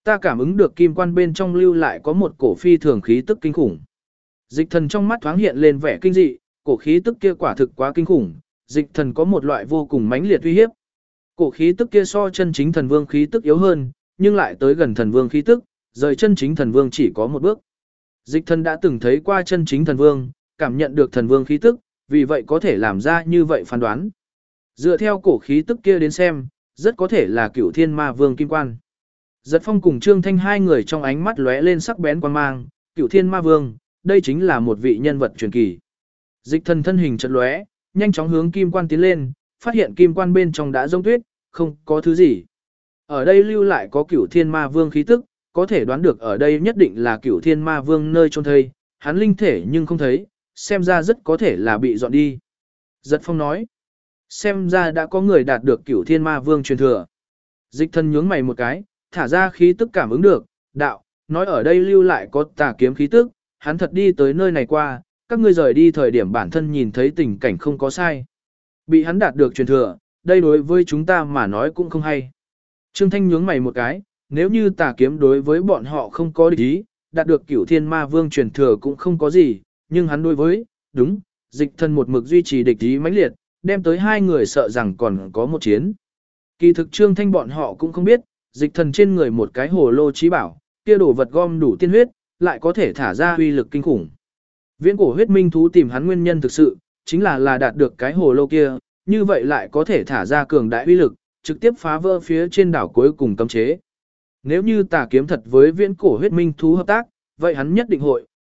Ta cảm ứng được kim quan bên trong lưu lại có một cổ phi thường khí tức kinh khủng. Dịch thần trong mắt thoáng hiện lên vẻ kinh dị, cổ khí tức kia quả thực quá kinh khủng, dịch thần có một loại vô cùng mãnh liệt uy hiếp. Cổ khí tức kia so chân chính thần vương khí tức yếu hơn, nhưng lại tới gần thần vương khí tức, rời chân chính thần vương chỉ có một bước. Dịch thần đã từng thấy qua chân chính thần vương, cảm nhận được thần vương khí tức, vì vậy có thể làm ra như vậy phán đoán. Dựa theo cổ khí tức kia đến xem, rất có thể là Cửu Thiên Ma Vương kim quan. Giật Phong cùng Trương Thanh hai người trong ánh mắt lóe lên sắc bén quan mang, Cửu Thiên Ma Vương, đây chính là một vị nhân vật truyền kỳ. Dịch thần thân hình chợt lóe, nhanh chóng hướng kim quan tiến lên, phát hiện kim quan bên trong đã rông tuyết, không có thứ gì. Ở đây lưu lại có Cửu Thiên Ma Vương khí tức, có thể đoán được ở đây nhất định là Cửu Thiên Ma Vương nơi chôn thây, hắn linh thể nhưng không thấy, xem ra rất có thể là bị dọn đi. Giật Phong nói, xem ra đã có người đạt được Cửu Thiên Ma Vương truyền thừa. Dịch thần nhướng mày một cái, thả ra khí tức cảm ứng được, đạo, nói ở đây lưu lại có tà kiếm khí tức, hắn thật đi tới nơi này qua, các ngươi rời đi thời điểm bản thân nhìn thấy tình cảnh không có sai. Bị hắn đạt được truyền thừa, đây đối với chúng ta mà nói cũng không hay. Trương Thanh nhướng mày một cái, nếu như tà kiếm đối với bọn họ không có địch ý, đạt được Cửu Thiên Ma Vương truyền thừa cũng không có gì, nhưng hắn đối với, đúng, dịch thần một mực duy trì địch ý mãnh liệt, đem tới hai người sợ rằng còn có một chiến. Kỳ thực Trương Thanh bọn họ cũng không biết, dịch thần trên người một cái hồ lô trí bảo, kia đổ vật gom đủ tiên huyết, lại có thể thả ra uy lực kinh khủng. Viễn cổ huyết minh thú tìm hắn nguyên nhân thực sự, chính là đạt được cái hồ lô kia, như vậy lại có thể thả ra cường đại uy lực, trực tiếp phá vỡ phía trên đảo cuối cùng cấm chế. Nếu như tà kiếm thật với viễn cổ huyết minh thú hợp tác, vậy hắn nhất định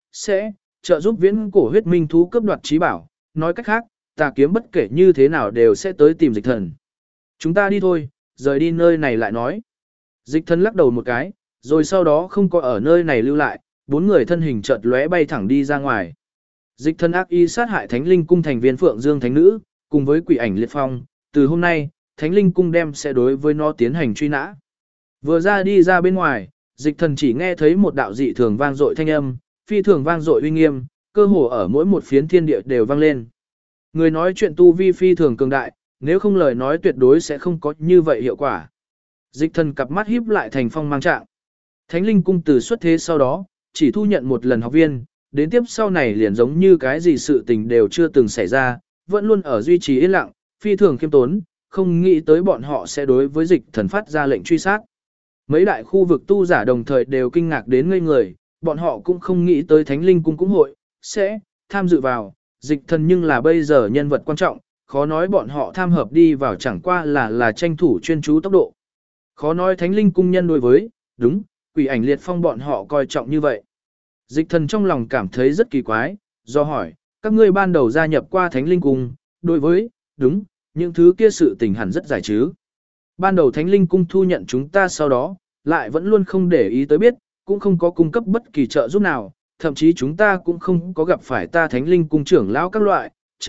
sẽ trợ giúp viễn cổ huyết minh thú cướp đoạt trí bảo, nói cách khác, tà kiếm bất kể như thế nào đều sẽ tới tìm dịch thần. Chúng ta đi thôi, rời đi nơi này lại nói. Dịch thần lắc đầu một cái, rồi sau đó không có ở nơi này lưu lại, bốn người thân hình chợt lóe bay thẳng đi ra ngoài. Dịch thần ác y sát hại Thánh Linh cung thành viên Phượng Dương Thánh Nữ, cùng với Quỷ Ảnh Liệt Phong, từ hôm nay, Thánh Linh cung đem sẽ đối với nó tiến hành truy nã. Vừa ra đi ra bên ngoài, dịch thần chỉ nghe thấy một đạo dị thường vang dội thanh âm, phi thường vang dội uy nghiêm, cơ hồ ở mỗi một phiến thiên địa đều vang lên. Người nói chuyện tu vi phi thường cường đại, nếu không lời nói tuyệt đối sẽ không có như vậy hiệu quả. Dịch thần cặp mắt híp lại thành phong mang trạng. Thánh Linh cung từ xuất thế sau đó, chỉ thu nhận một lần học viên, đến tiếp sau này liền giống như cái gì sự tình đều chưa từng xảy ra, vẫn luôn ở duy trì yên lặng, phi thường khiêm tốn, không nghĩ tới bọn họ sẽ đối với dịch thần phát ra lệnh truy sát. Mấy đại khu vực tu giả đồng thời đều kinh ngạc đến ngây người, bọn họ cũng không nghĩ tới Thánh Linh cung cũng sẽ tham dự vào, dịch thần nhưng là bây giờ nhân vật quan trọng, khó nói bọn họ tham hợp đi vào chẳng qua là tranh thủ chuyên chú tốc độ. Khó nói Thánh Linh cung nhân đối với, đúng, Quỷ Ảnh Liệt Phong bọn họ coi trọng như vậy. Dịch thần trong lòng cảm thấy rất kỳ quái, do hỏi, các ngươi ban đầu gia nhập qua Thánh Linh cung, đối với, đúng, những thứ kia sự tình hẳn rất giải chứ. Ban đầu Thánh Linh cung thu nhận chúng ta sau đó, lại vẫn luôn không để ý tới biết, cũng không có cung cấp bất kỳ trợ giúp nào, thậm chí chúng ta cũng không có gặp phải ta Thánh Linh cung trưởng lão các loại,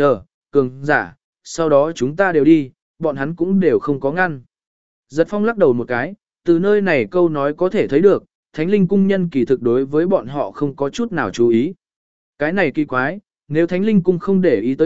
cường giả, sau đó chúng ta đều đi, bọn hắn cũng đều không có ngăn. Giật Phong lắc đầu một cái, từ nơi này câu nói có thể thấy được, Thánh Linh cung nhân kỳ thực đối với bọn họ không có chút nào chú ý. Cái này kỳ quái, nếu Thánh Linh cung không để ý tới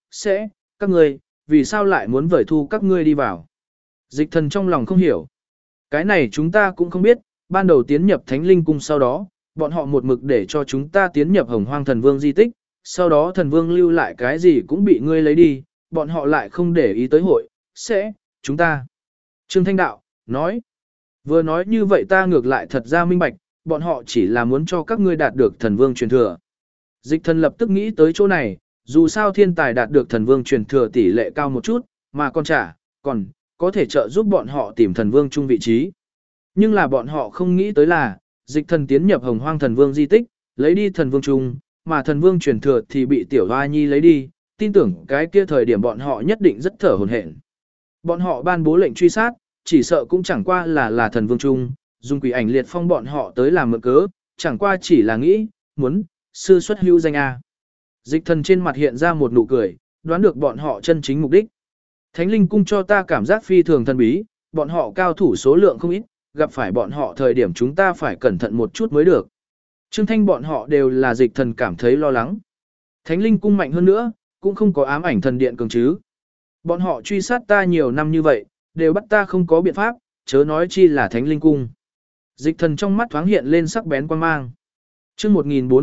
các ngươi, vì sao lại muốn vời thu các ngươi đi vào? Dịch thần trong lòng không hiểu. Cái này chúng ta cũng không biết, ban đầu tiến nhập Thánh Linh cung sau đó, bọn họ một mực để cho chúng ta tiến nhập Hồng Hoang Thần Vương di tích, sau đó Thần Vương lưu lại cái gì cũng bị ngươi lấy đi, bọn họ lại không để ý tới chúng ta. Trương Thanh Đạo, nói. Vừa nói như vậy ta ngược lại thật ra minh bạch, bọn họ chỉ là muốn cho các ngươi đạt được Thần Vương truyền thừa. Dịch thần lập tức nghĩ tới chỗ này, dù sao thiên tài đạt được Thần Vương truyền thừa tỷ lệ cao một chút, mà còn có thể trợ giúp bọn họ tìm Thần Vương chung vị trí. Nhưng là bọn họ không nghĩ tới là, dịch thần tiến nhập Hồng Hoang Thần Vương di tích, lấy đi Thần Vương chung, mà Thần Vương truyền thừa thì bị Tiểu Hoa Nhi lấy đi, tin tưởng cái kia thời điểm bọn họ nhất định rất thở hổn hển. Bọn họ ban bố lệnh truy sát, chỉ sợ cũng chẳng qua là Thần Vương chung, dùng Quỷ Ảnh Liệt Phong bọn họ tới làm mượn cớ, chẳng qua chỉ là nghĩ, muốn, sư xuất hữu danh A. Dịch thần trên mặt hiện ra một nụ cười, đoán được bọn họ chân chính mục đích. Thánh Linh cung cho ta cảm giác phi thường thần bí, bọn họ cao thủ số lượng không ít, gặp phải bọn họ thời điểm chúng ta phải cẩn thận một chút mới được. Trương Thanh bọn họ đều là dịch thần cảm thấy lo lắng. Thánh Linh cung mạnh hơn nữa, cũng không có ám ảnh thần điện cường chứ. Bọn họ truy sát ta nhiều năm như vậy, đều bắt ta không có biện pháp, chớ nói chi là Thánh Linh cung. Dịch thần trong mắt thoáng hiện lên sắc bén quan mang. Chương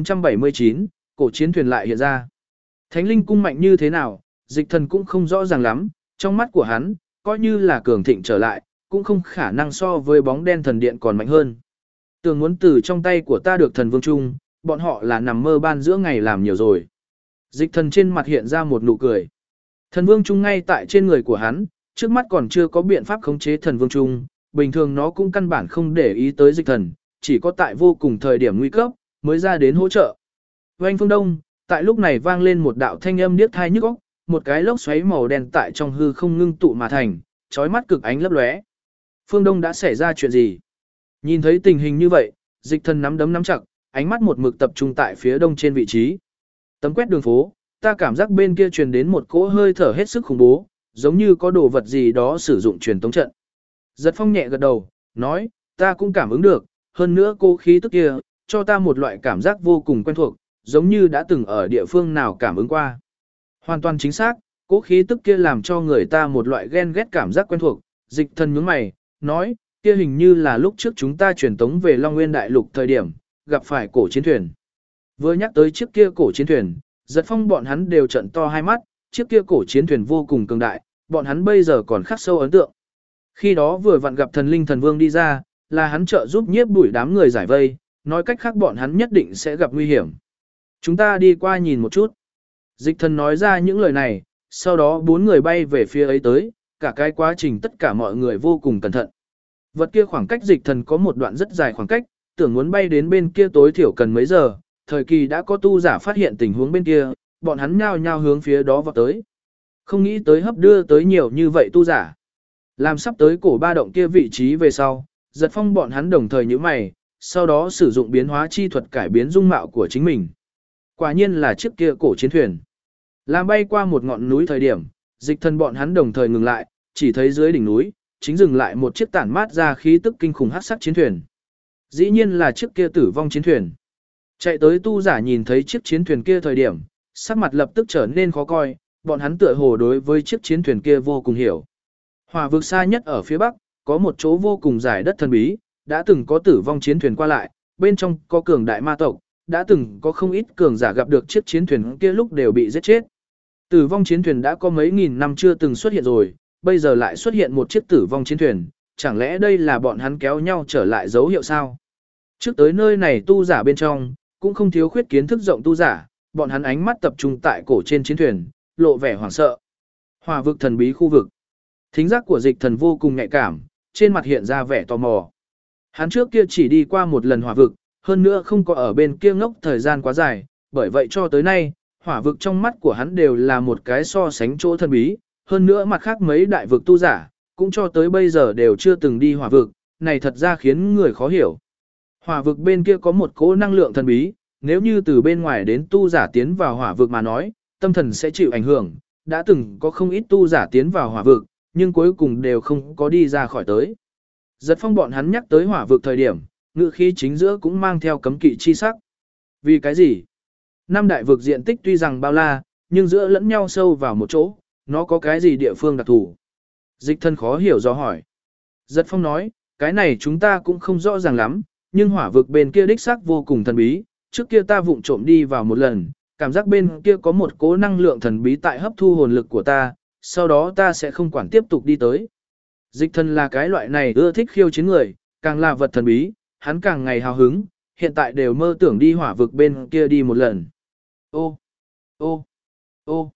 1479, cổ chiến thuyền lại hiện ra. Thánh linh cung mạnh như thế nào, dịch thần cũng không rõ ràng lắm, trong mắt của hắn, coi như là cường thịnh trở lại, cũng không khả năng so với bóng đen thần điện còn mạnh hơn. Tưởng muốn từ trong tay của ta được thần vương trung, bọn họ là nằm mơ ban giữa ngày làm nhiều rồi. Dịch thần trên mặt hiện ra một nụ cười. Thần vương trung ngay tại trên người của hắn, trước mắt còn chưa có biện pháp khống chế thần vương trung, bình thường nó cũng căn bản không để ý tới dịch thần, chỉ có tại vô cùng thời điểm nguy cấp, mới ra đến hỗ trợ. Oanh phương đông, tại lúc này vang lên một đạo thanh âm điếc tai nhức óc, một cái lốc xoáy màu đen tại trong hư không ngưng tụ mà thành, chói mắt cực ánh lấp lóe. Phương đông đã xảy ra chuyện gì? Nhìn thấy tình hình như vậy, dịch thần nắm đấm nắm chặt, ánh mắt một mực tập trung tại phía đông trên vị trí. Tấm quét đường phố, ta cảm giác bên kia truyền đến một cỗ hơi thở hết sức khủng bố, giống như có đồ vật gì đó sử dụng truyền tống trận. Giật Phong nhẹ gật đầu, nói, ta cũng cảm ứng được, hơn nữa cô khí tức kia, cho ta một loại cảm giác vô cùng quen thuộc, giống như đã từng ở địa phương nào cảm ứng qua. Hoàn toàn chính xác, cố khí tức kia làm cho người ta một loại ghen ghét cảm giác quen thuộc, dịch thần nhướng mày, nói, kia hình như là lúc trước chúng ta truyền tống về Long Nguyên Đại Lục thời điểm, gặp phải cổ chiến thuyền. Vừa nhắc tới chiếc kia cổ chiến thuyền, Giật Phong bọn hắn đều trận to hai mắt, chiếc kia cổ chiến thuyền vô cùng cường đại, bọn hắn bây giờ còn khắc sâu ấn tượng. Khi đó vừa vặn gặp thần linh thần vương đi ra, là hắn trợ giúp nhiếp đuổi đám người giải vây, nói cách khác bọn hắn nhất định sẽ gặp nguy hiểm. Chúng ta đi qua nhìn một chút. Dịch thần nói ra những lời này, sau đó bốn người bay về phía ấy tới, cả cái quá trình tất cả mọi người vô cùng cẩn thận. Vật kia khoảng cách dịch thần có một đoạn rất dài khoảng cách, tưởng muốn bay đến bên kia tối thiểu cần mấy giờ, thời kỳ đã có tu giả phát hiện tình huống bên kia, bọn hắn nhao nhao hướng phía đó vào tới. Không nghĩ tới hấp đưa tới nhiều như vậy tu giả. Làm sắp tới cổ ba động kia vị trí về sau, Giật Phong bọn hắn đồng thời nhíu mày, sau đó sử dụng biến hóa chi thuật cải biến dung mạo của chính mình. Quả nhiên là chiếc kia cổ chiến thuyền. Làm bay qua một ngọn núi thời điểm, dịch thần bọn hắn đồng thời ngừng lại, chỉ thấy dưới đỉnh núi, chính dừng lại một chiếc tản mát ra khí tức kinh khủng hắc sắc chiến thuyền. Dĩ nhiên là chiếc kia tử vong chiến thuyền. Chạy tới tu giả nhìn thấy chiếc chiến thuyền kia thời điểm, sắc mặt lập tức trở nên khó coi, bọn hắn tựa hồ đối với chiếc chiến thuyền kia vô cùng hiểu. Hỏa vực xa nhất ở phía bắc, có một chỗ vô cùng dài đất thần bí, đã từng có tử vong chiến thuyền qua lại, bên trong có cường đại ma tộc, đã từng có không ít cường giả gặp được chiếc chiến thuyền kia lúc đều bị giết chết. Tử vong chiến thuyền đã có mấy nghìn năm chưa từng xuất hiện rồi, bây giờ lại xuất hiện một chiếc tử vong chiến thuyền, chẳng lẽ đây là bọn hắn kéo nhau trở lại dấu hiệu sao? Trước tới nơi này tu giả bên trong, cũng không thiếu khuyết kiến thức rộng tu giả, bọn hắn ánh mắt tập trung tại cổ trên chiến thuyền, lộ vẻ hoảng sợ. Hỏa vực thần bí khu vực. Thính giác của dịch thần vô cùng nhạy cảm, trên mặt hiện ra vẻ tò mò. Hắn trước kia chỉ đi qua một lần hỏa vực, hơn nữa không có ở bên kia ngốc thời gian quá dài, bởi vậy cho tới nay, hỏa vực trong mắt của hắn đều là một cái so sánh chỗ thần bí, hơn nữa mặt khác mấy đại vực tu giả, cũng cho tới bây giờ đều chưa từng đi hỏa vực, này thật ra khiến người khó hiểu. Hỏa vực bên kia có một cỗ năng lượng thần bí, nếu như từ bên ngoài đến tu giả tiến vào hỏa vực mà nói, tâm thần sẽ chịu ảnh hưởng, đã từng có không ít tu giả tiến vào hỏa vực, nhưng cuối cùng đều không có đi ra khỏi tới. Giật Phong bọn hắn nhắc tới hỏa vực thời điểm, ngữ khí chính giữa cũng mang theo cấm kỵ chi sắc. Vì cái gì? Năm đại vực diện tích tuy rằng bao la, nhưng giữa lẫn nhau sâu vào một chỗ, nó có cái gì địa phương đặc thù? Dịch thân khó hiểu do hỏi. Giật Phong nói, cái này chúng ta cũng không rõ ràng lắm, nhưng hỏa vực bên kia đích xác vô cùng thần bí, trước kia ta vụng trộm đi vào một lần, cảm giác bên kia có một cỗ năng lượng thần bí tại hấp thu hồn lực của ta, sau đó ta sẽ không quản tiếp tục đi tới. Dịch thân là cái loại này ưa thích khiêu chiến người, càng là vật thần bí, hắn càng ngày hào hứng, hiện tại đều mơ tưởng đi hỏa vực bên kia đi một lần. Ô, ô, ô,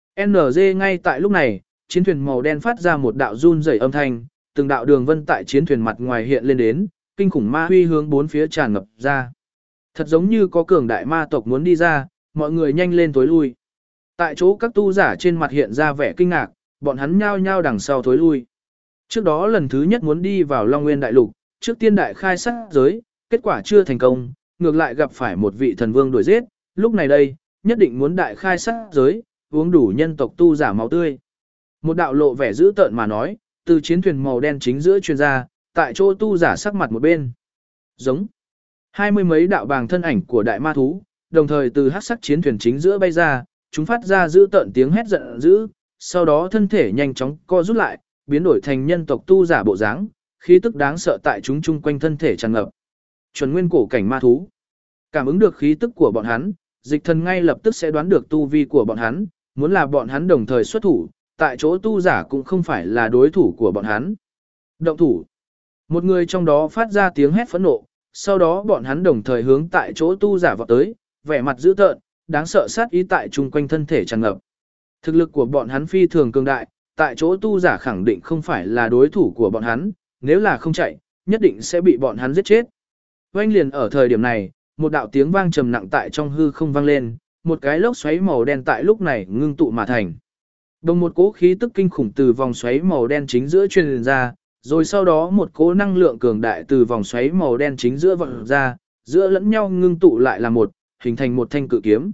NG ngay tại lúc này, chiến thuyền màu đen phát ra một đạo run rẩy âm thanh, từng đạo đường vân tại chiến thuyền mặt ngoài hiện lên đến, kinh khủng ma huy hướng bốn phía tràn ngập ra. Thật giống như có cường đại ma tộc muốn đi ra, mọi người nhanh lên tối lui. Tại chỗ các tu giả trên mặt hiện ra vẻ kinh ngạc, bọn hắn nhao nhao đằng sau thối lui. Trước đó lần thứ nhất muốn đi vào Long Nguyên Đại Lục, trước tiên đại khai sát giới, kết quả chưa thành công, ngược lại gặp phải một vị thần vương đuổi giết, lúc này đây, nhất định muốn đại khai sát giới, uống đủ nhân tộc tu giả máu tươi. Một đạo lộ vẻ dữ tợn mà nói, từ chiến thuyền màu đen chính giữa truyền ra, tại chỗ tu giả sắc mặt một bên. Giống. 20 mấy đạo bàng thân ảnh của đại ma thú, đồng thời từ hắc sắc chiến thuyền chính giữa bay ra, chúng phát ra dữ tợn tiếng hét giận dữ, sau đó thân thể nhanh chóng co rút lại, biến đổi thành nhân tộc tu giả bộ dáng, khí tức đáng sợ tại chúng chung quanh thân thể tràn ngập. Chuẩn nguyên cổ cảnh ma thú. Cảm ứng được khí tức của bọn hắn, Dịch Thần ngay lập tức sẽ đoán được tu vi của bọn hắn, muốn là bọn hắn đồng thời xuất thủ, tại chỗ tu giả cũng không phải là đối thủ của bọn hắn. Động thủ. Một người trong đó phát ra tiếng hét phẫn nộ, sau đó bọn hắn đồng thời hướng tại chỗ tu giả vọt tới, vẻ mặt dữ tợn, đáng sợ sát ý tại chung quanh thân thể tràn ngập. Thực lực của bọn hắn phi thường cường đại, tại chỗ tu giả khẳng định không phải là đối thủ của bọn hắn, nếu là không chạy, nhất định sẽ bị bọn hắn giết chết. Oanh liền ở thời điểm này, một đạo tiếng vang trầm nặng tại trong hư không vang lên, một cái lốc xoáy màu đen tại lúc này ngưng tụ mà thành. Đồng một cỗ khí tức kinh khủng từ vòng xoáy màu đen chính giữa truyền ra, rồi sau đó một cỗ năng lượng cường đại từ vòng xoáy màu đen chính giữa vọt ra, giữa lẫn nhau ngưng tụ lại là một, hình thành một thanh cự kiếm.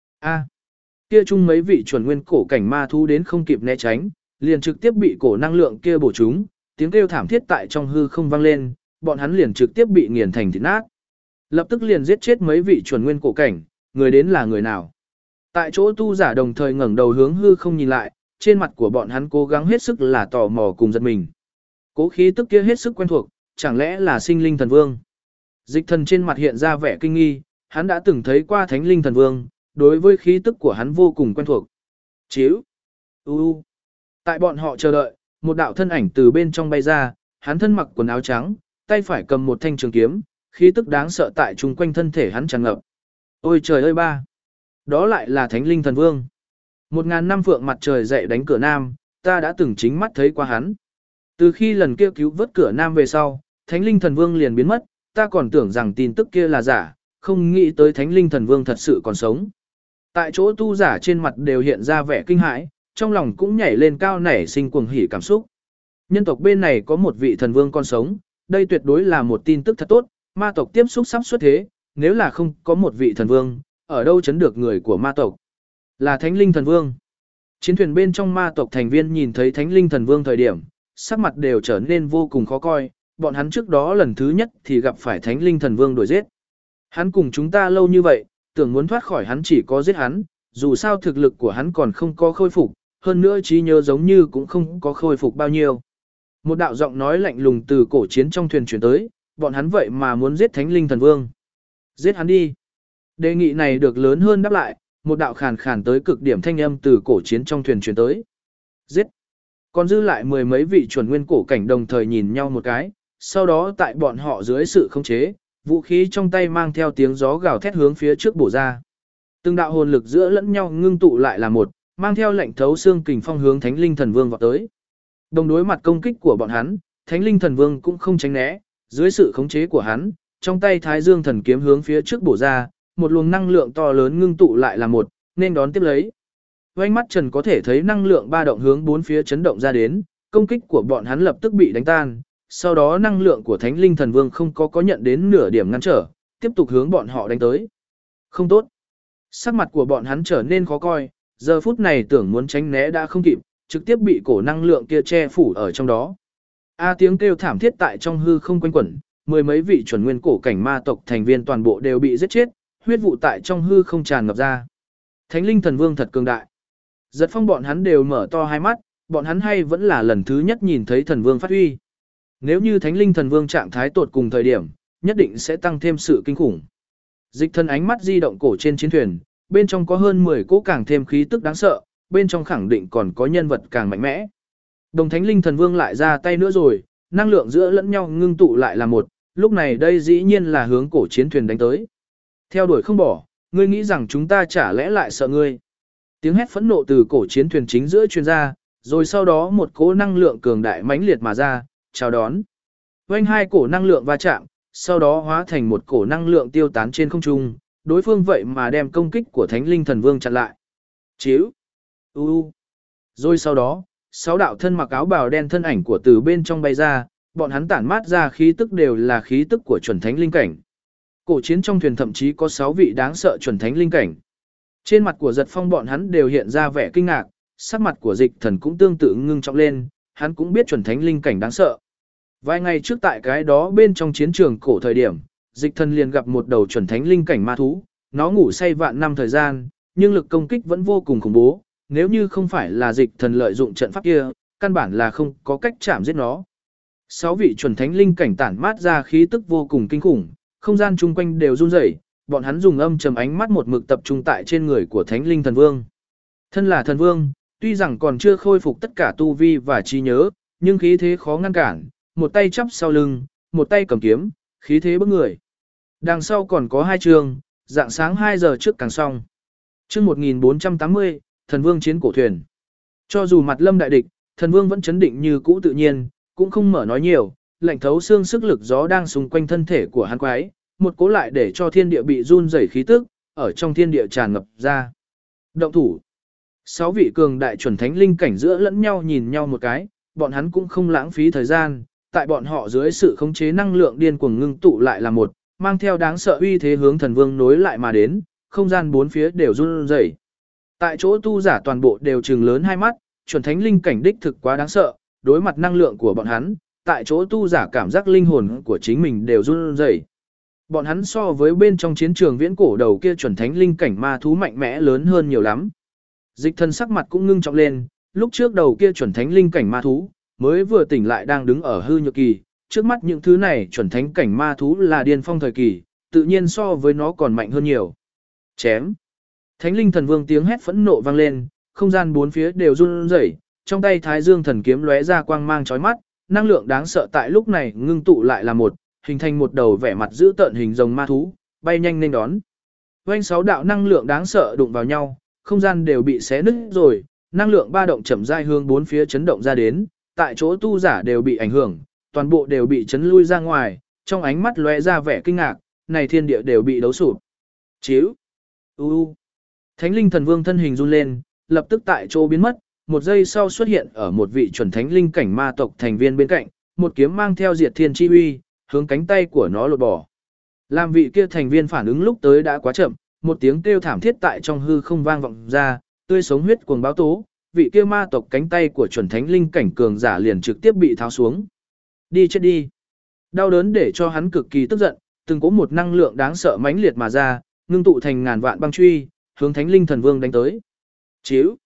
Kia chung mấy vị chuẩn nguyên cổ cảnh ma thú đến không kịp né tránh, liền trực tiếp bị cổ năng lượng kia bổ trúng, tiếng kêu thảm thiết tại trong hư không vang lên, bọn hắn liền trực tiếp bị nghiền thành thịt nát. Lập tức liền giết chết mấy vị chuẩn nguyên cổ cảnh, người đến là người nào? Tại chỗ tu giả đồng thời ngẩng đầu hướng hư không nhìn lại, trên mặt của bọn hắn cố gắng hết sức là tò mò cùng giật mình. Cố khí tức kia hết sức quen thuộc, chẳng lẽ là Sinh Linh Thần Vương? Dịch Thần trên mặt hiện ra vẻ kinh nghi, hắn đã từng thấy qua Thánh Linh Thần Vương, đối với khí tức của hắn vô cùng quen thuộc. Chíu. Tại bọn họ chờ đợi, một đạo thân ảnh từ bên trong bay ra, hắn thân mặc quần áo trắng, tay phải cầm một thanh trường kiếm, khí tức đáng sợ tại chung quanh thân thể hắn tràn ngập. Ôi trời ơi ba! Đó lại là Thánh Linh Thần Vương. 1000 năm phượng mặt trời dậy đánh cửa Nam, ta đã từng chính mắt thấy qua hắn. Từ khi lần kia cứu vớt cửa Nam về sau, Thánh Linh Thần Vương liền biến mất, ta còn tưởng rằng tin tức kia là giả, không nghĩ tới Thánh Linh Thần Vương thật sự còn sống. Tại chỗ tu giả trên mặt đều hiện ra vẻ kinh hãi, trong lòng cũng nhảy lên cao nảy sinh cuồng hỉ cảm xúc. Nhân tộc bên này có một vị thần vương còn sống, đây tuyệt đối là một tin tức thật tốt, ma tộc tiếp xúc sắp xuất thế, nếu là không có một vị thần vương, ở đâu chấn được người của ma tộc. Là Thánh Linh Thần Vương. Chiến thuyền bên trong ma tộc thành viên nhìn thấy Thánh Linh Thần Vương thời điểm, sắc mặt đều trở nên vô cùng khó coi, bọn hắn trước đó lần thứ nhất thì gặp phải Thánh Linh Thần Vương đuổi giết. Hắn cùng chúng ta lâu như vậy, tưởng muốn thoát khỏi hắn chỉ có giết hắn, dù sao thực lực của hắn còn không có khôi phục, hơn nữa trí nhớ giống như cũng không có khôi phục bao nhiêu. Một đạo giọng nói lạnh lùng từ cổ chiến trong thuyền chuyển tới, bọn hắn vậy mà muốn giết Thánh Linh Thần Vương. Giết hắn đi. Đề nghị này được lớn hơn đáp lại, một đạo khàn khàn tới cực điểm thanh âm từ cổ chiến trong thuyền chuyển tới. Giết. Còn dư lại mười mấy vị chuẩn nguyên cổ cảnh đồng thời nhìn nhau một cái, sau đó tại bọn họ dưới sự khống chế, vũ khí trong tay mang theo tiếng gió gào thét hướng phía trước bổ ra. Từng đạo hồn lực giữa lẫn nhau ngưng tụ lại là một, mang theo lệnh thấu xương kình phong hướng Thánh Linh Thần Vương vọt tới. Đồng đối mặt công kích của bọn hắn, Thánh Linh Thần Vương cũng không tránh né, dưới sự khống chế của hắn, trong tay Thái Dương Thần kiếm hướng phía trước bổ ra, một luồng năng lượng to lớn ngưng tụ lại là một, nên đón tiếp lấy. Vành mắt Trần có thể thấy năng lượng ba động hướng bốn phía chấn động ra đến, công kích của bọn hắn lập tức bị đánh tan, sau đó năng lượng của Thánh Linh Thần Vương không có nhận đến nửa điểm ngăn trở, tiếp tục hướng bọn họ đánh tới. Không tốt. Sắc mặt của bọn hắn trở nên khó coi, giờ phút này tưởng muốn tránh né đã không kịp, trực tiếp bị cổ năng lượng kia che phủ ở trong đó. Tiếng kêu thảm thiết tại trong hư không quanh quẩn, mười mấy vị chuẩn nguyên cổ cảnh ma tộc thành viên toàn bộ đều bị giết chết, huyết vụ tại trong hư không tràn ngập ra. Thánh Linh Thần Vương thật cường đại. Giật Phong bọn hắn đều mở to hai mắt, bọn hắn hay vẫn là lần thứ nhất nhìn thấy thần vương phát huy. Nếu như Thánh Linh Thần Vương trạng thái tột cùng thời điểm, nhất định sẽ tăng thêm sự kinh khủng. Dịch Thần ánh mắt di động cổ trên chiến thuyền, bên trong có hơn 10 cỗ càng thêm khí tức đáng sợ, bên trong khẳng định còn có nhân vật càng mạnh mẽ. Đồng Thánh Linh Thần Vương lại ra tay nữa rồi, năng lượng giữa lẫn nhau ngưng tụ lại là một, lúc này đây dĩ nhiên là hướng cổ chiến thuyền đánh tới. Theo đuổi không bỏ, ngươi nghĩ rằng chúng ta chả lẽ lại sợ ngươi. Tiếng hét phẫn nộ từ cổ chiến thuyền chính giữa truyền ra, rồi sau đó một cỗ năng lượng cường đại mãnh liệt mà ra, chào đón. Vành hai cổ năng lượng va chạm, sau đó hóa thành một cổ năng lượng tiêu tán trên không trung, đối phương vậy mà đem công kích của Thánh Linh Thần Vương chặn lại. Chíu. Rồi sau đó, 6 đạo thân mặc áo bào đen thân ảnh của từ bên trong bay ra, bọn hắn tản mát ra khí tức đều là khí tức của chuẩn thánh linh cảnh. Cổ chiến trong thuyền thậm chí có 6 vị đáng sợ chuẩn thánh linh cảnh. Trên mặt của Giật Phong bọn hắn đều hiện ra vẻ kinh ngạc, sắc mặt của Dịch Thần cũng tương tự ngưng trọng lên, hắn cũng biết chuẩn thánh linh cảnh đáng sợ. Vài ngày trước tại cái đó bên trong chiến trường cổ thời điểm, Dịch Thần liền gặp một đầu chuẩn thánh linh cảnh ma thú, nó ngủ say vạn năm thời gian, nhưng lực công kích vẫn vô cùng khủng bố, nếu như không phải là Dịch Thần lợi dụng trận pháp kia, căn bản là không có cách chạm giết nó. 6 vị chuẩn thánh linh cảnh tản mát ra khí tức vô cùng kinh khủng, không gian chung quanh đều run rẩy, bọn hắn dùng âm trầm ánh mắt một mực tập trung tại trên người của Thánh Linh Thần Vương. Thân là thần vương, tuy rằng còn chưa khôi phục tất cả tu vi và trí nhớ, nhưng khí thế khó ngăn cản, một tay chắp sau lưng, một tay cầm kiếm, khí thế bức người. Đằng sau còn có 2 chương, dạng sáng 2 giờ trước càng xong. Chương 1480, Thần Vương chiến cổ thuyền. Cho dù mặt lâm đại địch, Thần Vương vẫn chấn định như cũ tự nhiên, cũng không mở nói nhiều, lạnh thấu xương sức lực gió đang xung quanh thân thể của hắn quái, một cố lại để cho thiên địa bị run rẩy khí tức, ở trong thiên địa tràn ngập ra. Động thủ. 6 vị cường đại chuẩn thánh linh cảnh giữa lẫn nhau nhìn nhau một cái, bọn hắn cũng không lãng phí thời gian, tại bọn họ dưới sự khống chế năng lượng điên cuồng ngưng tụ lại là một, mang theo đáng sợ uy thế hướng Thần Vương nối lại mà đến, không gian bốn phía đều run rẩy. Tại chỗ tu giả toàn bộ đều trừng lớn hai mắt, chuẩn thánh linh cảnh đích thực quá đáng sợ, đối mặt năng lượng của bọn hắn, tại chỗ tu giả cảm giác linh hồn của chính mình đều run rẩy. Bọn hắn so với bên trong chiến trường viễn cổ đầu kia chuẩn thánh linh cảnh ma thú mạnh mẽ lớn hơn nhiều lắm. Dịch Thần sắc mặt cũng ngưng trọng lên, lúc trước đầu kia chuẩn thánh linh cảnh ma thú, mới vừa tỉnh lại đang đứng ở hư nhược kỳ, trước mắt những thứ này chuẩn thánh cảnh ma thú là điên phong thời kỳ, tự nhiên so với nó còn mạnh hơn nhiều. Chém. Thánh linh thần vương tiếng hét phẫn nộ vang lên, không gian bốn phía đều run rẩy, trong tay Thái Dương thần kiếm lóe ra quang mang chói mắt, năng lượng đáng sợ tại lúc này ngưng tụ lại là một, hình thành một đầu vẻ mặt dữ tợn hình rồng ma thú, bay nhanh nên đón. Vành 6 đạo năng lượng đáng sợ đụng vào nhau, không gian đều bị xé nứt rồi, năng lượng ba động chậm rãi hướng bốn phía chấn động ra đến, tại chỗ tu giả đều bị ảnh hưởng, toàn bộ đều bị chấn lui ra ngoài, trong ánh mắt lóe ra vẻ kinh ngạc, này thiên địa đều bị đấu sụp. Chiếu. Thánh linh thần vương thân hình run lên, lập tức tại chỗ biến mất, một giây sau xuất hiện ở một vị chuẩn thánh linh cảnh ma tộc thành viên bên cạnh, một kiếm mang theo diệt thiên chi uy, hướng cánh tay của nó lột bỏ. Làm vị kia thành viên phản ứng lúc tới đã quá chậm, một tiếng kêu thảm thiết tại trong hư không vang vọng ra, tươi sống huyết cuồng báo tố, vị kia ma tộc cánh tay của chuẩn thánh linh cảnh cường giả liền trực tiếp bị tháo xuống. Đi chết đi. Đau đớn để cho hắn cực kỳ tức giận, từng có một năng lượng đáng sợ mãnh liệt mà ra, ngưng tụ thành ngàn vạn băng truy, hướng Thánh Linh Thần Vương đánh tới. Chiếu.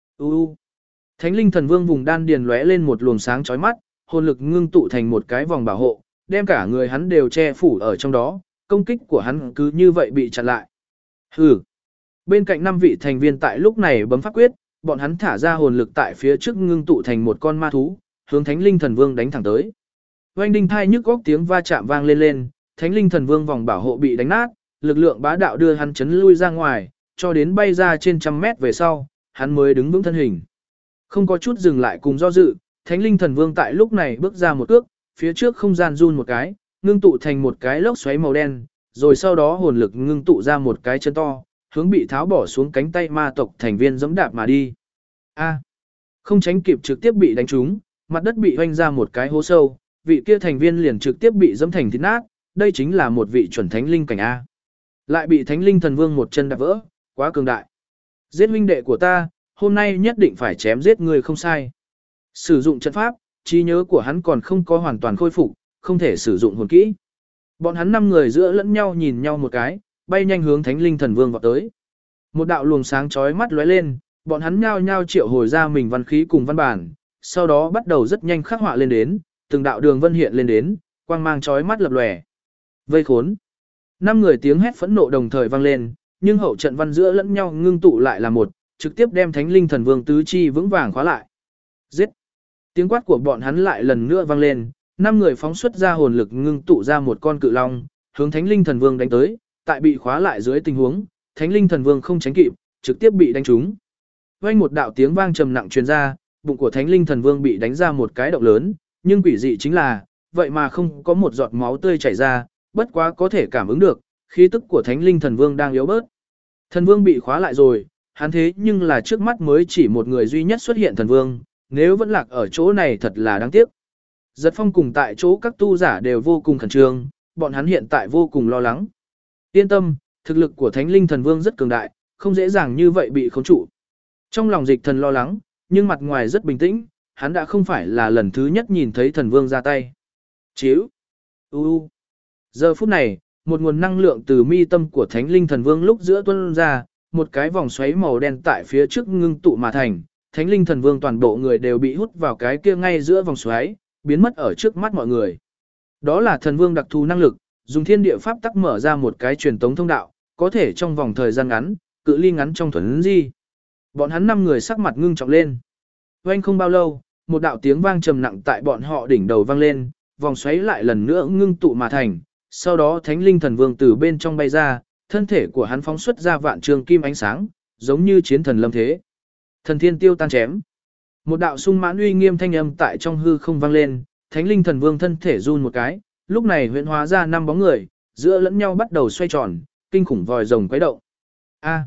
Thánh Linh Thần Vương vùng đan điền lóe lên một luồng sáng chói mắt, hồn lực ngưng tụ thành một cái vòng bảo hộ, đem cả người hắn đều che phủ ở trong đó, công kích của hắn cứ như vậy bị chặn lại. Hừ. Bên cạnh 5 vị thành viên tại lúc này bấm pháp quyết, bọn hắn thả ra hồn lực tại phía trước ngưng tụ thành một con ma thú, hướng Thánh Linh Thần Vương đánh thẳng tới. Oanh đinh thai nhức góc tiếng va chạm vang lên, Thánh Linh Thần Vương vòng bảo hộ bị đánh nát, lực lượng bá đạo đưa hắn chấn lui ra ngoài, cho đến bay ra trên trăm mét về sau, hắn mới đứng vững thân hình. Không có chút dừng lại cùng do dự, Thánh Linh Thần Vương tại lúc này bước ra một cước, phía trước không gian run một cái, ngưng tụ thành một cái lốc xoáy màu đen, rồi sau đó hồn lực ngưng tụ ra một cái chân to, hướng bị tháo bỏ xuống cánh tay ma tộc thành viên giẫm đạp mà đi. Không tránh kịp trực tiếp bị đánh trúng, mặt đất bị hoanh ra một cái hố sâu, vị kia thành viên liền trực tiếp bị giẫm thành thịt nát, đây chính là một vị chuẩn thánh linh cảnh A. Lại bị Thánh Linh Thần Vương một chân đạp vỡ, quá cường đại. Giết huynh đệ của ta, hôm nay nhất định phải chém giết người không sai. Sử dụng trận pháp, trí nhớ của hắn còn không có hoàn toàn khôi phục, không thể sử dụng hồn kỹ. Bọn hắn 5 người giữa lẫn nhau nhìn nhau một cái, bay nhanh hướng Thánh Linh Thần Vương vọt tới. Một đạo luồng sáng chói mắt lóe lên, bọn hắn nhao nhao triệu hồi ra mình văn khí cùng văn bản, sau đó bắt đầu rất nhanh khắc họa lên đến, từng đạo đường vân hiện lên đến, quang mang chói mắt lập lòe. Vây khốn. 5 người tiếng hét phẫn nộ đồng thời vang lên, nhưng hậu trận văn giữa lẫn nhau ngưng tụ lại là một, trực tiếp đem Thánh Linh Thần Vương tứ chi vững vàng khóa lại. Giết. Tiếng quát của bọn hắn lại lần nữa vang lên, 5 người phóng xuất ra hồn lực ngưng tụ ra một con cự long, hướng Thánh Linh Thần Vương đánh tới, tại bị khóa lại dưới tình huống, Thánh Linh Thần Vương không tránh kịp, trực tiếp bị đánh trúng. Vang một đạo tiếng vang trầm nặng truyền ra, bụng của Thánh Linh Thần Vương bị đánh ra một cái động lớn, nhưng quỷ dị chính là, vậy mà không có một giọt máu tươi chảy ra, bất quá có thể cảm ứng được, khí tức của Thánh Linh Thần Vương đang yếu bớt. Thần Vương bị khóa lại rồi, hắn thế nhưng là trước mắt mới chỉ một người duy nhất xuất hiện Thần Vương, nếu vẫn lạc ở chỗ này thật là đáng tiếc. Giật Phong cùng tại chỗ các tu giả đều vô cùng khẩn trương, bọn hắn hiện tại vô cùng lo lắng. Yên tâm, thực lực của Thánh Linh Thần Vương rất cường đại, không dễ dàng như vậy bị khống trụ. Trong lòng Dịch Thần lo lắng, nhưng mặt ngoài rất bình tĩnh, hắn đã không phải là lần thứ nhất nhìn thấy Thần Vương ra tay. Chiếu. Giờ phút này, một nguồn năng lượng từ mi tâm của Thánh Linh Thần Vương lúc giữa tuôn ra, một cái vòng xoáy màu đen tại phía trước ngưng tụ mà thành, Thánh Linh Thần Vương toàn bộ người đều bị hút vào cái kia ngay giữa vòng xoáy, biến mất ở trước mắt mọi người. Đó là thần vương đặc thù năng lực, dùng thiên địa pháp tắc mở ra một cái truyền tống thông đạo, có thể trong vòng thời gian ngắn, cự ly ngắn trong thuần di. Bọn hắn 5 người sắc mặt ngưng trọng lên. Oanh không bao lâu, một đạo tiếng vang trầm nặng tại bọn họ đỉnh đầu vang lên, vòng xoáy lại lần nữa ngưng tụ mà thành, sau đó Thánh Linh Thần Vương từ bên trong bay ra, thân thể của hắn phóng xuất ra vạn trường kim ánh sáng, giống như chiến thần lâm thế. Thần thiên tiêu tan chém. Một đạo sung mãn uy nghiêm thanh âm tại trong hư không vang lên, Thánh Linh Thần Vương thân thể run một cái, lúc này huyễn hóa ra 5 bóng người, giữa lẫn nhau bắt đầu xoay tròn, kinh khủng vòi rồng quấy động. A.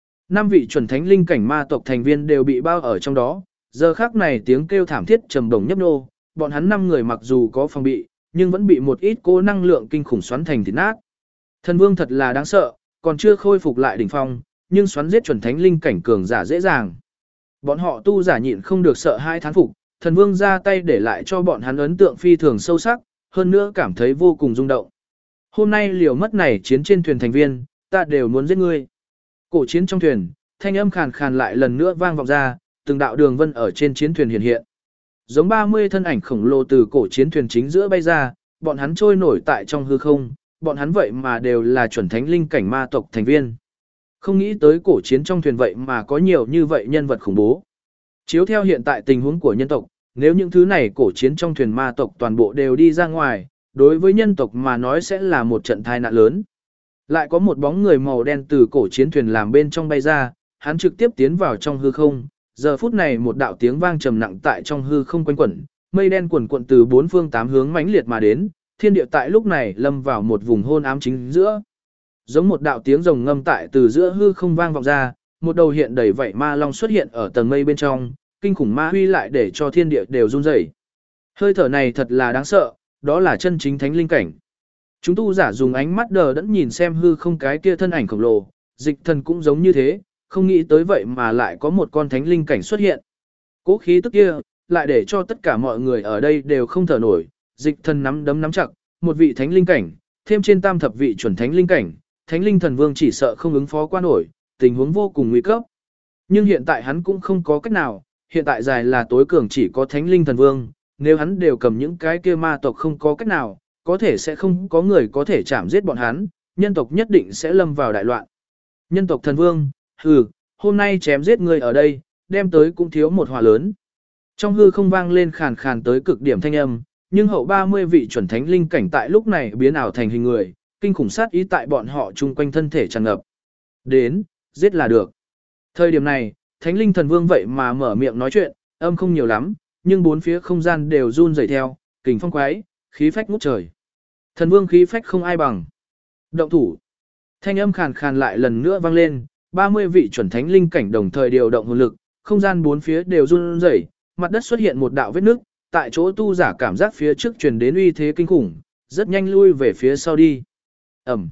5 vị chuẩn thánh linh cảnh ma tộc thành viên đều bị bao ở trong đó, giờ khắc này tiếng kêu thảm thiết trầm đồng nhấp nhô, bọn hắn 5 người mặc dù có phòng bị, nhưng vẫn bị một ít cố năng lượng kinh khủng xoắn thành thịt nát. Thần Vương thật là đáng sợ, còn chưa khôi phục lại đỉnh phong, nhưng xoắn giết chuẩn thánh linh cảnh cường giả dễ dàng. Bọn họ tu giả nhịn không được sợ hai thán phục, Thần Vương ra tay để lại cho bọn hắn ấn tượng phi thường sâu sắc, hơn nữa cảm thấy vô cùng rung động. Hôm nay liều mất này chiến trên thuyền thành viên, ta đều muốn giết ngươi. Cổ chiến trong thuyền, thanh âm khàn khàn lại lần nữa vang vọng ra, từng đạo đường vân ở trên chiến thuyền hiện hiện. Giống 30 thân ảnh khổng lồ từ cổ chiến thuyền chính giữa bay ra, bọn hắn trôi nổi tại trong hư không, bọn hắn vậy mà đều là chuẩn thánh linh cảnh ma tộc thành viên. Không nghĩ tới cổ chiến trong thuyền vậy mà có nhiều như vậy nhân vật khủng bố. Chiếu theo hiện tại tình huống của nhân tộc, nếu những thứ này cổ chiến trong thuyền ma tộc toàn bộ đều đi ra ngoài, đối với nhân tộc mà nói sẽ là một trận tai nạn lớn. Lại có một bóng người màu đen từ cổ chiến thuyền làm bên trong bay ra, hắn trực tiếp tiến vào trong hư không. Giờ phút này một đạo tiếng vang trầm nặng tại trong hư không quanh quẩn, mây đen quần quận từ 4 phương 8 hướng mãnh liệt mà đến, thiên địa tại lúc này lâm vào một vùng hôn ám chính giữa. Giống một đạo tiếng rồng ngâm tại từ giữa hư không vang vọng ra, một đầu hiện đầy vảy ma long xuất hiện ở tầng mây bên trong, kinh khủng ma huy lại để cho thiên địa đều run rẩy. Hơi thở này thật là đáng sợ, đó là chân chính thánh linh cảnh. Chúng tu giả dùng ánh mắt đờ đẫn nhìn xem hư không cái kia thân ảnh khổng lồ, Dịch Thần cũng giống như thế, không nghĩ tới vậy mà lại có một con thánh linh cảnh xuất hiện. Cố khí tức kia, lại để cho tất cả mọi người ở đây đều không thở nổi, Dịch Thần nắm đấm nắm chặt, một vị thánh linh cảnh, thêm trên tam thập vị chuẩn thánh linh cảnh, Thánh Linh Thần Vương chỉ sợ không ứng phó qua nổi, tình huống vô cùng nguy cấp. Nhưng hiện tại hắn cũng không có cách nào, hiện tại dài là tối cường chỉ có Thánh Linh Thần Vương, nếu hắn đều cầm những cái kia ma tộc không có cách nào, có thể sẽ không có người có thể chạm giết bọn hắn, nhân tộc nhất định sẽ lâm vào đại loạn. Nhân tộc thần vương, hừ, hôm nay chém giết người ở đây, đem tới cũng thiếu một họa lớn. Trong hư không vang lên khàn khàn tới cực điểm thanh âm, nhưng hậu 30 vị chuẩn thánh linh cảnh tại lúc này biến ảo thành hình người, kinh khủng sát ý tại bọn họ chung quanh thân thể tràn ngập. Đến, giết là được. Thời điểm này, Thánh Linh Thần Vương vậy mà mở miệng nói chuyện, âm không nhiều lắm, nhưng bốn phía không gian đều run rẩy theo, kình phong quái, khí phách ngút trời. Thần Vương khí phách không ai bằng. Động thủ. Thanh âm khàn khàn lại lần nữa vang lên, 30 vị chuẩn thánh linh cảnh đồng thời điều động hồn lực, không gian bốn phía đều run rẩy, mặt đất xuất hiện một đạo vết nứt, tại chỗ tu giả cảm giác phía trước truyền đến uy thế kinh khủng, rất nhanh lui về phía sau đi. Ẩm.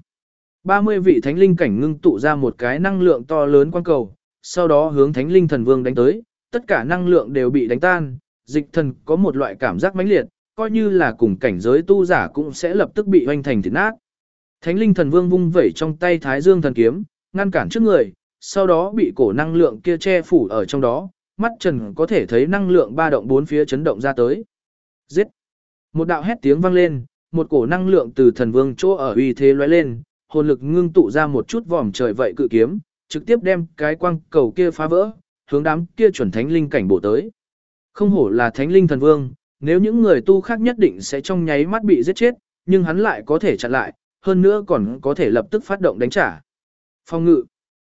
30 vị thánh linh cảnh ngưng tụ ra một cái năng lượng to lớn quang cầu, sau đó hướng Thánh Linh Thần Vương đánh tới, tất cả năng lượng đều bị đánh tan, Dịch Thần có một loại cảm giác mãnh liệt, coi như là cùng cảnh giới tu giả cũng sẽ lập tức bị hoành thành thịt nát. Thánh Linh Thần Vương vung vẩy trong tay Thái Dương Thần Kiếm, ngăn cản trước người, sau đó bị cổ năng lượng kia che phủ ở trong đó, mắt trần có thể thấy năng lượng ba động bốn phía chấn động ra tới. Giết! Một đạo hét tiếng vang lên, một cổ năng lượng từ thần vương chỗ ở uy thế lóe lên, hồn lực ngưng tụ ra một chút vòm trời vậy cự kiếm, trực tiếp đem cái quang cầu kia phá vỡ, hướng đám kia chuẩn thánh linh cảnh bổ tới. Không hổ là thánh linh thần vương, nếu những người tu khác nhất định sẽ trong nháy mắt bị giết chết, nhưng hắn lại có thể chặn lại, hơn nữa còn có thể lập tức phát động đánh trả. Phong ngự.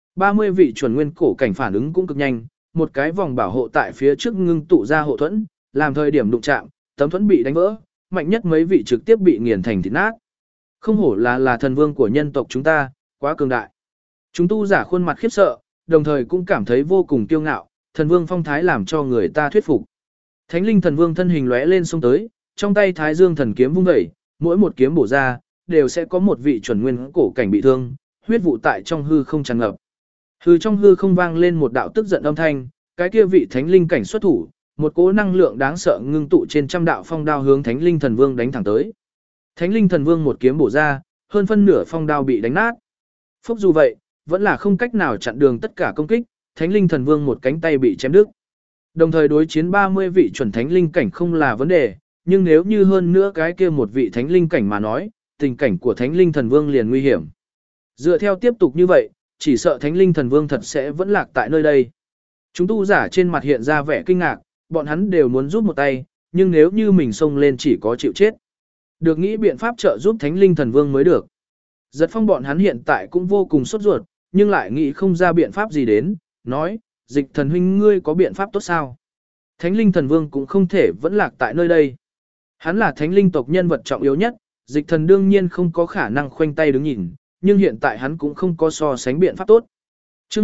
30 vị chuẩn nguyên cổ cảnh phản ứng cũng cực nhanh, một cái vòng bảo hộ tại phía trước ngưng tụ ra hộ thuẫn, làm thời điểm đụng chạm, tấm thuẫn bị đánh vỡ, mạnh nhất mấy vị trực tiếp bị nghiền thành thịt nát. Không hổ là thần vương của nhân tộc chúng ta, quá cường đại. Chúng tu giả khuôn mặt khiếp sợ, đồng thời cũng cảm thấy vô cùng kiêu ngạo, thần vương phong thái làm cho người ta thuyết phục. Thánh linh thần vương thân hình lóe lên xông tới, trong tay Thái Dương thần kiếm vung dậy, mỗi một kiếm bổ ra, đều sẽ có một vị chuẩn nguyên cổ cảnh bị thương, huyết vụ tại trong hư không tràn ngập. Trong hư không vang lên một đạo tức giận âm thanh, cái kia vị thánh linh cảnh xuất thủ, một cỗ năng lượng đáng sợ ngưng tụ trên trăm đạo phong đao hướng Thánh Linh Thần Vương đánh thẳng tới. Thánh Linh Thần Vương một kiếm bổ ra, hơn phân nửa phong đao bị đánh nát. Phúc dù vậy, vẫn là không cách nào chặn đường tất cả công kích, Thánh Linh Thần Vương một cánh tay bị chém đứt. Đồng thời đối chiến 30 vị chuẩn thánh linh cảnh không là vấn đề, nhưng nếu như hơn nữa cái kia một vị thánh linh cảnh mà nói, tình cảnh của thánh linh thần vương liền nguy hiểm. Dựa theo tiếp tục như vậy, chỉ sợ thánh linh thần vương thật sẽ vẫn lạc tại nơi đây. Chúng tu giả trên mặt hiện ra vẻ kinh ngạc, bọn hắn đều muốn giúp một tay, nhưng nếu như mình xông lên chỉ có chịu chết. Được nghĩ biện pháp trợ giúp thánh linh thần vương mới được. Giật Phong bọn hắn hiện tại cũng vô cùng sốt ruột, nhưng lại nghĩ không ra biện pháp gì đến, nói, Dịch thần huynh ngươi có biện pháp tốt sao? Thánh linh thần vương cũng không thể vẫn lạc tại nơi đây. Hắn là thánh linh tộc nhân vật trọng yếu nhất, Dịch thần đương nhiên không có khả năng khoanh tay đứng nhìn, nhưng hiện tại hắn cũng không có so sánh biện pháp tốt. Trước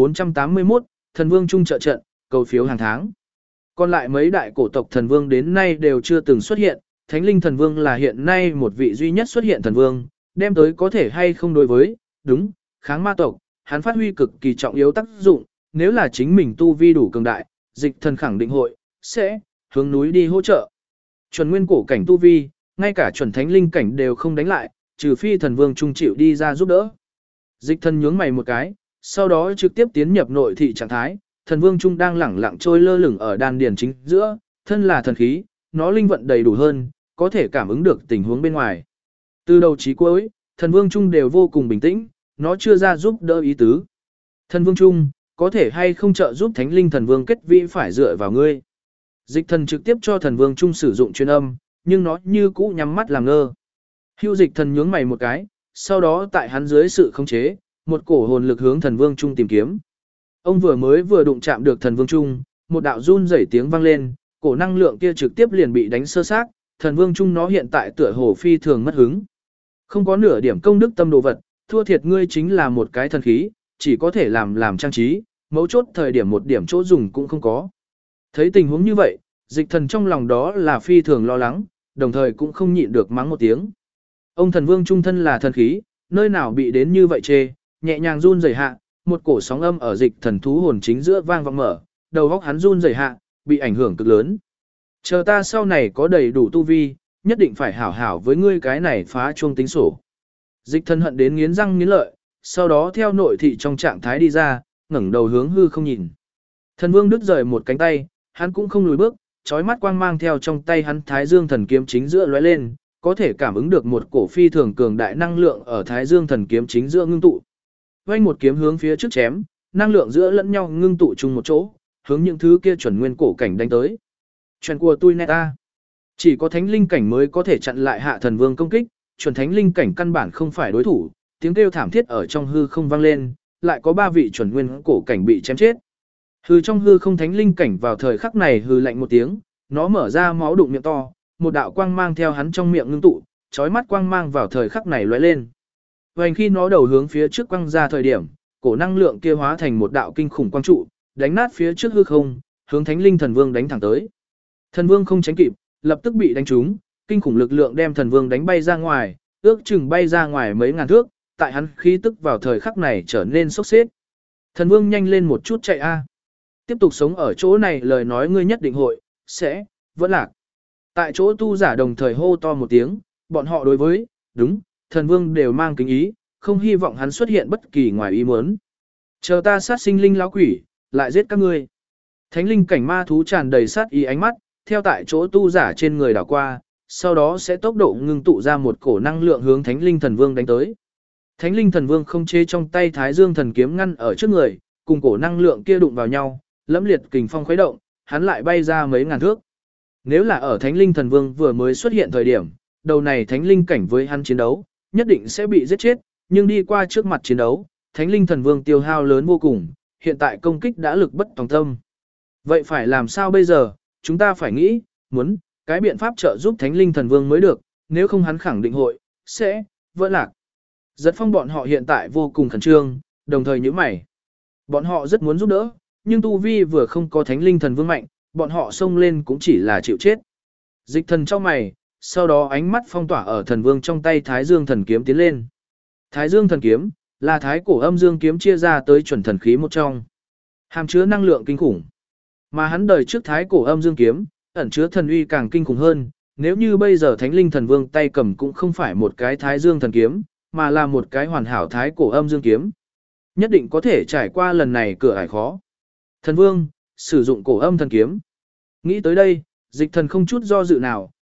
1481, thần vương trung trợ trận, cầu phiếu hàng tháng. Còn lại mấy đại cổ tộc thần vương đến nay đều chưa từng xuất hiện, thánh linh thần vương là hiện nay một vị duy nhất xuất hiện thần vương, đem tới có thể hay không đối với, đúng, kháng ma tộc, hắn phát huy cực kỳ trọng yếu tác dụng, nếu là chính mình tu vi đủ cường đại, Dịch thần khẳng định hội, sẽ, hướng núi đi hỗ trợ. Chuẩn nguyên cổ cảnh tu vi, ngay cả chuẩn thánh linh cảnh đều không đánh lại, trừ phi thần vương trung chịu đi ra giúp đỡ. Dịch thần nhướng mày một cái, sau đó trực tiếp tiến nhập nội thị trạng thái, thần vương trung đang lẳng lặng trôi lơ lửng ở đan điền chính giữa, thân là thần khí, nó linh vận đầy đủ hơn, có thể cảm ứng được tình huống bên ngoài. Từ đầu chí cuối, thần vương trung đều vô cùng bình tĩnh, nó chưa ra giúp đỡ ý tứ. Thần vương trung, có thể hay không trợ giúp thánh linh thần vương kết vĩ phải dựa vào ngươi. Dịch thần trực tiếp cho thần vương trung sử dụng truyền âm, nhưng nó như cũ nhắm mắt làm ngơ. Hưu dịch thần nhướng mày một cái, sau đó tại hắn dưới sự khống chế, một cổ hồn lực hướng thần vương trung tìm kiếm. Ông vừa đụng chạm được thần vương trung, một đạo run rẩy tiếng vang lên, cổ năng lượng kia trực tiếp liền bị đánh sơ xác, thần vương trung nó hiện tại tựa hồ phi thường mất hứng. Không có nửa điểm công đức tâm đồ vật, thua thiệt ngươi chính là một cái thần khí, chỉ có thể làm trang trí, mấu chốt thời điểm một điểm chỗ dùng cũng không có. Thấy tình huống như vậy, dịch thần trong lòng đó là phi thường lo lắng, đồng thời cũng không nhịn được mắng một tiếng. Ông thần vương trung thân là thần khí, nơi nào bị đến như vậy chê, nhẹ nhàng run rẩy hạ, một cổ sóng âm ở dịch thần thú hồn chính giữa vang vọng mở, đầu óc hắn run rẩy hạ, bị ảnh hưởng cực lớn. Chờ ta sau này có đầy đủ tu vi, nhất định phải hảo hảo với ngươi cái này phá chuông tính sổ. Dịch thần hận đến nghiến răng nghiến lợi, sau đó theo nội thị trong trạng thái đi ra, ngẩng đầu hướng hư không nhìn. Thần vương đứt rời một cánh tay, hắn cũng không lùi bước, chói mắt quang mang theo trong tay hắn Thái Dương thần kiếm chính giữa lóe lên, có thể cảm ứng được một cổ phi thường cường đại năng lượng ở Thái Dương thần kiếm chính giữa ngưng tụ. Vành một kiếm hướng phía trước chém, năng lượng giữa lẫn nhau ngưng tụ chung một chỗ, hướng những thứ kia chuẩn nguyên cổ cảnh đánh tới. Chuyện của tôi neta. Chỉ có thánh linh cảnh mới có thể chặn lại hạ thần vương công kích, chuẩn thánh linh cảnh căn bản không phải đối thủ, tiếng kêu thảm thiết ở trong hư không vang lên, lại có 3 vị chuẩn nguyên cổ cảnh bị chém chết. Hư trong hư không thánh linh cảnh vào thời khắc này hư lạnh một tiếng, nó mở ra máu đụng miệng to, một đạo quang mang theo hắn trong miệng ngưng tụ, chói mắt quang mang vào thời khắc này lóe lên. Vành khi nó đầu hướng phía trước quăng ra thời điểm, cổ năng lượng kia hóa thành một đạo kinh khủng quang trụ, đánh nát phía trước hư không, hướng thánh linh thần vương đánh thẳng tới. Thần vương không tránh kịp, lập tức bị đánh trúng, kinh khủng lực lượng đem thần vương đánh bay ra ngoài, ước chừng bay ra ngoài mấy ngàn thước, tại hắn khí tức vào thời khắc này trở nên sốc xếp. Thần vương nhanh lên một chút chạy a. Tiếp tục sống ở chỗ này lời nói ngươi nhất định hội, sẽ, vẫn lạc. Tại chỗ tu giả đồng thời hô to một tiếng, bọn họ đối với, đúng, thần vương đều mang kính ý, không hy vọng hắn xuất hiện bất kỳ ngoài ý muốn. Chờ ta sát sinh linh lão quỷ, lại giết các ngươi. Thánh linh cảnh ma thú tràn đầy sát ý ánh mắt, theo tại chỗ tu giả trên người đảo qua, sau đó sẽ tốc độ ngưng tụ ra một cổ năng lượng hướng thánh linh thần vương đánh tới. Thánh linh thần vương không chế trong tay Thái Dương thần kiếm ngăn ở trước người, cùng cổ năng lượng kia đụng vào nhau, lẫm liệt kình phong khuấy động, hắn lại bay ra mấy ngàn thước. Nếu là ở thánh linh thần vương vừa mới xuất hiện thời điểm, đầu này thánh linh cảnh với hắn chiến đấu, nhất định sẽ bị giết chết, nhưng đi qua trước mặt chiến đấu, thánh linh thần vương tiêu hao lớn vô cùng, hiện tại công kích đã lực bất tòng tâm. Vậy phải làm sao bây giờ, chúng ta phải nghĩ, muốn, cái biện pháp trợ giúp thánh linh thần vương mới được, nếu không hắn khẳng định hội, sẽ, vỡ lạc. Giật Phong bọn họ hiện tại vô cùng khẩn trương, đồng thời nhíu mày. Bọn họ rất muốn giúp đỡ, nhưng tu vi vừa không có thánh linh thần vương mạnh, bọn họ xông lên cũng chỉ là chịu chết. Dịch thần trong mày, sau đó ánh mắt phong tỏa ở thần vương trong tay Thái Dương thần kiếm tiến lên. Thái Dương thần kiếm là thái cổ âm dương kiếm chia ra tới chuẩn thần khí một trong, hàm chứa năng lượng kinh khủng. Mà hắn đời trước thái cổ âm dương kiếm, ẩn chứa thần uy càng kinh khủng hơn, nếu như bây giờ thánh linh thần vương tay cầm cũng không phải một cái Thái Dương thần kiếm, mà là một cái hoàn hảo thái cổ âm dương kiếm. Nhất định có thể trải qua lần này cửa ải khó. Thần vương, sử dụng cổ âm thần kiếm. Nghĩ tới đây, dịch thần không chút do dự nào,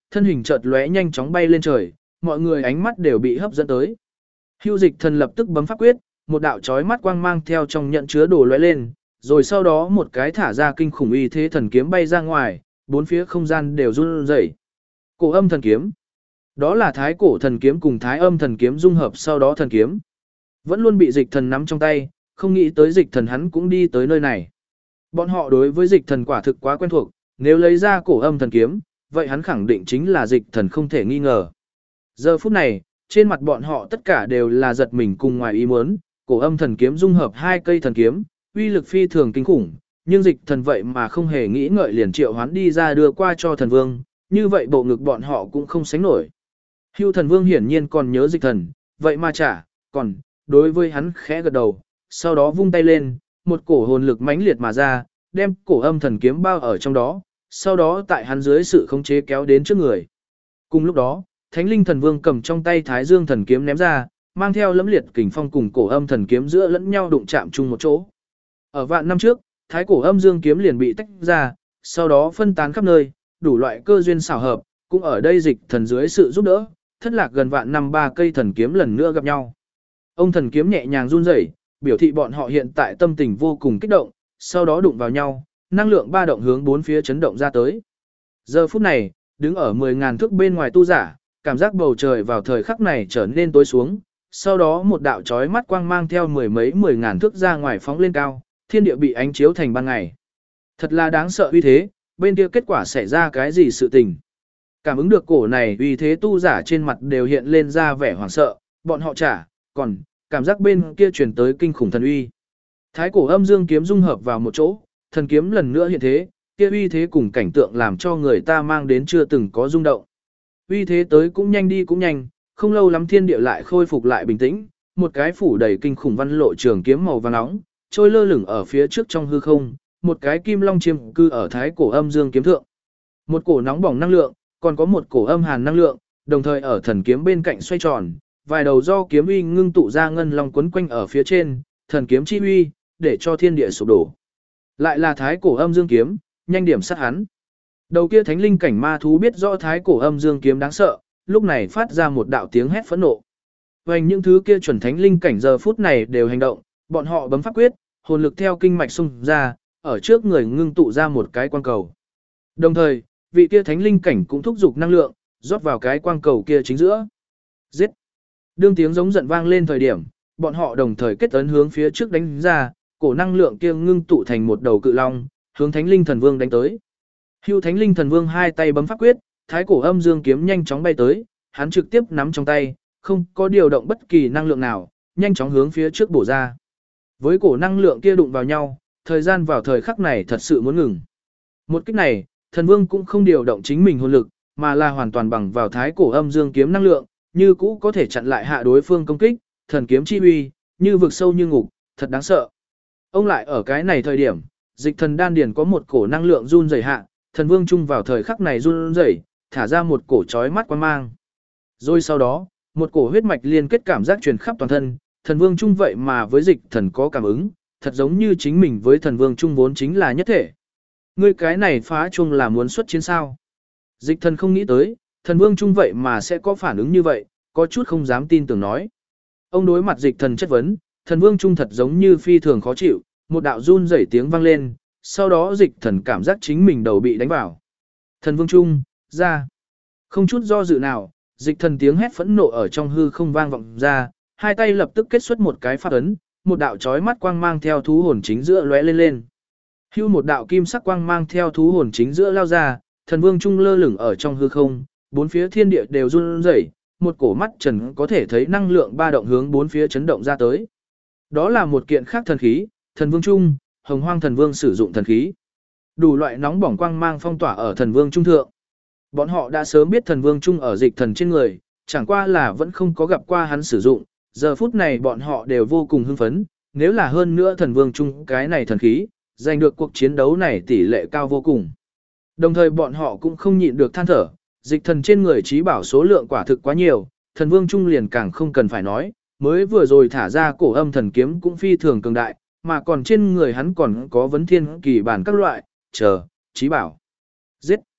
thân hình chợt lóe nhanh chóng bay lên trời, mọi người ánh mắt đều bị hấp dẫn tới. Hưu Dịch Thần lập tức bấm pháp quyết, một đạo chói mắt quang mang theo trong nhận chứa đồ lóe lên, rồi sau đó một cái thả ra kinh khủng uy thế thần kiếm bay ra ngoài, bốn phía không gian đều run rẩy. Cổ âm thần kiếm. Đó là thái cổ thần kiếm cùng thái âm thần kiếm dung hợp sau đó thần kiếm. Vẫn luôn bị Dịch Thần nắm trong tay, không nghĩ tới Dịch Thần hắn cũng đi tới nơi này. Bọn họ đối với Dịch Thần quả thực quá quen thuộc, nếu lấy ra cổ âm thần kiếm, vậy hắn khẳng định chính là Dịch Thần không thể nghi ngờ. Giờ phút này, trên mặt bọn họ tất cả đều là giật mình cùng ngoài ý muốn, cổ âm thần kiếm dung hợp hai cây thần kiếm, uy lực phi thường kinh khủng, nhưng Dịch Thần vậy mà không hề nghĩ ngợi liền triệu hoán đi ra đưa qua cho thần vương, như vậy bộ ngực bọn họ cũng không sánh nổi. Hưu thần vương hiển nhiên còn nhớ Dịch Thần, vậy mà còn, đối với hắn khẽ gật đầu, sau đó vung tay lên, một cổ hồn lực mãnh liệt mà ra, đem cổ âm thần kiếm bao ở trong đó, sau đó tại hắn dưới sự khống chế kéo đến trước người. Cùng lúc đó, Thánh Linh Thần Vương cầm trong tay Thái Dương thần kiếm ném ra, mang theo lẫm liệt kình phong cùng cổ âm thần kiếm giữa lẫn nhau đụng chạm chung một chỗ. Ở vạn năm trước, Thái cổ âm dương kiếm liền bị tách ra, sau đó phân tán khắp nơi, đủ loại cơ duyên xảo hợp, cũng ở đây Dịch Thần dưới sự giúp đỡ, thất lạc gần vạn năm ba cây thần kiếm lần nữa gặp nhau. Ông thần kiếm nhẹ nhàng run rẩy, biểu thị bọn họ hiện tại tâm tình vô cùng kích động, sau đó đụng vào nhau, năng lượng ba động hướng bốn phía chấn động ra tới. Giờ phút này, đứng ở 10.000 thước bên ngoài tu giả, cảm giác bầu trời vào thời khắc này trở nên tối xuống, sau đó một đạo chói mắt quang mang theo mười ngàn thước ra ngoài phóng lên cao, thiên địa bị ánh chiếu thành ban ngày. Thật là đáng sợ uy thế, bên kia kết quả xảy ra cái gì sự tình. Cảm ứng được cổ này uy thế tu giả trên mặt đều hiện lên ra vẻ hoảng sợ, bọn họ còn cảm giác bên kia truyền tới kinh khủng thần uy. Thái cổ âm dương kiếm dung hợp vào một chỗ, thần kiếm lần nữa hiện thế, kia uy thế cùng cảnh tượng làm cho người ta mang đến chưa từng có rung động. Uy thế tới cũng nhanh đi cũng nhanh, không lâu lắm thiên địa lại khôi phục lại bình tĩnh, một cái phủ đầy kinh khủng văn lộ trường kiếm màu vàng nóng, trôi lơ lửng ở phía trước trong hư không, một cái kim long chiêm cư ở thái cổ âm dương kiếm thượng. Một cổ nóng bỏng năng lượng, còn có một cổ âm hàn năng lượng, đồng thời ở thần kiếm bên cạnh xoay tròn, vài đầu do kiếm uy ngưng tụ ra ngân long quấn quanh ở phía trên, thần kiếm chi uy, để cho thiên địa sụp đổ. Lại là thái cổ âm dương kiếm, nhanh điểm sát hắn. Đầu kia thánh linh cảnh ma thú biết rõ thái cổ âm dương kiếm đáng sợ, lúc này phát ra một đạo tiếng hét phẫn nộ. Vành những thứ kia chuẩn thánh linh cảnh giờ phút này đều hành động, bọn họ bấm pháp quyết, hồn lực theo kinh mạch xung ra, ở trước người ngưng tụ ra một cái quang cầu. Đồng thời, vị kia thánh linh cảnh cũng thúc giục năng lượng, rót vào cái quang cầu kia chính giữa. Giết! Đương tiếng giống giận vang lên thời điểm, bọn họ đồng thời kết ấn hướng phía trước đánh ra, cổ năng lượng kia ngưng tụ thành một đầu cự long, hướng Thánh Linh Thần Vương đánh tới. Hưu Thánh Linh Thần Vương hai tay bấm pháp quyết, thái cổ âm dương kiếm nhanh chóng bay tới, hắn trực tiếp nắm trong tay, không có điều động bất kỳ năng lượng nào, nhanh chóng hướng phía trước bổ ra. Với cổ năng lượng kia đụng vào nhau, thời gian vào thời khắc này thật sự muốn ngừng. Một kích này, Thần Vương cũng không điều động chính mình hồn lực, mà là hoàn toàn bằng vào thái cổ âm dương kiếm năng lượng, như cũ có thể chặn lại hạ đối phương công kích, thần kiếm chi uy, như vực sâu như ngục, thật đáng sợ. Ông lại ở cái này thời điểm, Dịch Thần đan điền có một cổ năng lượng run rẩy hạ, Thần Vương trung vào thời khắc này run rẩy, thả ra một cổ chói mắt quang mang. Rồi sau đó, một cổ huyết mạch liên kết cảm giác truyền khắp toàn thân, Thần Vương trung vậy mà với Dịch Thần có cảm ứng, thật giống như chính mình với Thần Vương trung vốn chính là nhất thể. Ngươi cái này phá chung là muốn xuất chiến sao? Dịch Thần không nghĩ tới, Thần Vương trung vậy mà sẽ có phản ứng như vậy, có chút không dám tin tưởng nói. Ông đối mặt Dịch Thần chất vấn, Thần Vương trung thật giống như phi thường khó chịu, một đạo run rẩy tiếng vang lên, sau đó Dịch Thần cảm giác chính mình đầu bị đánh vào. Thần Vương trung, ra. Không chút do dự nào, Dịch Thần tiếng hét phẫn nộ ở trong hư không vang vọng ra, hai tay lập tức kết xuất một cái pháp ấn, một đạo chói mắt quang mang theo thú hồn chính giữa lóe lên lên. Hưu một đạo kim sắc quang mang theo thú hồn chính giữa lao ra, Thần Vương trung lơ lửng ở trong hư không, bốn phía thiên địa đều run rẩy, một cổ mắt trần có thể thấy năng lượng ba động hướng bốn phía chấn động ra tới. Đó là một kiện khác thần khí, Thần Vương trung, Hồng Hoang Thần Vương sử dụng thần khí. Đủ loại nóng bỏng quang mang phong tỏa ở Thần Vương trung thượng. Bọn họ đã sớm biết Thần Vương trung ở Dịch Thần trên người, chẳng qua là vẫn không có gặp qua hắn sử dụng, giờ phút này bọn họ đều vô cùng hưng phấn, nếu là hơn nữa Thần Vương trung cái này thần khí, giành được cuộc chiến đấu này tỷ lệ cao vô cùng. Đồng thời bọn họ cũng không nhịn được than thở, Dịch Thần trên người trí bảo số lượng quả thực quá nhiều, Thần Vương trung liền càng không cần phải nói, mới vừa rồi thả ra cổ âm thần kiếm cũng phi thường cường đại, mà còn trên người hắn còn có vấn thiên kỳ bản các loại, trí bảo. Giết!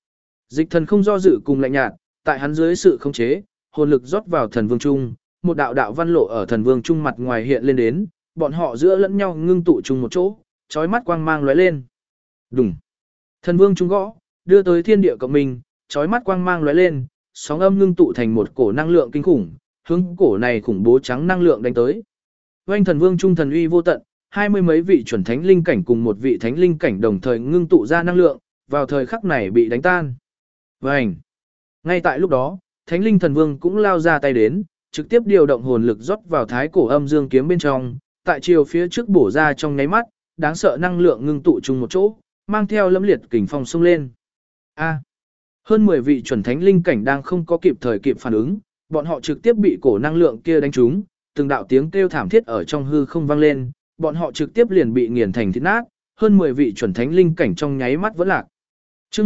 Dịch thần không do dự cùng lạnh nhạt, tại hắn dưới sự khống chế, hồn lực rót vào thần vương trung, một đạo đạo văn lộ ở thần vương trung mặt ngoài hiện lên đến, bọn họ giữa lẫn nhau ngưng tụ chung một chỗ, chói mắt quang mang lóe lên. Đùng. Thần vương trung gõ, đưa tới thiên địa cộng mình, chói mắt quang mang lóe lên, sóng âm ngưng tụ thành một cổ năng lượng kinh khủng, hướng cổ này khủng bố trắng năng lượng đánh tới. Oanh thần vương trung thần uy vô tận, 20 mấy vị chuẩn thánh linh cảnh cùng một vị thánh linh cảnh đồng thời ngưng tụ ra năng lượng, vào thời khắc này bị đánh tan. Vành. Ngay tại lúc đó, thánh linh thần vương cũng lao ra tay đến, trực tiếp điều động hồn lực rót vào thái cổ âm dương kiếm bên trong, tại chiều phía trước bổ ra trong nháy mắt, đáng sợ năng lượng ngưng tụ chung một chỗ, mang theo lẫm liệt kình phong xông lên. Hơn 10 vị chuẩn thánh linh cảnh đang không có kịp thời kịp phản ứng, bọn họ trực tiếp bị cổ năng lượng kia đánh trúng, từng đạo tiếng kêu thảm thiết ở trong hư không vang lên, bọn họ trực tiếp liền bị nghiền thành thịt nát, hơn 10 vị chuẩn thánh linh cảnh trong nháy mắt vỡ lạc. Chương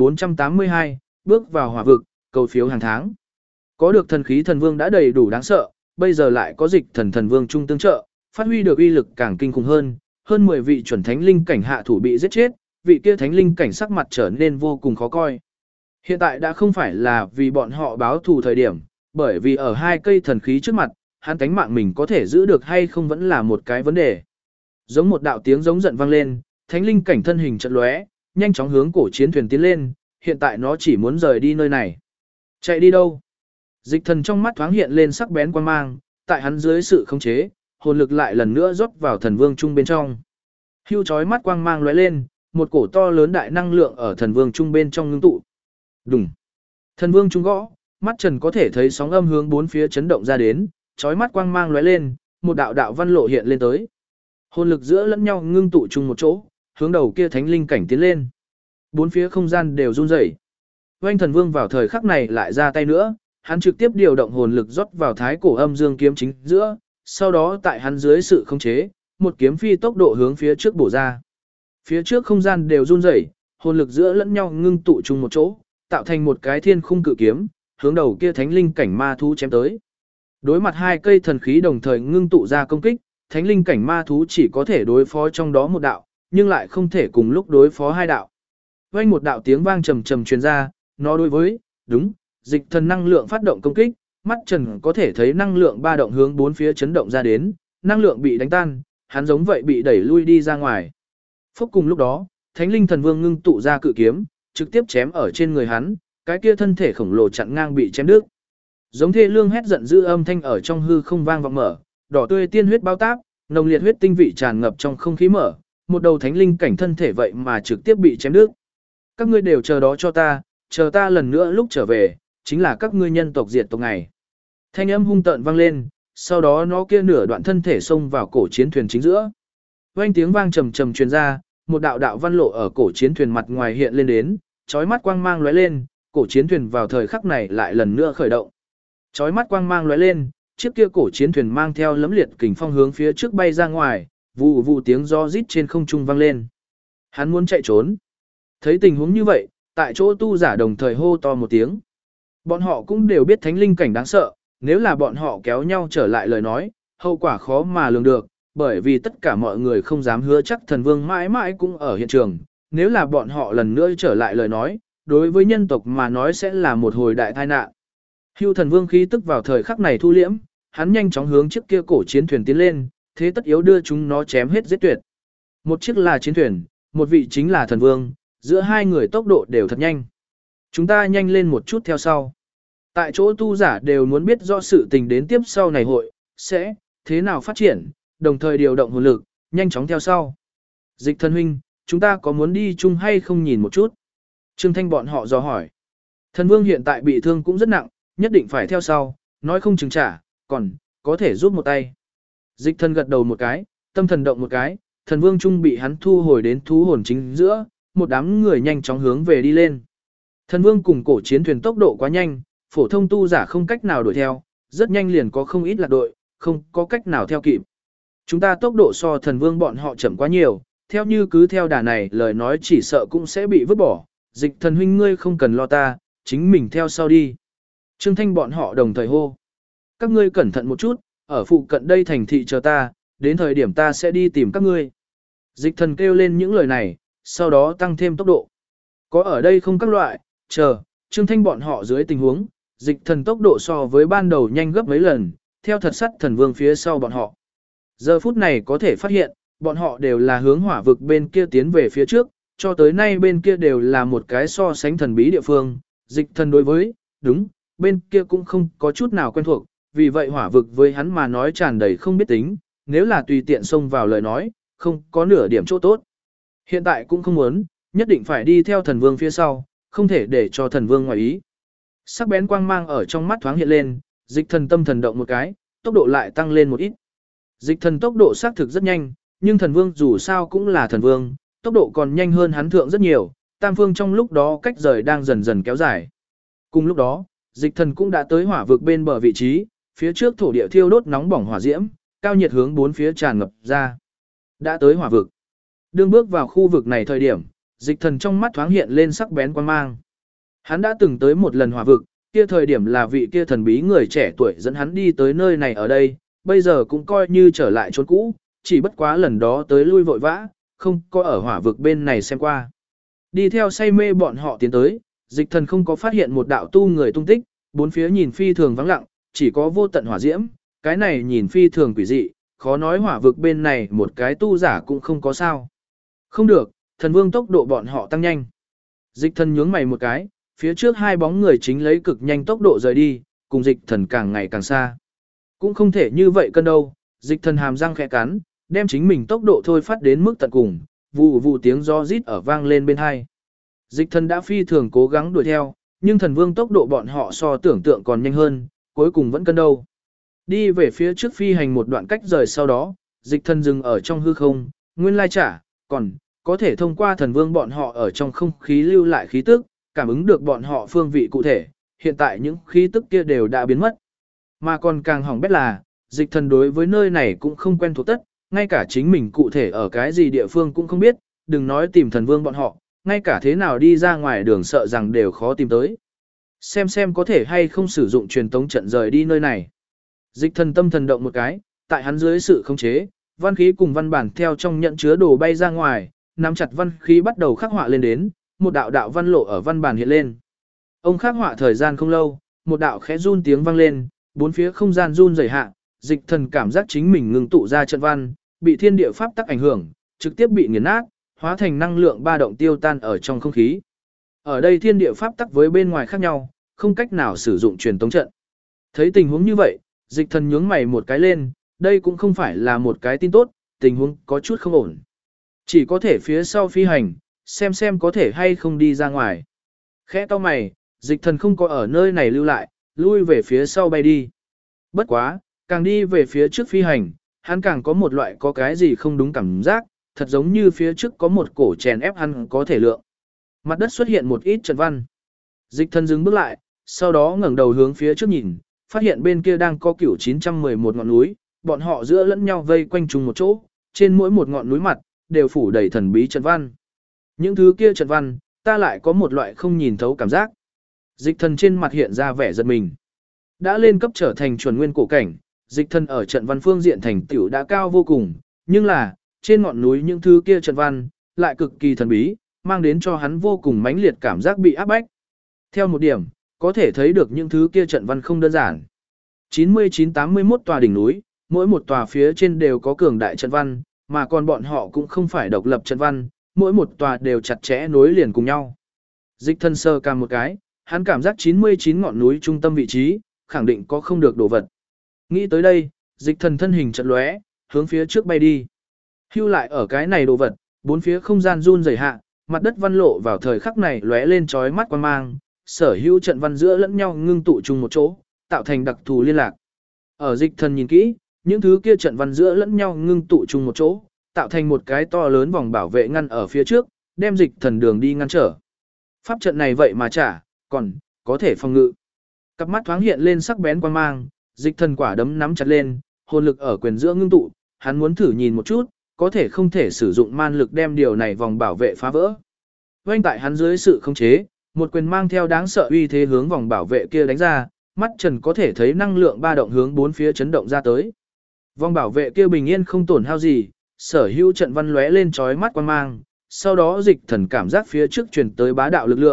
1482, bước vào hỏa vực, cầu phiếu hàng tháng. Có được thần khí thần vương đã đầy đủ đáng sợ, bây giờ lại có dịch thần thần vương trung tương trợ, phát huy được uy lực càng kinh khủng hơn 10 vị chuẩn thánh linh cảnh hạ thủ bị giết chết, vị kia thánh linh cảnh sắc mặt trở nên vô cùng khó coi. Hiện tại đã không phải là vì bọn họ báo thù thời điểm, bởi vì ở hai cây thần khí trước mặt, hắn tánh mạng mình có thể giữ được hay không vẫn là một cái vấn đề. Giống một đạo tiếng giống giận vang lên, thánh linh cảnh thân hình chợt lóe, nhanh chóng hướng cổ chiến thuyền tiến lên, hiện tại nó chỉ muốn rời đi nơi này. Chạy đi đâu? Dịch thần trong mắt thoáng hiện lên sắc bén quan mang, tại hắn dưới sự khống chế, hồn lực lại lần nữa rót vào thần vương trung bên trong. Hưu chói mắt quang mang lóe lên, một cổ to lớn đại năng lượng ở thần vương trung bên trong ngưng tụ. Đùng. Thần vương trung gõ, mắt trần có thể thấy sóng âm hướng bốn phía chấn động ra đến, chói mắt quang mang lóe lên, một đạo đạo văn lộ hiện lên tới. Hồn lực giữa lẫn nhau ngưng tụ chung một chỗ, hướng đầu kia thánh linh cảnh tiến lên. Bốn phía không gian đều run rẩy. Oanh thần vương vào thời khắc này lại ra tay nữa, hắn trực tiếp điều động hồn lực rót vào thái cổ âm dương kiếm chính giữa, sau đó tại hắn dưới sự khống chế, một kiếm phi tốc độ hướng phía trước bổ ra. Phía trước không gian đều run rẩy, hồn lực giữa lẫn nhau ngưng tụ chung một chỗ, tạo thành một cái thiên khung cự kiếm, hướng đầu kia thánh linh cảnh ma thú chém tới. Đối mặt hai cây thần khí đồng thời ngưng tụ ra công kích, thánh linh cảnh ma thú chỉ có thể đối phó trong đó một đạo, nhưng lại không thể cùng lúc đối phó hai đạo. Vang một đạo tiếng vang trầm trầm truyền ra, nó đối với, đúng, dịch thần năng lượng phát động công kích, mắt trần có thể thấy năng lượng ba động hướng bốn phía chấn động ra đến, năng lượng bị đánh tan, hắn giống vậy bị đẩy lui đi ra ngoài. Phúc cùng lúc đó, thánh linh thần vương ngưng tụ ra cự kiếm, trực tiếp chém ở trên người hắn, cái kia thân thể khổng lồ chặn ngang bị chém đứt. Giống thê lương hét giận dữ âm thanh ở trong hư không vang vọng mở, đỏ tươi tiên huyết bao táp, nồng liệt huyết tinh vị tràn ngập trong không khí mở, một đầu thánh linh cảnh thân thể vậy mà trực tiếp bị chém đứt. Các ngươi đều chờ đó cho ta, chờ ta lần nữa lúc trở về, chính là các ngươi nhân tộc diệt tộc ngày. Thanh âm hung tợn vang lên, sau đó nó kia nửa đoạn thân thể xông vào cổ chiến thuyền chính giữa. Vang tiếng vang trầm trầm truyền ra, một đạo đạo văn lộ ở cổ chiến thuyền mặt ngoài hiện lên đến, chói mắt quang mang lóe lên, cổ chiến thuyền vào thời khắc này lại lần nữa khởi động. Chói mắt quang mang lóe lên, chiếc kia cổ chiến thuyền mang theo lẫm liệt kình phong hướng phía trước bay ra ngoài, vụ vụ tiếng gió rít trên không trung vang lên. Hắn muốn chạy trốn. Thấy tình huống như vậy, tại chỗ tu giả đồng thời hô to một tiếng. Bọn họ cũng đều biết thánh linh cảnh đáng sợ, nếu là bọn họ kéo nhau trở lại lời nói, hậu quả khó mà lường được, bởi vì tất cả mọi người không dám hứa chắc thần vương mãi mãi cũng ở hiện trường, nếu là bọn họ lần nữa trở lại lời nói, đối với nhân tộc mà nói sẽ là một hồi đại tai nạn. Hưu thần vương khí tức vào thời khắc này thu liễm, hắn nhanh chóng hướng chiếc kia cổ chiến thuyền tiến lên, thế tất yếu đưa chúng nó chém hết giết tuyệt. Một chiếc là chiến thuyền, một vị chính là thần vương, giữa hai người tốc độ đều thật nhanh. Chúng ta nhanh lên một chút theo sau. Tại chỗ tu giả đều muốn biết rõ sự tình đến tiếp sau này hội, sẽ, thế nào phát triển, đồng thời điều động hồn lực, nhanh chóng theo sau. Dịch thần huynh, chúng ta có muốn đi chung hay không nhìn một chút? Trương Thanh bọn họ dò hỏi. Thần vương hiện tại bị thương cũng rất nặng, nhất định phải theo sau, nói không chừng trả, còn, có thể giúp một tay. Dịch thần gật đầu một cái, tâm thần động một cái, thần vương trung bị hắn thu hồi đến thú hồn chính giữa, một đám người nhanh chóng hướng về đi lên. Thần vương cùng cổ chiến thuyền tốc độ quá nhanh, phổ thông tu giả không cách nào đuổi theo, rất nhanh liền có không ít lạc đội, không có cách nào theo kịp. Chúng ta tốc độ so thần vương bọn họ chậm quá nhiều, theo như cứ theo đà này lời nói chỉ sợ cũng sẽ bị vứt bỏ, dịch thần huynh ngươi không cần lo ta, chính mình theo sau đi. Trương Thanh bọn họ đồng thời hô. Các ngươi cẩn thận một chút, ở phụ cận đây thành thị chờ ta, đến thời điểm ta sẽ đi tìm các ngươi. Dịch thần kêu lên những lời này, sau đó tăng thêm tốc độ. Có ở đây không các loại, chờ, Trương Thanh bọn họ dưới tình huống, dịch thần tốc độ so với ban đầu nhanh gấp mấy lần, theo thật sắt thần vương phía sau bọn họ. Giờ phút này có thể phát hiện, bọn họ đều là hướng hỏa vực bên kia tiến về phía trước, cho tới nay bên kia đều là một cái so sánh thần bí địa phương, dịch thần đối với, đúng, bên kia cũng không có chút nào quen thuộc, vì vậy hỏa vực với hắn mà nói tràn đầy không biết tính, nếu là tùy tiện xông vào lời nói, không có nửa điểm chỗ tốt. Hiện tại cũng không muốn, nhất định phải đi theo thần vương phía sau, không thể để cho thần vương ngoài ý. Sắc bén quang mang ở trong mắt thoáng hiện lên, dịch thần tâm thần động một cái, tốc độ lại tăng lên một ít. Dịch thần tốc độ xác thực rất nhanh, nhưng thần vương dù sao cũng là thần vương, tốc độ còn nhanh hơn hắn thượng rất nhiều, tam phương trong lúc đó cách rời đang dần dần kéo dài. Cùng lúc đó, dịch thần cũng đã tới hỏa vực bên bờ vị trí, phía trước thổ địa thiêu đốt nóng bỏng hỏa diễm, cao nhiệt hướng bốn phía tràn ngập ra. Đã tới hỏa vực. Đương bước vào khu vực này thời điểm, dịch thần trong mắt thoáng hiện lên sắc bén quan mang. Hắn đã từng tới một lần hỏa vực, kia thời điểm là vị kia thần bí người trẻ tuổi dẫn hắn đi tới nơi này ở đây, bây giờ cũng coi như trở lại chốn cũ, chỉ bất quá lần đó tới lui vội vã, không có ở hỏa vực bên này xem qua. Đi theo say mê bọn họ tiến tới, dịch thần không có phát hiện một đạo tu người tung tích, bốn phía nhìn phi thường vắng lặng, chỉ có vô tận hỏa diễm, cái này nhìn phi thường quỷ dị, khó nói hỏa vực bên này một cái tu giả cũng không có sao. Không được, thần vương tốc độ bọn họ tăng nhanh. Dịch thần nhướng mày một cái, phía trước hai bóng người chính lấy cực nhanh tốc độ rời đi, cùng dịch thần càng ngày càng xa. Cũng không thể như vậy cân đâu, dịch thần hàm răng khẽ cắn, đem chính mình tốc độ thôi phát đến mức tận cùng, vụ vụ tiếng gió rít ở vang lên bên hai. Dịch thần đã phi thường cố gắng đuổi theo, nhưng thần vương tốc độ bọn họ so tưởng tượng còn nhanh hơn, cuối cùng vẫn cân đâu. Đi về phía trước phi hành một đoạn cách rời sau đó, dịch thần dừng ở trong hư không, nguyên lai trả, còn có thể thông qua thần vương bọn họ ở trong không khí lưu lại khí tức, cảm ứng được bọn họ phương vị cụ thể, hiện tại những khí tức kia đều đã biến mất. Mà còn càng hỏng bét là, dịch thần đối với nơi này cũng không quen thuộc tất, ngay cả chính mình cụ thể ở cái gì địa phương cũng không biết, đừng nói tìm thần vương bọn họ, ngay cả thế nào đi ra ngoài đường sợ rằng đều khó tìm tới. Xem có thể hay không sử dụng truyền tống trận rời đi nơi này. Dịch thần tâm thần động một cái, tại hắn dưới sự khống chế, văn khí cùng văn bản theo trong nhận chứa đồ bay ra ngoài, nắm chặt văn khí bắt đầu khắc họa lên đến, một đạo đạo văn lộ ở văn bản hiện lên. Ông khắc họa thời gian không lâu, một đạo khẽ run tiếng vang lên, bốn phía không gian run rẩy hạ, dịch thần cảm giác chính mình ngừng tụ ra trận văn, bị thiên địa pháp tắc ảnh hưởng, trực tiếp bị nghiền nát, hóa thành năng lượng ba động tiêu tan ở trong không khí. Ở đây thiên địa pháp tắc với bên ngoài khác nhau, không cách nào sử dụng truyền tống trận. Thấy tình huống như vậy, dịch thần nhướng mày một cái lên, đây cũng không phải là một cái tin tốt, tình huống có chút không ổn. Chỉ có thể phía sau phi hành, xem có thể hay không đi ra ngoài. Khẽ to mày, dịch thần không có ở nơi này lưu lại, lui về phía sau bay đi. Bất quá, càng đi về phía trước phi hành, hắn càng có một loại có cái gì không đúng cảm giác, thật giống như phía trước có một cổ chèn ép hắn có thể lượng. Mặt đất xuất hiện một ít trận văn. Dịch thần dừng bước lại, sau đó ngẩng đầu hướng phía trước nhìn, phát hiện bên kia đang có cửu 911 ngọn núi, bọn họ giữa lẫn nhau vây quanh chung một chỗ, trên mỗi một ngọn núi mặt, đều phủ đầy thần bí trận văn. Những thứ kia trận văn, ta lại có một loại không nhìn thấu cảm giác. Dịch thần trên mặt hiện ra vẻ giật mình. Đã lên cấp trở thành chuẩn nguyên cổ cảnh, dịch thần ở trận văn phương diện thành tựu đã cao vô cùng, nhưng là, trên ngọn núi những thứ kia trận văn, lại cực kỳ thần bí, mang đến cho hắn vô cùng mãnh liệt cảm giác bị áp bách. Theo một điểm, có thể thấy được những thứ kia trận văn không đơn giản. 99-81 tòa đỉnh núi, mỗi một tòa phía trên đều có cường đại trận văn, mà còn bọn họ cũng không phải độc lập trận văn, mỗi một tòa đều chặt chẽ nối liền cùng nhau. Dịch thân sơ cam một cái, hắn cảm giác 99 ngọn núi trung tâm vị trí, khẳng định có không được đồ vật. Nghĩ tới đây, dịch thần thân hình chợt lóe, hướng phía trước bay đi. Hưu lại ở cái này đồ vật, bốn phía không gian run rẩy hạ, mặt đất văn lộ vào thời khắc này lóe lên chói mắt quan mang, sở hữu trận văn giữa lẫn nhau ngưng tụ chung một chỗ, tạo thành đặc thù liên lạc. Ở dịch thần nhìn kỹ, những thứ kia trận văn giữa lẫn nhau ngưng tụ chung một chỗ, tạo thành một cái to lớn vòng bảo vệ ngăn ở phía trước, đem dịch thần đường đi ngăn trở. Pháp trận này vậy mà còn có thể phòng ngự. Cặp mắt thoáng hiện lên sắc bén quan mang, dịch thần quả đấm nắm chặt lên, hồn lực ở quyền giữa ngưng tụ, hắn muốn thử nhìn một chút, có thể không thể sử dụng man lực đem điều này vòng bảo vệ phá vỡ. Vành tại hắn dưới sự khống chế, một quyền mang theo đáng sợ uy thế hướng vòng bảo vệ kia đánh ra, mắt trần có thể thấy năng lượng ba động hướng bốn phía chấn động ra tới. Vòng bảo vệ kia bình yên không tổn hao gì, sở hữu trận văn lóe lên chói mắt quan mang, sau đó dịch thần cảm giác phía trước truyền tới bá đạo lực lượng,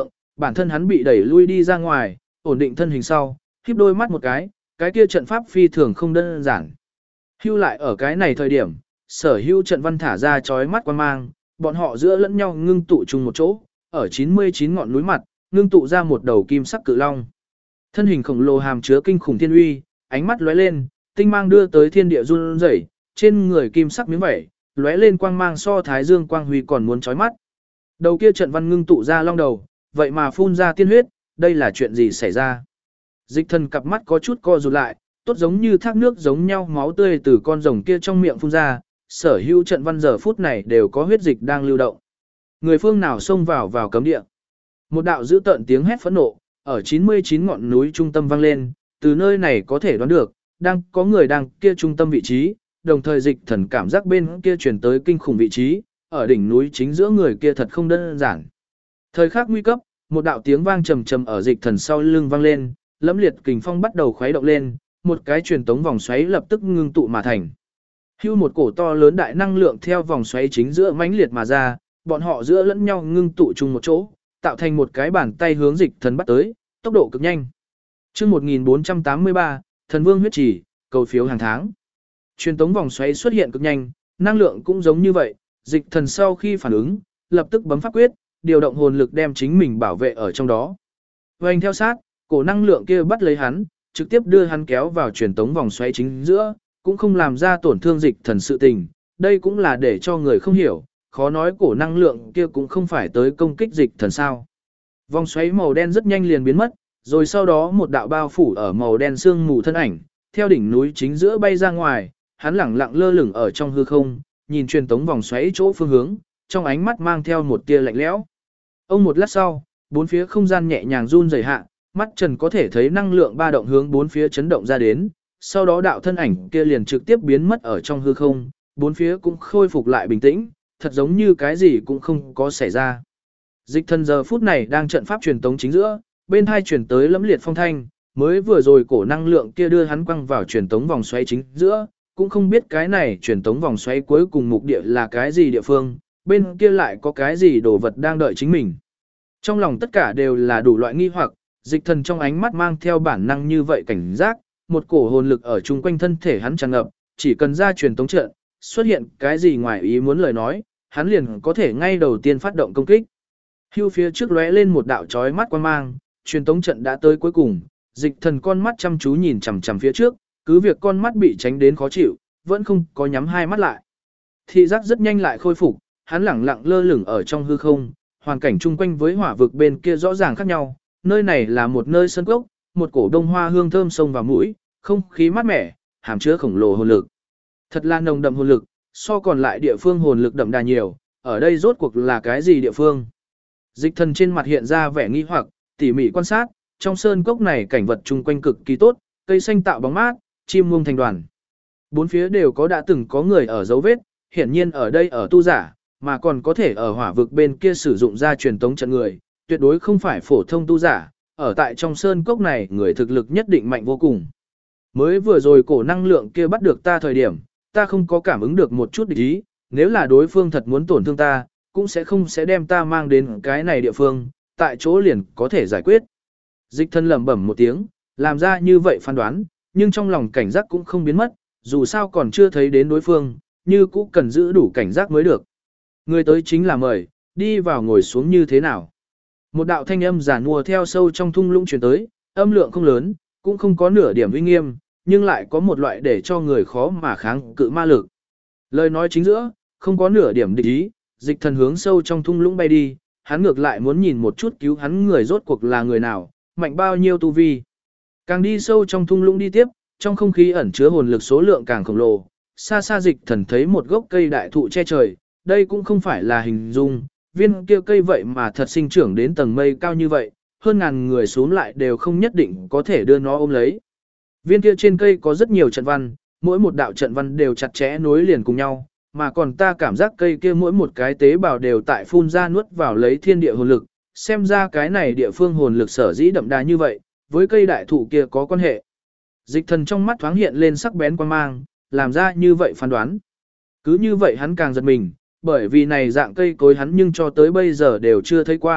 bản thân hắn bị đẩy lui đi ra ngoài, ổn định thân hình sau, khép đôi mắt một cái kia trận pháp phi thường không đơn giản. Hưu lại ở cái này thời điểm, sở hữu trận văn thả ra chói mắt quan mang, bọn họ giữa lẫn nhau ngưng tụ chung một chỗ, ở 99 ngọn núi mặt, ngưng tụ ra một đầu kim sắc cự long. Thân hình khổng lồ hàm chứa kinh khủng thiên uy, ánh mắt lóe lên, tinh mang đưa tới thiên địa run rẩy, trên người kim sắc miếng vảy, lóe lên quang mang so thái dương quang huy còn muốn chói mắt. Đầu kia trận văn ngưng tụ ra long đầu, vậy mà phun ra tiên huyết, đây là chuyện gì xảy ra? Dịch Thần cặp mắt có chút co rụt lại, tốt giống như thác nước giống nhau máu tươi từ con rồng kia trong miệng phun ra, sở hữu trận văn giờ phút này đều có huyết dịch đang lưu động. Người phương nào xông vào cấm địa? Một đạo dữ tợn tiếng hét phẫn nộ, ở 99 ngọn núi trung tâm vang lên, từ nơi này có thể đoán được, đang có người đang kia trung tâm vị trí, đồng thời Dịch Thần cảm giác bên kia truyền tới kinh khủng vị trí, ở đỉnh núi chính giữa người kia thật không đơn giản. Thời khắc nguy cấp, một đạo tiếng vang trầm trầm ở Dịch Thần sau lưng vang lên, lẫm liệt kình phong bắt đầu khuấy động lên, một cái truyền tống vòng xoáy lập tức ngưng tụ mà thành. Hưu một cổ to lớn đại năng lượng theo vòng xoáy chính giữa mãnh liệt mà ra, bọn họ giữa lẫn nhau ngưng tụ chung một chỗ, tạo thành một cái bàn tay hướng Dịch Thần bắt tới, tốc độ cực nhanh. Chương 1483, Thần Vương huyết chỉ, cầu phiếu hàng tháng. Truyền tống vòng xoáy xuất hiện cực nhanh, năng lượng cũng giống như vậy, Dịch Thần sau khi phản ứng, lập tức bấm pháp quyết, điều động hồn lực đem chính mình bảo vệ ở trong đó. Vành theo sát, cổ năng lượng kia bắt lấy hắn, trực tiếp đưa hắn kéo vào truyền tống vòng xoáy chính giữa, cũng không làm ra tổn thương Dịch Thần sự tình, đây cũng là để cho người không hiểu, khó nói cổ năng lượng kia cũng không phải tới công kích Dịch Thần sao. Vòng xoáy màu đen rất nhanh liền biến mất, rồi sau đó một đạo bao phủ ở màu đen sương mù thân ảnh, theo đỉnh núi chính giữa bay ra ngoài, hắn lẳng lặng lơ lửng ở trong hư không, nhìn truyền tống vòng xoáy chỗ phương hướng, trong ánh mắt mang theo một tia lạnh lẽo. Ông một lát sau, bốn phía không gian nhẹ nhàng run rẩy hạ, mắt Trần có thể thấy năng lượng ba động hướng bốn phía chấn động ra đến, sau đó đạo thân ảnh kia liền trực tiếp biến mất ở trong hư không, bốn phía cũng khôi phục lại bình tĩnh, thật giống như cái gì cũng không có xảy ra. Dịch Thần giờ phút này đang trận pháp truyền tống chính giữa, bên hai truyền tới lẫm liệt phong thanh, mới vừa rồi cổ năng lượng kia đưa hắn quăng vào truyền tống vòng xoáy chính giữa, cũng không biết cái này truyền tống vòng xoáy cuối cùng mục địa là cái gì địa phương, bên kia lại có cái gì đồ vật đang đợi chính mình. Trong lòng tất cả đều là đủ loại nghi hoặc, Dịch Thần trong ánh mắt mang theo bản năng như vậy cảnh giác, một cổ hồn lực ở chung quanh thân thể hắn tràn ngập, chỉ cần ra truyền tống trận, xuất hiện cái gì ngoài ý muốn lời nói, hắn liền có thể ngay đầu tiên phát động công kích. Hưu phía trước lóe lên một đạo chói mắt quang mang, truyền tống trận đã tới cuối cùng, Dịch Thần con mắt chăm chú nhìn chằm chằm phía trước, cứ việc con mắt bị tránh đến khó chịu, vẫn không có nhắm hai mắt lại. Thị giác rất nhanh lại khôi phục, hắn lẳng lặng lơ lửng ở trong hư không, hoàn cảnh chung quanh với hỏa vực bên kia rõ ràng khác nhau, nơi này là một nơi sơn cốc, một cổ đông hoa hương thơm sông vào mũi, không khí mát mẻ, hàm chứa khổng lồ hồn lực. Thật là nồng đậm hồn lực, so còn lại địa phương hồn lực đậm đà nhiều, ở đây rốt cuộc là cái gì địa phương? Dịch Thần trên mặt hiện ra vẻ nghi hoặc, tỉ mỉ quan sát, trong sơn cốc này cảnh vật chung quanh cực kỳ tốt, cây xanh tạo bóng mát, chim muông thành đoàn. Bốn phía đều đã từng có người ở dấu vết, hiển nhiên ở đây ở tu giả, mà còn có thể ở hỏa vực bên kia sử dụng ra truyền tống trận người, tuyệt đối không phải phổ thông tu giả, ở tại trong sơn cốc này người thực lực nhất định mạnh vô cùng. Mới vừa rồi cổ năng lượng kia bắt được ta thời điểm, ta không có cảm ứng được một chút địch ý, nếu là đối phương thật muốn tổn thương ta, cũng sẽ đem ta mang đến cái này địa phương, tại chỗ liền có thể giải quyết. Dịch Thần lẩm bẩm một tiếng, làm ra như vậy phán đoán, nhưng trong lòng cảnh giác cũng không biến mất, dù sao còn chưa thấy đến đối phương, như cũng cần giữ đủ cảnh giác mới được. Người tới chính là mời, đi vào ngồi xuống như thế nào. Một đạo thanh âm giản mua theo sâu trong thung lũng truyền tới, âm lượng không lớn, cũng không có nửa điểm uy nghiêm, nhưng lại có một loại để cho người khó mà kháng cự ma lực. Lời nói chính giữa, không có nửa điểm địch ý, Dịch Thần hướng sâu trong thung lũng bay đi, hắn ngược lại muốn nhìn một chút cứu hắn người rốt cuộc là người nào, mạnh bao nhiêu tu vi. Càng đi sâu trong thung lũng đi tiếp, trong không khí ẩn chứa hồn lực số lượng càng khổng lồ, xa xa Dịch Thần thấy một gốc cây đại thụ che trời, đây cũng không phải là hình dung, viên kia cây vậy mà thật sinh trưởng đến tầng mây cao như vậy, hơn ngàn người xuống lại đều không nhất định có thể đưa nó ôm lấy. Viên kia trên cây có rất nhiều trận văn, mỗi một đạo trận văn đều chặt chẽ nối liền cùng nhau, mà còn ta cảm giác cây kia mỗi một cái tế bào đều tại phun ra nuốt vào lấy thiên địa hồn lực, xem ra cái này địa phương hồn lực sở dĩ đậm đà như vậy, với cây đại thụ kia có quan hệ. Dịch Thần trong mắt thoáng hiện lên sắc bén quan mang, làm ra như vậy phán đoán. Cứ như vậy hắn càng giật mình, bởi vì này dạng cây cối hắn nhưng cho tới bây giờ đều chưa thấy qua,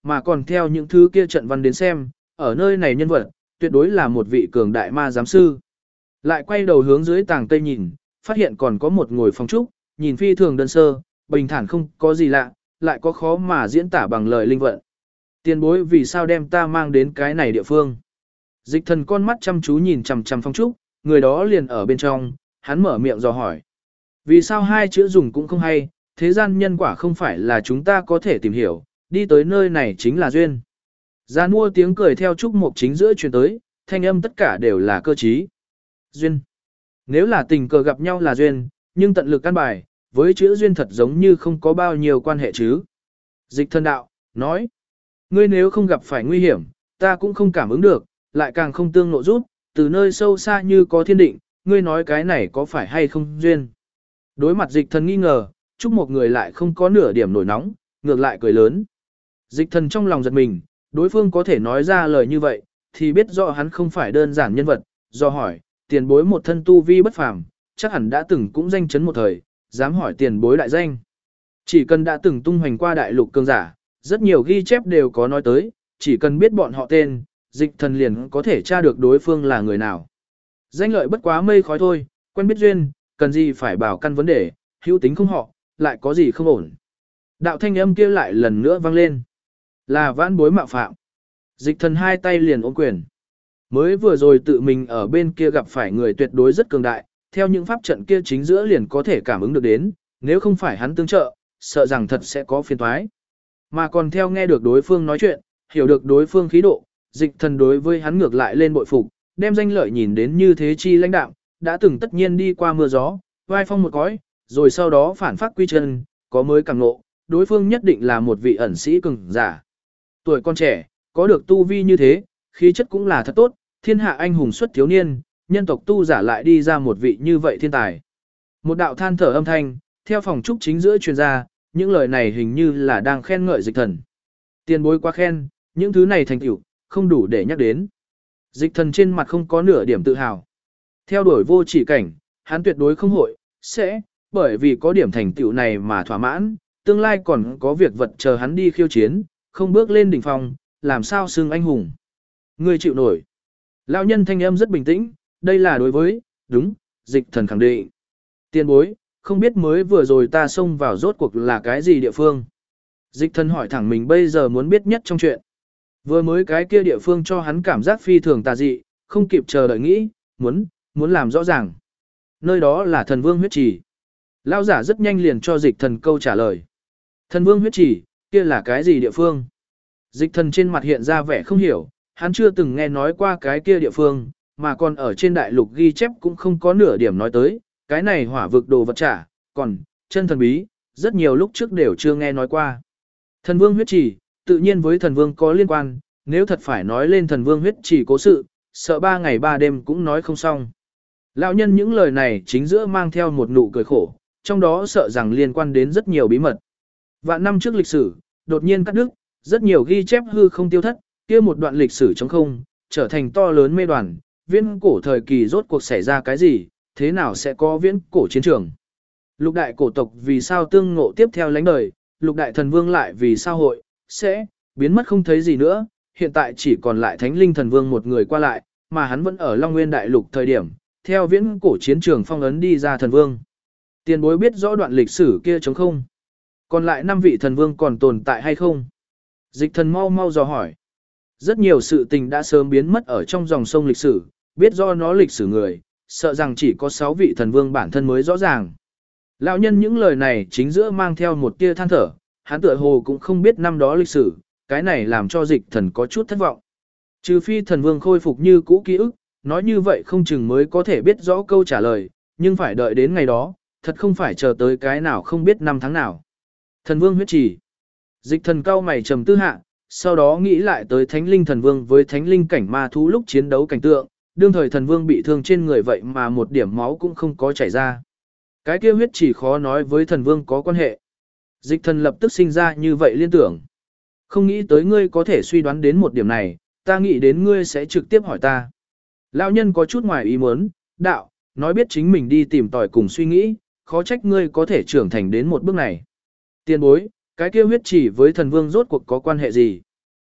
mà còn theo những thứ kia trận văn đến xem, ở nơi này nhân vật, tuyệt đối là một vị cường đại ma giám sư. Lại quay đầu hướng dưới tàng cây nhìn, phát hiện còn có một ngồi phong trúc, nhìn phi thường đơn sơ, bình thản không có gì lạ, lại có khó mà diễn tả bằng lời linh vận. Tiền bối vì sao đem ta mang đến cái này địa phương? Dịch thần con mắt chăm chú nhìn chằm chằm phong trúc, người đó liền ở bên trong, hắn mở miệng dò hỏi. Vì sao hai chữ dùng cũng không hay, thế gian nhân quả không phải là chúng ta có thể tìm hiểu, đi tới nơi này chính là duyên. Gia mua tiếng cười theo trúc mục chính giữa truyền tới, thanh âm tất cả đều là cơ trí. Duyên. Nếu là tình cờ gặp nhau là duyên, nhưng tận lực căn bài, với chữ duyên thật giống như không có bao nhiêu quan hệ chứ. Dịch thần đạo, nói. Ngươi nếu không gặp phải nguy hiểm, ta cũng không cảm ứng được, lại càng không tương nộ rút, từ nơi sâu xa như có thiên định, ngươi nói cái này có phải hay không duyên. Đối mặt dịch thần nghi ngờ, chúc một người lại không có nửa điểm nổi nóng, ngược lại cười lớn. Dịch thần trong lòng giật mình, đối phương có thể nói ra lời như vậy, thì biết rõ hắn không phải đơn giản nhân vật, do hỏi, tiền bối một thân tu vi bất phàm, chắc hẳn đã từng cũng danh chấn một thời, dám hỏi tiền bối đại danh. Chỉ cần đã từng tung hoành qua đại lục cường giả, rất nhiều ghi chép đều có nói tới, chỉ cần biết bọn họ tên, dịch thần liền có thể tra được đối phương là người nào. Danh lợi bất quá mây khói thôi, quen biết duyên, cần gì phải bảo căn vấn đề, hữu tính không họ, lại có gì không ổn. Đạo thanh âm kia lại lần nữa vang lên. Là vãn bối mạo phạm. Dịch thần hai tay liền ôm quyền. Mới vừa rồi tự mình ở bên kia gặp phải người tuyệt đối rất cường đại, theo những pháp trận kia chính giữa liền có thể cảm ứng được đến, nếu không phải hắn tương trợ, sợ rằng thật sẽ có phiền toái. Mà còn theo nghe được đối phương nói chuyện, hiểu được đối phương khí độ, dịch thần đối với hắn ngược lại lên bội phục, đem danh lợi nhìn đến như thế chi lãnh đạm, đã từng tất nhiên đi qua mưa gió, vai phong một cõi, rồi sau đó phản phát quy chân, có mới càng ngộ, đối phương nhất định là một vị ẩn sĩ cường giả. Tuổi con trẻ, có được tu vi như thế, khí chất cũng là thật tốt, thiên hạ anh hùng xuất thiếu niên, nhân tộc tu giả lại đi ra một vị như vậy thiên tài. Một đạo than thở âm thanh, theo phòng trúc chính giữa truyền ra, những lời này hình như là đang khen ngợi dịch thần. Tiền bối quá khen, những thứ này thành tựu không đủ để nhắc đến. Dịch thần trên mặt không có nửa điểm tự hào. Theo đuổi vô chỉ cảnh, hắn tuyệt đối không hội, sẽ, bởi vì có điểm thành tựu này mà thỏa mãn, tương lai còn có việc vật chờ hắn đi khiêu chiến, không bước lên đỉnh phong, làm sao xưng anh hùng. Người chịu nổi. Lão nhân thanh âm rất bình tĩnh, đây là đối với, đúng, dịch thần khẳng định. Tiền bối, không biết mới vừa rồi ta xông vào rốt cuộc là cái gì địa phương. Dịch thần hỏi thẳng mình bây giờ muốn biết nhất trong chuyện. Vừa mới cái kia địa phương cho hắn cảm giác phi thường tà dị, không kịp chờ đợi nghĩ, muốn làm rõ ràng. Nơi đó là thần vương huyết trì. Lão giả rất nhanh liền cho dịch thần câu trả lời. Thần vương huyết trì, kia là cái gì địa phương? Dịch thần trên mặt hiện ra vẻ không hiểu, hắn chưa từng nghe nói qua cái kia địa phương, mà còn ở trên đại lục ghi chép cũng không có nửa điểm nói tới, cái này hỏa vực đồ vật trả, còn, chân thần bí, rất nhiều lúc trước đều chưa nghe nói qua. Thần vương huyết trì, tự nhiên với thần vương có liên quan, nếu thật phải nói lên thần vương huyết trì cố sự, sợ 3 ngày 3 đêm cũng nói không xong. Lão nhân những lời này chính giữa mang theo một nụ cười khổ, trong đó sợ rằng liên quan đến rất nhiều bí mật. Vạn năm trước lịch sử, đột nhiên cắt đứt, rất nhiều ghi chép hư không tiêu thất, kia một đoạn lịch sử trống không, trở thành to lớn mê đoàn, viễn cổ thời kỳ rốt cuộc xảy ra cái gì, thế nào sẽ có viễn cổ chiến trường. Lục đại cổ tộc vì sao tương ngộ tiếp theo lánh đời, lục đại thần vương lại vì sao hội, sẽ, biến mất không thấy gì nữa, hiện tại chỉ còn lại thánh linh thần vương một người qua lại, mà hắn vẫn ở Long Nguyên đại lục thời điểm, theo viễn cổ chiến trường phong ấn đi ra thần vương. Tiền bối biết rõ đoạn lịch sử kia trống không? Còn lại 5 vị thần vương còn tồn tại hay không? Dịch thần mau mau dò hỏi. Rất nhiều sự tình đã sớm biến mất ở trong dòng sông lịch sử, biết do nó lịch sử người, sợ rằng chỉ có 6 vị thần vương bản thân mới rõ ràng. Lão nhân những lời này chính giữa mang theo một tia than thở, hắn tựa hồ cũng không biết năm đó lịch sử, cái này làm cho dịch thần có chút thất vọng. Trừ phi thần vương khôi phục như cũ ký ức, nói như vậy không chừng mới có thể biết rõ câu trả lời, nhưng phải đợi đến ngày đó, thật không phải chờ tới cái nào không biết năm tháng nào. Thần vương huyết trì. Dịch thần cao mày trầm tư hạ, sau đó nghĩ lại tới thánh linh thần vương với thánh linh cảnh ma thú lúc chiến đấu cảnh tượng, đương thời thần vương bị thương trên người vậy mà một điểm máu cũng không có chảy ra. Cái kia huyết chỉ khó nói với thần vương có quan hệ. Dịch thần lập tức sinh ra như vậy liên tưởng. Không nghĩ tới ngươi có thể suy đoán đến một điểm này, ta nghĩ đến ngươi sẽ trực tiếp hỏi ta. Lão nhân có chút ngoài ý muốn, đạo, nói biết chính mình đi tìm tòi cùng suy nghĩ, khó trách ngươi có thể trưởng thành đến một bước này. Tiền bối, cái kia huyết chỉ với thần vương rốt cuộc có quan hệ gì?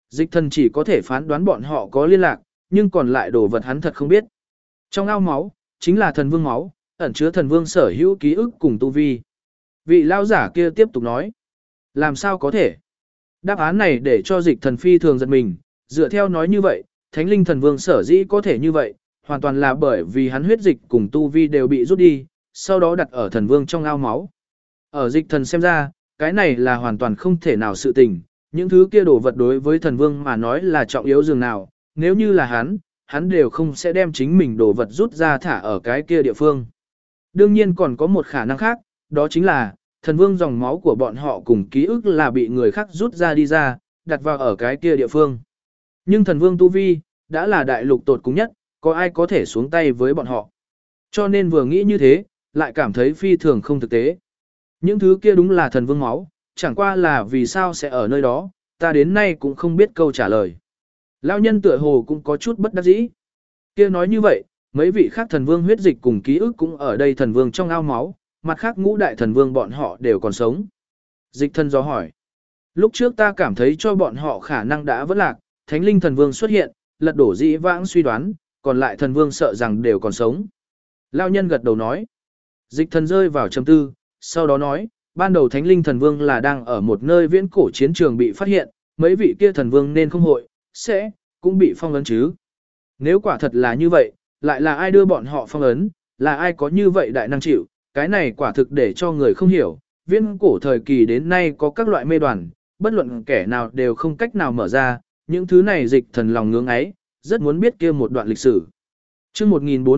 Dịch thần chỉ có thể phán đoán bọn họ có liên lạc, nhưng còn lại đồ vật hắn thật không biết. Trong ao máu, chính là thần vương máu, ẩn chứa thần vương sở hữu ký ức cùng tu vi. Vị lão giả kia tiếp tục nói. Làm sao có thể? Đáp án này để cho dịch thần phi thường giật mình, dựa theo nói như vậy, thánh linh thần vương sở dĩ có thể như vậy, hoàn toàn là bởi vì hắn huyết dịch cùng tu vi đều bị rút đi, sau đó đặt ở thần vương trong ao máu. Ở dịch thần xem ra, cái này là hoàn toàn không thể nào sự tình, những thứ kia đồ vật đối với thần vương mà nói là trọng yếu dường nào, nếu như là hắn đều không sẽ đem chính mình đồ vật rút ra thả ở cái kia địa phương. Đương nhiên còn có một khả năng khác, đó chính là, thần vương dòng máu của bọn họ cùng ký ức là bị người khác rút ra đi ra, đặt vào ở cái kia địa phương. Nhưng thần vương tu vi, đã là đại lục tột cùng nhất, có ai có thể xuống tay với bọn họ. Cho nên vừa nghĩ như thế, lại cảm thấy phi thường không thực tế. Những thứ kia đúng là thần vương máu, chẳng qua là vì sao sẽ ở nơi đó, ta đến nay cũng không biết câu trả lời. Lão nhân tựa hồ cũng có chút bất đắc dĩ. Kia nói như vậy, mấy vị khác thần vương huyết dịch cùng ký ức cũng ở đây thần vương trong ao máu, mặt khác ngũ đại thần vương bọn họ đều còn sống. Dịch thần do hỏi. Lúc trước ta cảm thấy cho bọn họ khả năng đã vỡ lạc, thánh linh thần vương xuất hiện, lật đổ dĩ vãng suy đoán, còn lại thần vương sợ rằng đều còn sống. Lão nhân gật đầu nói. Dịch thần rơi vào trầm tư, sau đó nói, ban đầu thánh linh thần vương là đang ở một nơi viễn cổ chiến trường bị phát hiện, mấy vị kia thần vương nên không hội, cũng bị phong ấn chứ. Nếu quả thật là như vậy, lại là ai đưa bọn họ phong ấn, là ai có như vậy đại năng chịu, cái này quả thực để cho người không hiểu, viễn cổ thời kỳ đến nay có các loại mê đoàn, bất luận kẻ nào đều không cách nào mở ra, những thứ này dịch thần lòng ngưỡng ấy, rất muốn biết kia một đoạn lịch sử. Chương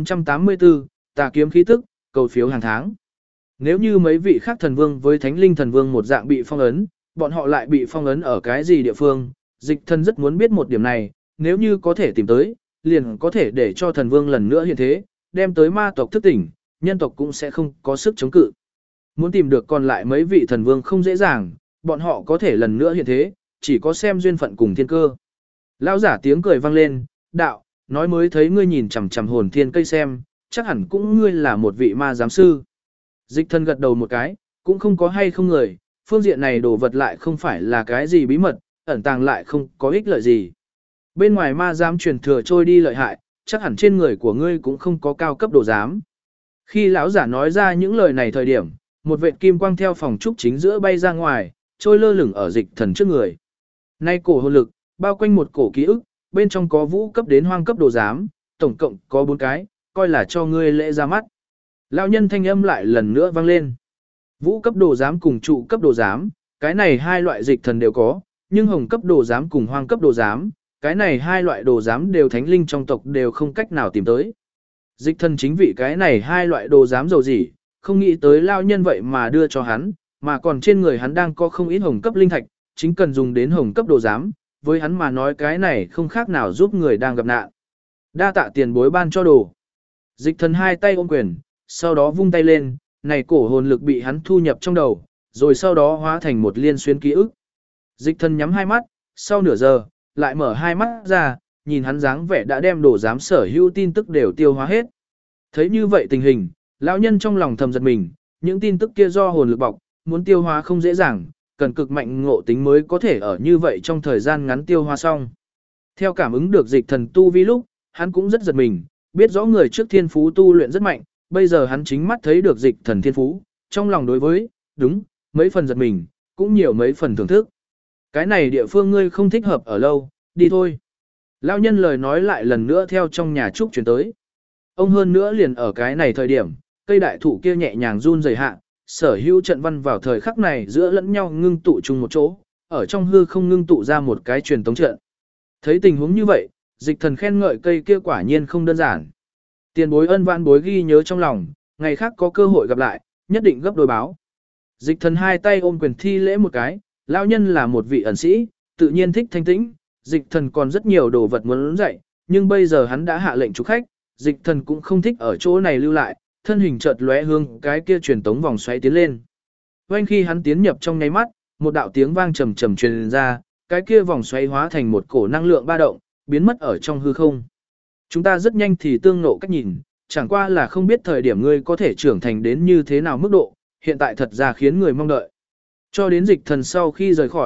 1484, Tà kiếm khí tức, cầu phiếu hàng tháng. Nếu như mấy vị khác thần vương với thánh linh thần vương một dạng bị phong ấn, bọn họ lại bị phong ấn ở cái gì địa phương, dịch thần rất muốn biết một điểm này, nếu như có thể tìm tới, liền có thể để cho thần vương lần nữa hiện thế, đem tới ma tộc thức tỉnh, nhân tộc cũng sẽ không có sức chống cự. Muốn tìm được còn lại mấy vị thần vương không dễ dàng, bọn họ có thể lần nữa hiện thế, chỉ có xem duyên phận cùng thiên cơ. Lão giả tiếng cười vang lên, đạo, nói mới thấy ngươi nhìn chằm chằm hồn thiên cây xem, chắc hẳn cũng ngươi là một vị ma giám sư. Dịch thần gật đầu một cái, cũng không có hay không người, phương diện này đồ vật lại không phải là cái gì bí mật, ẩn tàng lại không có ích lợi gì. Bên ngoài ma giám truyền thừa trôi đi lợi hại, chắc hẳn trên người của ngươi cũng không có cao cấp đồ giám. Khi lão giả nói ra những lời này thời điểm, một vệt kim quang theo phòng trúc chính giữa bay ra ngoài, trôi lơ lửng ở dịch thần trước người. Nay cổ hồn lực, bao quanh một cổ ký ức, bên trong có vũ cấp đến hoang cấp đồ giám, tổng cộng có 4 cái, coi là cho ngươi lễ ra mắt. Lão nhân thanh âm lại lần nữa vang lên. Vũ cấp đồ giám cùng trụ cấp đồ giám, cái này hai loại dịch thần đều có, nhưng hồng cấp đồ giám cùng hoang cấp đồ giám, cái này hai loại đồ giám đều thánh linh trong tộc đều không cách nào tìm tới. Dịch thần chính vì cái này hai loại đồ giám dầu gì, không nghĩ tới lao nhân vậy mà đưa cho hắn, mà còn trên người hắn đang có không ít hồng cấp linh thạch, chính cần dùng đến hồng cấp đồ giám, với hắn mà nói cái này không khác nào giúp người đang gặp nạn. Đa tạ tiền bối ban cho đồ. Dịch thần hai tay ôm quyền, sau đó vung tay lên, này cổ hồn lực bị hắn thu nhập trong đầu, rồi sau đó hóa thành một liên xuyên ký ức. Dịch thần nhắm hai mắt, sau nửa giờ, lại mở hai mắt ra, nhìn hắn dáng vẻ đã đem đồ giám sở hữu tin tức đều tiêu hóa hết. Thấy như vậy tình hình, lão nhân trong lòng thầm giật mình, những tin tức kia do hồn lực bọc, muốn tiêu hóa không dễ dàng, cần cực mạnh ngộ tính mới có thể ở như vậy trong thời gian ngắn tiêu hóa xong. Theo cảm ứng được dịch thần tu vi lúc, hắn cũng rất giật mình, biết rõ người trước thiên phú tu luyện rất mạnh, bây giờ hắn chính mắt thấy được dịch thần thiên phú, trong lòng đối với, đúng, mấy phần giật mình, cũng nhiều mấy phần thưởng thức. Cái này địa phương ngươi không thích hợp ở lâu, đi thôi. Lão nhân lời nói lại lần nữa theo trong nhà trúc chuyển tới. Ông hơn nữa liền ở cái này thời điểm, cây đại thụ kia nhẹ nhàng run rẩy hạ, sở hữu trận văn vào thời khắc này giữa lẫn nhau ngưng tụ chung một chỗ, ở trong hư không ngưng tụ ra một cái truyền tống trận. Thấy tình huống như vậy, dịch thần khen ngợi cây kia quả nhiên không đơn giản. Tiền bối ân vãn bối ghi nhớ trong lòng, ngày khác có cơ hội gặp lại, nhất định gấp đôi báo. Dịch thần hai tay ôm quyền thi lễ một cái, lão nhân là một vị ẩn sĩ, tự nhiên thích thanh tĩnh, dịch thần còn rất nhiều đồ vật muốn dạy, nhưng bây giờ hắn đã hạ lệnh chủ khách, dịch thần cũng không thích ở chỗ này lưu lại, thân hình chợt lóe hương cái kia truyền tống vòng xoáy tiến lên. Quanh khi hắn tiến nhập trong nháy mắt, một đạo tiếng vang trầm trầm truyền ra, cái kia vòng xoáy hóa thành một cổ năng lượng ba động, biến mất ở trong hư không. Chúng ta rất nhanh thì tương ngộ cách nhìn, chẳng qua là không biết thời điểm ngươi có thể trưởng thành đến như thế nào mức độ, hiện tại thật ra khiến người mong đợi. Cho đến dịch thần sau khi rời khỏi,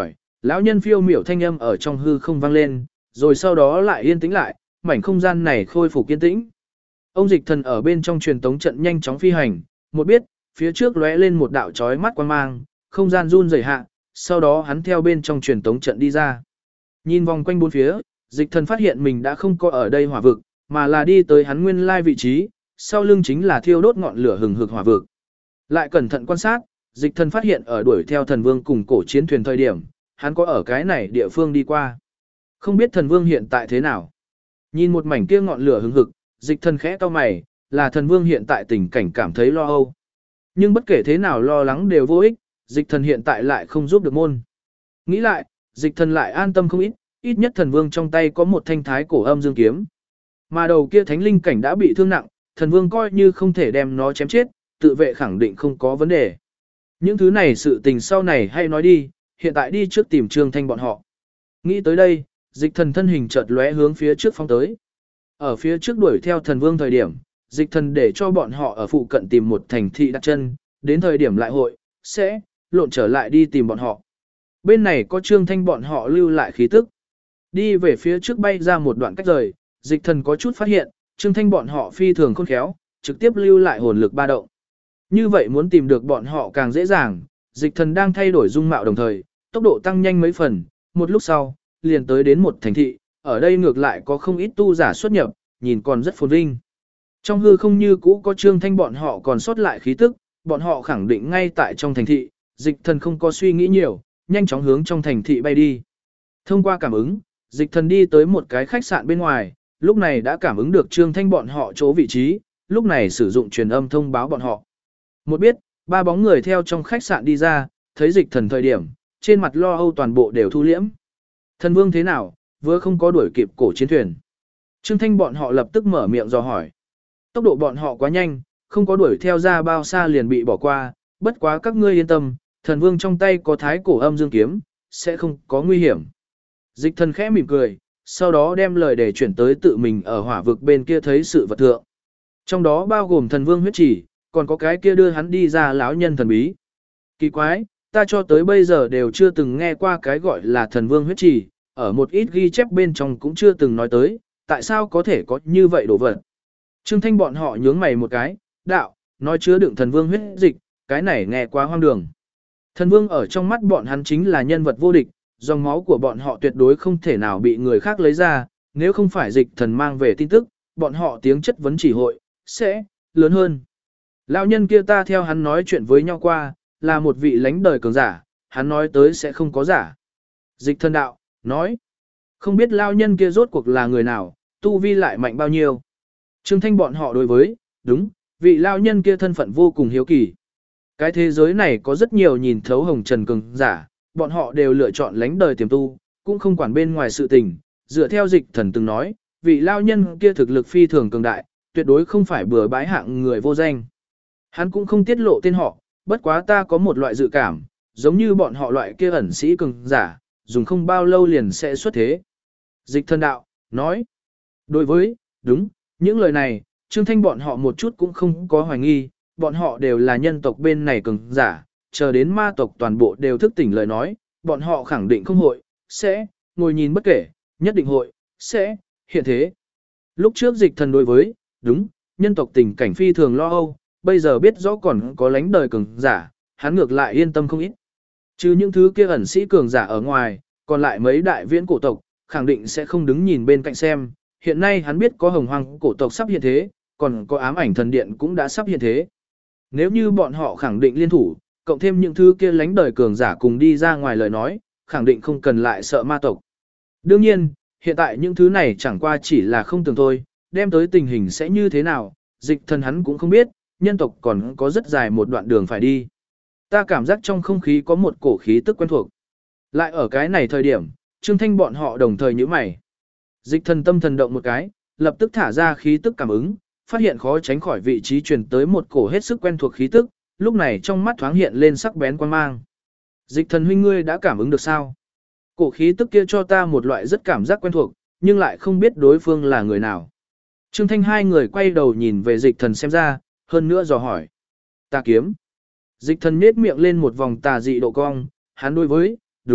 Lão nhân phiêu miểu thanh âm ở trong hư không vang lên, rồi sau đó lại yên tĩnh lại, mảnh không gian này khôi phục yên tĩnh. Ông Dịch Thần ở bên trong truyền tống trận nhanh chóng phi hành, một biết, phía trước lóe lên một đạo chói mắt quang mang, không gian run rẩy hạ, sau đó hắn theo bên trong truyền tống trận đi ra. Nhìn vòng quanh bốn phía, Dịch Thần phát hiện mình đã không có ở đây hỏa vực, mà là đi tới hắn nguyên lai vị trí, sau lưng chính là thiêu đốt ngọn lửa hừng hực hỏa vực. Lại cẩn thận quan sát, Dịch Thần phát hiện ở đuổi theo thần vương cùng cổ chiến thuyền thời điểm, hắn có ở cái này địa phương đi qua. Không biết thần vương hiện tại thế nào. Nhìn một mảnh kia ngọn lửa hừng hực, Dịch Thần khẽ cau mày, là thần vương hiện tại tình cảnh cảm thấy lo âu. Nhưng bất kể thế nào lo lắng đều vô ích, Dịch Thần hiện tại lại không giúp được môn. Nghĩ lại, Dịch Thần lại an tâm không ít, ít nhất thần vương trong tay có một thanh thái cổ âm dương kiếm. Mà đầu kia thánh linh cảnh đã bị thương nặng, thần vương coi như không thể đem nó chém chết, tự vệ khẳng định không có vấn đề. Những thứ này sự tình sau này hay nói đi, hiện tại đi trước tìm Trương Thanh bọn họ. Nghĩ tới đây, Dịch Thần thân hình chợt lóe hướng phía trước phóng tới. Ở phía trước đuổi theo thần vương thời điểm, Dịch Thần để cho bọn họ ở phụ cận tìm một thành thị đặt chân, đến thời điểm lại hội, sẽ lộn trở lại đi tìm bọn họ. Bên này có Trương Thanh bọn họ lưu lại khí tức. Đi về phía trước bay ra một đoạn cách rời, Dịch Thần có chút phát hiện, Trương Thanh bọn họ phi thường khôn khéo, trực tiếp lưu lại hồn lực ba động. Như vậy muốn tìm được bọn họ càng dễ dàng, Dịch Thần đang thay đổi dung mạo đồng thời, tốc độ tăng nhanh mấy phần, một lúc sau, liền tới đến một thành thị, ở đây ngược lại có không ít tu giả xuất nhập, nhìn còn rất phồn vinh. Trong hư không như cũ có Trương Thanh bọn họ còn sót lại khí tức, bọn họ khẳng định ngay tại trong thành thị, Dịch Thần không có suy nghĩ nhiều, nhanh chóng hướng trong thành thị bay đi. Thông qua cảm ứng, Dịch Thần đi tới một cái khách sạn bên ngoài, lúc này đã cảm ứng được Trương Thanh bọn họ chỗ vị trí, lúc này sử dụng truyền âm thông báo bọn họ. Một biết, ba bóng người theo trong khách sạn đi ra, thấy Dịch Thần thời điểm, trên mặt lo âu toàn bộ đều thu liễm. Thần vương thế nào, vừa không có đuổi kịp cổ chiến thuyền. Trương Thanh bọn họ lập tức mở miệng dò hỏi. Tốc độ bọn họ quá nhanh, không có đuổi theo ra bao xa liền bị bỏ qua, bất quá các ngươi yên tâm, thần vương trong tay có thái cổ âm dương kiếm, sẽ không có nguy hiểm. Dịch Thần khẽ mỉm cười, sau đó đem lời để chuyển tới tự mình ở hỏa vực bên kia thấy sự vật thượng. Trong đó bao gồm thần vương huyết chỉ, còn có cái kia đưa hắn đi ra lão nhân thần bí. Kỳ quái, ta cho tới bây giờ đều chưa từng nghe qua cái gọi là thần vương huyết chỉ, ở một ít ghi chép bên trong cũng chưa từng nói tới, tại sao có thể có như vậy đồ vật. Trương Thanh bọn họ nhướng mày một cái, đạo, nói chứa đựng thần vương huyết dịch, cái này nghe quá hoang đường. Thần vương ở trong mắt bọn hắn chính là nhân vật vô địch, dòng máu của bọn họ tuyệt đối không thể nào bị người khác lấy ra, nếu không phải Dịch Thần mang về tin tức, bọn họ tiếng chất vấn chỉ hội, sẽ lớn hơn. Lão nhân kia ta theo hắn nói chuyện với nhau qua, là một vị lãnh đời cường giả, hắn nói tới sẽ không có giả. Dịch Thần đạo, nói, không biết lão nhân kia rốt cuộc là người nào, tu vi lại mạnh bao nhiêu. Trương Thanh bọn họ đối với, đúng, vị lão nhân kia thân phận vô cùng hiếu kỳ. Cái thế giới này có rất nhiều nhìn thấu hồng trần cường giả, bọn họ đều lựa chọn lãnh đời tiềm tu, cũng không quản bên ngoài sự tình, dựa theo Dịch Thần từng nói, vị lão nhân kia thực lực phi thường cường đại, tuyệt đối không phải bừa bãi hạng người vô danh. Hắn cũng không tiết lộ tên họ, bất quá ta có một loại dự cảm, giống như bọn họ loại kia ẩn sĩ cường giả, dùng không bao lâu liền sẽ xuất thế. Dịch Thần đạo, nói, đối với, đúng, những lời này, Trương Thanh bọn họ một chút cũng không có hoài nghi, bọn họ đều là nhân tộc bên này cường giả, chờ đến ma tộc toàn bộ đều thức tỉnh lời nói, bọn họ khẳng định không hội, sẽ, ngồi nhìn bất kể, nhất định hội, sẽ, hiện thế. Lúc trước Dịch Thần đối với, đúng, nhân tộc tình cảnh phi thường lo âu, bây giờ biết rõ còn có lánh đời cường giả, hắn ngược lại yên tâm không ít. Trừ những thứ kia ẩn sĩ cường giả ở ngoài, còn lại mấy đại viễn cổ tộc, khẳng định sẽ không đứng nhìn bên cạnh xem. Hiện nay hắn biết có hồng hoang cổ tộc sắp hiện thế, còn có ám ảnh thần điện cũng đã sắp hiện thế. Nếu như bọn họ khẳng định liên thủ, cộng thêm những thứ kia lánh đời cường giả cùng đi ra ngoài lời nói, khẳng định không cần lại sợ ma tộc. Đương nhiên, hiện tại những thứ này chẳng qua chỉ là không tưởng thôi, đem tới tình hình sẽ như thế nào, Dịch Thần hắn cũng không biết, nhân tộc còn có rất dài một đoạn đường phải đi. Ta cảm giác trong không khí có một cổ khí tức quen thuộc. Lại ở cái này thời điểm, Trương Thanh bọn họ đồng thời nhíu mày. Dịch Thần tâm thần động một cái, lập tức thả ra khí tức cảm ứng, phát hiện khó tránh khỏi vị trí truyền tới một cổ hết sức quen thuộc khí tức, lúc này trong mắt thoáng hiện lên sắc bén quan mang. Dịch Thần huynh ngươi đã cảm ứng được sao? Cổ khí tức kia cho ta một loại rất cảm giác quen thuộc, nhưng lại không biết đối phương là người nào. Trương Thanh hai người quay đầu nhìn về Dịch Thần xem ra, hơn nữa dò hỏi. Tà kiếm. Dịch Thần nhếch miệng lên một vòng tà dị độ cong, hắn đối với, đúng,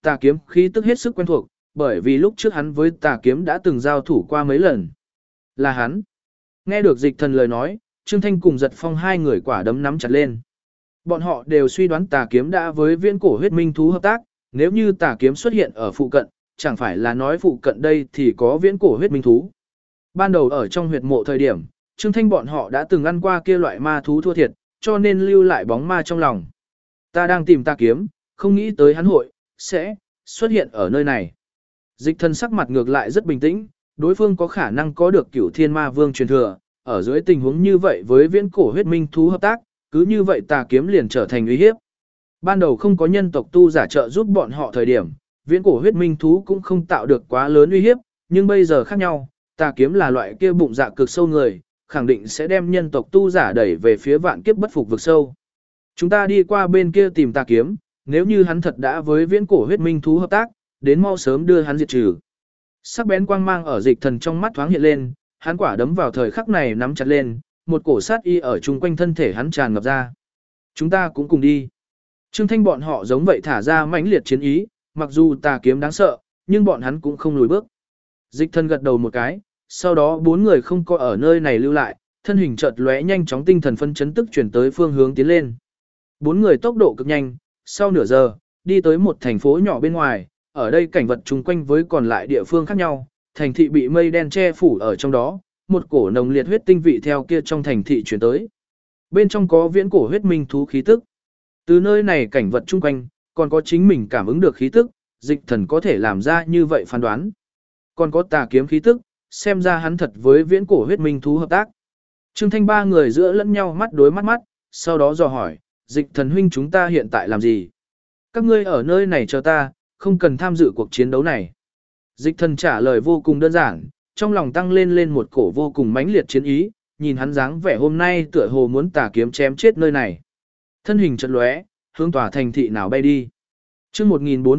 tà kiếm khí tức hết sức quen thuộc, bởi vì lúc trước hắn với tà kiếm đã từng giao thủ qua mấy lần. Là hắn. Nghe được Dịch Thần lời nói, Trương Thanh cùng Giật Phong hai người quả đấm nắm chặt lên. Bọn họ đều suy đoán tà kiếm đã với viễn cổ huyết minh thú hợp tác, nếu như tà kiếm xuất hiện ở phụ cận, chẳng phải là nói phụ cận đây thì có viễn cổ huyết minh thú. Ban đầu ở trong huyệt mộ thời điểm, Trương Thanh bọn họ đã từng ăn qua kia loại ma thú thua thiệt, cho nên lưu lại bóng ma trong lòng. Ta đang tìm tà kiếm, không nghĩ tới hắn hội, sẽ, xuất hiện ở nơi này. Dịch Thần sắc mặt ngược lại rất bình tĩnh, đối phương có khả năng có được Cửu Thiên Ma Vương truyền thừa, ở dưới tình huống như vậy với viễn cổ huyết minh thú hợp tác, cứ như vậy tà kiếm liền trở thành uy hiếp. Ban đầu không có nhân tộc tu giả trợ giúp bọn họ thời điểm, viễn cổ huyết minh thú cũng không tạo được quá lớn uy hiếp, nhưng bây giờ khác nhau, tà kiếm là loại kia bụng dạ cực sâu người, khẳng định sẽ đem nhân tộc tu giả đẩy về phía vạn kiếp bất phục vực sâu. Chúng ta đi qua bên kia tìm tà kiếm, nếu như hắn thật đã với viễn cổ huyết minh thú hợp tác, đến mau sớm đưa hắn diệt trừ. Sắc bén quang mang ở Dịch Thần trong mắt thoáng hiện lên, hắn quả đấm vào thời khắc này nắm chặt lên, một cổ sát y ở chung quanh thân thể hắn tràn ngập ra. Chúng ta cũng cùng đi. Trương Thanh bọn họ giống vậy thả ra mãnh liệt chiến ý, mặc dù tà kiếm đáng sợ, nhưng bọn hắn cũng không lùi bước. Dịch Thần gật đầu một cái, sau đó bốn người không có ở nơi này lưu lại, thân hình chợt lóe nhanh chóng tinh thần phân chấn tức chuyển tới phương hướng tiến lên. Bốn người tốc độ cực nhanh, sau nửa giờ, đi tới một thành phố nhỏ bên ngoài, ở đây cảnh vật chung quanh với còn lại địa phương khác nhau, thành thị bị mây đen che phủ ở trong đó, một cổ nồng liệt huyết tinh vị theo kia trong thành thị chuyển tới. Bên trong có viễn cổ huyết minh thú khí tức. Từ nơi này cảnh vật chung quanh, còn có chính mình cảm ứng được khí tức, Dịch Thần có thể làm ra như vậy phán đoán. Còn có tà kiếm khí tức, xem ra hắn thật với viễn cổ huyết minh thú hợp tác. Trương Thanh ba người giữa lẫn nhau mắt đối mắt, sau đó dò hỏi, Dịch Thần huynh chúng ta hiện tại làm gì? Các ngươi ở nơi này chờ ta, không cần tham dự cuộc chiến đấu này. Dịch Thần trả lời vô cùng đơn giản, trong lòng tăng lên một cổ vô cùng mãnh liệt chiến ý, nhìn hắn dáng vẻ hôm nay tựa hồ muốn tà kiếm chém chết nơi này. Thân hình chợt lóe, hướng tòa thành thị nào bay đi. Chương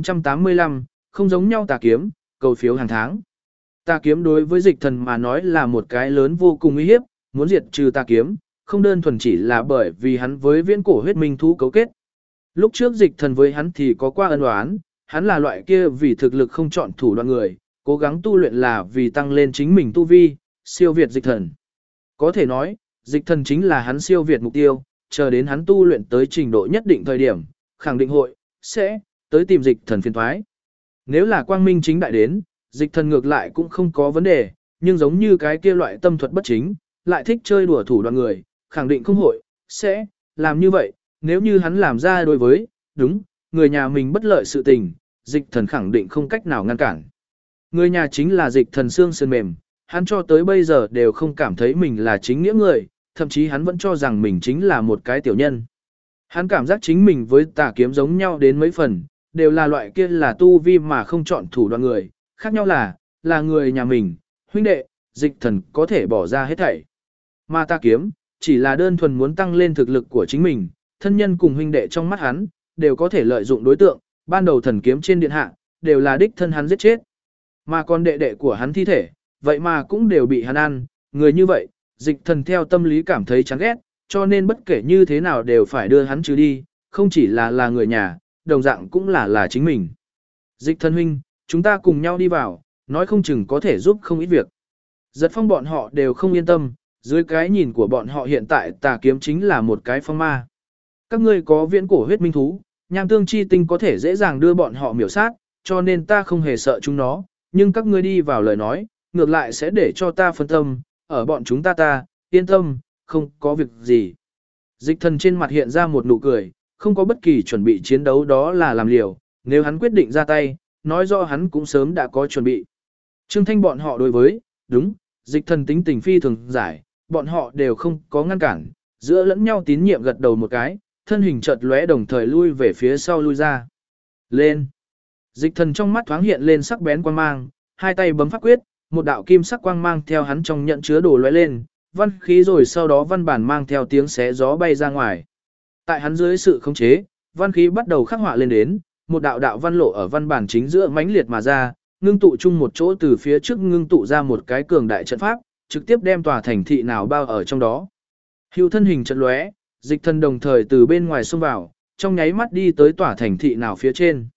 1485, không giống nhau tà kiếm, cầu phiếu hàng tháng. Tà kiếm đối với Dịch Thần mà nói là một cái lớn vô cùng uy hiếp, muốn diệt trừ tà kiếm, không đơn thuần chỉ là bởi vì hắn với viễn cổ huyết minh thú cấu kết. Lúc trước Dịch Thần với hắn thì có qua ân oán, hắn là loại kia vì thực lực không chọn thủ đoạn người, cố gắng tu luyện là vì tăng lên chính mình tu vi, siêu việt Dịch Thần. Có thể nói, Dịch Thần chính là hắn siêu việt mục tiêu, chờ đến hắn tu luyện tới trình độ nhất định thời điểm, khẳng định hội, sẽ, tới tìm Dịch Thần phiền thoái. Nếu là quang minh chính đại đến, Dịch Thần ngược lại cũng không có vấn đề, nhưng giống như cái kia loại tâm thuật bất chính, lại thích chơi đùa thủ đoạn người, khẳng định không hội, sẽ, làm như vậy, nếu như hắn làm ra đối với, đúng, người nhà mình bất lợi sự tình, Dịch Thần khẳng định không cách nào ngăn cản. Người nhà chính là Dịch Thần xương sườn mềm, hắn cho tới bây giờ đều không cảm thấy mình là chính nghĩa người, thậm chí hắn vẫn cho rằng mình chính là một cái tiểu nhân. Hắn cảm giác chính mình với tà kiếm giống nhau đến mấy phần, đều là loại kia là tu vi mà không chọn thủ đoạn người, khác nhau là người nhà mình, huynh đệ, Dịch Thần có thể bỏ ra hết thảy. Mà tà kiếm, chỉ là đơn thuần muốn tăng lên thực lực của chính mình, thân nhân cùng huynh đệ trong mắt hắn, đều có thể lợi dụng đối tượng, ban đầu thần kiếm trên điện hạ, đều là đích thân hắn giết chết. Mà còn đệ đệ của hắn thi thể, vậy mà cũng đều bị hắn ăn, người như vậy, Dịch Thần theo tâm lý cảm thấy chán ghét, cho nên bất kể như thế nào đều phải đưa hắn trừ đi, không chỉ là người nhà, đồng dạng cũng là chính mình. Dịch Thần huynh, chúng ta cùng nhau đi vào, nói không chừng có thể giúp không ít việc. Giật Phong bọn họ đều không yên tâm, dưới cái nhìn của bọn họ hiện tại tà kiếm chính là một cái phong ma. Các ngươi có viễn cổ huyết minh thú, nham tương chi tinh có thể dễ dàng đưa bọn họ miểu sát, cho nên ta không hề sợ chúng nó, nhưng các ngươi đi vào lời nói, ngược lại sẽ để cho ta phân tâm, ở bọn chúng ta, yên tâm, không có việc gì. Dịch Thần trên mặt hiện ra một nụ cười, không có bất kỳ chuẩn bị chiến đấu đó là làm liều, nếu hắn quyết định ra tay, nói rõ hắn cũng sớm đã có chuẩn bị. Trương Thanh bọn họ đối với, đúng, Dịch Thần tính tình phi thường giải, bọn họ đều không có ngăn cản, giữa lẫn nhau tín nhiệm gật đầu một cái, thân hình chợt lóe đồng thời lui về phía sau lui ra. Lên! Dịch Thần trong mắt thoáng hiện lên sắc bén quang mang, hai tay bấm pháp quyết, một đạo kim sắc quang mang theo hắn trong nhận chứa đồ lóe lên, văn khí rồi sau đó văn bản mang theo tiếng xé gió bay ra ngoài. Tại hắn dưới sự khống chế, văn khí bắt đầu khắc họa lên đến, một đạo đạo văn lộ ở văn bản chính giữa mãnh liệt mà ra, ngưng tụ chung một chỗ từ phía trước ngưng tụ ra một cái cường đại trận pháp, trực tiếp đem tòa thành thị nào bao ở trong đó. Hưu thân hình chợt lóe, Dịch Thần đồng thời từ bên ngoài xông vào, trong nháy mắt đi tới tòa thành thị nào phía trên.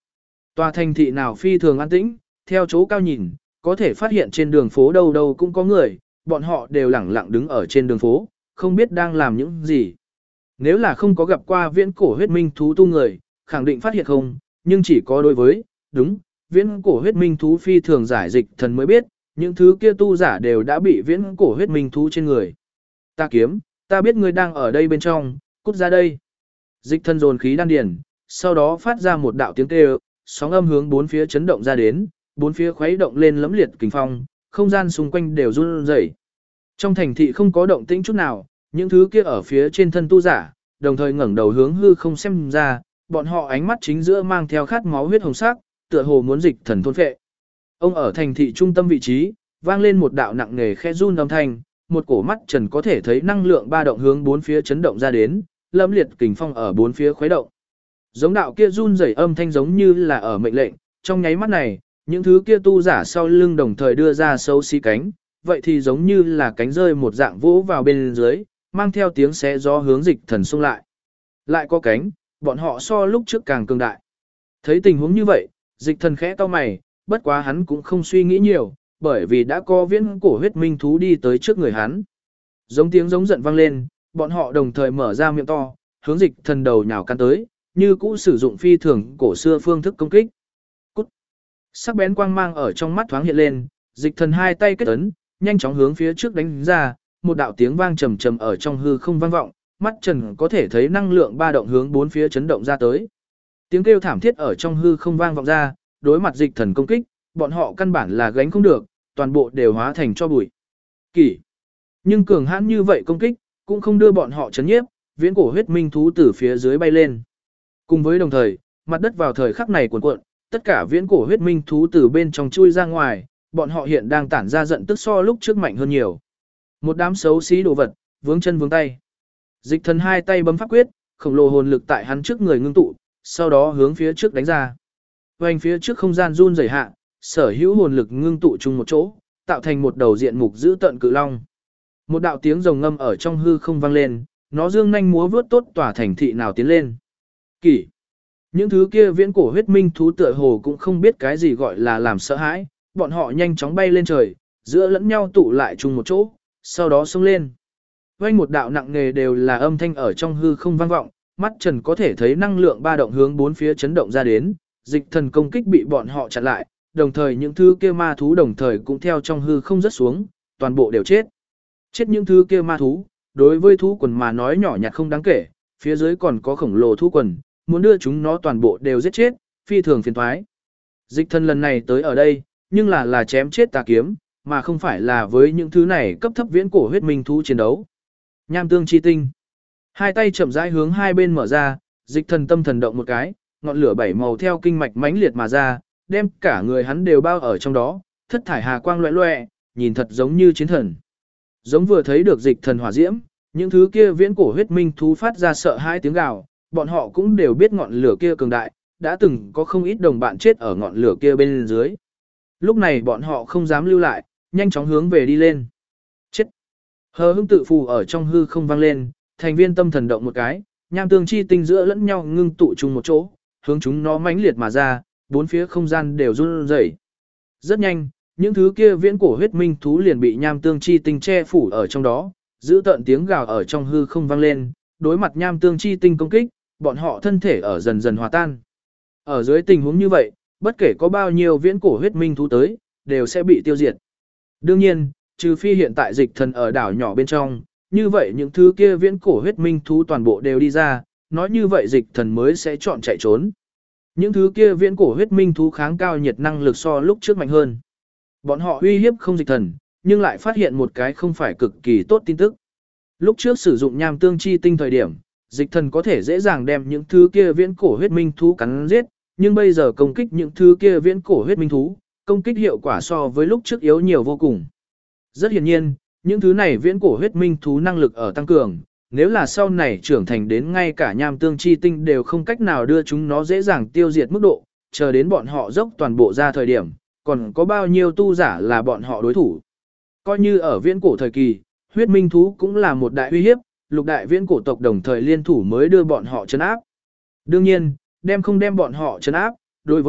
Tòa thành thị nào phi thường an tĩnh, theo chỗ cao nhìn, có thể phát hiện trên đường phố đâu đâu cũng có người, bọn họ đều lẳng lặng đứng ở trên đường phố, không biết đang làm những gì. Nếu là không có gặp qua viễn cổ huyết minh thú tu người, khẳng định phát hiện không, nhưng chỉ có đối với, đúng, viễn cổ huyết minh thú phi thường giải dịch thần mới biết, những thứ kia tu giả đều đã bị viễn cổ huyết minh thú trên người. Ta kiếm, ta biết ngươi đang ở đây bên trong, cút ra đây. Dịch thần dồn khí đan điền, sau đó phát ra một đạo tiếng kêu, sóng âm hướng bốn phía chấn động ra đến, bốn phía khuấy động lên lẫm liệt kình phong, không gian xung quanh đều run rẩy. Trong thành thị không có động tĩnh chút nào, những thứ kia ở phía trên thân tu giả, đồng thời ngẩng đầu hướng hư không xem ra, bọn họ ánh mắt chính giữa mang theo khát máu huyết hồng sắc, tựa hồ muốn dịch thần thôn phệ. Ông ở thành thị trung tâm vị trí, vang lên một đạo nặng nề khẽ run âm thanh, một cổ mắt trần có thể thấy năng lượng ba động hướng bốn phía chấn động ra đến, lâm liệt kình phong ở bốn phía khuấy động. Giống đạo kia run rẩy âm thanh giống như là ở mệnh lệnh, trong nháy mắt này, những thứ kia tu giả sau lưng đồng thời đưa ra xấu xí cánh, vậy thì giống như là cánh rơi một dạng vỗ vào bên dưới, mang theo tiếng xé gió hướng dịch thần xung lại. Lại có cánh, bọn họ so lúc trước càng cường đại. Thấy tình huống như vậy, dịch thần khẽ cau mày, bất quá hắn cũng không suy nghĩ nhiều, bởi vì đã có viễn cổ huyết minh thú đi tới trước người hắn. Giống tiếng giống giận vang lên, bọn họ đồng thời mở ra miệng to, hướng dịch thần đầu nhào căn tới, như cũ sử dụng phi thường cổ xưa phương thức công kích. Cút. Sắc bén quang mang ở trong mắt thoáng hiện lên, dịch thần hai tay kết ấn, nhanh chóng hướng phía trước đánh ra, một đạo tiếng vang trầm trầm ở trong hư không vang vọng, mắt trần có thể thấy năng lượng ba động hướng bốn phía chấn động ra tới. Tiếng kêu thảm thiết ở trong hư không vang vọng ra, đối mặt dịch thần công kích, bọn họ căn bản là gánh không được, toàn bộ đều hóa thành cho bụi. Kỷ. Nhưng cường hãn như vậy công kích, cũng không đưa bọn họ chấn nhiếp, viễn cổ huyết minh thú từ phía dưới bay lên. Cùng với đồng thời, mặt đất vào thời khắc này cuộn cuộn, tất cả viễn cổ huyết minh thú từ bên trong chui ra ngoài, bọn họ hiện đang tản ra giận tức so lúc trước mạnh hơn nhiều. Một đám xấu xí đồ vật, vướng chân vướng tay. Dịch thần hai tay bấm pháp quyết, khổng lồ hồn lực tại hắn trước người ngưng tụ, sau đó hướng phía trước đánh ra. Hoành phía trước không gian run rẩy hạ, sở hữu hồn lực ngưng tụ chung một chỗ, tạo thành một đầu diện mục dữ tợn cự long. Một đạo tiếng rồng ngâm ở trong hư không vang lên, nó dương nhanh múa vướt tốt tỏa thành thị nào tiến lên. Kỷ. Những thứ kia viễn cổ huyết minh thú tựa hồ cũng không biết cái gì gọi là làm sợ hãi, bọn họ nhanh chóng bay lên trời, giữa lẫn nhau tụ lại chung một chỗ, sau đó xông lên. Vang một đạo nặng nề đều là âm thanh ở trong hư không vang vọng, mắt trần có thể thấy năng lượng ba động hướng bốn phía chấn động ra đến, dịch thần công kích bị bọn họ chặn lại, đồng thời những thứ kia ma thú đồng thời cũng theo trong hư không rớt xuống, toàn bộ đều chết. Chết những thứ kia ma thú, đối với thú quần mà nói nhỏ nhặt không đáng kể, phía dưới còn có khổng lồ thú quần, muốn đưa chúng nó toàn bộ đều giết chết, phi thường phiền toái. Dịch thần lần này tới ở đây, nhưng là chém chết tà kiếm, mà không phải là với những thứ này cấp thấp viễn cổ huyết minh thú chiến đấu. Nham tương chi tinh. Hai tay chậm rãi hướng hai bên mở ra, dịch thần tâm thần động một cái, ngọn lửa bảy màu theo kinh mạch mãnh liệt mà ra, đem cả người hắn đều bao ở trong đó, thất thải hà quang loẹt loẹt, nhìn thật giống như chiến thần. Giống vừa thấy được dịch thần hỏa diễm, những thứ kia viễn cổ huyết minh thú phát ra sợ hãi tiếng gào, bọn họ cũng đều biết ngọn lửa kia cường đại, đã từng có không ít đồng bạn chết ở ngọn lửa kia bên dưới. Lúc này bọn họ không dám lưu lại, nhanh chóng hướng về đi lên. Chết! Hờ hững tự phù ở trong hư không vang lên, thành viên tâm thần động một cái, nham tương chi tinh giữa lẫn nhau ngưng tụ chung một chỗ, hướng chúng nó mãnh liệt mà ra, bốn phía không gian đều run rẩy. Rất nhanh, những thứ kia viễn cổ huyết minh thú liền bị nham tương chi tinh che phủ ở trong đó, giữ tận tiếng gào ở trong hư không vang lên, đối mặt nham tương chi tinh công kích, bọn họ thân thể ở dần dần hòa tan. Ở dưới tình huống như vậy, bất kể có bao nhiêu viễn cổ huyết minh thú tới, đều sẽ bị tiêu diệt. Đương nhiên, trừ phi hiện tại dịch thần ở đảo nhỏ bên trong, như vậy những thứ kia viễn cổ huyết minh thú toàn bộ đều đi ra, nói như vậy dịch thần mới sẽ chọn chạy trốn. Những thứ kia viễn cổ huyết minh thú kháng cao nhiệt năng lực so lúc trước mạnh hơn. Bọn họ uy hiếp không dịch thần, nhưng lại phát hiện một cái không phải cực kỳ tốt tin tức. Lúc trước sử dụng nham tương chi tinh thời điểm, dịch thần có thể dễ dàng đem những thứ kia viễn cổ huyết minh thú cắn giết, nhưng bây giờ công kích những thứ kia viễn cổ huyết minh thú, công kích hiệu quả so với lúc trước yếu nhiều vô cùng. Rất hiển nhiên, những thứ này viễn cổ huyết minh thú năng lực ở tăng cường, nếu là sau này trưởng thành đến ngay cả nham tương chi tinh đều không cách nào đưa chúng nó dễ dàng tiêu diệt mức độ, chờ đến bọn họ dốc toàn bộ ra thời điểm, còn có bao nhiêu tu giả là bọn họ đối thủ. Coi như ở viễn cổ thời kỳ, huyết minh thú cũng là một đại uy hiếp, lục đại viễn cổ tộc đồng thời liên thủ mới đưa bọn họ trấn áp. Đương nhiên, đem không đem bọn họ trấn áp, đối với,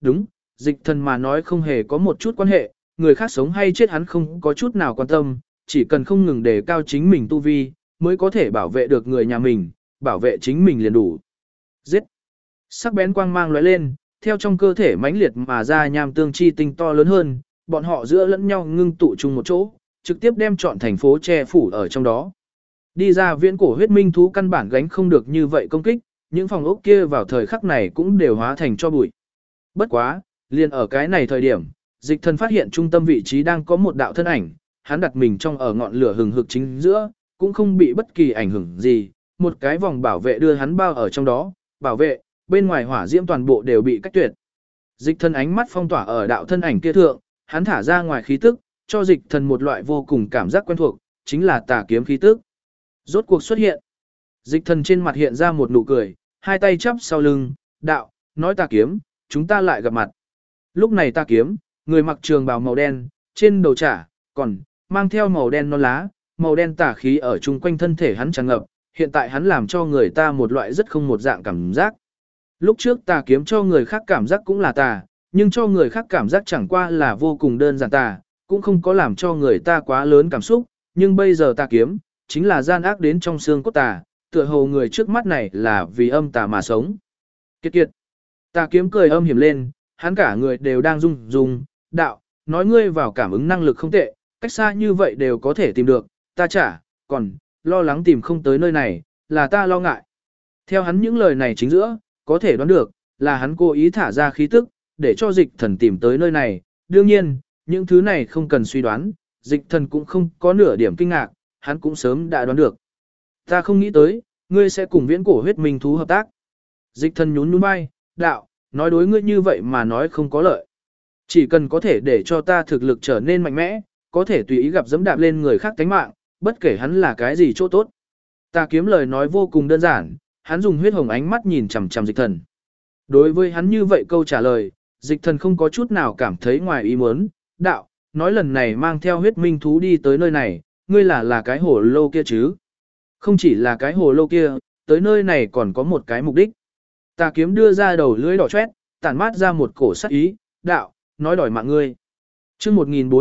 đúng, dịch thần mà nói không hề có một chút quan hệ, người khác sống hay chết hắn không có chút nào quan tâm, chỉ cần không ngừng đề cao chính mình tu vi, mới có thể bảo vệ được người nhà mình, bảo vệ chính mình liền đủ. Giết! Sắc bén quang mang lóe lên, theo trong cơ thể mãnh liệt mà ra nham tương chi tinh to lớn hơn, bọn họ giữa lẫn nhau ngưng tụ chung một chỗ, trực tiếp đem trọn thành phố che phủ ở trong đó. Đi ra viễn cổ huyết minh thú căn bản gánh không được như vậy công kích, những phòng ốc kia vào thời khắc này cũng đều hóa thành cho bụi. Bất quá, liền ở cái này thời điểm, dịch thần phát hiện trung tâm vị trí đang có một đạo thân ảnh, hắn đặt mình trong ở ngọn lửa hừng hực chính giữa, cũng không bị bất kỳ ảnh hưởng gì, một cái vòng bảo vệ đưa hắn bao ở trong đó, bảo vệ, bên ngoài hỏa diễm toàn bộ đều bị cách tuyệt. Dịch thần ánh mắt phong tỏa ở đạo thân ảnh kia thượng, hắn thả ra ngoài khí tức, cho dịch thần một loại vô cùng cảm giác quen thuộc, chính là tà kiếm khí tức. Rốt cuộc xuất hiện. Dịch thần trên mặt hiện ra một nụ cười, hai tay chắp sau lưng, đạo, nói tà kiếm, chúng ta lại gặp mặt. Lúc này tà kiếm, người mặc trường bào màu đen, trên đầu chả, còn, mang theo màu đen non lá, màu đen tà khí ở chung quanh thân thể hắn tràn ngập, hiện tại hắn làm cho người ta một loại rất không một dạng cảm giác. Lúc trước tà kiếm cho người khác cảm giác cũng là tà, nhưng cho người khác cảm giác chẳng qua là vô cùng đơn giản tà, cũng không có làm cho người ta quá lớn cảm xúc, nhưng bây giờ tà kiếm, chính là gian ác đến trong xương cốt tà, tựa hồ người trước mắt này là vì âm tà mà sống. Kiệt kiệt. Tà kiếm cười âm hiểm lên, hắn cả người đều đang rung rung, đạo, nói ngươi vào cảm ứng năng lực không tệ, cách xa như vậy đều có thể tìm được, ta chả, còn, lo lắng tìm không tới nơi này, là ta lo ngại. Theo hắn những lời này chính giữa, có thể đoán được, là hắn cố ý thả ra khí tức, để cho dịch thần tìm tới nơi này, đương nhiên, những thứ này không cần suy đoán, dịch thần cũng không có nửa điểm kinh ngạc, hắn cũng sớm đã đoán được. Ta không nghĩ tới, ngươi sẽ cùng viễn cổ huyết minh thú hợp tác. Dịch thần nhún nhún vai, đạo, nói đối ngươi như vậy mà nói không có lợi. Chỉ cần có thể để cho ta thực lực trở nên mạnh mẽ, có thể tùy ý gặp dẫm đạp lên người khác tánh mạng, bất kể hắn là cái gì chỗ tốt. Ta kiếm lời nói vô cùng đơn giản, hắn dùng huyết hồng ánh mắt nhìn chằm chằm dịch thần. Đối với hắn như vậy câu trả lời, dịch thần không có chút nào cảm thấy ngoài ý muốn, đạo, nói lần này mang theo huyết minh thú đi tới nơi này, ngươi là cái hồ lô kia chứ. Không chỉ là cái hồ lô kia, tới nơi này còn có một cái mục đích. Tà kiếm đưa ra đầu lưỡi đỏ chét, tản mát ra một cổ sắc ý, đạo, nói đòi mạng ngươi. Chương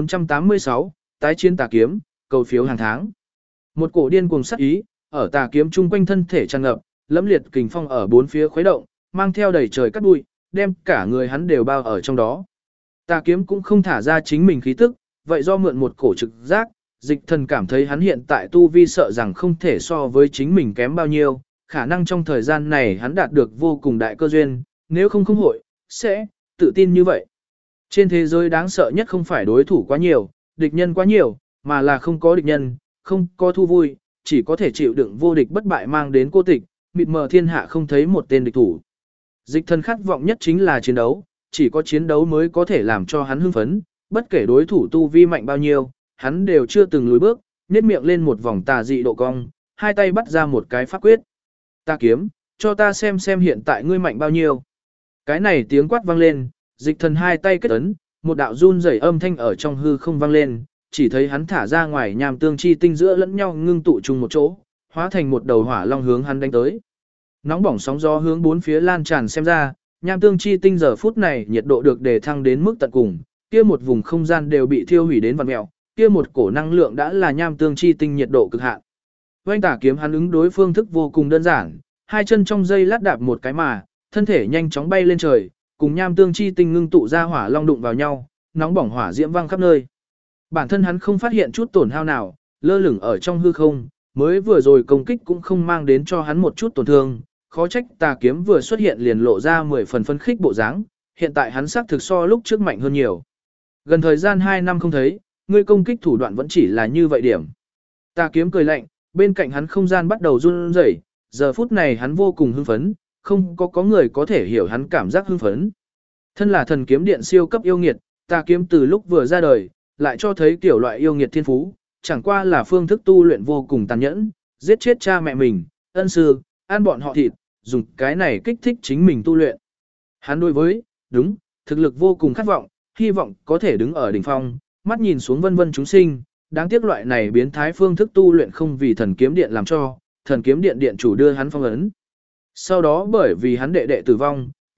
1486, tái chiến tà kiếm, cầu phiếu hàng tháng. Một cổ điên cuồng sắc ý, ở tà kiếm chung quanh thân thể tràn ngập, lẫm liệt kình phong ở bốn phía khuấy động, mang theo đầy trời cát bụi, đem cả người hắn đều bao ở trong đó. Tà kiếm cũng không thả ra chính mình khí tức, vậy do mượn một cổ trực giác, dịch thần cảm thấy hắn hiện tại tu vi sợ rằng không thể so với chính mình kém bao nhiêu, khả năng trong thời gian này hắn đạt được vô cùng đại cơ duyên, nếu không hội, sẽ, tự tin như vậy. Trên thế giới đáng sợ nhất không phải đối thủ quá nhiều, địch nhân quá nhiều, mà là không có địch nhân, không có thu vui, chỉ có thể chịu đựng vô địch bất bại mang đến cô tịch, mịt mờ thiên hạ không thấy một tên địch thủ. Dịch thần khát vọng nhất chính là chiến đấu, chỉ có chiến đấu mới có thể làm cho hắn hưng phấn, bất kể đối thủ tu vi mạnh bao nhiêu, hắn đều chưa từng lùi bước, nhếch miệng lên một vòng tà dị độ cong, hai tay bắt ra một cái pháp quyết. Ta kiếm, cho ta xem hiện tại ngươi mạnh bao nhiêu. Cái này tiếng quát vang lên, dịch thần hai tay kết ấn, một đạo run rẩy âm thanh ở trong hư không vang lên, chỉ thấy hắn thả ra ngoài nham tương chi tinh giữa lẫn nhau ngưng tụ chung một chỗ, hóa thành một đầu hỏa long hướng hắn đánh tới. Nóng bỏng sóng gió hướng bốn phía lan tràn xem ra, nham tương chi tinh giờ phút này nhiệt độ được đề thăng đến mức tận cùng, kia một vùng không gian đều bị thiêu hủy đến vặn mèo, kia một cổ năng lượng đã là nham tương chi tinh nhiệt độ cực hạn. Oanh tả kiếm hắn ứng đối phương thức vô cùng đơn giản, hai chân trong dây lát đạp một cái mà, thân thể nhanh chóng bay lên trời, cùng nham tương chi tinh ngưng tụ ra hỏa long đụng vào nhau, nóng bỏng hỏa diễm văng khắp nơi. Bản thân hắn không phát hiện chút tổn hao nào, lơ lửng ở trong hư không, mới vừa rồi công kích cũng không mang đến cho hắn một chút tổn thương, khó trách tà kiếm vừa xuất hiện liền lộ ra 10 phần phấn khích bộ dáng, hiện tại hắn xác thực so lúc trước mạnh hơn nhiều. Gần thời gian 2 năm không thấy, ngươi công kích thủ đoạn vẫn chỉ là như vậy điểm. Tà kiếm cười lạnh, bên cạnh hắn không gian bắt đầu run rẩy, giờ phút này hắn vô cùng hưng phấn, không có người có thể hiểu hắn cảm giác hưng phấn. Thân là thần kiếm điện siêu cấp yêu nghiệt, tà kiếm từ lúc vừa ra đời, lại cho thấy kiểu loại yêu nghiệt thiên phú, chẳng qua là phương thức tu luyện vô cùng tàn nhẫn, giết chết cha mẹ mình, ân sư, ăn bọn họ thịt, dùng cái này kích thích chính mình tu luyện. Hắn đối với, đúng, thực lực vô cùng khát vọng, hy vọng có thể đứng ở đỉnh phong, mắt nhìn xuống vân vân chúng sinh, đáng tiếc loại này biến thái phương thức tu luyện không vì thần kiếm điện làm cho, thần kiếm điện điện chủ đưa hắn phong ấn. Sau đó bởi vì hắn đệ đệ tử vong,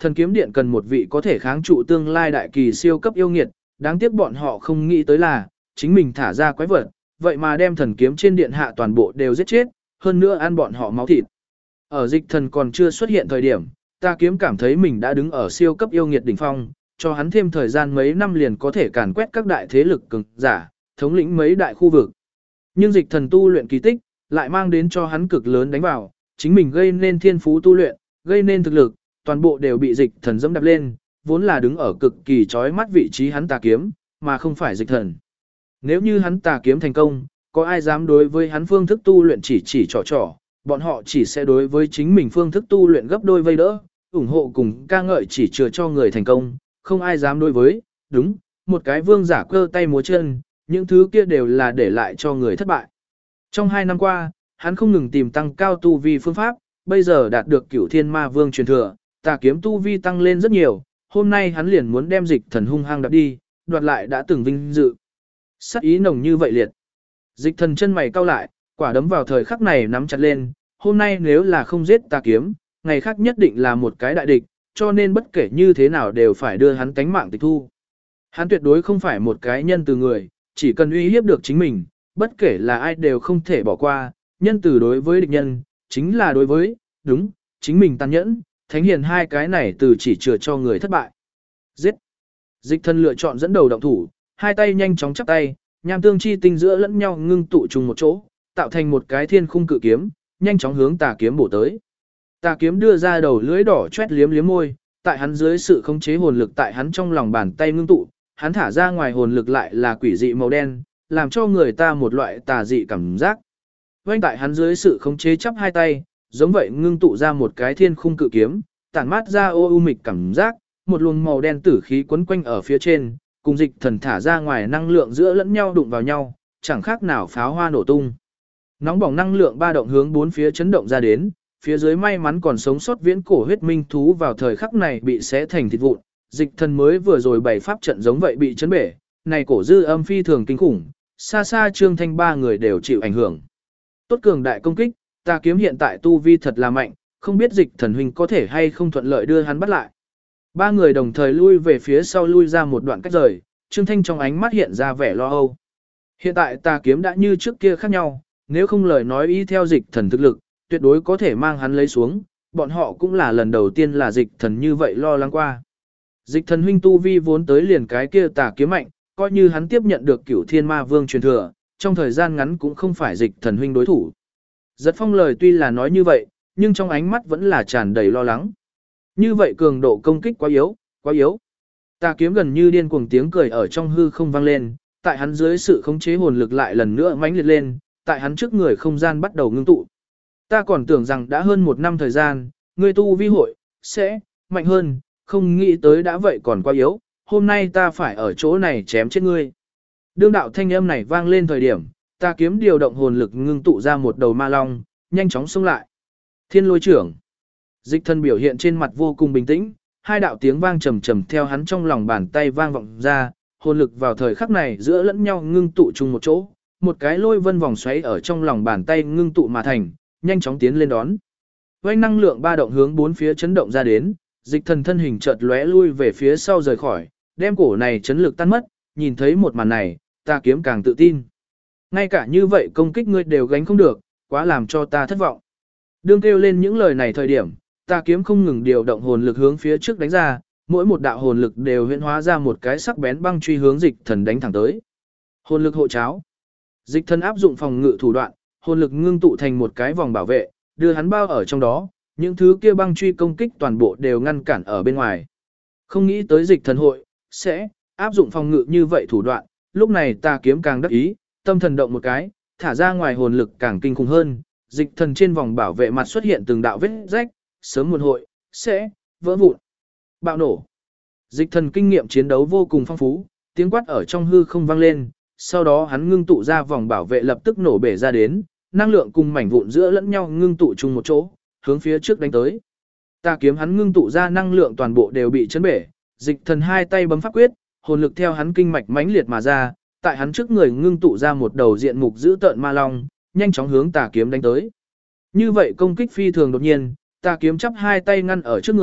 Thần kiếm điện cần một vị có thể kháng trụ tương lai đại kỳ siêu cấp yêu nghiệt, đáng tiếc bọn họ không nghĩ tới là, chính mình thả ra quái vật, vậy mà đem thần kiếm trên điện hạ toàn bộ đều giết chết, hơn nữa ăn bọn họ máu thịt. Ở dịch thần còn chưa xuất hiện thời điểm, ta kiếm cảm thấy mình đã đứng ở siêu cấp yêu nghiệt đỉnh phong, cho hắn thêm thời gian mấy năm liền có thể càn quét các đại thế lực cường giả, thống lĩnh mấy đại khu vực. Nhưng dịch thần tu luyện kỳ tích, lại mang đến cho hắn cực lớn đánh vào, chính mình gây nên thiên phú tu luyện, gây nên thực lực, toàn bộ đều bị dịch thần dẫm đạp lên, vốn là đứng ở cực kỳ chói mắt vị trí hắn tà kiếm, mà không phải dịch thần. Nếu như hắn tà kiếm thành công, có ai dám đối với hắn phương thức tu luyện chỉ trò, bọn họ chỉ sẽ đối với chính mình phương thức tu luyện gấp đôi vây đỡ, ủng hộ cùng ca ngợi chỉ chừa cho người thành công, không ai dám đối với, đúng, một cái vương giả cơ tay múa chân, những thứ kia đều là để lại cho người thất bại. Trong 2 năm qua, hắn không ngừng tìm tăng cao tu vi phương pháp, bây giờ đạt được Cửu Thiên Ma Vương truyền thừa, tà kiếm tu vi tăng lên rất nhiều, hôm nay hắn liền muốn đem dịch thần hung hăng đạp đi, đoạt lại đã từng vinh dự. Sát ý nồng như vậy liệt. Dịch thần chân mày cau lại, quả đấm vào thời khắc này nắm chặt lên, hôm nay nếu là không giết tà kiếm, ngày khác nhất định là một cái đại địch, cho nên bất kể như thế nào đều phải đưa hắn tánh mạng tịch thu. Hắn tuyệt đối không phải một cái nhân từ người, chỉ cần uy hiếp được chính mình, bất kể là ai đều không thể bỏ qua, nhân từ đối với địch nhân, chính là đối với, đúng, chính mình tàn nhẫn, thánh hiền hai cái này từ chỉ chừa cho người thất bại. Giết! Dịch thần lựa chọn dẫn đầu động thủ, hai tay nhanh chóng chắp tay, nham tương chi tinh giữa lẫn nhau ngưng tụ chung một chỗ, tạo thành một cái thiên khung cự kiếm, nhanh chóng hướng tà kiếm bổ tới. Tà kiếm đưa ra đầu lưỡi đỏ chét liếm liếm môi, tại hắn dưới sự khống chế hồn lực tại hắn trong lòng bàn tay ngưng tụ, hắn thả ra ngoài hồn lực lại là quỷ dị màu đen, làm cho người ta một loại tà dị cảm giác. Vành tại hắn dưới sự khống chế chắp hai tay, giống vậy ngưng tụ ra một cái thiên khung cự kiếm, tản mát ra ô u mịch cảm giác, một luồng màu đen tử khí quấn quanh ở phía trên, cùng dịch thần thả ra ngoài năng lượng giữa lẫn nhau đụng vào nhau, chẳng khác nào pháo hoa nổ tung. Nóng bỏng năng lượng ba động hướng bốn phía chấn động ra đến, phía dưới may mắn còn sống sót viễn cổ huyết minh thú vào thời khắc này bị xé thành thịt vụn, dịch thần mới vừa rồi bày pháp trận giống vậy bị chấn bể, này cổ dư âm phi thường kinh khủng, xa xa Trương Thanh ba người đều chịu ảnh hưởng. Tốt cường đại công kích, tà kiếm hiện tại tu vi thật là mạnh, không biết dịch thần huynh có thể hay không thuận lợi đưa hắn bắt lại. Ba người đồng thời lui về phía sau lui ra một đoạn cách rời, Trương Thanh trong ánh mắt hiện ra vẻ lo âu. Hiện tại tà kiếm đã như trước kia khác nhau, nếu không lời nói y theo dịch thần thực lực, tuyệt đối có thể mang hắn lấy xuống, bọn họ cũng là lần đầu tiên là dịch thần như vậy lo lắng qua. Dịch thần huynh tu vi vốn tới liền cái kia tà kiếm mạnh, coi như hắn tiếp nhận được Cửu Thiên Ma Vương truyền thừa, trong thời gian ngắn cũng không phải dịch thần huynh đối thủ. Giật Phong lời tuy là nói như vậy, nhưng trong ánh mắt vẫn là tràn đầy lo lắng. Như vậy cường độ công kích quá yếu, quá yếu. Tà kiếm gần như điên cuồng tiếng cười ở trong hư không vang lên, tại hắn dưới sự khống chế hồn lực lại lần nữa mãnh liệt lên, tại hắn trước người không gian bắt đầu ngưng tụ. Ta còn tưởng rằng đã hơn 1 năm thời gian, ngươi tu vi hội sẽ mạnh hơn, không nghĩ tới đã vậy còn quá yếu, hôm nay ta phải ở chỗ này chém chết ngươi. Đương đạo thanh âm này vang lên thời điểm, ta kiếm điều động hồn lực ngưng tụ ra một đầu ma long, nhanh chóng xông lại. Thiên lôi trưởng. Dịch thần biểu hiện trên mặt vô cùng bình tĩnh, hai đạo tiếng vang trầm trầm theo hắn trong lòng bàn tay vang vọng ra, hồn lực vào thời khắc này giữa lẫn nhau ngưng tụ chung một chỗ, một cái lôi vân vòng xoáy ở trong lòng bàn tay ngưng tụ mà thành, nhanh chóng tiến lên đón. Vành năng lượng ba động hướng bốn phía chấn động ra đến, dịch thần thân hình chợt lóe lui về phía sau rời khỏi, đem cổ này chấn lực tan mất, nhìn thấy một màn này, ta kiếm càng tự tin. Ngay cả như vậy công kích ngươi đều gánh không được, quá làm cho ta thất vọng. Đương kêu lên những lời này thời điểm, ta kiếm không ngừng điều động hồn lực hướng phía trước đánh ra, mỗi một đạo hồn lực đều huyễn hóa ra một cái sắc bén băng truy hướng dịch thần đánh thẳng tới. Hồn lực hộ cháo. Dịch thần áp dụng phòng ngự thủ đoạn, hồn lực ngưng tụ thành một cái vòng bảo vệ, đưa hắn bao ở trong đó, những thứ kia băng truy công kích toàn bộ đều ngăn cản ở bên ngoài. Không nghĩ tới dịch thần hội sẽ áp dụng phòng ngự như vậy thủ đoạn, lúc này ta kiếm càng đắc ý, tâm thần động một cái, thả ra ngoài hồn lực càng kinh khủng hơn, dịch thần trên vòng bảo vệ mặt xuất hiện từng đạo vết rách, sớm muộn hội sẽ vỡ vụn. Bạo nổ. Dịch thần kinh nghiệm chiến đấu vô cùng phong phú, tiếng quát ở trong hư không vang lên, sau đó hắn ngưng tụ ra vòng bảo vệ lập tức nổ bể ra đến, năng lượng cùng mảnh vụn giữa lẫn nhau ngưng tụ chung một chỗ, hướng phía trước đánh tới. Ta kiếm hắn ngưng tụ ra năng lượng toàn bộ đều bị chấn bể, dịch thần hai tay bấm pháp quyết, hồn lực theo hắn kinh mạch mãnh liệt mà ra, tại hắn trước người ngưng tụ ra một đầu diện mục dữ tợn ma long, nhanh chóng hướng tà kiếm đánh tới. Như vậy công kích phi thường đột nhiên, tà kiếm chắp hai tay ngăn ở trước người,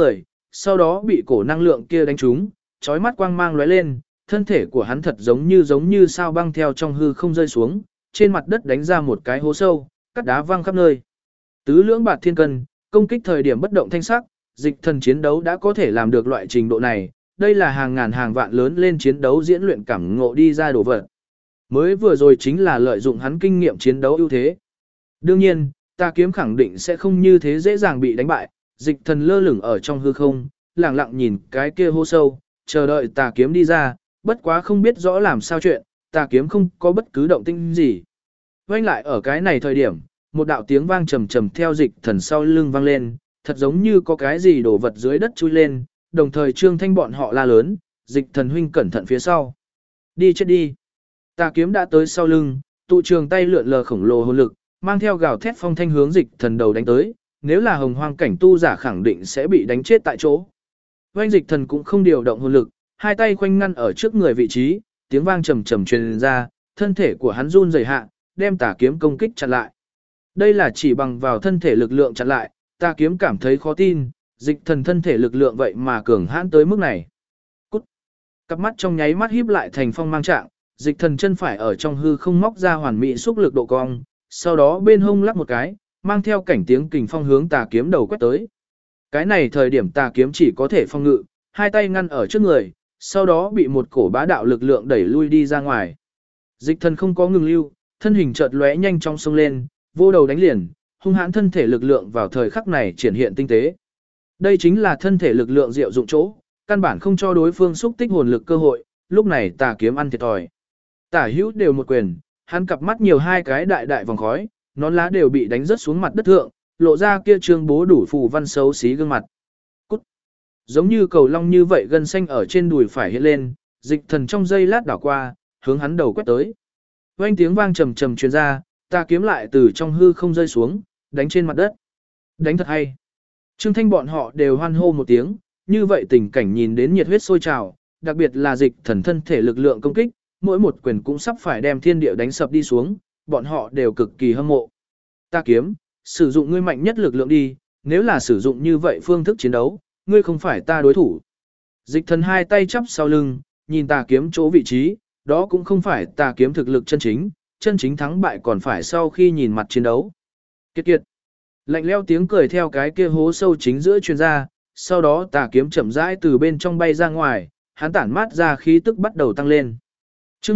sau đó bị cổ năng lượng kia đánh trúng, chói mắt quang mang lóe lên, thân thể của hắn thật giống như sao băng theo trong hư không rơi xuống, trên mặt đất đánh ra một cái hố sâu, cắt đá văng khắp nơi. Tứ lưỡng bạt thiên cân, công kích thời điểm bất động thanh sắc, dịch thần chiến đấu đã có thể làm được loại trình độ này, đây là hàng ngàn hàng vạn lớn lên chiến đấu diễn luyện cảm ngộ đi ra đồ vật. Mới vừa rồi chính là lợi dụng hắn kinh nghiệm chiến đấu ưu thế. Đương nhiên, tà kiếm khẳng định sẽ không như thế dễ dàng bị đánh bại, dịch thần lơ lửng ở trong hư không, lặng lặng nhìn cái kia hô sâu, chờ đợi tà kiếm đi ra, bất quá không biết rõ làm sao chuyện, tà kiếm không có bất cứ động tĩnh gì. Quay lại ở cái này thời điểm, một đạo tiếng vang trầm trầm theo dịch thần sau lưng vang lên, thật giống như có cái gì đổ vật dưới đất chui lên, đồng thời Trương Thanh bọn họ la lớn, dịch thần huynh cẩn thận phía sau. Đi chết đi. Tà kiếm đã tới sau lưng, tụ trường tay lượn lờ khổng lồ hồn lực, mang theo gào thét phong thanh hướng dịch thần đầu đánh tới, nếu là hồng hoang cảnh tu giả khẳng định sẽ bị đánh chết tại chỗ. Oanh dịch thần cũng không điều động hồn lực, hai tay khoanh ngăn ở trước người vị trí, tiếng vang trầm trầm truyền ra, thân thể của hắn run rẩy hạ, đem tà kiếm công kích chặn lại. Đây là chỉ bằng vào thân thể lực lượng chặn lại, tà kiếm cảm thấy khó tin, dịch thần thân thể lực lượng vậy mà cường hãn tới mức này. Cút. Cặp mắt trong nháy mắt híp lại thành phong mang trạng, dịch thần chân phải ở trong hư không móc ra hoàn mỹ xúc lực độ cong, sau đó bên hông lắc một cái, mang theo cảnh tiếng kình phong hướng tà kiếm đầu quét tới. Cái này thời điểm tà kiếm chỉ có thể phong ngự, hai tay ngăn ở trước người, sau đó bị một cổ bá đạo lực lượng đẩy lui đi ra ngoài. Dịch thần không có ngừng lưu, thân hình chợt lóe nhanh trong sông lên, vô đầu đánh liền, hung hãn thân thể lực lượng vào thời khắc này triển hiện tinh tế. Đây chính là thân thể lực lượng diệu dụng chỗ, căn bản không cho đối phương xúc tích hồn lực cơ hội, lúc này tà kiếm ăn thiệt thòi. Tả hữu đều một quyền, hắn cặp mắt nhiều hai cái đại đại vòng khói, nón lá đều bị đánh rớt xuống mặt đất thượng, lộ ra kia trương bố đủ phù văn xấu xí gương mặt. Cút. Giống như cầu long như vậy gân xanh ở trên đùi phải hiện lên, dịch thần trong giây lát đảo qua, hướng hắn đầu quét tới. Oanh tiếng vang trầm trầm truyền ra, tà kiếm lại từ trong hư không rơi xuống, đánh trên mặt đất. Đánh thật hay. Trương Thanh bọn họ đều hoan hô một tiếng, như vậy tình cảnh nhìn đến nhiệt huyết sôi trào, đặc biệt là dịch thần thân thể lực lượng công kích, mỗi một quyền cũng sắp phải đem thiên địa đánh sập đi xuống, bọn họ đều cực kỳ hâm mộ. Ta kiếm, sử dụng ngươi mạnh nhất lực lượng đi, nếu là sử dụng như vậy phương thức chiến đấu, ngươi không phải ta đối thủ. Dịch thần hai tay chắp sau lưng, nhìn tà kiếm chỗ vị trí, đó cũng không phải tà kiếm thực lực chân chính thắng bại còn phải sau khi nhìn mặt chiến đấu. Kiệt kiệt. Lạnh leo tiếng cười theo cái kia hố sâu chính giữa truyền ra, sau đó tà kiếm chậm rãi từ bên trong bay ra ngoài, hắn tản mát ra khí tức bắt đầu tăng lên. Chương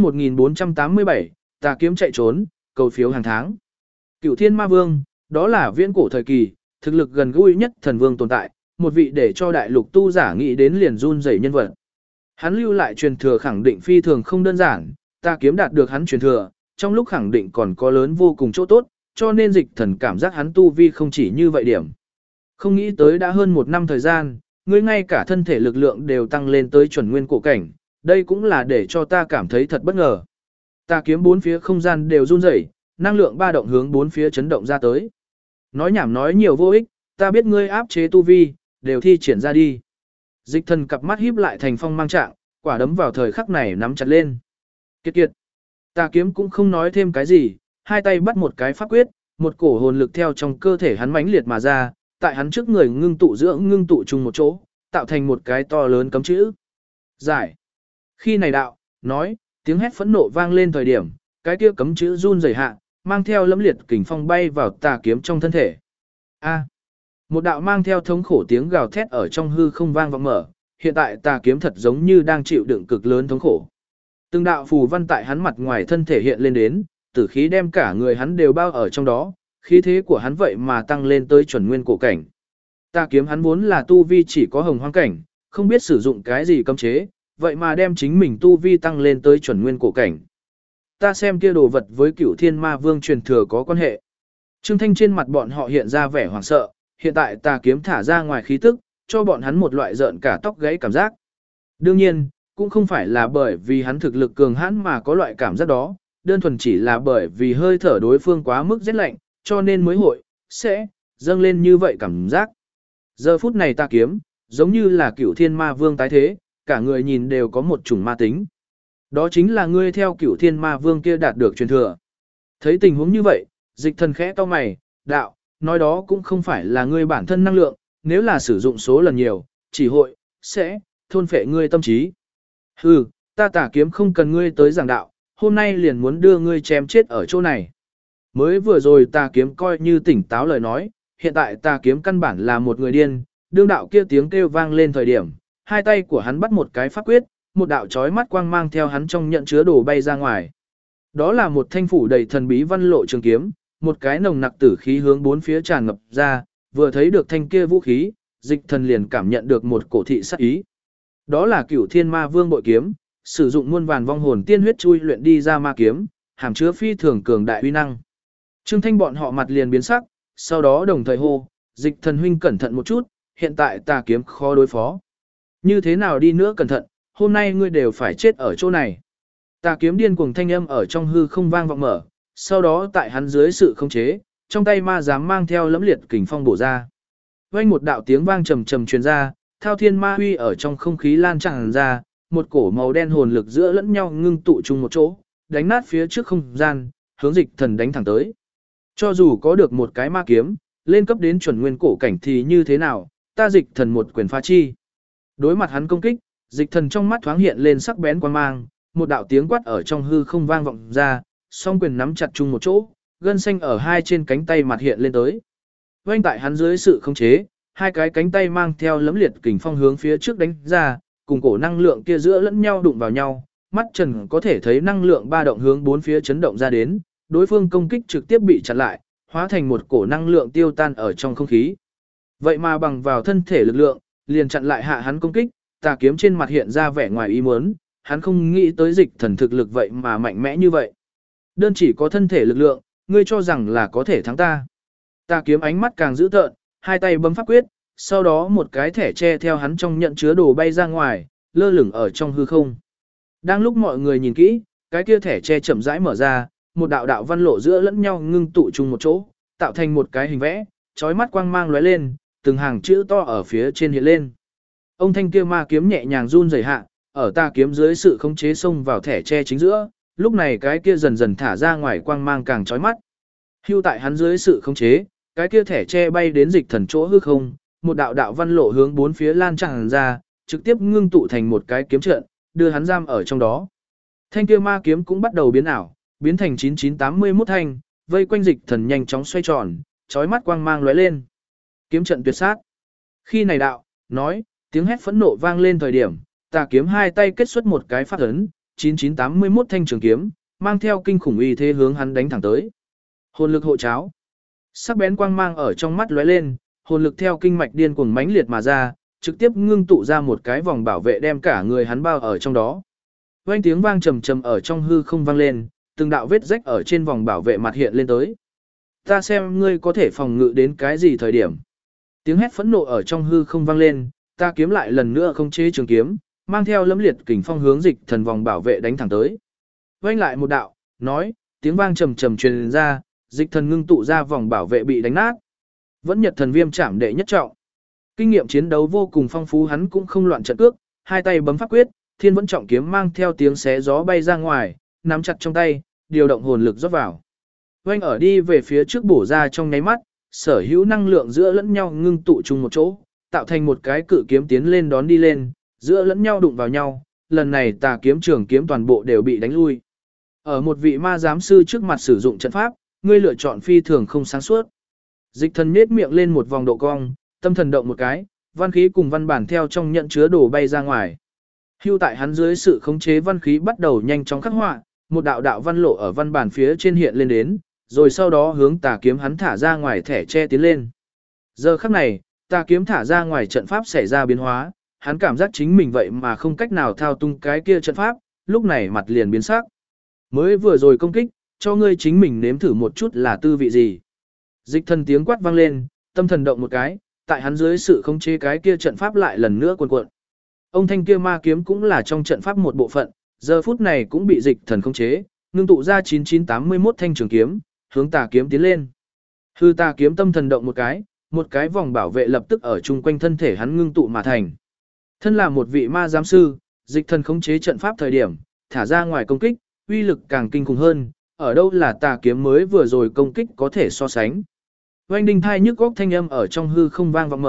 1487, tà kiếm chạy trốn, cầu phiếu hàng tháng. Cửu Thiên Ma Vương, đó là viễn cổ thời kỳ, thực lực gần gũi nhất thần vương tồn tại, một vị để cho đại lục tu giả nghĩ đến liền run rẩy nhân vật. Hắn lưu lại truyền thừa khẳng định phi thường không đơn giản, tà kiếm đạt được hắn truyền thừa, trong lúc khẳng định còn có lớn vô cùng chỗ tốt, cho nên dịch thần cảm giác hắn tu vi không chỉ như vậy điểm. Không nghĩ tới đã hơn một năm thời gian, ngươi ngay cả thân thể lực lượng đều tăng lên tới chuẩn nguyên cổ cảnh, đây cũng là để cho ta cảm thấy thật bất ngờ. Tà kiếm bốn phía không gian đều run rẩy, năng lượng ba động hướng bốn phía chấn động ra tới. Nói nhảm nói nhiều vô ích, ta biết ngươi áp chế tu vi, đều thi triển ra đi. Dịch thần cặp mắt híp lại thành phong mang trạng, quả đấm vào thời khắc này nắm chặt lên. Kiệt kiệt. Tà kiếm cũng không nói thêm cái gì, hai tay bắt một cái pháp quyết, một cổ hồn lực theo trong cơ thể hắn mãnh liệt mà ra, tại hắn trước người ngưng tụ chung một chỗ, tạo thành một cái to lớn cấm chữ. Giải. Khi này đạo, nói, tiếng hét phẫn nộ vang lên thời điểm, cái kia cấm chữ run rẩy hạ, mang theo lẫm liệt kình phong bay vào tà kiếm trong thân thể. A. Một đạo mang theo thống khổ tiếng gào thét ở trong hư không vang vọng mở, hiện tại tà kiếm thật giống như đang chịu đựng cực lớn thống khổ. Từng đạo phù văn tại hắn mặt ngoài thân thể hiện lên đến, tử khí đem cả người hắn đều bao ở trong đó, khí thế của hắn vậy mà tăng lên tới chuẩn nguyên cổ cảnh. Tà kiếm hắn vốn là tu vi chỉ có hồng hoang cảnh, không biết sử dụng cái gì cấm chế, vậy mà đem chính mình tu vi tăng lên tới chuẩn nguyên cổ cảnh. Ta xem kia đồ vật với Cửu Thiên Ma Vương truyền thừa có quan hệ. Trương Thanh trên mặt bọn họ hiện ra vẻ hoảng sợ, hiện tại tà kiếm thả ra ngoài khí tức, cho bọn hắn một loại rợn cả tóc gáy cảm giác. Đương nhiên, cũng không phải là bởi vì hắn thực lực cường hãn mà có loại cảm giác đó, đơn thuần chỉ là bởi vì hơi thở đối phương quá mức rét lạnh, cho nên mới sẽ dâng lên như vậy cảm giác. Giờ phút này tà kiếm, giống như là Cửu Thiên Ma Vương tái thế, cả người nhìn đều có một chủng ma tính. Đó chính là ngươi theo Cửu Thiên Ma Vương kia đạt được truyền thừa. Thấy tình huống như vậy, dịch thần khẽ cau mày, đạo, nói đó cũng không phải là ngươi bản thân năng lượng, nếu là sử dụng số lần nhiều, chỉ hội, sẽ, thôn phệ ngươi tâm trí. Hừ, ta tà kiếm không cần ngươi tới giảng đạo, hôm nay liền muốn đưa ngươi chém chết ở chỗ này. Mới vừa rồi tà kiếm coi như tỉnh táo lời nói, hiện tại tà kiếm căn bản là một người điên, đương đạo kia tiếng kêu vang lên thời điểm, hai tay của hắn bắt một cái pháp quyết, một đạo chói mắt quang mang theo hắn trong nhận chứa đồ bay ra ngoài. Đó là một thanh phủ đầy thần bí văn lộ trường kiếm, một cái nồng nặc tử khí hướng bốn phía tràn ngập ra, vừa thấy được thanh kia vũ khí, Dịch Thần liền cảm nhận được một cổ thị sát ý. Đó là Cửu Thiên Ma Vương bội kiếm, sử dụng muôn vàn vong hồn tiên huyết chui luyện đi ra ma kiếm, hàm chứa phi thường cường đại uy năng. Trương Thanh bọn họ mặt liền biến sắc, sau đó đồng thời hô, Dịch Thần huynh cẩn thận một chút, hiện tại tà kiếm khó đối phó. Như thế nào đi nữa cẩn thận, hôm nay ngươi đều phải chết ở chỗ này. Tà kiếm điên cuồng thanh âm ở trong hư không vang vọng mở, sau đó tại hắn dưới sự khống chế, trong tay ma giám mang theo lẫm liệt kình phong bổ ra. Vang một đạo tiếng vang trầm trầm truyền ra, thao thiên ma huy ở trong không khí lan tràn ra, một cổ màu đen hồn lực giữa lẫn nhau ngưng tụ chung một chỗ, đánh nát phía trước không gian, hướng Dịch Thần đánh thẳng tới. Cho dù có được một cái ma kiếm, lên cấp đến chuẩn nguyên cổ cảnh thì như thế nào, ta Dịch Thần một quyền phá chi. Đối mặt hắn công kích, Dịch Thần trong mắt thoáng hiện lên sắc bén quang mang, một đạo tiếng quát ở trong hư không vang vọng ra, song quyền nắm chặt chung một chỗ, gân xanh ở hai trên cánh tay mặt hiện lên tới. Vành tại hắn dưới sự khống chế, hai cái cánh tay mang theo lấm liệt kình phong hướng phía trước đánh ra, cùng cổ năng lượng kia giữa lẫn nhau đụng vào nhau, mắt trần có thể thấy năng lượng ba động hướng bốn phía chấn động ra đến, đối phương công kích trực tiếp bị chặn lại, hóa thành một cổ năng lượng tiêu tan ở trong không khí. Vậy mà bằng vào thân thể lực lượng, liền chặn lại hạ hắn công kích, tà kiếm trên mặt hiện ra vẻ ngoài ý muốn, hắn không nghĩ tới Dịch Thần thực lực vậy mà mạnh mẽ như vậy. Đơn chỉ có thân thể lực lượng, ngươi cho rằng là có thể thắng ta. Tà kiếm ánh mắt càng dữ tợn, hai tay bấm pháp quyết, sau đó một cái thẻ tre theo hắn trong nhận chứa đồ bay ra ngoài, lơ lửng ở trong hư không. Đang lúc mọi người nhìn kỹ, cái kia thẻ tre chậm rãi mở ra, một đạo đạo văn lộ giữa lẫn nhau ngưng tụ chung một chỗ, tạo thành một cái hình vẽ, chói mắt quang mang lóe lên, từng hàng chữ to ở phía trên hiện lên. Ông thanh kia ma kiếm nhẹ nhàng run rẩy hạ, ở tà kiếm dưới sự khống chế xông vào thẻ tre chính giữa, lúc này cái kia dần dần thả ra ngoài quang mang càng chói mắt. Hưu tại hắn dưới sự khống chế, cái kia thẻ tre bay đến Dịch Thần chỗ hư không, một đạo đạo văn lộ hướng bốn phía lan tràn ra, trực tiếp ngưng tụ thành một cái kiếm trận, đưa hắn giam ở trong đó. Thanh kia ma kiếm cũng bắt đầu biến ảo, biến thành 9981 thanh, vây quanh Dịch Thần nhanh chóng xoay tròn, chói mắt quang mang lóe lên. Kiếm trận tuyệt sát. Khi này đạo, nói, tiếng hét phẫn nộ vang lên thời điểm, tà kiếm hai tay kết xuất một cái pháp ấn, 9981 thanh trường kiếm, mang theo kinh khủng uy thế hướng hắn đánh thẳng tới. Hồn lực hộ cháo. Sắc bén quang mang ở trong mắt lóe lên, hồn lực theo kinh mạch điên cuồng mãnh liệt mà ra, trực tiếp ngưng tụ ra một cái vòng bảo vệ đem cả người hắn bao ở trong đó. Vang tiếng vang trầm trầm ở trong hư không vang lên, từng đạo vết rách ở trên vòng bảo vệ mặt hiện lên tới. Ta xem ngươi có thể phòng ngự đến cái gì thời điểm. Tiếng hét phẫn nộ ở trong hư không vang lên, ta kiếm lại lần nữa không chế trường kiếm, mang theo lẫm liệt kình phong hướng Dịch Thần vòng bảo vệ đánh thẳng tới. Vang lại một đạo, nói, tiếng vang trầm trầm truyền ra, Dịch Thần ngưng tụ ra vòng bảo vệ bị đánh nát. Vẫn Nhật Thần Viêm Trảm đệ nhất trọng. Kinh nghiệm chiến đấu vô cùng phong phú, hắn cũng không loạn trận cước, hai tay bấm pháp quyết, Thiên Vẫn trọng kiếm mang theo tiếng xé gió bay ra ngoài, nắm chặt trong tay, điều động hồn lực rót vào. Vang ở đi về phía trước bổ ra trong nháy mắt, sở hữu năng lượng giữa lẫn nhau ngưng tụ chung một chỗ, tạo thành một cái cự kiếm tiến lên đón đi lên, giữa lẫn nhau đụng vào nhau, lần này tà kiếm trường kiếm toàn bộ đều bị đánh lui. Ở một vị ma giám sư trước mặt sử dụng trận pháp, ngươi lựa chọn phi thường không sáng suốt. Dịch Thần nhếch miệng lên một vòng độ cong, tâm thần động một cái, văn khí cùng văn bản theo trong nhận chứa đồ bay ra ngoài. Hưu tại hắn dưới sự khống chế văn khí bắt đầu nhanh chóng khắc họa, một đạo đạo văn lộ ở văn bản phía trên hiện lên đến, rồi sau đó hướng tà kiếm hắn thả ra ngoài thẻ che tiến lên. Giờ khắc này, tà kiếm thả ra ngoài trận pháp xảy ra biến hóa, hắn cảm giác chính mình vậy mà không cách nào thao tung cái kia trận pháp, lúc này mặt liền biến sắc. Mới vừa rồi công kích, cho ngươi chính mình nếm thử một chút là tư vị gì. Dịch Thần tiếng quát vang lên, tâm thần động một cái, tại hắn dưới sự khống chế cái kia trận pháp lại lần nữa cuồn cuộn. Ông thanh kia ma kiếm cũng là trong trận pháp một bộ phận, giờ phút này cũng bị Dịch Thần khống chế, ngưng tụ ra 9981 thanh trường kiếm, hướng tà kiếm tiến lên. Hư tà kiếm tâm thần động một cái vòng bảo vệ lập tức ở chung quanh thân thể hắn ngưng tụ mà thành. Thân là một vị ma giám sư, Dịch Thần khống chế trận pháp thời điểm, thả ra ngoài công kích, uy lực càng kinh khủng hơn, ở đâu là tà kiếm mới vừa rồi công kích có thể so sánh. Oanh đinh thai nhức góc thanh âm ở trong hư không vang vọng mở,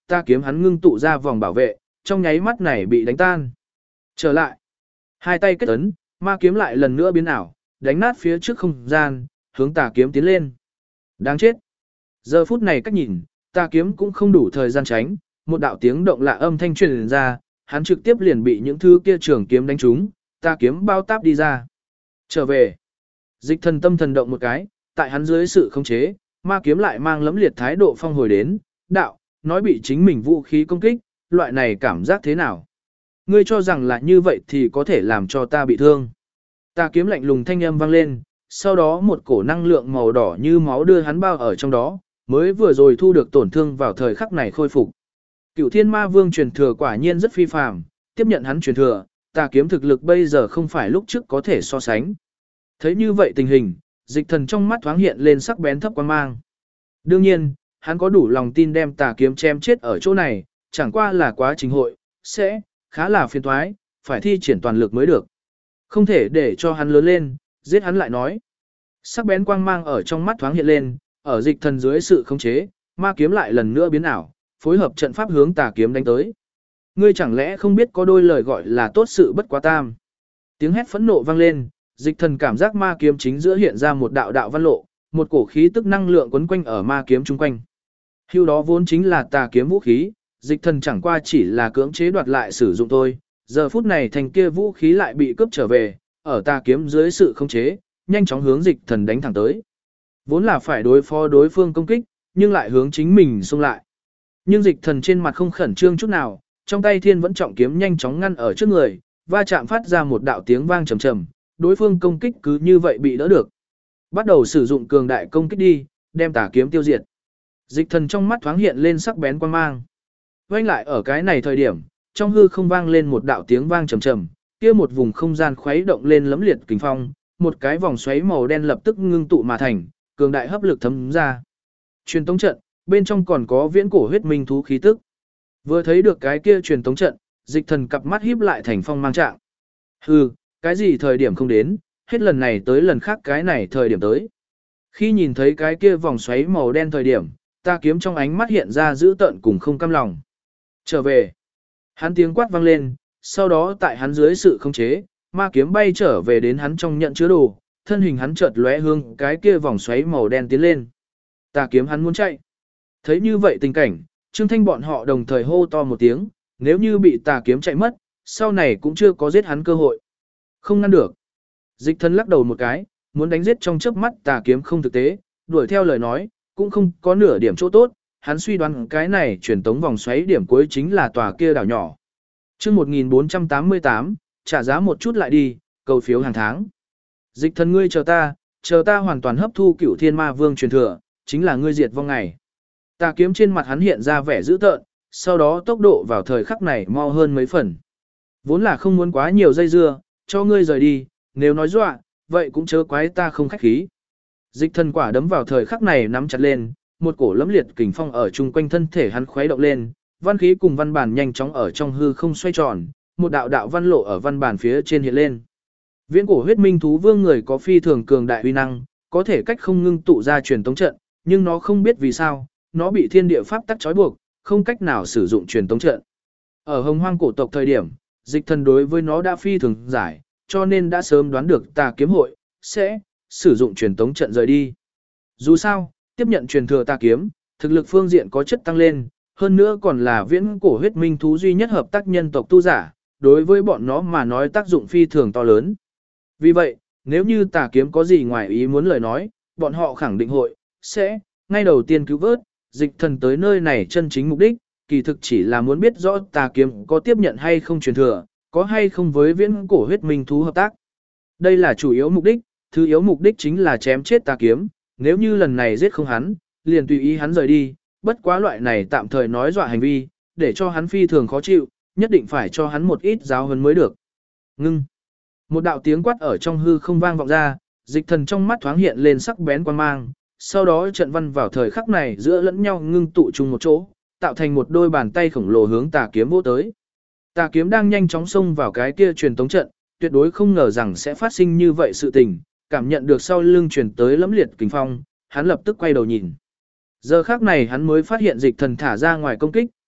ta kiếm hắn ngưng tụ ra vòng bảo vệ, trong nháy mắt này bị đánh tan. Trở lại, hai tay kết ấn, ma kiếm lại lần nữa biến ảo, đánh nát phía trước không gian, hướng tà kiếm tiến lên. Đáng chết. Giờ phút này cách nhìn, tà kiếm cũng không đủ thời gian tránh, một đạo tiếng động lạ âm thanh truyền ra, hắn trực tiếp liền bị những thứ kia trường kiếm đánh trúng, tà kiếm bao táp đi ra. Trở về. Dịch thần tâm thần động một cái, tại hắn dưới sự khống chế, ma kiếm lại mang lẫm liệt thái độ phong hồi đến, đạo, nói bị chính mình vũ khí công kích, loại này cảm giác thế nào? Ngươi cho rằng là như vậy thì có thể làm cho ta bị thương. Tà kiếm lạnh lùng thanh âm vang lên, sau đó một cổ năng lượng màu đỏ như máu đưa hắn bao ở trong đó, mới vừa rồi thu được tổn thương vào thời khắc này khôi phục. Cửu Thiên Ma Vương truyền thừa quả nhiên rất phi phàm, tiếp nhận hắn truyền thừa, tà kiếm thực lực bây giờ không phải lúc trước có thể so sánh. Thấy như vậy tình hình, dịch thần trong mắt thoáng hiện lên sắc bén thấp quan mang. Đương nhiên, hắn có đủ lòng tin đem tà kiếm chém chết ở chỗ này, chẳng qua là quá trình hội, sẽ khá là phiền toái, phải thi triển toàn lực mới được. Không thể để cho hắn lớn lên, giết hắn lại nói. Sắc bén quang mang ở trong mắt thoáng hiện lên, ở dịch thần dưới sự khống chế, ma kiếm lại lần nữa biến ảo, phối hợp trận pháp hướng tà kiếm đánh tới. Ngươi chẳng lẽ không biết có đôi lời gọi là tốt sự bất quá tam. Tiếng hét phẫn nộ vang lên, dịch thần cảm giác ma kiếm chính giữa hiện ra một đạo đạo văn lộ, một cổ khí tức năng lượng quấn quanh ở ma kiếm chung quanh. Hưu đó vốn chính là tà kiếm vũ khí, dịch thần chẳng qua chỉ là cưỡng chế đoạt lại sử dụng thôi, giờ phút này thành kia vũ khí lại bị cướp trở về, ở tà kiếm dưới sự khống chế, nhanh chóng hướng dịch thần đánh thẳng tới. Vốn là phải đối phó đối phương công kích, nhưng lại hướng chính mình xông lại. Nhưng dịch thần trên mặt không khẩn trương chút nào, trong tay thiên vẫn trọng kiếm nhanh chóng ngăn ở trước người, va chạm phát ra một đạo tiếng vang trầm trầm, đối phương công kích cứ như vậy bị đỡ được. Bắt đầu sử dụng cường đại công kích đi, đem tà kiếm tiêu diệt. Dịch thần trong mắt thoáng hiện lên sắc bén quan mang. Quanh lại ở cái này thời điểm, trong hư không vang lên một đạo tiếng vang trầm trầm, kia một vùng không gian khuấy động lên lấm liệt kình phong, một cái vòng xoáy màu đen lập tức ngưng tụ mà thành, cường đại hấp lực thấm ra. Truyền tống trận, bên trong còn có viễn cổ huyết minh thú khí tức. Vừa thấy được cái kia truyền tống trận, dịch thần cặp mắt híp lại thành phong mang trạng. Hừ, cái gì thời điểm không đến, hết lần này tới lần khác cái này thời điểm tới. Khi nhìn thấy cái kia vòng xoáy màu đen thời điểm, ta kiếm trong ánh mắt hiện ra dữ tợn cùng không cam lòng. Trở về. Hắn tiếng quát vang lên, sau đó tại hắn dưới sự khống chế, ma kiếm bay trở về đến hắn trong nhận chứa đồ, thân hình hắn chợt lóe hướng cái kia vòng xoáy màu đen tiến lên. Ta kiếm hắn muốn chạy. Thấy như vậy tình cảnh, Trương Thanh bọn họ đồng thời hô to một tiếng, nếu như bị tà kiếm chạy mất, sau này cũng chưa có giết hắn cơ hội. Không ngăn được. Dịch thân lắc đầu một cái, muốn đánh giết trong chớp mắt tà kiếm không thực tế, đuổi theo lời nói, cũng không có nửa điểm chỗ tốt, hắn suy đoán cái này truyền tống vòng xoáy điểm cuối chính là tòa kia đảo nhỏ. Chương 1488, trả giá một chút lại đi, cầu phiếu hàng tháng. Dịch thần ngươi chờ ta hoàn toàn hấp thu Cửu Thiên Ma Vương truyền thừa, chính là ngươi diệt vong ngày. Tà kiếm trên mặt hắn hiện ra vẻ dữ tợn, sau đó tốc độ vào thời khắc này mau hơn mấy phần. Vốn là không muốn quá nhiều dây dưa, cho ngươi rời đi, nếu nói dọa, vậy cũng chớ quái ta không khách khí. Dịch thần quả đấm vào thời khắc này nắm chặt lên, một cổ lẫm liệt kình phong ở chung quanh thân thể hắn khuấy động lên, văn khí cùng văn bản nhanh chóng ở trong hư không xoay tròn, một đạo đạo văn lộ ở văn bản phía trên hiện lên. Viễn cổ huyết minh thú vương người có phi thường cường đại uy năng, có thể cách không ngưng tụ ra truyền tống trận, nhưng nó không biết vì sao, nó bị thiên địa pháp tắc trói buộc, không cách nào sử dụng truyền tống trận. Ở Hồng Hoang cổ tộc thời điểm, dịch thần đối với nó đã phi thường giải, cho nên đã sớm đoán được Tà kiếm hội sẽ sử dụng truyền tống trận rời đi. Dù sao, tiếp nhận truyền thừa Tà kiếm, thực lực phương diện có chất tăng lên, hơn nữa còn là viễn cổ huyết minh thú duy nhất hợp tác nhân tộc tu giả, đối với bọn nó mà nói tác dụng phi thường to lớn. Vì vậy, nếu như Tà kiếm có gì ngoài ý muốn lời nói, bọn họ khẳng định hội sẽ ngay đầu tiên cứu vớt, dịch thần tới nơi này chân chính mục đích, kỳ thực chỉ là muốn biết rõ Tà kiếm có tiếp nhận hay không truyền thừa, có hay không với viễn cổ huyết minh thú hợp tác. Đây là chủ yếu mục đích, thứ yếu mục đích chính là chém chết Tà kiếm, nếu như lần này giết không hắn, liền tùy ý hắn rời đi, bất quá loại này tạm thời nói dọa hành vi, để cho hắn phi thường khó chịu, nhất định phải cho hắn một ít giáo huấn mới được. Ngưng. Một đạo tiếng quát ở trong hư không vang vọng ra, dịch thần trong mắt thoáng hiện lên sắc bén quan mang, sau đó trận văn vào thời khắc này giữa lẫn nhau ngưng tụ chung một chỗ, tạo thành một đôi bàn tay khổng lồ hướng Tà kiếm vỗ tới. Tà kiếm đang nhanh chóng xông vào cái kia truyền tống trận, tuyệt đối không ngờ rằng sẽ phát sinh như vậy sự tình, cảm nhận được sau lưng truyền tới lẫm liệt kình phong, hắn lập tức quay đầu nhìn. Giờ khắc này hắn mới phát hiện dịch thần thả ra ngoài công kích,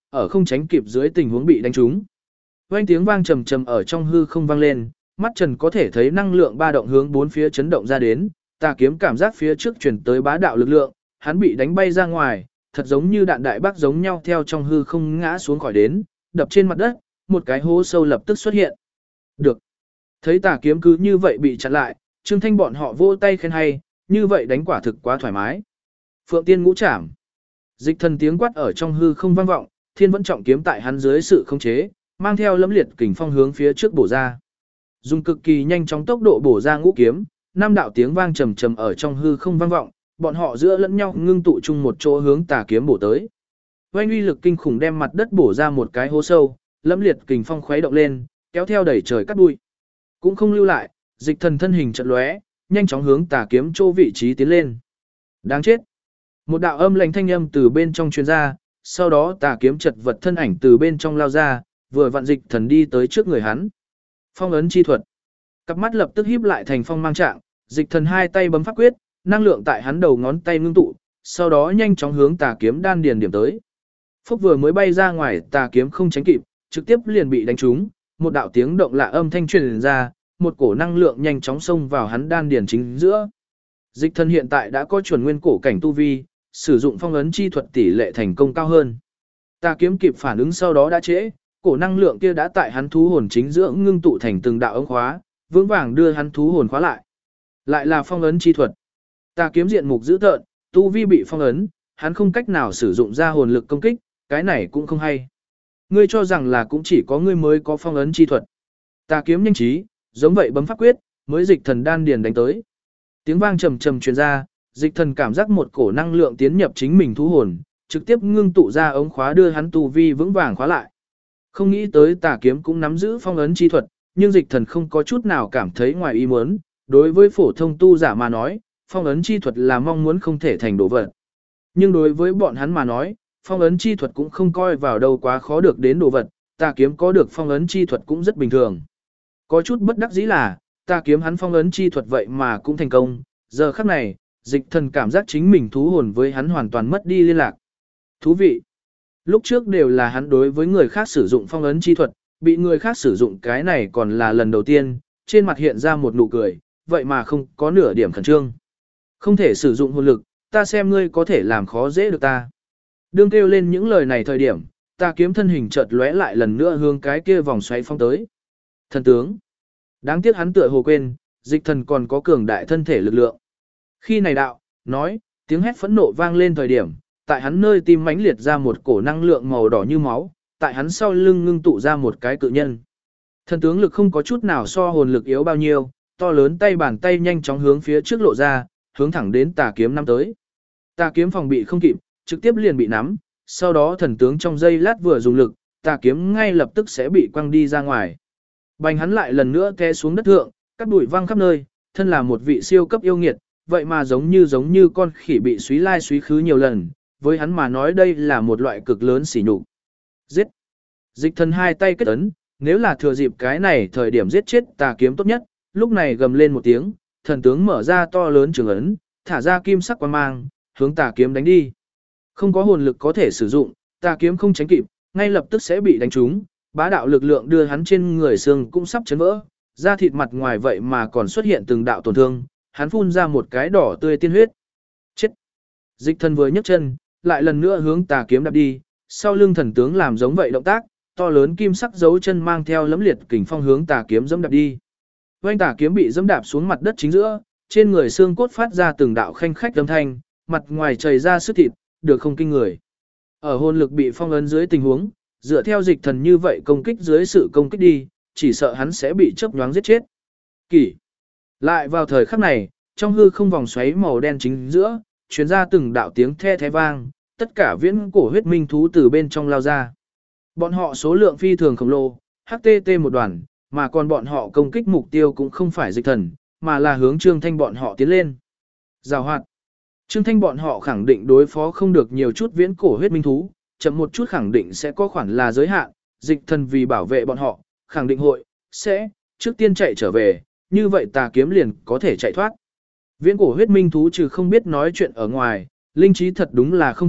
ở không tránh kịp dưới tình huống bị đánh trúng. Vang tiếng vang trầm trầm ở trong hư không vang lên, mắt Trần có thể thấy năng lượng ba động hướng bốn phía chấn động ra đến, Tà kiếm cảm giác phía trước truyền tới bá đạo lực lượng, hắn bị đánh bay ra ngoài, thật giống như đạn đại bác giống nhau theo trong hư không ngã xuống khỏi đến, đập trên mặt đất, một cái hố sâu lập tức xuất hiện. Được. Thấy Tà kiếm cứ như vậy bị chặn lại, Trương Thanh bọn họ vỗ tay khen hay, như vậy đánh quả thực quá thoải mái. Phượng Tiên ngũ trảm. Dịch thần tiếng quát ở trong hư không vang vọng, Thiên Vẫn trọng kiếm tại hắn dưới sự khống chế, mang theo lẫm liệt kình phong hướng phía trước bổ ra. Dùng cực kỳ nhanh chóng tốc độ bổ ra ngũ kiếm, năm đạo tiếng vang trầm trầm ở trong hư không vang vọng, bọn họ giữa lẫn nhau ngưng tụ chung một chỗ hướng Tà kiếm bổ tới. Oanh uy lực kinh khủng đem mặt đất bổ ra một cái hố sâu, lẫm liệt kình phong khuấy động lên, kéo theo đẩy trời cắt bụi. Cũng không lưu lại, dịch thần thân hình chợt lóe, nhanh chóng hướng Tà kiếm chỗ vị trí tiến lên. Đáng chết. Một đạo âm lạnh thanh âm từ bên trong truyền ra, sau đó Tà kiếm chật vật thân ảnh từ bên trong lao ra, vừa vặn dịch thần đi tới trước người hắn. Phong ấn chi thuật. Cặp mắt lập tức híp lại thành phong mang trạng, dịch thần hai tay bấm pháp quyết, năng lượng tại hắn đầu ngón tay ngưng tụ, sau đó nhanh chóng hướng Tà kiếm đan điền điểm tới. Phúc vừa mới bay ra ngoài, Tà kiếm không tránh kịp, trực tiếp liền bị đánh trúng, một đạo tiếng động lạ âm thanh truyền ra, một cổ năng lượng nhanh chóng xông vào hắn đan điền chính giữa. Dịch thần hiện tại đã có chuẩn nguyên cổ cảnh tu vi, sử dụng phong ấn chi thuật tỷ lệ thành công cao hơn. Tà kiếm kịp phản ứng sau đó đã trễ, cổ năng lượng kia đã tại hắn thú hồn chính giữa ngưng tụ thành từng đạo ống khóa, vững vàng đưa hắn thú hồn khóa lại. Lại là phong ấn chi thuật. Tà kiếm diện mục dữ tợn, tu vi bị phong ấn, hắn không cách nào sử dụng ra hồn lực công kích, cái này cũng không hay. Ngươi cho rằng là cũng chỉ có ngươi mới có phong ấn chi thuật. Tà kiếm nhanh trí, giống vậy bấm pháp quyết, mới dịch thần đan điền đánh tới. Tiếng vang trầm trầm truyền ra, dịch thần cảm giác một cổ năng lượng tiến nhập chính mình thú hồn, trực tiếp ngưng tụ ra ống khóa đưa hắn tu vi vững vàng khóa lại. Không nghĩ tới Tà kiếm cũng nắm giữ phong ấn chi thuật, nhưng dịch thần không có chút nào cảm thấy ngoài ý muốn, đối với phổ thông tu giả mà nói, phong ấn chi thuật là mong muốn không thể thành đồ vật. Nhưng đối với bọn hắn mà nói, phong ấn chi thuật cũng không coi vào đâu quá khó được đến đồ vật, Tà kiếm có được phong ấn chi thuật cũng rất bình thường. Có chút bất đắc dĩ là, Tà kiếm hắn phong ấn chi thuật vậy mà cũng thành công, giờ khắc này, dịch thần cảm giác chính mình thú hồn với hắn hoàn toàn mất đi liên lạc. Thú vị. Lúc trước đều là hắn đối với người khác sử dụng phong ấn chi thuật, bị người khác sử dụng cái này còn là lần đầu tiên, trên mặt hiện ra một nụ cười, vậy mà không có nửa điểm khẩn trương. Không thể sử dụng hồn lực, ta xem ngươi có thể làm khó dễ được ta. Đương kêu lên những lời này thời điểm, Tà kiếm thân hình chợt lóe lại lần nữa hướng cái kia vòng xoáy phong tới. Thần tướng. Đáng tiếc hắn tựa hồ quên, dịch thần còn có cường đại thân thể lực lượng. Khi này đạo, nói, tiếng hét phẫn nộ vang lên thời điểm, tại hắn nơi tim mãnh liệt ra một cổ năng lượng màu đỏ như máu, tại hắn sau lưng ngưng tụ ra một cái cự nhân. Thần tướng lực không có chút nào so hồn lực yếu bao nhiêu, to lớn tay bàn tay nhanh chóng hướng phía trước lộ ra, hướng thẳng đến Tà kiếm nắm tới. Tà kiếm phòng bị không kịp, trực tiếp liền bị nắm, sau đó thần tướng trong giây lát vừa dùng lực, Tà kiếm ngay lập tức sẽ bị quăng đi ra ngoài. Bành hắn lại lần nữa té xuống đất thượng, cắt bụi văng khắp nơi, thân là một vị siêu cấp yêu nghiệt, vậy mà giống như con khỉ bị suý lai suý khứ nhiều lần, với hắn mà nói đây là một loại cực lớn sỉ nhục. Giết! Dịch thần hai tay kết ấn, nếu là thừa dịp cái này thời điểm giết chết Tà kiếm tốt nhất, lúc này gầm lên một tiếng, thần tướng mở ra to lớn trường ấn, thả ra kim sắc quang mang, hướng Tà kiếm đánh đi. Không có hồn lực có thể sử dụng, Tà kiếm không tránh kịp, ngay lập tức sẽ bị đánh trúng, bá đạo lực lượng đưa hắn trên người xương cũng sắp chấn vỡ, da thịt mặt ngoài vậy mà còn xuất hiện từng đạo tổn thương, hắn phun ra một cái đỏ tươi tiên huyết. Chết! Dịch thần vừa nhấc chân, lại lần nữa hướng Tà kiếm đạp đi, sau lưng thần tướng làm giống vậy động tác, to lớn kim sắc dấu chân mang theo lẫm liệt kình phong hướng Tà kiếm dẫm đạp đi. Vành Tà kiếm bị dẫm đạp xuống mặt đất chính giữa, trên người xương cốt phát ra từng đạo khanh khách âm thanh, mặt ngoài chảy ra sức thịt, được không kinh người. Ở hồn lực bị phong ấn dưới tình huống, dựa theo dịch thần như vậy công kích dưới sự công kích đi, chỉ sợ hắn sẽ bị chớp nhoáng giết chết. Kỷ. Lại vào thời khắc này, trong hư không vòng xoáy màu đen chính giữa, truyền ra từng đạo tiếng the thé vang, tất cả viễn cổ huyết minh thú từ bên trong lao ra. Bọn họ số lượng phi thường khổng lồ, HTT một đoàn, mà còn bọn họ công kích mục tiêu cũng không phải dịch thần, mà là hướng Trương Thanh bọn họ tiến lên. Giảo hoạt. Trương Thanh bọn họ khẳng định đối phó không được nhiều chút viễn cổ huyết minh thú, chậm một chút khẳng định sẽ có khoản là giới hạn, dịch thần vì bảo vệ bọn họ, khẳng định sẽ trước tiên chạy trở về, như vậy Tà kiếm liền có thể chạy thoát. Viễn cổ huyết minh thú trừ không biết nói chuyện ở ngoài, linh trí thật đúng là không thấp,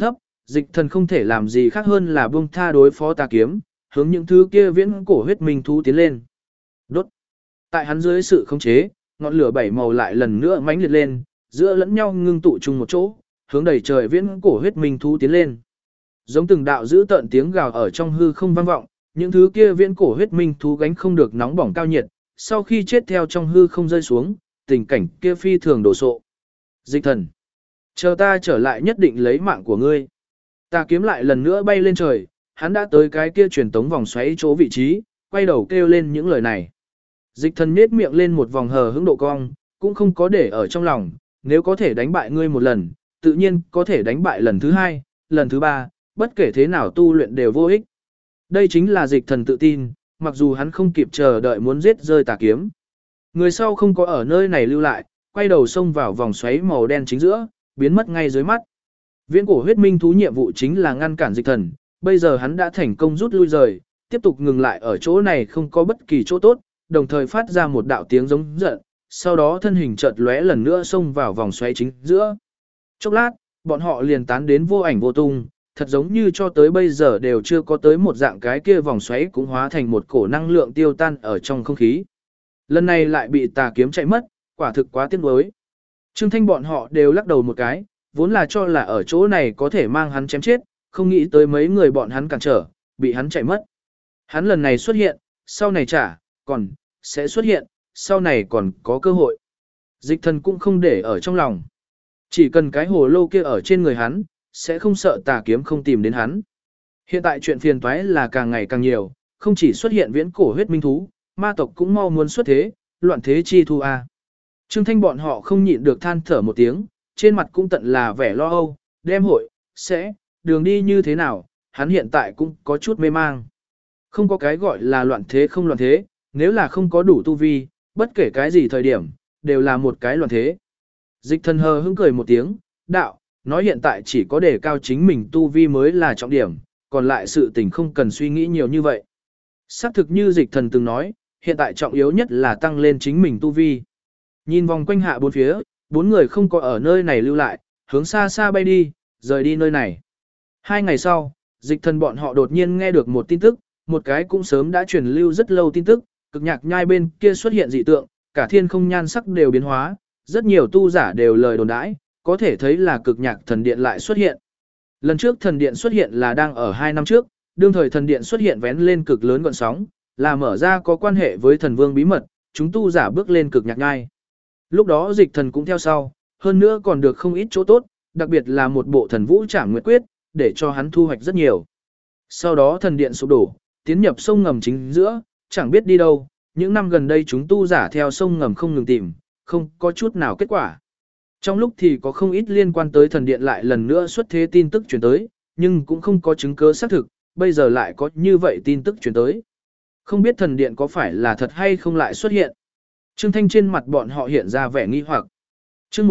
Dịch thần không thể làm gì khác hơn là buông tha đối phó tà kiếm, hướng những thứ kia viễn cổ huyết minh thú tiến lên. Đốt. Tại hắn dưới sự khống chế, ngọn lửa bảy màu lại lần nữa mãnh liệt lên, giữa lẫn nhau ngưng tụ chung một chỗ, hướng đầy trời viễn cổ huyết minh thú tiến lên. Giống từng đạo giữ tợn tiếng gào ở trong hư không vang vọng, những thứ kia viễn cổ huyết minh thú gánh không được nóng bỏng cao nhiệt, sau khi chết theo trong hư không rơi xuống, tình cảnh kia phi thường đổ sộ. Dịch thần, chờ ta trở lại nhất định lấy mạng của ngươi. Tà kiếm lại lần nữa bay lên trời, hắn đã tới cái kia truyền tống vòng xoáy chỗ vị trí, quay đầu kêu lên những lời này. Dịch thần nhếch miệng lên một vòng hờ hững độ cong, cũng không có để ở trong lòng, nếu có thể đánh bại ngươi một lần, tự nhiên có thể đánh bại lần thứ hai, lần thứ ba, bất kể thế nào tu luyện đều vô ích. Đây chính là dịch thần tự tin, mặc dù hắn không kịp chờ đợi muốn giết rơi tà kiếm. Người sau không có ở nơi này lưu lại, quay đầu xông vào vòng xoáy màu đen chính giữa, biến mất ngay dưới mắt. Viễn cổ huyết minh thú nhiệm vụ chính là ngăn cản dịch thần, bây giờ hắn đã thành công rút lui rời, tiếp tục ngừng lại ở chỗ này không có bất kỳ chỗ tốt, đồng thời phát ra một đạo tiếng giống giận, sau đó thân hình chợt lóe lần nữa xông vào vòng xoáy chính giữa. Chốc lát, bọn họ liền tán đến vô ảnh vô tung, thật giống như cho tới bây giờ đều chưa có tới một dạng cái kia vòng xoáy cũng hóa thành một cổ năng lượng tiêu tan ở trong không khí. Lần này lại bị tà kiếm chạy mất, quả thực quá tiếc nuối. Trương Thanh bọn họ đều lắc đầu một cái, vốn là cho là ở chỗ này có thể mang hắn chém chết, không nghĩ tới mấy người bọn hắn cản trở, bị hắn chạy mất. Hắn lần này xuất hiện, sau này còn sẽ xuất hiện, sau này còn có cơ hội. Dịch thần cũng không để ở trong lòng. Chỉ cần cái hồ lô kia ở trên người hắn, sẽ không sợ tà kiếm không tìm đến hắn. Hiện tại chuyện phiền toái là càng ngày càng nhiều, không chỉ xuất hiện viễn cổ huyết minh thú, ma tộc cũng mau muốn xuất thế, loạn thế chi thu a. Trương Thanh bọn họ không nhịn được than thở một tiếng, trên mặt cũng tận là vẻ lo âu, đem hội, đường đi như thế nào, hắn hiện tại cũng có chút mê mang. Không có cái gọi là loạn thế không loạn thế, nếu là không có đủ tu vi, bất kể cái gì thời điểm, đều là một cái loạn thế. Dịch thần hờ hững cười một tiếng, đạo, nói hiện tại chỉ có đề cao chính mình tu vi mới là trọng điểm, còn lại sự tình không cần suy nghĩ nhiều như vậy. Xác thực như dịch thần từng nói, hiện tại trọng yếu nhất là tăng lên chính mình tu vi. Nhìn vòng quanh hạ bốn phía, bốn người không có ở nơi này lưu lại, hướng xa xa bay đi, rời đi nơi này. 2 ngày sau, dịch thần bọn họ đột nhiên nghe được một tin tức, một cái cũng sớm đã truyền lưu rất lâu tin tức, cực nhạc nhai bên kia xuất hiện dị tượng, cả thiên không nhan sắc đều biến hóa, rất nhiều tu giả đều lời đồn đãi, có thể thấy là cực nhạc thần điện lại xuất hiện. Lần trước thần điện xuất hiện là đang ở 2 năm trước, đương thời thần điện xuất hiện vén lên cực lớn gọn sóng, là mở ra có quan hệ với thần vương bí mật, chúng tu giả bước lên cực nhạc nhai. Lúc đó dịch thần cũng theo sau, hơn nữa còn được không ít chỗ tốt, đặc biệt là một bộ thần vũ trảm nguyệt quyết, để cho hắn thu hoạch rất nhiều. Sau đó thần điện sụp đổ, tiến nhập sông ngầm chính giữa, chẳng biết đi đâu, những năm gần đây chúng tu giả theo sông ngầm không ngừng tìm, không có chút nào kết quả. Trong lúc thì có không ít liên quan tới thần điện lại lần nữa xuất thế tin tức truyền tới, nhưng cũng không có chứng cứ xác thực, bây giờ lại có như vậy tin tức truyền tới. Không biết thần điện có phải là thật hay không lại xuất hiện. Trương Thanh trên mặt bọn họ hiện ra vẻ nghi hoặc. Chương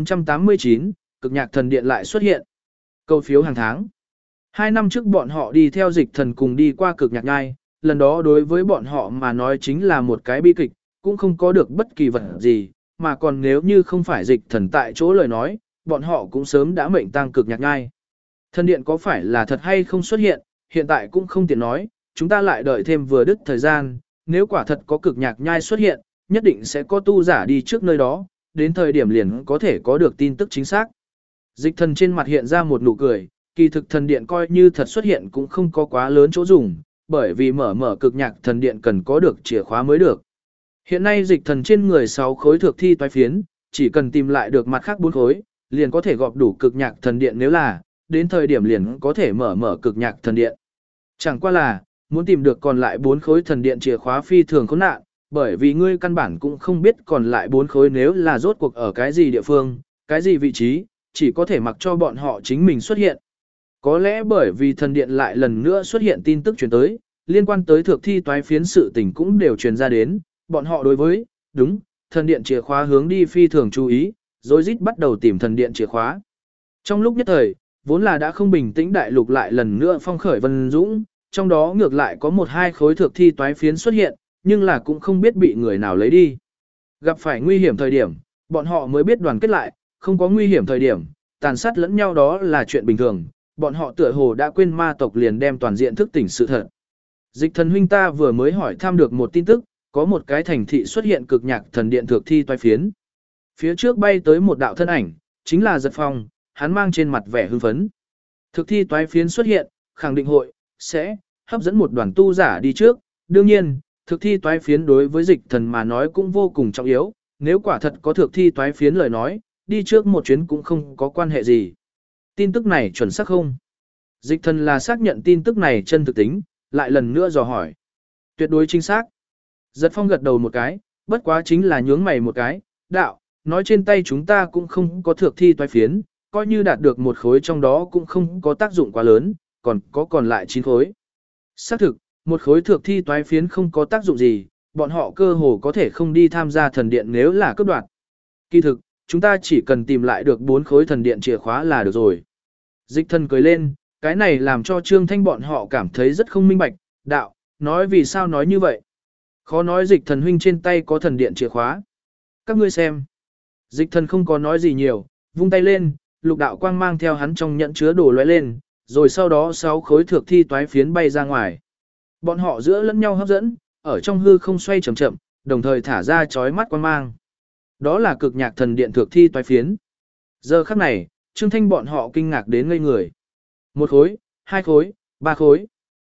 1489, cực nhạc thần điện lại xuất hiện. Câu phiếu hàng tháng. 2 năm trước bọn họ đi theo dịch thần cùng đi qua cực nhạc nhai, lần đó đối với bọn họ mà nói chính là một cái bi kịch, cũng không có được bất kỳ vật gì, mà còn nếu như không phải dịch thần tại chỗ lời nói, bọn họ cũng sớm đã mệnh tang cực nhạc nhai. Thần điện có phải là thật hay không xuất hiện, hiện tại cũng không tiện nói, chúng ta lại đợi thêm vừa đứt thời gian, nếu quả thật có cực nhạc nhai xuất hiện, nhất định sẽ có tu giả đi trước nơi đó, đến thời điểm liền có thể có được tin tức chính xác. Dịch thần trên mặt hiện ra một nụ cười, kỳ thực thần điện coi như thật xuất hiện cũng không có quá lớn chỗ dùng, bởi vì mở cực nhạc thần điện cần có được chìa khóa mới được. Hiện nay dịch thần trên người 6 khối thược thi toái phiến, chỉ cần tìm lại được mặt khác 4 khối, liền có thể gọp đủ cực nhạc thần điện nếu là, đến thời điểm liền có thể mở cực nhạc thần điện. Chẳng qua là, muốn tìm được còn lại 4 khối thần điện chìa khóa phi thường khốn nạn, bởi vì ngươi căn bản cũng không biết còn lại 4 khối nếu là rốt cuộc ở cái gì địa phương, cái gì vị trí, chỉ có thể mặc cho bọn họ chính mình xuất hiện. Có lẽ bởi vì thần điện lại lần nữa xuất hiện tin tức truyền tới, liên quan tới thược thi toái phiến sự tình cũng đều truyền ra đến, bọn họ đối với, thần điện chìa khóa hướng đi phi thường chú ý, rồi rít bắt đầu tìm thần điện chìa khóa. Trong lúc nhất thời, vốn là đã không bình tĩnh đại lục lại lần nữa phong khởi vân dũng, trong đó ngược lại có 1-2 khối thược thi toái phiến xuất hiện, nhưng là cũng không biết bị người nào lấy đi. Gặp phải nguy hiểm thời điểm, bọn họ mới biết đoàn kết lại, không có nguy hiểm thời điểm, tàn sát lẫn nhau đó là chuyện bình thường, bọn họ tựa hồ đã quên ma tộc liền đem toàn diện thức tỉnh sự thật. Dịch thần huynh ta vừa mới hỏi thăm được một tin tức, có một cái thành thị xuất hiện cực nhạc thần điện thượng thi toái phiến. Phía trước bay tới một đạo thân ảnh, chính là Giật Phong, hắn mang trên mặt vẻ hưng phấn. Thực thi toái phiến xuất hiện, khẳng định hội, sẽ, hấp dẫn một đoàn tu giả đi trước. Đương nhiên, thực thi toái phiến đối với dịch thần mà nói cũng vô cùng trọng yếu, nếu quả thật có thực thi toái phiến lời nói, đi trước một chuyến cũng không có quan hệ gì. Tin tức này chuẩn xác không? Dịch thần là xác nhận tin tức này chân thực tính, lại lần nữa dò hỏi. Tuyệt đối chính xác. Giật Phong gật đầu một cái, bất quá chính là nhướng mày một cái, đạo, nói trên tay chúng ta cũng không có thực thi toái phiến, coi như đạt được một khối trong đó cũng không có tác dụng quá lớn, còn lại 9 khối. Xác thực, một khối thực thi toái phiến không có tác dụng gì, bọn họ cơ hồ có thể không đi tham gia thần điện nếu là cướp đoạt. Kỳ thực, chúng ta chỉ cần tìm lại được 4 khối thần điện chìa khóa là được rồi. Dịch thần cười lên, cái này làm cho Trương Thanh bọn họ cảm thấy rất không minh bạch, đạo, nói vì sao nói như vậy. Khó nói dịch thần huynh trên tay có thần điện chìa khóa. Các ngươi xem. Dịch thần không có nói gì nhiều, vung tay lên, lục đạo quang mang theo hắn trong nhẫn chứa đồ lóe lên, rồi sau đó 6 khối thược thi toái phiến bay ra ngoài. Bọn họ giữa lẫn nhau hấp dẫn, ở trong hư không xoay chậm chậm, đồng thời thả ra chói mắt quang mang. Đó là cực nhạc thần điện thược thi toái phiến. Giờ khắc này, Trương Thanh bọn họ kinh ngạc đến ngây người. 1 khối, 2 khối, 3 khối,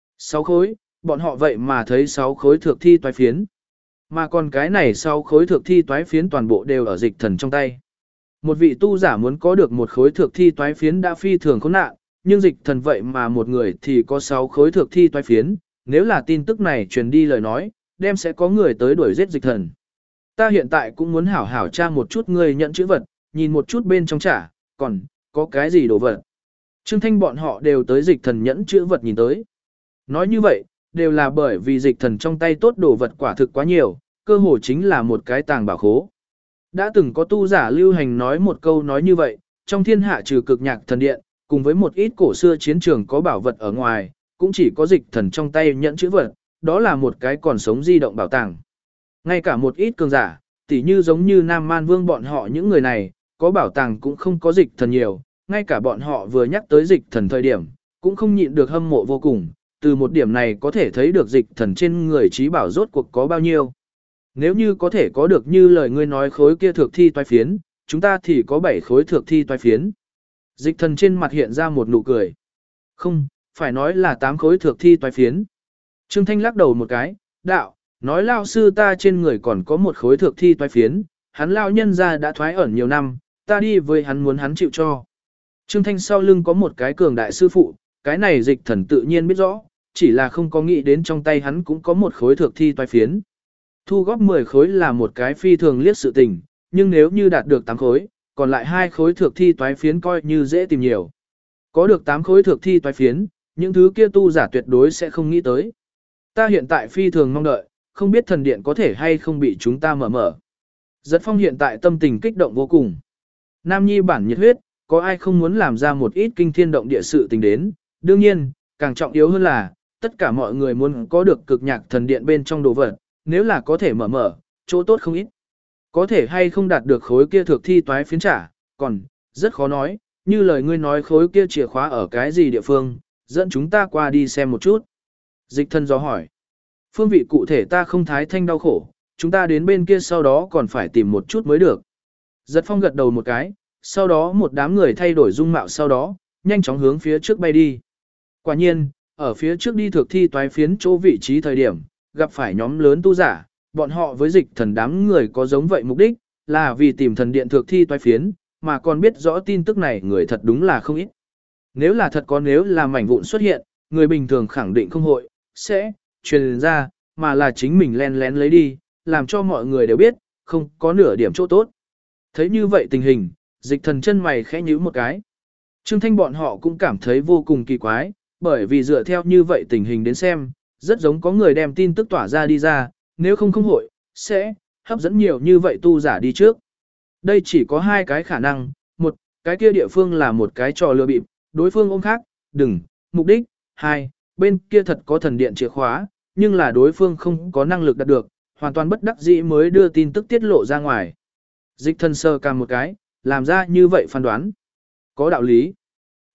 6 khối, bọn họ vậy mà thấy 6 khối thược thi toái phiến. Mà còn cái này 6 khối thược thi toái phiến toàn bộ đều ở dịch thần trong tay. Một vị tu giả muốn có được một khối thược thi toái phiến đã phi thường khốn nạn, nhưng dịch thần vậy mà một người thì có 6 khối thược thi toái phiến, nếu là tin tức này truyền đi lời nói, đem sẽ có người tới đuổi giết dịch thần. Ta hiện tại cũng muốn hảo hảo tra một chút người nhận chữ vật, nhìn một chút bên trong trả, còn có cái gì đồ vật. Trương Thanh bọn họ đều tới dịch thần nhẫn chữ vật nhìn tới. Nói như vậy, đều là bởi vì dịch thần trong tay tốt đồ vật quả thực quá nhiều, cơ hồ chính là một cái tàng bảo khố. Đã từng có tu giả lưu hành nói một câu nói như vậy, trong thiên hạ trừ cực nhạc thần điện, cùng với một ít cổ xưa chiến trường có bảo vật ở ngoài, cũng chỉ có dịch thần trong tay nhẫn chữ vật, đó là một cái còn sống di động bảo tàng. Ngay cả một ít cường giả, tỉ như giống như Nam Man Vương bọn họ những người này, có bảo tàng cũng không có dịch thần nhiều, ngay cả bọn họ vừa nhắc tới dịch thần thời điểm, cũng không nhịn được hâm mộ vô cùng, từ một điểm này có thể thấy được dịch thần trên người trí bảo rốt cuộc có bao nhiêu. Nếu như có thể có được như lời ngươi nói khối kia thược thi toái phiến, chúng ta thì có 7 khối thược thi toái phiến. Dịch thần trên mặt hiện ra một nụ cười. Không, phải nói là 8 khối thược thi toái phiến. Trương Thanh lắc đầu một cái, đạo, nói lao sư ta trên người còn có một khối thược thi toái phiến, hắn lao nhân ra đã thoái ẩn nhiều năm, ta đi với hắn muốn hắn chịu cho. Trương Thanh sau lưng có một cái cường đại sư phụ, cái này dịch thần tự nhiên biết rõ, chỉ là không có nghĩ đến trong tay hắn cũng có một khối thược thi toái phiến. Thu góp 10 khối là một cái phi thường liếc sự tình, nhưng nếu như đạt được 8 khối, còn lại 2 khối thược thi toái phiến coi như dễ tìm nhiều. Có được 8 khối thược thi toái phiến, những thứ kia tu giả tuyệt đối sẽ không nghĩ tới. Ta hiện tại phi thường mong đợi, không biết thần điện có thể hay không bị chúng ta mở. Giật Phong hiện tại tâm tình kích động vô cùng. Nam Nhi bản nhiệt huyết, có ai không muốn làm ra một ít kinh thiên động địa sự tình đến, đương nhiên, càng trọng yếu hơn là, tất cả mọi người muốn có được cực nhạc thần điện bên trong đồ vật, nếu là có thể mở, chỗ tốt không ít. Có thể hay không đạt được khối kia thược thi toái phiến trả, còn, rất khó nói, như lời ngươi nói khối kia chìa khóa ở cái gì địa phương, dẫn chúng ta qua đi xem một chút. Dịch thân do hỏi, phương vị cụ thể ta không thái thanh đau khổ, chúng ta đến bên kia sau đó còn phải tìm một chút mới được. Giật Phong gật đầu một cái, sau đó một đám người thay đổi dung mạo sau đó, nhanh chóng hướng phía trước bay đi. Quả nhiên, ở phía trước đi thực thi toái phiến chỗ vị trí thời điểm, gặp phải nhóm lớn tu giả, bọn họ với dịch thần đám người có giống vậy mục đích, là vì tìm thần điện thực thi toái phiến, mà còn biết rõ tin tức này người thật đúng là không ít. Nếu là thật có nếu là mảnh vụn xuất hiện, người bình thường khẳng định không hội, sẽ, truyền ra, mà là chính mình len lén lấy đi, làm cho mọi người đều biết, không có nửa điểm chỗ tốt. Thấy như vậy tình hình, dịch thần chân mày khẽ nhíu một cái. Trương Thanh bọn họ cũng cảm thấy vô cùng kỳ quái, bởi vì dựa theo như vậy tình hình đến xem, rất giống có người đem tin tức tỏa ra đi ra, nếu không hội, sẽ, hấp dẫn nhiều như vậy tu giả đi trước. Đây chỉ có 2 cái khả năng, một, cái kia địa phương là một cái trò lừa bịp, đối phương ôm khác, đừng, mục đích, 2, bên kia thật có thần điện chìa khóa, nhưng là đối phương không có năng lực đạt được, hoàn toàn bất đắc dĩ mới đưa tin tức tiết lộ ra ngoài. Dịch thần sơ cằm một cái, làm ra như vậy phán đoán. Có đạo lý.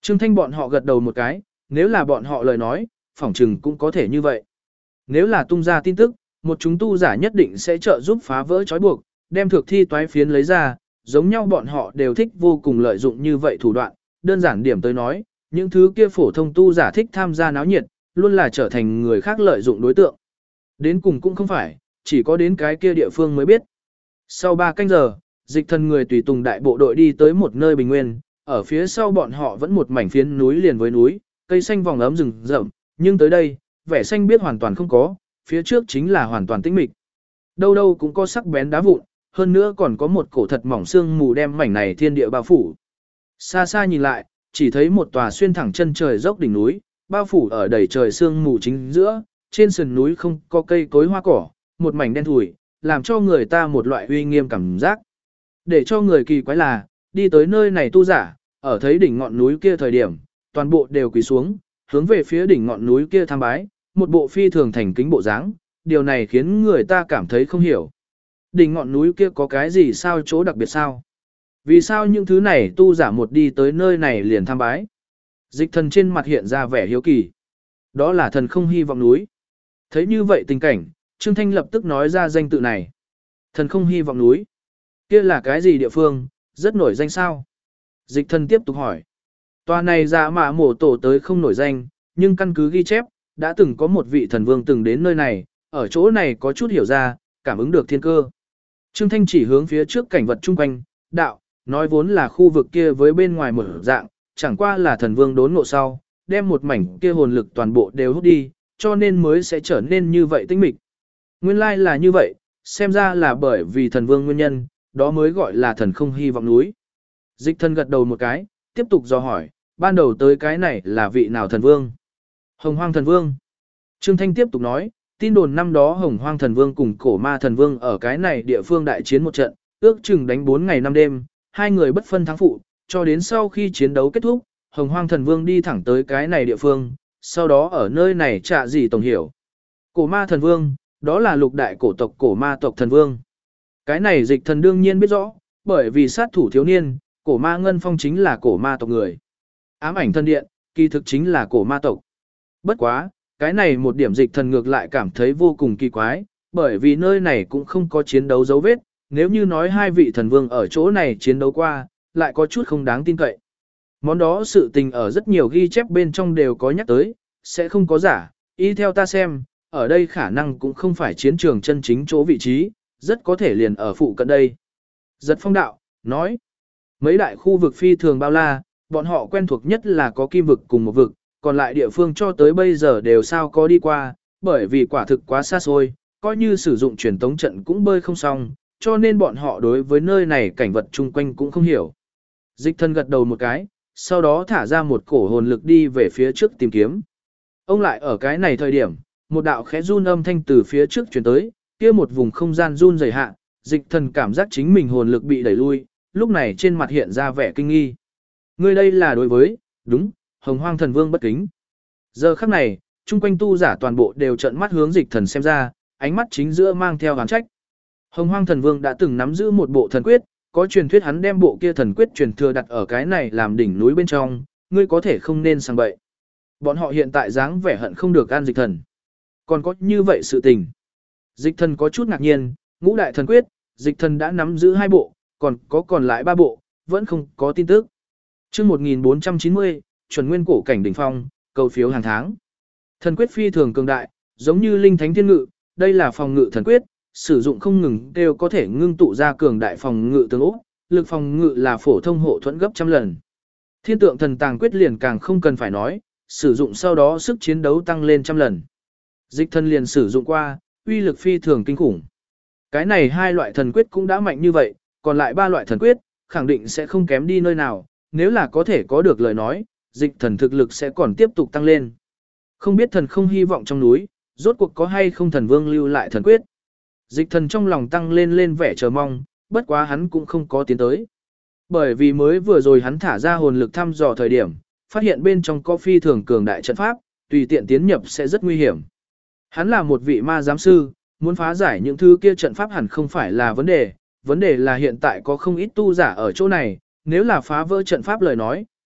Trương Thanh bọn họ gật đầu một cái, nếu là bọn họ lời nói, phỏng chừng cũng có thể như vậy. Nếu là tung ra tin tức, một chúng tu giả nhất định sẽ trợ giúp phá vỡ trói buộc, đem thực thi toái phiến lấy ra, giống nhau bọn họ đều thích vô cùng lợi dụng như vậy thủ đoạn, đơn giản điểm tới nói, những thứ kia phổ thông tu giả thích tham gia náo nhiệt, luôn là trở thành người khác lợi dụng đối tượng. Đến cùng cũng không phải, chỉ có đến cái kia địa phương mới biết. Sau 3 canh giờ, Dịch Thần người tùy tùng đại bộ đội đi tới một nơi bình nguyên, ở phía sau bọn họ vẫn một mảnh phiến núi liền với núi, cây xanh vòng ấm rừng rậm, nhưng tới đây, vẻ xanh biết hoàn toàn không có, phía trước chính là hoàn toàn tĩnh mịch. Đâu đâu cũng có sắc bén đá vụn, hơn nữa còn có một cổ thật mỏng sương mù đem mảnh này thiên địa bao phủ. Xa xa nhìn lại, chỉ thấy một tòa xuyên thẳng chân trời dốc đỉnh núi, bao phủ ở đầy trời sương mù chính giữa, trên sườn núi không có cây cối hoa cỏ, một mảnh đen thủi, làm cho người ta một loại uy nghiêm cảm giác. Để cho người kỳ quái là, đi tới nơi này tu giả, ở thấy đỉnh ngọn núi kia thời điểm, toàn bộ đều quỳ xuống, hướng về phía đỉnh ngọn núi kia tham bái, một bộ phi thường thành kính bộ dáng, điều này khiến người ta cảm thấy không hiểu. Đỉnh ngọn núi kia có cái gì sao chỗ đặc biệt sao? Vì sao những thứ này tu giả một đi tới nơi này liền tham bái? Dịch Thần trên mặt hiện ra vẻ hiếu kỳ. Đó là thần không hy vọng núi. Thấy như vậy tình cảnh, Trương Thanh lập tức nói ra danh tự này. Thần không hy vọng núi. Kia là cái gì địa phương, rất nổi danh sao? Dịch Thần tiếp tục hỏi. Tòa này dạ mạ mổ tổ tới không nổi danh, nhưng căn cứ ghi chép, đã từng có một vị thần vương từng đến nơi này, ở chỗ này có chút hiểu ra, cảm ứng được thiên cơ. Trương Thanh chỉ hướng phía trước cảnh vật chung quanh, đạo, nói vốn là khu vực kia với bên ngoài một dạng, chẳng qua là thần vương đốn ngộ sau, đem một mảnh kia hồn lực toàn bộ đều hút đi, cho nên mới sẽ trở nên như vậy tinh mịch. Nguyên lai là như vậy, xem ra là bởi vì thần vương nguyên nhân, đó mới gọi là thần không hy vọng núi. Dịch Thần gật đầu một cái, tiếp tục dò hỏi, ban đầu tới cái này là vị nào thần vương? Hồng Hoang thần vương. Trương Thanh tiếp tục nói, tin đồn năm đó Hồng Hoang thần vương cùng cổ ma thần vương ở cái này địa phương đại chiến một trận, ước chừng đánh 4 ngày 5 đêm, hai người bất phân thắng phụ, cho đến sau khi chiến đấu kết thúc, Hồng Hoang thần vương đi thẳng tới cái này địa phương, sau đó ở nơi này trả gì tổng hiểu. Cổ ma thần vương, đó là lục đại cổ tộc cổ ma tộc thần vương. Cái này Dịch Thần đương nhiên biết rõ, bởi vì sát thủ thiếu niên, cổ ma Ngân Phong chính là cổ ma tộc người. Ám ảnh thân điện, kỳ thực chính là cổ ma tộc. Bất quá, cái này một điểm Dịch Thần ngược lại cảm thấy vô cùng kỳ quái, bởi vì nơi này cũng không có chiến đấu dấu vết, nếu như nói hai vị thần vương ở chỗ này chiến đấu qua, lại có chút không đáng tin cậy. Món đó sự tình ở rất nhiều ghi chép bên trong đều có nhắc tới, sẽ không có giả, y theo ta xem, ở đây khả năng cũng không phải chiến trường chân chính chỗ vị trí, rất có thể liền ở phụ cận đây. Giật Phong đạo, nói, mấy đại khu vực phi thường bao la, bọn họ quen thuộc nhất là có kim vực cùng một vực, còn lại địa phương cho tới bây giờ đều sao có đi qua, bởi vì quả thực quá xa xôi, coi như sử dụng truyền tống trận cũng bơi không xong, cho nên bọn họ đối với nơi này cảnh vật chung quanh cũng không hiểu. Dịch Thần gật đầu một cái, sau đó thả ra một cổ hồn lực đi về phía trước tìm kiếm. Ông lại ở cái này thời điểm, một đạo khẽ run âm thanh từ phía trước truyền tới, kia một vùng không gian run rẩy hạ, Dịch Thần cảm giác chính mình hồn lực bị đẩy lui, lúc này trên mặt hiện ra vẻ kinh nghi. Ngươi đây là đối với, đúng, Hồng Hoang thần vương bất kính. Giờ khắc này, chung quanh tu giả toàn bộ đều trợn mắt hướng Dịch Thần xem ra, ánh mắt chính giữa mang theo oán trách. Hồng Hoang thần vương đã từng nắm giữ một bộ thần quyết, có truyền thuyết hắn đem bộ kia thần quyết truyền thừa đặt ở cái này làm đỉnh núi bên trong, ngươi có thể không nên sang bậy. Bọn họ hiện tại dáng vẻ hận không được an Dịch Thần. Còn có như vậy sự tình. Dịch Thần có chút ngạc nhiên, ngũ đại thần quyết, Dịch Thần đã nắm giữ 2 bộ, còn lại 3 bộ, vẫn không có tin tức. Chương 1490, chuẩn nguyên cổ cảnh đỉnh phong, cầu phiếu hàng tháng. Thần quyết phi thường cường đại, giống như linh thánh thiên ngự, đây là phòng ngự thần quyết, sử dụng không ngừng đều có thể ngưng tụ ra cường đại phòng ngự tương ốc, lực phòng ngự là phổ thông hộ thuẫn gấp trăm lần. Thiên tượng thần tàng quyết liền càng không cần phải nói, sử dụng sau đó sức chiến đấu tăng lên trăm lần. Dịch Thần liền sử dụng qua, uy lực phi thường kinh khủng. Cái này 2 loại thần quyết cũng đã mạnh như vậy, còn lại 3 loại thần quyết, khẳng định sẽ không kém đi nơi nào, nếu là có thể có được lời nói, Dịch Thần thực lực sẽ còn tiếp tục tăng lên. Không biết thần không hy vọng trong núi, rốt cuộc có hay không thần vương lưu lại thần quyết. Dịch Thần trong lòng tăng lên vẻ chờ mong, bất quá hắn cũng không có tiến tới. Bởi vì mới vừa rồi hắn thả ra hồn lực thăm dò thời điểm, phát hiện bên trong có phi thường cường đại trận pháp, tùy tiện tiến nhập sẽ rất nguy hiểm. Hắn là một vị ma giám sư, muốn phá giải những thứ kia trận pháp hẳn không phải là vấn đề là hiện tại có không ít tu giả ở chỗ này, nếu là phá vỡ trận pháp lời nói,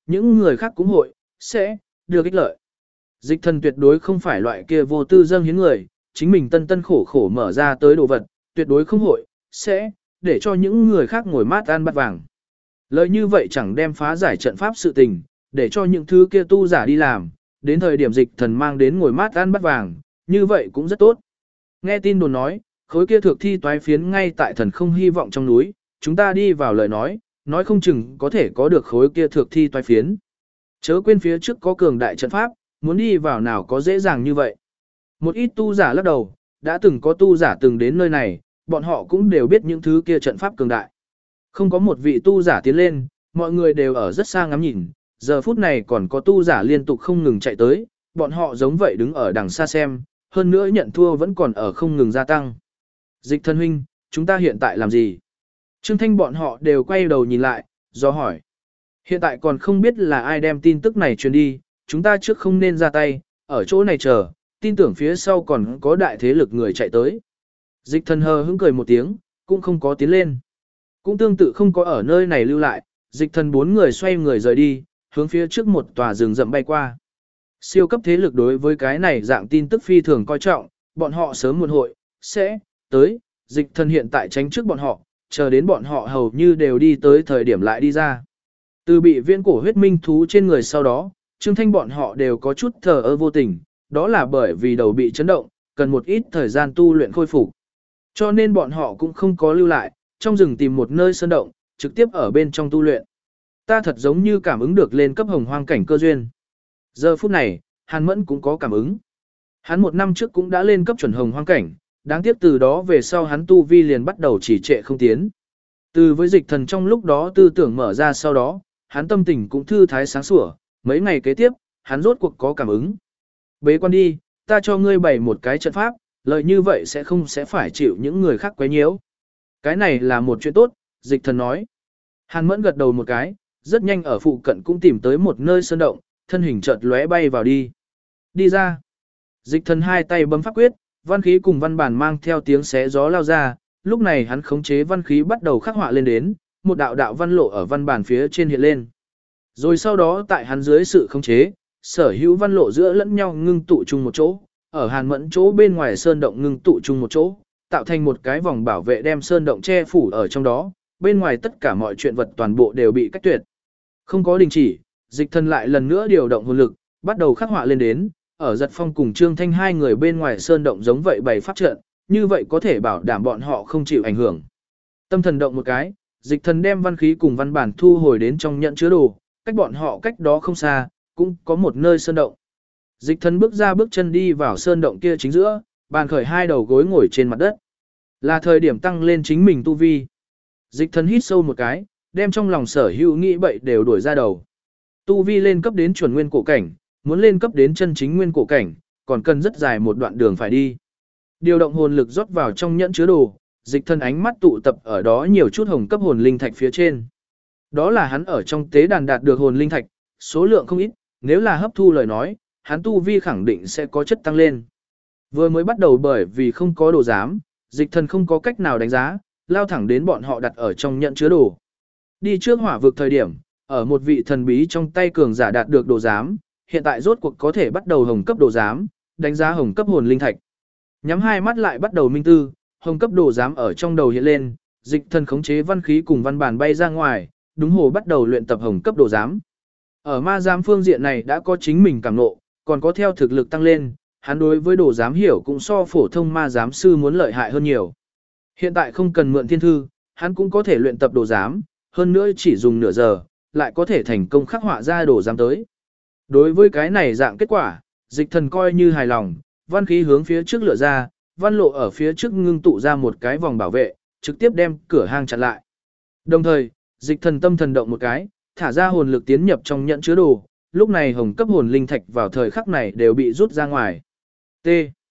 những người khác cũng hội, sẽ, được ích lợi. Dịch thần tuyệt đối không phải loại kia vô tư dâng hiến người, chính mình tân tân khổ khổ mở ra tới đồ vật, tuyệt đối không hội, sẽ, để cho những người khác ngồi mát ăn bát vàng. Lời như vậy chẳng đem phá giải trận pháp sự tình, để cho những thứ kia tu giả đi làm, đến thời điểm dịch thần mang đến ngồi mát ăn bát vàng, như vậy cũng rất tốt. Nghe tin đồn nói, khối kia thượng thi toái phiến ngay tại thần không hy vọng trong núi, chúng ta đi vào lời nói không chừng có thể có được khối kia thượng thi toái phiến. Chớ quên phía trước có cường đại trận pháp, muốn đi vào nào có dễ dàng như vậy. Một ít tu giả lắc đầu, đã từng có tu giả từng đến nơi này, bọn họ cũng đều biết những thứ kia trận pháp cường đại. Không có một vị tu giả tiến lên, mọi người đều ở rất xa ngắm nhìn, giờ phút này còn có tu giả liên tục không ngừng chạy tới, bọn họ giống vậy đứng ở đằng xa xem, hơn nữa nhận thua vẫn còn ở không ngừng gia tăng. Dịch thân huynh, chúng ta hiện tại làm gì? Trương Thanh bọn họ đều quay đầu nhìn lại, do hỏi. Hiện tại còn không biết là ai đem tin tức này truyền đi, chúng ta trước không nên ra tay, ở chỗ này chờ, tin tưởng phía sau còn có đại thế lực người chạy tới. Dịch thần hờ hững cười một tiếng, cũng không có tiến lên. Cũng tương tự không có ở nơi này lưu lại, dịch thần 4 người xoay người rời đi, hướng phía trước một tòa rừng rậm bay qua. Siêu cấp thế lực đối với cái này dạng tin tức phi thường coi trọng, bọn họ sớm muộn hội, sẽ, tới, dịch thần hiện tại tránh trước bọn họ, chờ đến bọn họ hầu như đều đi tới thời điểm lại đi ra. Từ bị viễn cổ huyết minh thú trên người sau đó, Trương Thanh bọn họ đều có chút thờ ơ vô tình, đó là bởi vì đầu bị chấn động, cần một ít thời gian tu luyện khôi phục. Cho nên bọn họ cũng không có lưu lại, trong rừng tìm một nơi sơn động, trực tiếp ở bên trong tu luyện. Ta thật giống như cảm ứng được lên cấp hồng hoang cảnh cơ duyên. Giờ phút này, Hàn Mẫn cũng có cảm ứng. Hắn 1 năm trước cũng đã lên cấp chuẩn hồng hoang cảnh, đáng tiếc từ đó về sau hắn tu vi liền bắt đầu chỉ trệ không tiến. Từ với dịch thần trong lúc đó tư tưởng mở ra sau đó, hắn tâm tình cũng thư thái sáng sủa, mấy ngày kế tiếp, hắn rốt cuộc có cảm ứng. Bế quan đi, ta cho ngươi bày một cái trận pháp, lợi như vậy sẽ phải chịu những người khác quấy nhiễu. Cái này là một chuyện tốt, dịch thần nói. Hàn Mẫn gật đầu một cái, rất nhanh ở phụ cận cũng tìm tới một nơi sơn động, thân hình chợt lóe bay vào đi. Đi ra. Dịch thần 2 tay bấm pháp quyết, văn khí cùng văn bản mang theo tiếng xé gió lao ra, lúc này hắn khống chế văn khí bắt đầu khắc họa lên đến, một đạo đạo văn lộ ở văn bản phía trên hiện lên. Rồi sau đó tại hắn dưới sự khống chế, sở hữu văn lộ giữa lẫn nhau ngưng tụ chung một chỗ, ở Hàn Mẫn chỗ bên ngoài sơn động ngưng tụ chung một chỗ, tạo thành một cái vòng bảo vệ đem sơn động che phủ ở trong đó, bên ngoài tất cả mọi chuyện vật toàn bộ đều bị cách tuyệt. Không có đình chỉ, dịch thần lại lần nữa điều động hồn lực, bắt đầu khắc họa lên đến, ở Giật Phong cùng Trương Thanh 2 người bên ngoài sơn động giống vậy bày pháp trận, như vậy có thể bảo đảm bọn họ không chịu ảnh hưởng. Tâm thần động một cái, dịch thần đem văn khí cùng văn bản thu hồi đến trong nhận chứa đồ, cách bọn họ cách đó không xa, cũng có một nơi sơn động. Dịch thần bước ra bước chân đi vào sơn động kia chính giữa, bàn khởi 2 đầu gối ngồi trên mặt đất. Là thời điểm tăng lên chính mình tu vi. Dịch thần hít sâu một cái, đem trong lòng sở hữu nghĩ bậy đều đuổi ra đầu. Tu vi lên cấp đến chuẩn nguyên cổ cảnh, muốn lên cấp đến chân chính nguyên cổ cảnh, còn cần rất dài một đoạn đường phải đi. Điều động hồn lực rót vào trong nhẫn chứa đồ, dịch thần ánh mắt tụ tập ở đó nhiều chút hồng cấp hồn linh thạch phía trên. Đó là hắn ở trong tế đàn đạt được hồn linh thạch, số lượng không ít, nếu là hấp thu lời nói, hắn tu vi khẳng định sẽ có chất tăng lên. Vừa mới bắt đầu bởi vì không có đồ giám, dịch thần không có cách nào đánh giá, lao thẳng đến bọn họ đặt ở trong nhận chứa đồ. Đi trước hỏa vực thời điểm, ở một vị thần bí trong tay cường giả đạt được đồ giám, hiện tại rốt cuộc có thể bắt đầu hồng cấp đồ giám, đánh giá hồng cấp hồn linh thạch. Nhắm 2 mắt lại bắt đầu minh tư, hồng cấp đồ giám ở trong đầu hiện lên, dịch thần khống chế văn khí cùng văn bản bay ra ngoài, đúng hồ bắt đầu luyện tập hồng cấp đồ giám. Ở ma giám phương diện này đã có chính mình cảm ngộ, còn có theo thực lực tăng lên, hắn đối với đồ giám hiểu cũng so phổ thông ma giám sư muốn lợi hại hơn nhiều. Hiện tại không cần mượn thiên thư, hắn cũng có thể luyện tập đồ giám, hơn nữa chỉ dùng nửa giờ, lại có thể thành công khắc họa ra đồ giám tới. Đối với cái này dạng kết quả, dịch thần coi như hài lòng, văn khí hướng phía trước lựa ra, văn lộ ở phía trước ngưng tụ ra một cái vòng bảo vệ, trực tiếp đem cửa hang chặn lại. Đồng thời, dịch thần tâm thần động một cái, thả ra hồn lực tiến nhập trong nhận chứa đồ, lúc này hồng cấp hồn linh thạch vào thời khắc này đều bị rút ra ngoài. T.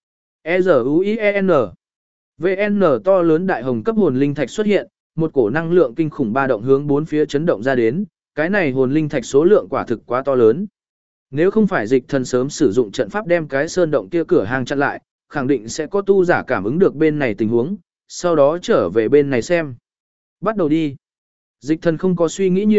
E-Z-U-I-E-N. VN to lớn đại hồng cấp hồn linh thạch xuất hiện, một cổ năng lượng kinh khủng ba động hướng 4 phía chấn động ra đến, cái này hồn linh thạch số lượng quả thực quá to lớn. Nếu không phải dịch thần sớm sử dụng trận pháp đem cái sơn động kia cửa hàng chặn lại, khẳng định sẽ có tu giả cảm ứng được bên này tình huống, sau đó trở về bên này xem. Bắt đầu đi. Dịch thần không có suy nghĩ nhiều,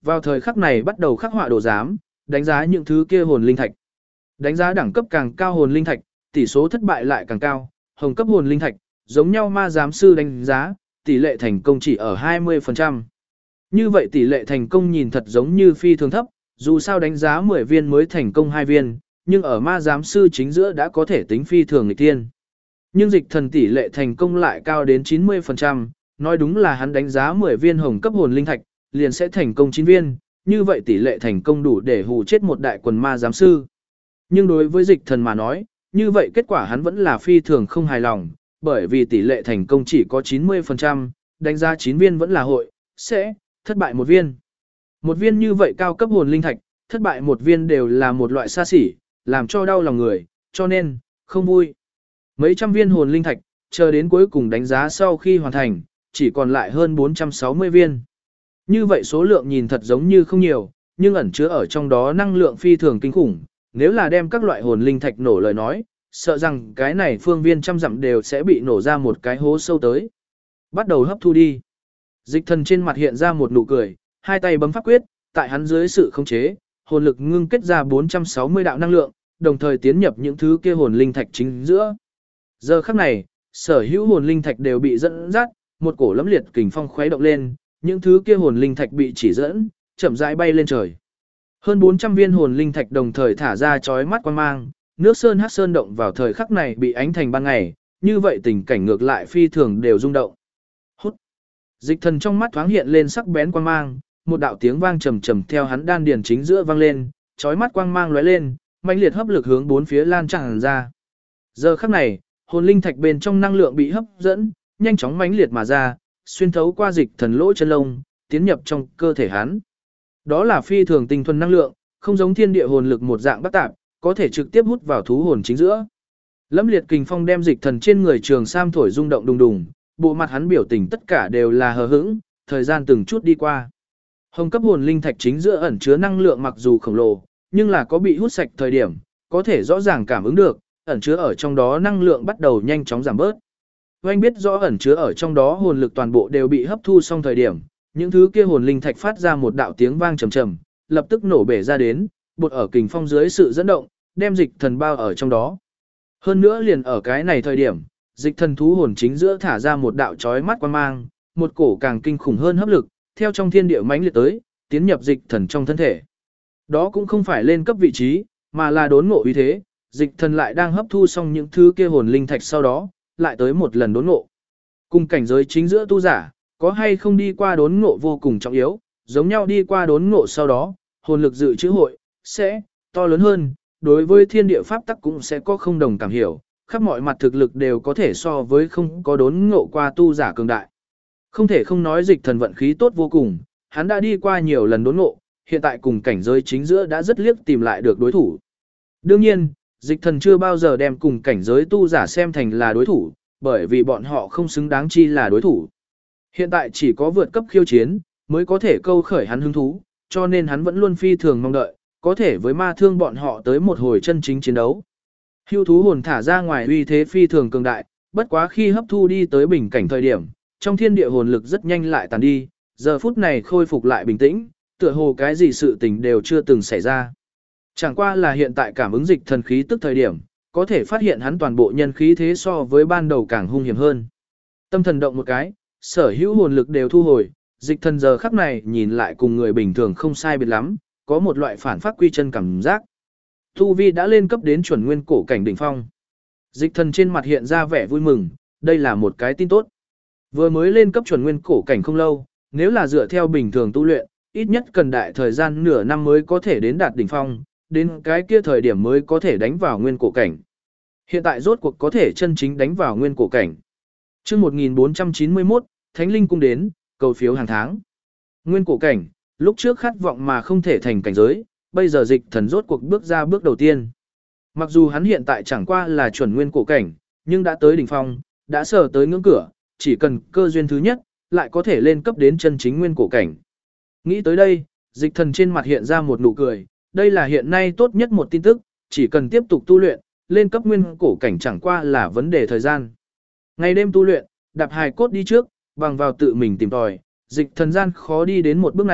vào thời khắc này bắt đầu khắc họa đồ giám, đánh giá những thứ kia hồn linh thạch. Đánh giá đẳng cấp càng cao hồn linh thạch, tỷ số thất bại lại càng cao, hồng cấp hồn linh thạch, giống nhau ma giám sư đánh giá, tỷ lệ thành công chỉ ở 20%. Như vậy tỷ lệ thành công nhìn thật giống như phi thường thấp, dù sao đánh giá 10 viên mới thành công 2 viên, nhưng ở ma giám sư chính giữa đã có thể tính phi thường nghịch tiên. Nhưng dịch thần tỷ lệ thành công lại cao đến 90%, nói đúng là hắn đánh giá 10 viên hồng cấp hồn linh thạch, liền sẽ thành công 9 viên, như vậy tỷ lệ thành công đủ để hù chết một đại quần ma giám sư. Nhưng đối với dịch thần mà nói, như vậy kết quả hắn vẫn là phi thường không hài lòng, bởi vì tỷ lệ thành công chỉ có 90%, đánh giá 9 viên vẫn là sẽ thất bại 1 viên. Một viên như vậy cao cấp hồn linh thạch, thất bại 1 viên đều là một loại xa xỉ, làm cho đau lòng người, cho nên, không vui. Mấy trăm viên hồn linh thạch, chờ đến cuối cùng đánh giá sau khi hoàn thành, chỉ còn lại hơn 460 viên. Như vậy số lượng nhìn thật giống như không nhiều, nhưng ẩn chứa ở trong đó năng lượng phi thường kinh khủng. Nếu là đem các loại hồn linh thạch nổ lời nói, sợ rằng cái này phương viên trăm dặm đều sẽ bị nổ ra một cái hố sâu tới. Bắt đầu hấp thu đi. Dịch thần trên mặt hiện ra một nụ cười, hai tay bấm pháp quyết, tại hắn dưới sự khống chế, hồn lực ngưng kết ra 460 đạo năng lượng, đồng thời tiến nhập những thứ kia hồn linh thạch chính giữa. Giờ khắc này, sở hữu hồn linh thạch đều bị dẫn dắt, một cổ lẫm liệt kình phong khuấy động lên, những thứ kia hồn linh thạch bị chỉ dẫn, chậm rãi bay lên trời. Hơn 400 viên hồn linh thạch đồng thời thả ra chói mắt quang mang, nước sơn hắc sơn động vào thời khắc này bị ánh thành ban ngày, như vậy tình cảnh ngược lại phi thường đều rung động. Hút. Dịch thần trong mắt thoáng hiện lên sắc bén quang mang, một đạo tiếng vang trầm trầm theo hắn đan điền chính giữa vang lên, chói mắt quang mang lóe lên, mãnh liệt hấp lực hướng bốn phía lan tràn ra. Giờ khắc này, hồn linh thạch bên trong năng lượng bị hấp dẫn, nhanh chóng mãnh liệt mà ra, xuyên thấu qua dịch thần lỗ chân lông, tiến nhập trong cơ thể hắn. Đó là phi thường tinh thuần năng lượng, không giống thiên địa hồn lực một dạng bất tạp, có thể trực tiếp hút vào thú hồn chính giữa. Lẫm liệt kình phong đem dịch thần trên người Trường Sam thổi rung động đùng đùng, bộ mặt hắn biểu tình tất cả đều là hờ hững, thời gian từng chút đi qua. Hồng cấp hồn linh thạch chính giữa ẩn chứa năng lượng mặc dù khổng lồ, nhưng là có bị hút sạch thời điểm, có thể rõ ràng cảm ứng được, ẩn chứa ở trong đó năng lượng bắt đầu nhanh chóng giảm bớt. Oanh biết rõ ẩn chứa ở trong đó hồn lực toàn bộ đều bị hấp thu xong thời điểm, những thứ kia hồn linh thạch phát ra một đạo tiếng vang trầm trầm, lập tức nổ bể ra đến, bột ở kình phong dưới sự dẫn động, đem dịch thần bao ở trong đó. Hơn nữa liền ở cái này thời điểm, dịch thần thú hồn chính giữa thả ra một đạo chói mắt quang mang, một cổ càng kinh khủng hơn hấp lực, theo trong thiên địa mãnh liệt tới, tiến nhập dịch thần trong thân thể. Đó cũng không phải lên cấp vị trí, mà là đốn ngộ uy thế, dịch thần lại đang hấp thu xong những thứ kia hồn linh thạch sau đó, lại tới một lần đốn ngộ. Cùng cảnh giới chính giữa tu giả, có hay không đi qua đốn ngộ vô cùng trọng yếu, giống nhau đi qua đốn ngộ sau đó, hồn lực dự trữ hội, sẽ to lớn hơn, đối với thiên địa pháp tắc cũng sẽ có không đồng cảm hiểu, khắp mọi mặt thực lực đều có thể so với không có đốn ngộ qua tu giả cường đại. Không thể không nói dịch thần vận khí tốt vô cùng, hắn đã đi qua nhiều lần đốn ngộ, hiện tại cùng cảnh giới chính giữa đã rất liếc tìm lại được đối thủ. Đương nhiên, dịch thần chưa bao giờ đem cùng cảnh giới tu giả xem thành là đối thủ, bởi vì bọn họ không xứng đáng chi là đối thủ. Hiện tại chỉ có vượt cấp khiêu chiến, mới có thể câu khởi hắn hứng thú, cho nên hắn vẫn luôn phi thường mong đợi, có thể với ma thương bọn họ tới một hồi chân chính chiến đấu. Hưu thú hồn thả ra ngoài uy thế phi thường cường đại, bất quá khi hấp thu đi tới bình cảnh thời điểm, trong thiên địa hồn lực rất nhanh lại tàn đi, giờ phút này khôi phục lại bình tĩnh, tựa hồ cái gì sự tình đều chưa từng xảy ra. Chẳng qua là hiện tại cảm ứng dịch thần khí tức thời điểm, có thể phát hiện hắn toàn bộ nhân khí thế so với ban đầu càng hung hiểm hơn. Tâm thần động một cái, sở hữu hồn lực đều thu hồi, dịch thần giờ khắc này nhìn lại cùng người bình thường không sai biệt lắm, có một loại phản phát quy chân cảm giác. Tu vi đã lên cấp đến chuẩn nguyên cổ cảnh đỉnh phong. Dịch thần trên mặt hiện ra vẻ vui mừng, đây là một cái tin tốt. Vừa mới lên cấp chuẩn nguyên cổ cảnh không lâu, nếu là dựa theo bình thường tu luyện, ít nhất cần đại thời gian nửa năm mới có thể đến đạt đỉnh phong, đến cái kia thời điểm mới có thể đánh vào nguyên cổ cảnh. Hiện tại rốt cuộc có thể chân chính đánh vào nguyên cổ cảnh. Chương 1491, Thánh Linh cung đến, cầu phiếu hàng tháng. Nguyên cổ cảnh, lúc trước khát vọng mà không thể thành cảnh giới, bây giờ dịch thần rốt cuộc bước ra bước đầu tiên. Mặc dù hắn hiện tại chẳng qua là chuẩn nguyên cổ cảnh, nhưng đã tới đỉnh phong, đã sở tới ngưỡng cửa, chỉ cần cơ duyên thứ nhất, lại có thể lên cấp đến chân chính nguyên cổ cảnh. Nghĩ tới đây, dịch thần trên mặt hiện ra một nụ cười, đây là hiện nay tốt nhất một tin tức, chỉ cần tiếp tục tu luyện, lên cấp nguyên cổ cảnh chẳng qua là vấn đề thời gian. Ngày đêm tu luyện, đạp hài cốt đi trước, bằng vào tự mình tìm tòi, dịch thần gian khó đi đến một bước này,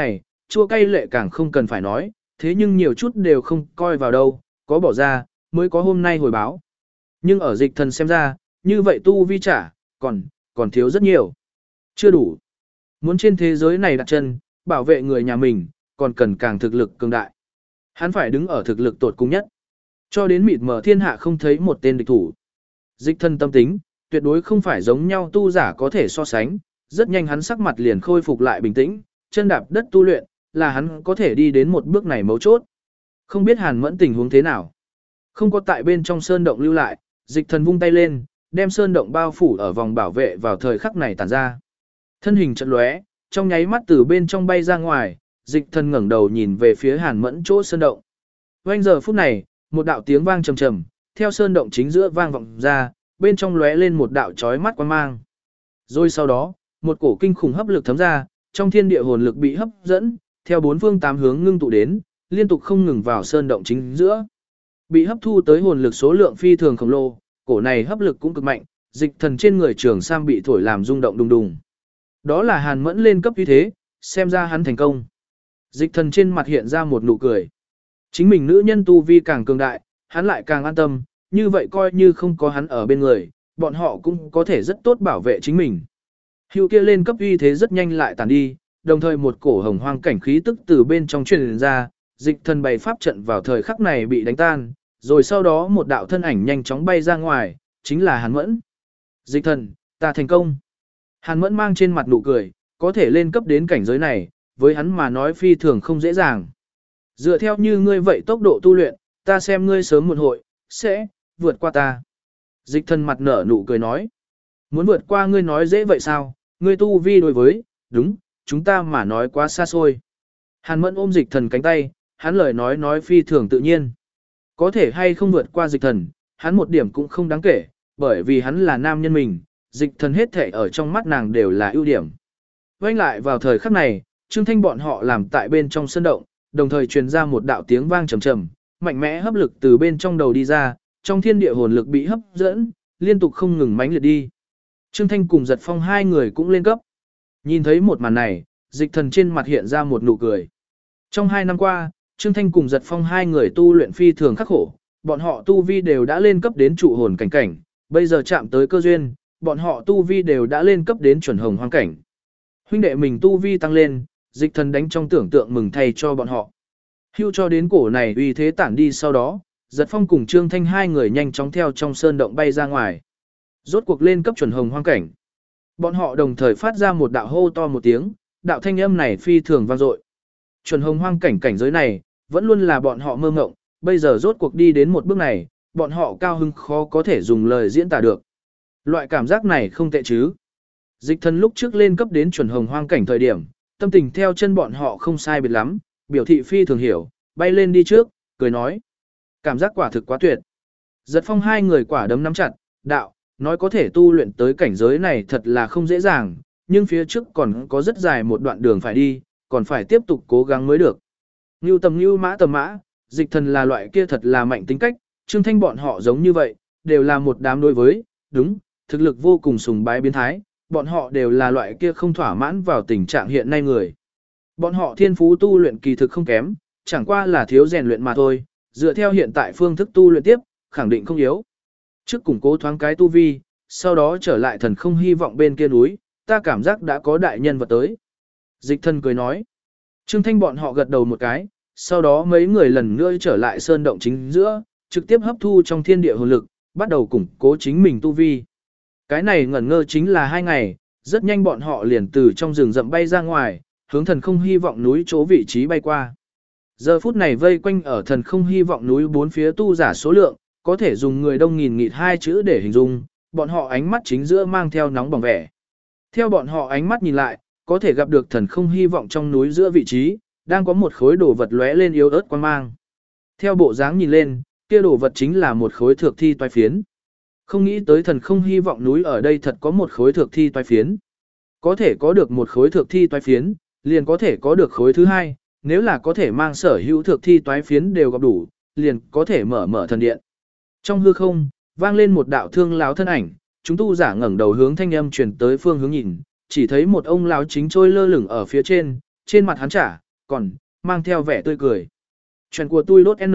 chua cay lệ càng không cần phải nói, thế nhưng nhiều chút đều không coi vào đâu, có bỏ ra, mới có hôm nay hồi báo. Nhưng ở Dịch Thần xem ra, như vậy tu vi trả, còn thiếu rất nhiều. Chưa đủ. Muốn trên thế giới này đặt chân, bảo vệ người nhà mình, còn cần càng thực lực cường đại. Hắn phải đứng ở thực lực tột cùng nhất. Cho đến mịt mờ thiên hạ không thấy một tên địch thủ. Dịch Thần tâm tính, tuyệt đối không phải giống nhau tu giả có thể so sánh, rất nhanh hắn sắc mặt liền khôi phục lại bình tĩnh, chân đạp đất tu luyện, là hắn có thể đi đến một bước này mấu chốt. Không biết Hàn Mẫn tình huống thế nào. Không có tại bên trong sơn động lưu lại, Dịch Thần vung tay lên, đem sơn động bao phủ ở vòng bảo vệ vào thời khắc này tản ra. Thân hình chợt lóe, trong nháy mắt từ bên trong bay ra ngoài, Dịch Thần ngẩng đầu nhìn về phía Hàn Mẫn chỗ sơn động. Oanh giờ phút này, một đạo tiếng vang trầm trầm, theo sơn động chính giữa vang vọng ra, bên trong lóe lên một đạo chói mắt quang mang. Rồi sau đó, một cổ kinh khủng hấp lực thấm ra, trong thiên địa hồn lực bị hấp dẫn, theo bốn phương tám hướng ngưng tụ đến, liên tục không ngừng vào sơn động chính giữa. Bị hấp thu tới hồn lực số lượng phi thường khổng lồ, cổ này hấp lực cũng cực mạnh, Dịch Thần trên người Trường Sam bị thổi làm rung động đùng đùng. Đó là Hàn Mẫn lên cấp như thế, xem ra hắn thành công. Dịch Thần trên mặt hiện ra một nụ cười. Chính mình nữ nhân tu vi càng cường đại, hắn lại càng an tâm, như vậy coi như không có hắn ở bên người, bọn họ cũng có thể rất tốt bảo vệ chính mình. Hưu kia lên cấp uy thế rất nhanh lại tàn đi, đồng thời một cổ hồng hoang cảnh khí tức từ bên trong truyền ra, Dịch Thần bày pháp trận vào thời khắc này bị đánh tan, rồi sau đó một đạo thân ảnh nhanh chóng bay ra ngoài, chính là Hàn Mẫn. Dịch Thần, ta thành công. Hàn Mẫn mang trên mặt nụ cười, có thể lên cấp đến cảnh giới này, với hắn mà nói phi thường không dễ dàng. Dựa theo như ngươi vậy tốc độ tu luyện, ta xem ngươi sớm một hội, sẽ vượt qua ta. Dịch Thần mặt nở nụ cười nói. Muốn vượt qua ngươi nói dễ vậy sao, ngươi tu vi đối với, đúng, chúng ta mà nói quá xa xôi. Hàn Mẫn ôm Dịch Thần cánh tay, hắn lời nói phi thường tự nhiên. Có thể hay không vượt qua Dịch Thần, hắn một điểm cũng không đáng kể, bởi vì hắn là nam nhân mình, Dịch Thần hết thể ở trong mắt nàng đều là ưu điểm. Quay lại vào thời khắc này, Trương Thanh bọn họ làm tại bên trong sân động, đồng thời truyền ra một đạo tiếng vang trầm trầm, mạnh mẽ hấp lực từ bên trong đầu đi ra, trong thiên địa hồn lực bị hấp dẫn, liên tục không ngừng mãnh liệt đi. Trương Thanh cùng Giật Phong hai người cũng lên cấp. Nhìn thấy một màn này, Dịch Thần trên mặt hiện ra một nụ cười. Trong 2 năm qua, Trương Thanh cùng Giật Phong hai người tu luyện phi thường khắc khổ, bọn họ tu vi đều đã lên cấp đến trụ hồn cảnh, bây giờ chạm tới cơ duyên, bọn họ tu vi đều đã lên cấp đến chuẩn hồng hoang cảnh. Huynh đệ mình tu vi tăng lên, Dịch Thần đánh trong tưởng tượng mừng thay cho bọn họ. Hưu cho đến cổ này uy thế tản đi sau đó, Giật Phong cùng Trương Thanh hai người nhanh chóng theo trong sơn động bay ra ngoài. Rốt cuộc lên cấp chuẩn hồng hoang cảnh. Bọn họ đồng thời phát ra một đạo hô to một tiếng, đạo thanh âm này phi thường vang dội. Chuẩn hồng hoang cảnh cảnh giới này, vẫn luôn là bọn họ mơ ngộng, bây giờ rốt cuộc đi đến một bước này, bọn họ cao hưng khó có thể dùng lời diễn tả được. Loại cảm giác này không tệ chứ. Dịch Thần lúc trước lên cấp đến chuẩn hồng hoang cảnh thời điểm, tâm tình theo chân bọn họ không sai biệt lắm, biểu thị phi thường hiểu, bay lên đi trước, cười nói. Cảm giác quả thực quá tuyệt. Giật Phong hai người quả đấm nắm chặt, đạo, nói có thể tu luyện tới cảnh giới này thật là không dễ dàng, nhưng phía trước còn có rất dài một đoạn đường phải đi, còn phải tiếp tục cố gắng mới được. Ngưu tầm mã, Dịch Thần là loại kia thật là mạnh tính cách, Trương Thanh bọn họ giống như vậy, đều là một đám đối với, đúng, thực lực vô cùng sùng bái biến thái, bọn họ đều là loại kia không thỏa mãn vào tình trạng hiện nay người. Bọn họ thiên phú tu luyện kỳ thực không kém, chẳng qua là thiếu rèn luyện mà thôi, dựa theo hiện tại phương thức tu luyện tiếp, khẳng định không yếu. Trước củng cố thoáng cái tu vi, sau đó trở lại thần không hy vọng bên kia núi, ta cảm giác đã có đại nhân vật tới. Dịch Thần cười nói. Trương Thanh bọn họ gật đầu một cái, sau đó mấy người lần nữa trở lại sơn động chính giữa, trực tiếp hấp thu trong thiên địa hồn lực, bắt đầu củng cố chính mình tu vi. Cái này ngẩn ngơ chính là 2 ngày, rất nhanh bọn họ liền từ trong rừng rậm bay ra ngoài, hướng thần không hy vọng núi chỗ vị trí bay qua. Giờ phút này vây quanh ở thần không hy vọng núi 4 phía tu giả số lượng, có thể dùng người đông nghìn nghịt 2 chữ để hình dung, bọn họ ánh mắt chính giữa mang theo nóng bỏng vẻ. Theo bọn họ ánh mắt nhìn lại, có thể gặp được thần không hy vọng trong núi giữa vị trí, đang có một khối đồ vật lóe lên yếu ớt quang mang. Theo bộ dáng nhìn lên, kia đồ vật chính là một khối thược thi toái phiến. Không nghĩ tới thần không hy vọng núi ở đây thật có một khối thược thi toái phiến. Có thể có được một khối thược thi toái phiến, liền có thể có được khối thứ hai, nếu là có thể mang sở hữu thược thi toái phiến đều gặp đủ, liền có thể mở thần điện. Trong hư không, vang lên một đạo thương lão thân ảnh, chúng tu giả ngẩng đầu hướng thanh âm truyền tới phương hướng nhìn, chỉ thấy một ông lão chính trôi lơ lửng ở phía trên mặt hắn còn mang theo vẻ tươi cười. Chuyện của tôi lốt N.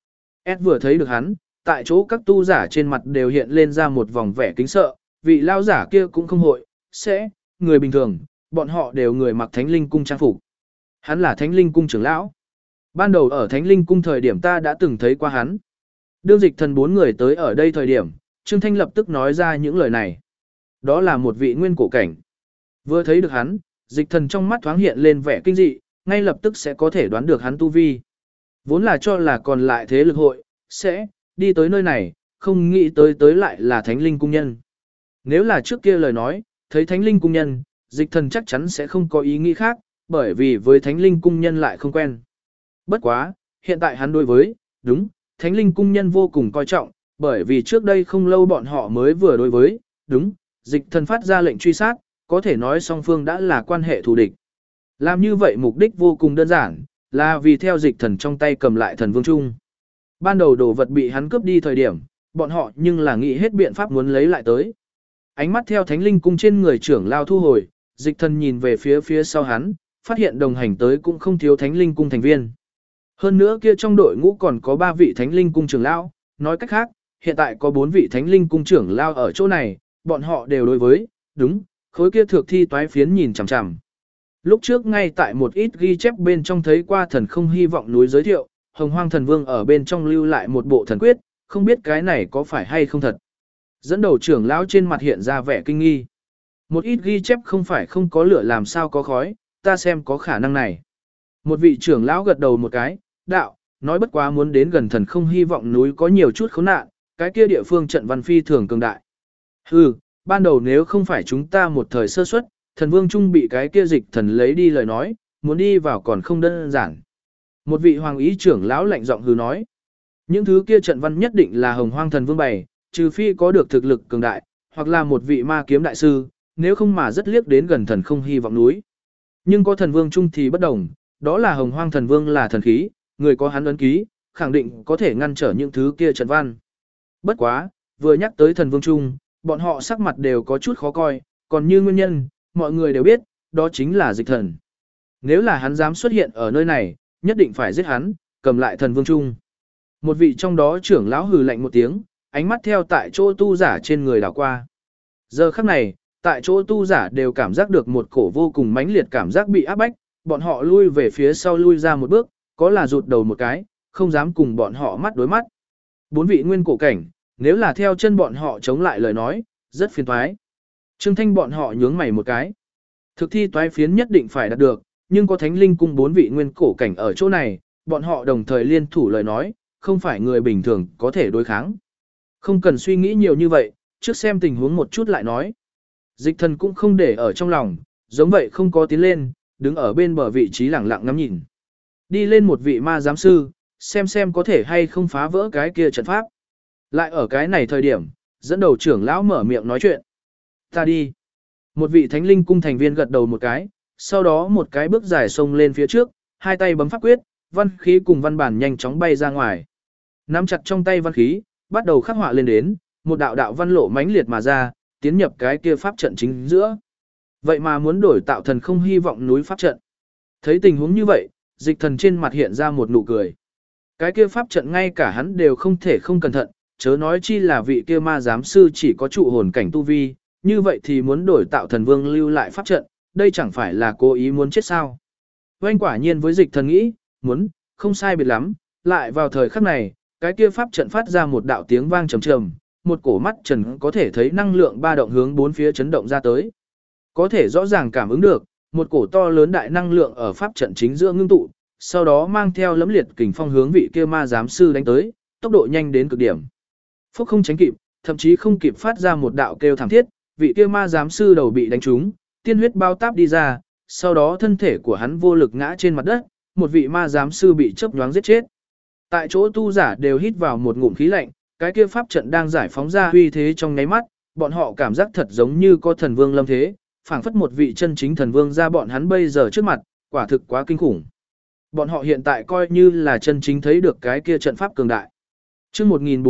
S vừa thấy được hắn, tại chỗ các tu giả trên mặt đều hiện lên ra một vòng vẻ kính sợ, vị lao giả kia cũng không hội, người bình thường, bọn họ đều người mặc Thánh Linh cung trang phục. Hắn là Thánh Linh cung trưởng lão. Ban đầu ở Thánh Linh cung thời điểm ta đã từng thấy qua hắn. Đương Dịch Thần 4 người tới ở đây thời điểm, Trương Thanh lập tức nói ra những lời này. Đó là một vị nguyên cổ cảnh. Vừa thấy được hắn, Dịch Thần trong mắt thoáng hiện lên vẻ kinh dị, ngay lập tức sẽ có thể đoán được hắn tu vi. Vốn là cho là còn lại thế lực hội, sẽ đi tới nơi này, không nghĩ tới lại là Thánh Linh cung nhân. Nếu là trước kia lời nói, thấy Thánh Linh cung nhân, Dịch Thần chắc chắn sẽ không có ý nghĩ khác, bởi vì với Thánh Linh cung nhân lại không quen. Bất quá, hiện tại hắn đối với, đúng, Thánh Linh cung nhân vô cùng coi trọng, bởi vì trước đây không lâu bọn họ mới vừa đối với, đúng, Dịch Thần phát ra lệnh truy sát, có thể nói song phương đã là quan hệ thù địch. Làm như vậy mục đích vô cùng đơn giản, là vì theo Dịch Thần trong tay cầm lại thần vương trung. Ban đầu đồ vật bị hắn cướp đi thời điểm, bọn họ nhưng là nghĩ hết biện pháp muốn lấy lại tới. Ánh mắt theo Thánh Linh cung trên người trưởng lao thu hồi, Dịch Thần nhìn về phía sau hắn, phát hiện đồng hành tới cũng không thiếu Thánh Linh cung thành viên. Hơn nữa kia trong đội ngũ còn có 3 vị Thánh Linh cung trưởng lao, nói cách khác, hiện tại có 4 vị Thánh Linh cung trưởng lao ở chỗ này, bọn họ đều đối với, đúng, khối kia thược thi toái phiến nhìn chằm chằm. Lúc trước ngay tại một ít ghi chép bên trong thấy qua thần không hy vọng núi giới thiệu, Hồng Hoang thần vương ở bên trong lưu lại một bộ thần quyết, không biết cái này có phải hay không thật. Dẫn đầu trưởng lão trên mặt hiện ra vẻ kinh nghi. Một ít ghi chép không phải không có lửa làm sao có khói, ta xem có khả năng này. Một vị trưởng lão gật đầu một cái, đạo, nói bất quá muốn đến gần thần không hy vọng núi có nhiều chút khốn nạn, cái kia địa phương trận văn phi thường cường đại. Hừ, ban đầu nếu không phải chúng ta một thời sơ suất, thần vương trung bị cái kia Dịch Thần lấy đi lời nói, muốn đi vào còn không đơn giản. Một vị hoàng ý trưởng lão lạnh giọng hừ nói, những thứ kia trận văn nhất định là Hồng Hoang thần vương bày, trừ phi có được thực lực cường đại, hoặc là một vị ma kiếm đại sư, nếu không mà rất liếc đến gần thần không hy vọng núi. Nhưng có thần vương trung thì bất đồng, đó là Hồng Hoang thần vương là thần khí, người có hắn ấn ký, khẳng định có thể ngăn trở những thứ kia trận văn. Bất quá, vừa nhắc tới thần vương trung, bọn họ sắc mặt đều có chút khó coi, còn như nguyên nhân, mọi người đều biết, đó chính là Dịch Thần. Nếu là hắn dám xuất hiện ở nơi này, nhất định phải giết hắn, cầm lại thần vương trung. Một vị trong đó trưởng lão hừ lạnh một tiếng, ánh mắt theo tại chỗ tu giả trên người đảo qua. Giờ khắc này, tại chỗ tu giả đều cảm giác được một cổ vô cùng mãnh liệt cảm giác bị áp bách, bọn họ lui về phía sau lui ra một bước, có là rụt đầu một cái, không dám cùng bọn họ mắt đối mắt. 4 vị nguyên cổ cảnh, nếu là theo chân bọn họ chống lại lời nói, rất phiền toái. Trương Thanh bọn họ nhướng mày một cái. Thực thi toái phiến nhất định phải đạt được, nhưng có Thánh Linh cung 4 vị nguyên cổ cảnh ở chỗ này, bọn họ đồng thời liên thủ lời nói, không phải người bình thường có thể đối kháng. Không cần suy nghĩ nhiều như vậy, trước xem tình huống một chút lại nói. Dịch Thần cũng không để ở trong lòng, giống vậy không có tiến lên, đứng ở bên bờ vị trí lặng lặng ngắm nhìn. Đi lên một vị ma giám sư, xem có thể hay không phá vỡ cái kia trận pháp. Lại ở cái này thời điểm, dẫn đầu trưởng lão mở miệng nói chuyện. Ta đi. Một vị Thánh Linh cung thành viên gật đầu một cái, sau đó một cái bước dài xông lên phía trước, hai tay bấm pháp quyết, văn khí cùng văn bản nhanh chóng bay ra ngoài. Nắm chặt trong tay văn khí, bắt đầu khắc họa lên đến, một đạo đạo văn lộ mãnh liệt mà ra, tiến nhập cái kia pháp trận chính giữa. Vậy mà muốn đổi tạo thần không hy vọng núi pháp trận. Thấy tình huống như vậy, Dịch Thần trên mặt hiện ra một nụ cười. Cái kia pháp trận ngay cả hắn đều không thể không cẩn thận, chớ nói chi là vị kia ma giám sư chỉ có trụ hồn cảnh tu vi, như vậy thì muốn đổi tạo thần vương lưu lại pháp trận, đây chẳng phải là cố ý muốn chết sao. Oanh quả nhiên với Dịch Thần nghĩ, muốn, không sai biệt lắm, lại vào thời khắc này, cái kia pháp trận phát ra một đạo tiếng vang trầm trầm, một cổ mắt trần có thể thấy năng lượng ba động hướng bốn phía chấn động ra tới. Có thể rõ ràng cảm ứng được, một cổ to lớn đại năng lượng ở pháp trận chính giữa ngưng tụ, sau đó mang theo lẫm liệt kình phong hướng vị kia ma giám sư đánh tới, tốc độ nhanh đến cực điểm. Phúc không tránh kịp, thậm chí không kịp phát ra một đạo kêu thảm thiết, vị kia ma giám sư đầu bị đánh trúng, tiên huyết bao táp đi ra, sau đó thân thể của hắn vô lực ngã trên mặt đất, một vị ma giám sư bị chớp nhoáng giết chết. Tại chỗ tu giả đều hít vào một ngụm khí lạnh, cái kia pháp trận đang giải phóng ra uy thế trong nháy mắt, bọn họ cảm giác thật giống như có thần vương lâm thế, phảng phất một vị chân chính thần vương ra bọn hắn bây giờ trước mặt, quả thực quá kinh khủng. Bọn họ hiện tại coi như là chân chính thấy được cái kia trận pháp cường đại. Chương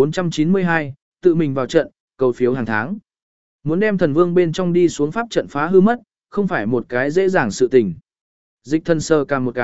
1492, tự mình vào trận, cầu phiếu hàng tháng. Muốn đem thần vương bên trong đi xuống pháp trận phá hư mất, không phải một cái dễ dàng sự tình. Dịch Thần sơ cam một cái,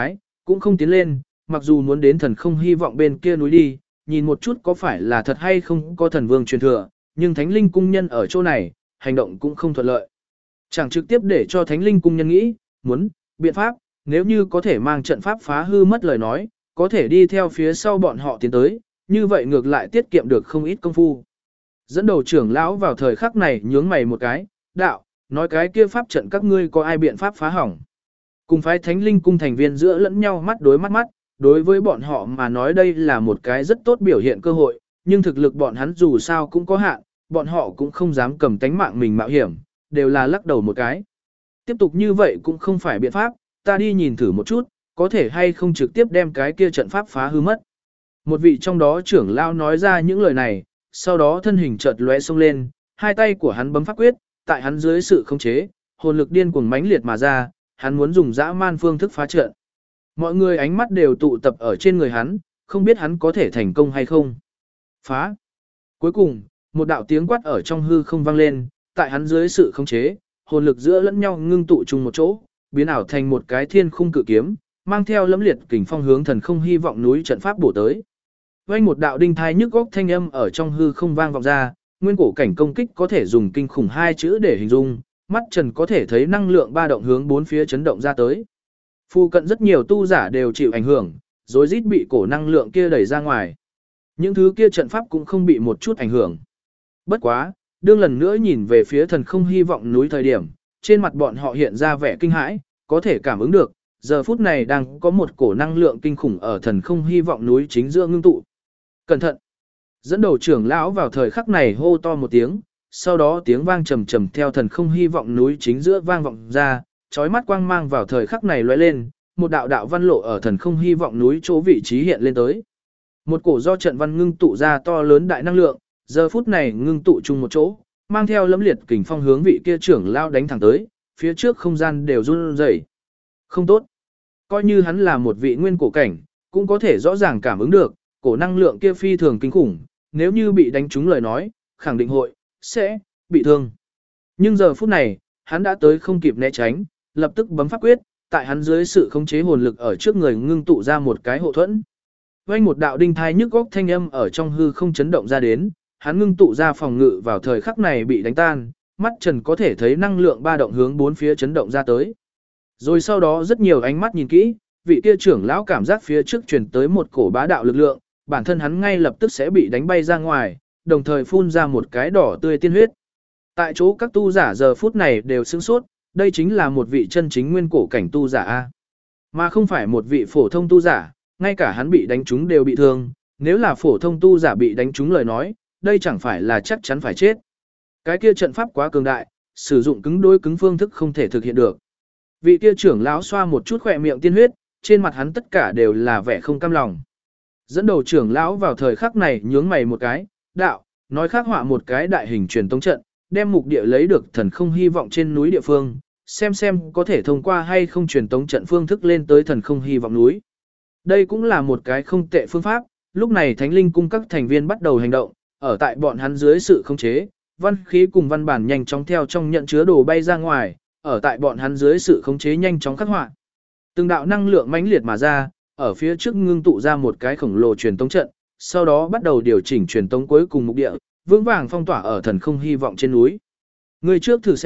cũng không tiến lên, mặc dù muốn đến thần không hy vọng bên kia núi đi, nhìn một chút có phải là thật hay không có thần vương truyền thừa, nhưng thánh linh cung nhân ở chỗ này, hành động cũng không thuận lợi. Chẳng trực tiếp để cho thánh linh cung nhân nghĩ, muốn, biện pháp, nếu như có thể mang trận pháp phá hư mất lời nói, có thể đi theo phía sau bọn họ tiến tới, như vậy ngược lại tiết kiệm được không ít công phu. Dẫn đầu trưởng lão vào thời khắc này nhướng mày một cái, đạo, nói cái kia pháp trận các ngươi có ai biện pháp phá hỏng. Cùng phái thánh linh cung thành viên giữa lẫn nhau mắt đối mắt, đối với bọn họ mà nói đây là một cái rất tốt biểu hiện cơ hội, nhưng thực lực bọn hắn dù sao cũng có hạn, bọn họ cũng không dám cầm tánh mạng mình mạo hiểm, đều là lắc đầu một cái. Tiếp tục như vậy cũng không phải biện pháp, ta đi nhìn thử một chút, có thể hay không trực tiếp đem cái kia trận pháp phá hư mất. Một vị trong đó trưởng lão nói ra những lời này, sau đó thân hình chợt lóe xông lên, hai tay của hắn bấm pháp quyết, tại hắn dưới sự khống chế, hồn lực điên cuồng mãnh liệt mà ra, hắn muốn dùng dã man phương thức phá trận. Mọi người ánh mắt đều tụ tập ở trên người hắn, không biết hắn có thể thành công hay không. Phá. Cuối cùng, một đạo tiếng quát ở trong hư không vang lên, tại hắn dưới sự khống chế, hồn lực giữa lẫn nhau ngưng tụ chung một chỗ, biến ảo thành một cái thiên khung cự kiếm, mang theo lẫm liệt kình phong hướng thần không hy vọng núi trận pháp bổ tới. Vang một đạo đinh thai nhức góc thanh âm ở trong hư không vang vọng ra, nguyên cổ cảnh công kích có thể dùng kinh khủng hai chữ để hình dung, mắt trần có thể thấy năng lượng ba động hướng bốn phía chấn động ra tới. Phu cận rất nhiều tu giả đều chịu ảnh hưởng, rối rít bị cổ năng lượng kia đẩy ra ngoài. Những thứ kia trận pháp cũng không bị một chút ảnh hưởng. Bất quá, đương lần nữa nhìn về phía thần không hy vọng núi thời điểm, trên mặt bọn họ hiện ra vẻ kinh hãi, có thể cảm ứng được, giờ phút này đang có một cổ năng lượng kinh khủng ở thần không hy vọng núi chính giữa ngưng tụ. Cẩn thận! Dẫn đầu trưởng lão vào thời khắc này hô to một tiếng, sau đó tiếng vang trầm trầm theo thần không hy vọng núi chính giữa vang vọng ra, chói mắt quang mang vào thời khắc này lóe lên, một đạo đạo văn lộ ở thần không hy vọng núi chỗ vị trí hiện lên tới. Một cổ do trận văn ngưng tụ ra to lớn đại năng lượng, giờ phút này ngưng tụ chung một chỗ, mang theo lẫm liệt kình phong hướng vị kia trưởng lao đánh thẳng tới, phía trước không gian đều run rẩy. Không tốt. Coi như hắn là một vị nguyên cổ cảnh, cũng có thể rõ ràng cảm ứng được, cổ năng lượng kia phi thường kinh khủng, nếu như bị đánh trúng lời nói, khẳng định sẽ bị thương. Nhưng giờ phút này, hắn đã tới không kịp né tránh, lập tức bấm pháp quyết, tại hắn dưới sự khống chế hồn lực ở trước người ngưng tụ ra một cái hộ thuẫn. Vang một đạo đinh thai nhức góc thanh âm ở trong hư không chấn động ra đến, hắn ngưng tụ ra phòng ngự vào thời khắc này bị đánh tan, mắt trần có thể thấy năng lượng ba động hướng bốn phía chấn động ra tới. Rồi sau đó rất nhiều ánh mắt nhìn kỹ, vị kia trưởng lão cảm giác phía trước truyền tới một cổ bá đạo lực lượng, bản thân hắn ngay lập tức sẽ bị đánh bay ra ngoài, đồng thời phun ra một cái đỏ tươi tiên huyết. Tại chỗ các tu giả giờ phút này đều sửng sốt, đây chính là một vị chân chính nguyên cổ cảnh tu giả a, mà không phải một vị phổ thông tu giả, ngay cả hắn bị đánh trúng đều bị thương, nếu là phổ thông tu giả bị đánh trúng lời nói, đây chẳng phải là chắc chắn phải chết. Cái kia trận pháp quá cường đại, sử dụng cứng đối cứng phương thức không thể thực hiện được. Vị kia trưởng lão xoa một chút khỏe miệng tiên huyết, trên mặt hắn tất cả đều là vẻ không cam lòng. Dẫn đầu trưởng lão vào thời khắc này nhướng mày một cái, đạo, nói khắc họa một cái đại hình truyền tống trận, đem mục địa lấy được thần không hy vọng trên núi địa phương, xem có thể thông qua hay không truyền tống trận phương thức lên tới thần không hy vọng núi. Đây cũng là một cái không tệ phương pháp, lúc này Thánh Linh cung các thành viên bắt đầu hành động, ở tại bọn hắn dưới sự khống chế, văn khí cùng văn bản nhanh chóng theo trong nhận chứa đồ bay ra ngoài, ở tại bọn hắn dưới sự khống chế nhanh chóng khắc họa. Từng đạo năng lượng mãnh liệt mà ra, ở phía trước ngưng tụ ra một cái khổng lồ truyền tống trận, sau đó bắt đầu điều chỉnh truyền tống cuối cùng mục địa, vững vàng phong tỏa ở thần không hy vọng trên núi. Người trước thử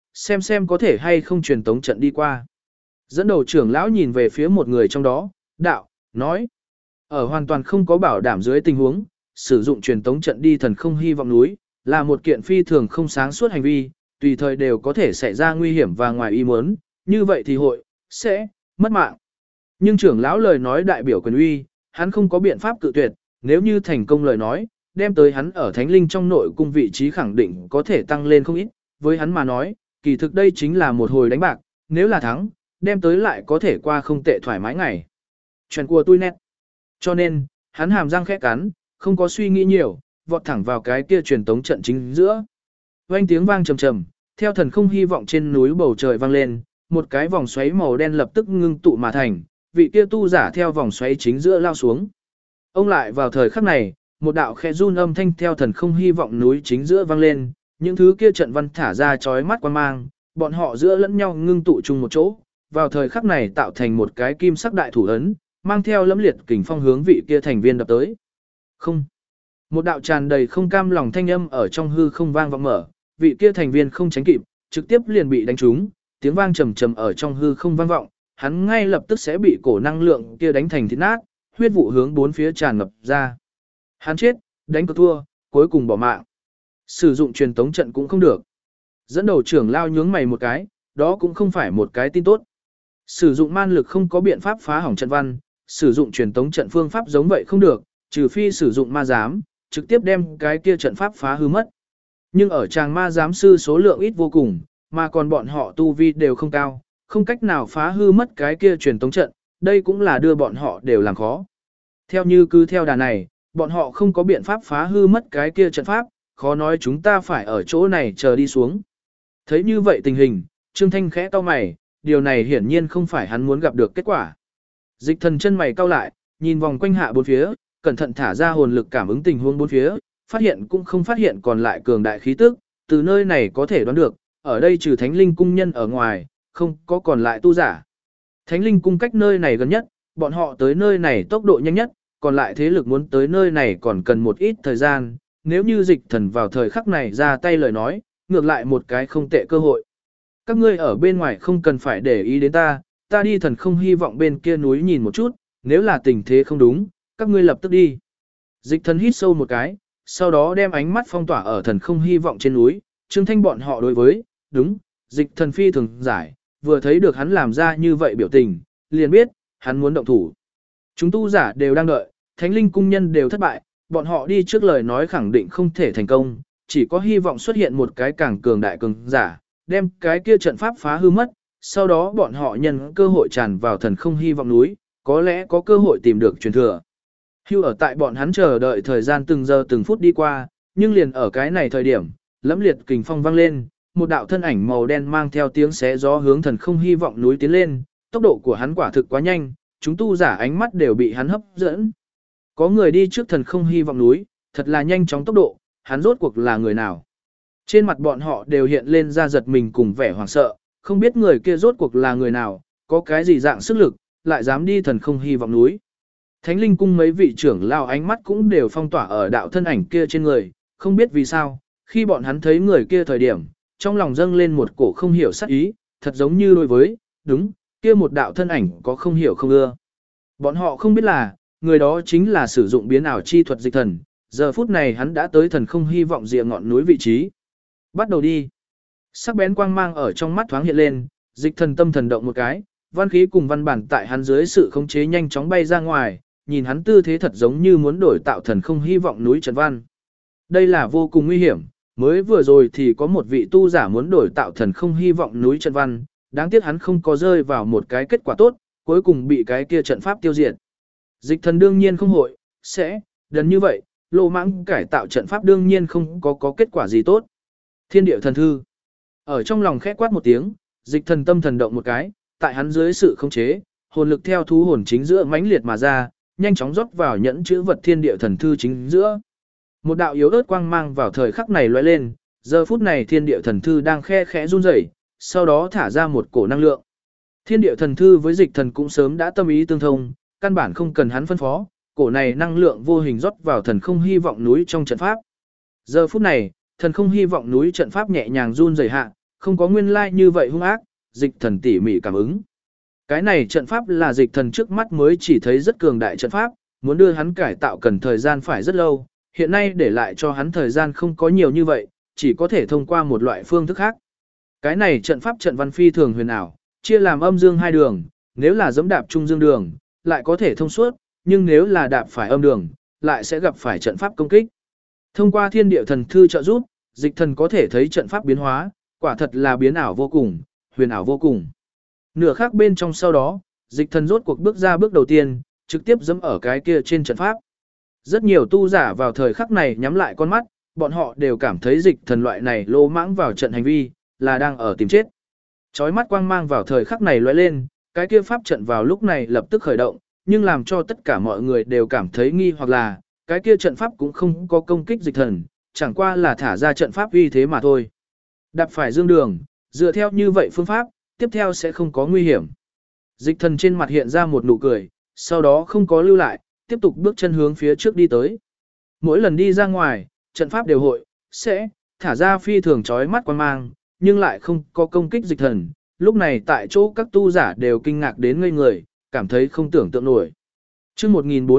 xem có thể hay không truyền tống trận đi qua. Dẫn đầu trưởng lão nhìn về phía một người trong đó, đạo, nói, ở hoàn toàn không có bảo đảm dưới tình huống, sử dụng truyền tống trận đi thần không hy vọng núi, là một kiện phi thường không sáng suốt hành vi, tùy thời đều có thể xảy ra nguy hiểm và ngoài ý muốn, như vậy thì sẽ mất mạng. Nhưng trưởng lão lời nói đại biểu quyền uy, hắn không có biện pháp cự tuyệt, nếu như thành công lời nói, đem tới hắn ở thánh linh trong nội cung vị trí khẳng định có thể tăng lên không ít, với hắn mà nói, kỳ thực đây chính là một hồi đánh bạc, nếu là thắng, đem tới lại có thể qua không tệ thoải mái ngày. Chuyện của tôi nét. Cho nên, hắn hàm răng khẽ cắn, không có suy nghĩ nhiều, vọt thẳng vào cái kia truyền tống trận chính giữa. Vang tiếng vang trầm trầm, theo thần không hy vọng trên núi bầu trời vang lên, một cái vòng xoáy màu đen lập tức ngưng tụ mà thành, vị kia tu giả theo vòng xoáy chính giữa lao xuống. Ông lại vào thời khắc này, một đạo khẽ run âm thanh theo thần không hy vọng núi chính giữa vang lên, những thứ kia trận văn thả ra chói mắt quan mang, bọn họ giữa lẫn nhau ngưng tụ chung một chỗ, vào thời khắc này tạo thành một cái kim sắc đại thủ ấn, mang theo lẫm liệt kình phong hướng vị kia thành viên đập tới. Không. Một đạo tràn đầy không cam lòng thanh âm ở trong hư không vang vọng mở, vị kia thành viên không tránh kịp, trực tiếp liền bị đánh trúng, tiếng vang trầm trầm ở trong hư không vang vọng, hắn ngay lập tức sẽ bị cổ năng lượng kia đánh thành thịt nát, huyết vụ hướng bốn phía tràn ngập ra. Hắn chết, đánh cược thua, cuối cùng bỏ mạng. Sử dụng truyền tống trận cũng không được. Dẫn đầu trưởng lao nhướng mày một cái, đó cũng không phải một cái tin tốt. Sử dụng man lực không có biện pháp phá hỏng trận văn, sử dụng truyền tống trận phương pháp giống vậy không được, trừ phi sử dụng ma giám, trực tiếp đem cái kia trận pháp phá hư mất. Nhưng ở tràng ma giám sư số lượng ít vô cùng, mà còn bọn họ tu vi đều không cao, không cách nào phá hư mất cái kia truyền tống trận, đây cũng là đưa bọn họ đều làm khó. Theo như cứ theo đà này, bọn họ không có biện pháp phá hư mất cái kia trận pháp, khó nói chúng ta phải ở chỗ này chờ đi xuống. Thấy như vậy tình hình, Trương Thanh khẽ cau mày, điều này hiển nhiên không phải hắn muốn gặp được kết quả. Dịch thần chân mày cau lại, nhìn vòng quanh hạ bốn phía, cẩn thận thả ra hồn lực cảm ứng tình huống bốn phía, phát hiện cũng không phát hiện còn lại cường đại khí tức, từ nơi này có thể đoán được, ở đây trừ Thánh Linh cung nhân ở ngoài, không có còn lại tu giả. Thánh Linh cung cách nơi này gần nhất, bọn họ tới nơi này tốc độ nhanh nhất, còn lại thế lực muốn tới nơi này còn cần một ít thời gian, nếu như dịch thần vào thời khắc này ra tay lời nói, ngược lại một cái không tệ cơ hội. Các ngươi ở bên ngoài không cần phải để ý đến ta đi thần không hy vọng bên kia núi nhìn một chút, nếu là tình thế không đúng, các ngươi lập tức đi. Dịch thần hít sâu một cái, sau đó đem ánh mắt phong tỏa ở thần không hy vọng trên núi, Trương Thanh bọn họ đối với, đúng, dịch thần phi thường giải, vừa thấy được hắn làm ra như vậy biểu tình, liền biết, hắn muốn động thủ. Chúng tu giả đều đang đợi, Thánh Linh cung nhân đều thất bại, bọn họ đi trước lời nói khẳng định không thể thành công, chỉ có hy vọng xuất hiện một cái càng cường đại cường giả, đem cái kia trận pháp phá hư mất, sau đó bọn họ nhân cơ hội tràn vào thần không hy vọng núi, có lẽ có cơ hội tìm được truyền thừa. Hưu ở tại bọn hắn chờ đợi thời gian từng giờ từng phút đi qua, nhưng liền ở cái này thời điểm, lẫm liệt kình phong vang lên, một đạo thân ảnh màu đen mang theo tiếng xé gió hướng thần không hy vọng núi tiến lên, tốc độ của hắn quả thực quá nhanh, chúng tu giả ánh mắt đều bị hắn hấp dẫn. Có người đi trước thần không hy vọng núi, thật là nhanh chóng tốc độ, hắn rốt cuộc là người nào? Trên mặt bọn họ đều hiện lên ra giật mình cùng vẻ hoảng sợ, không biết người kia rốt cuộc là người nào, có cái gì dạng sức lực, lại dám đi thần không hy vọng núi. Thánh Linh cung mấy vị trưởng lao ánh mắt cũng đều phong tỏa ở đạo thân ảnh kia trên người, không biết vì sao, khi bọn hắn thấy người kia thời điểm, trong lòng dâng lên một cổ không hiểu sắc ý, thật giống như đối với, đúng, kia một đạo thân ảnh có không hiểu không ưa. Bọn họ không biết là, người đó chính là sử dụng biến ảo chi thuật dịch thần, giờ phút này hắn đã tới thần không hy vọng rìa ngọn núi vị trí. Bắt đầu đi. Sắc bén quang mang ở trong mắt thoáng hiện lên, dịch thần tâm thần động một cái, văn khí cùng văn bản tại hắn dưới sự khống chế nhanh chóng bay ra ngoài, nhìn hắn tư thế thật giống như muốn đổi tạo thần không hy vọng núi trận văn. Đây là vô cùng nguy hiểm, mới vừa rồi thì có một vị tu giả muốn đổi tạo thần không hy vọng núi trận văn, đáng tiếc hắn không có rơi vào một cái kết quả tốt, cuối cùng bị cái kia trận pháp tiêu diệt. Dịch thần đương nhiên không hội, sẽ, đần như vậy, lô mãng cải tạo trận pháp đương nhiên không có kết quả gì tốt. Thiên điệu thần thư. Ở trong lòng khẽ quát một tiếng, dịch thần tâm thần động một cái, tại hắn dưới sự khống chế, hồn lực theo thú hồn chính giữa mãnh liệt mà ra, nhanh chóng rót vào nhẫn chữ vật thiên địa thần thư chính giữa. Một đạo yếu ớt quang mang vào thời khắc này lóe lên, giờ phút này thiên địa thần thư đang khe khẽ run rẩy, sau đó thả ra một cổ năng lượng. Thiên địa thần thư với dịch thần cũng sớm đã tâm ý tương thông, căn bản không cần hắn phân phó, cổ này năng lượng vô hình rót vào thần không hy vọng núi trong trận pháp. Giờ phút này, thần không hy vọng núi trận pháp nhẹ nhàng run rẩy hạ, không có nguyên lai như vậy hung ác, dịch thần tỉ mỉ cảm ứng. Cái này trận pháp là dịch thần trước mắt mới chỉ thấy rất cường đại trận pháp, muốn đưa hắn cải tạo cần thời gian phải rất lâu, hiện nay để lại cho hắn thời gian không có nhiều như vậy, chỉ có thể thông qua một loại phương thức khác. Cái này trận pháp trận văn phi thường huyền ảo, chia làm âm dương hai đường, nếu là giẫm đạp trung dương đường, lại có thể thông suốt, nhưng nếu là đạp phải âm đường, lại sẽ gặp phải trận pháp công kích. Thông qua thiên địa thần thư trợ giúp, dịch thần có thể thấy trận pháp biến hóa, quả thật là biến ảo vô cùng, huyền ảo vô cùng. Nửa khác bên trong sau đó, dịch thần rốt cuộc bước ra bước đầu tiên, trực tiếp giẫm ở cái kia trên trận pháp. Rất nhiều tu giả vào thời khắc này nhắm lại con mắt, bọn họ đều cảm thấy dịch thần loại này lô mãng vào trận hành vi, là đang ở tìm chết. Chói mắt quang mang vào thời khắc này lóe lên, cái kia pháp trận vào lúc này lập tức khởi động, nhưng làm cho tất cả mọi người đều cảm thấy nghi hoặc là, cái kia trận pháp cũng không có công kích dịch thần, chẳng qua là thả ra trận pháp uy thế mà thôi. Đạp phải dương đường, dựa theo như vậy phương pháp, tiếp theo sẽ không có nguy hiểm. Dịch thần trên mặt hiện ra một nụ cười, sau đó không có lưu lại, tiếp tục bước chân hướng phía trước đi tới. Mỗi lần đi ra ngoài, trận pháp đều hội, sẽ, thả ra phi thường chói mắt quan mang, nhưng lại không có công kích dịch thần. Lúc này tại chỗ các tu giả đều kinh ngạc đến ngây người, cảm thấy không tưởng tượng nổi. Chương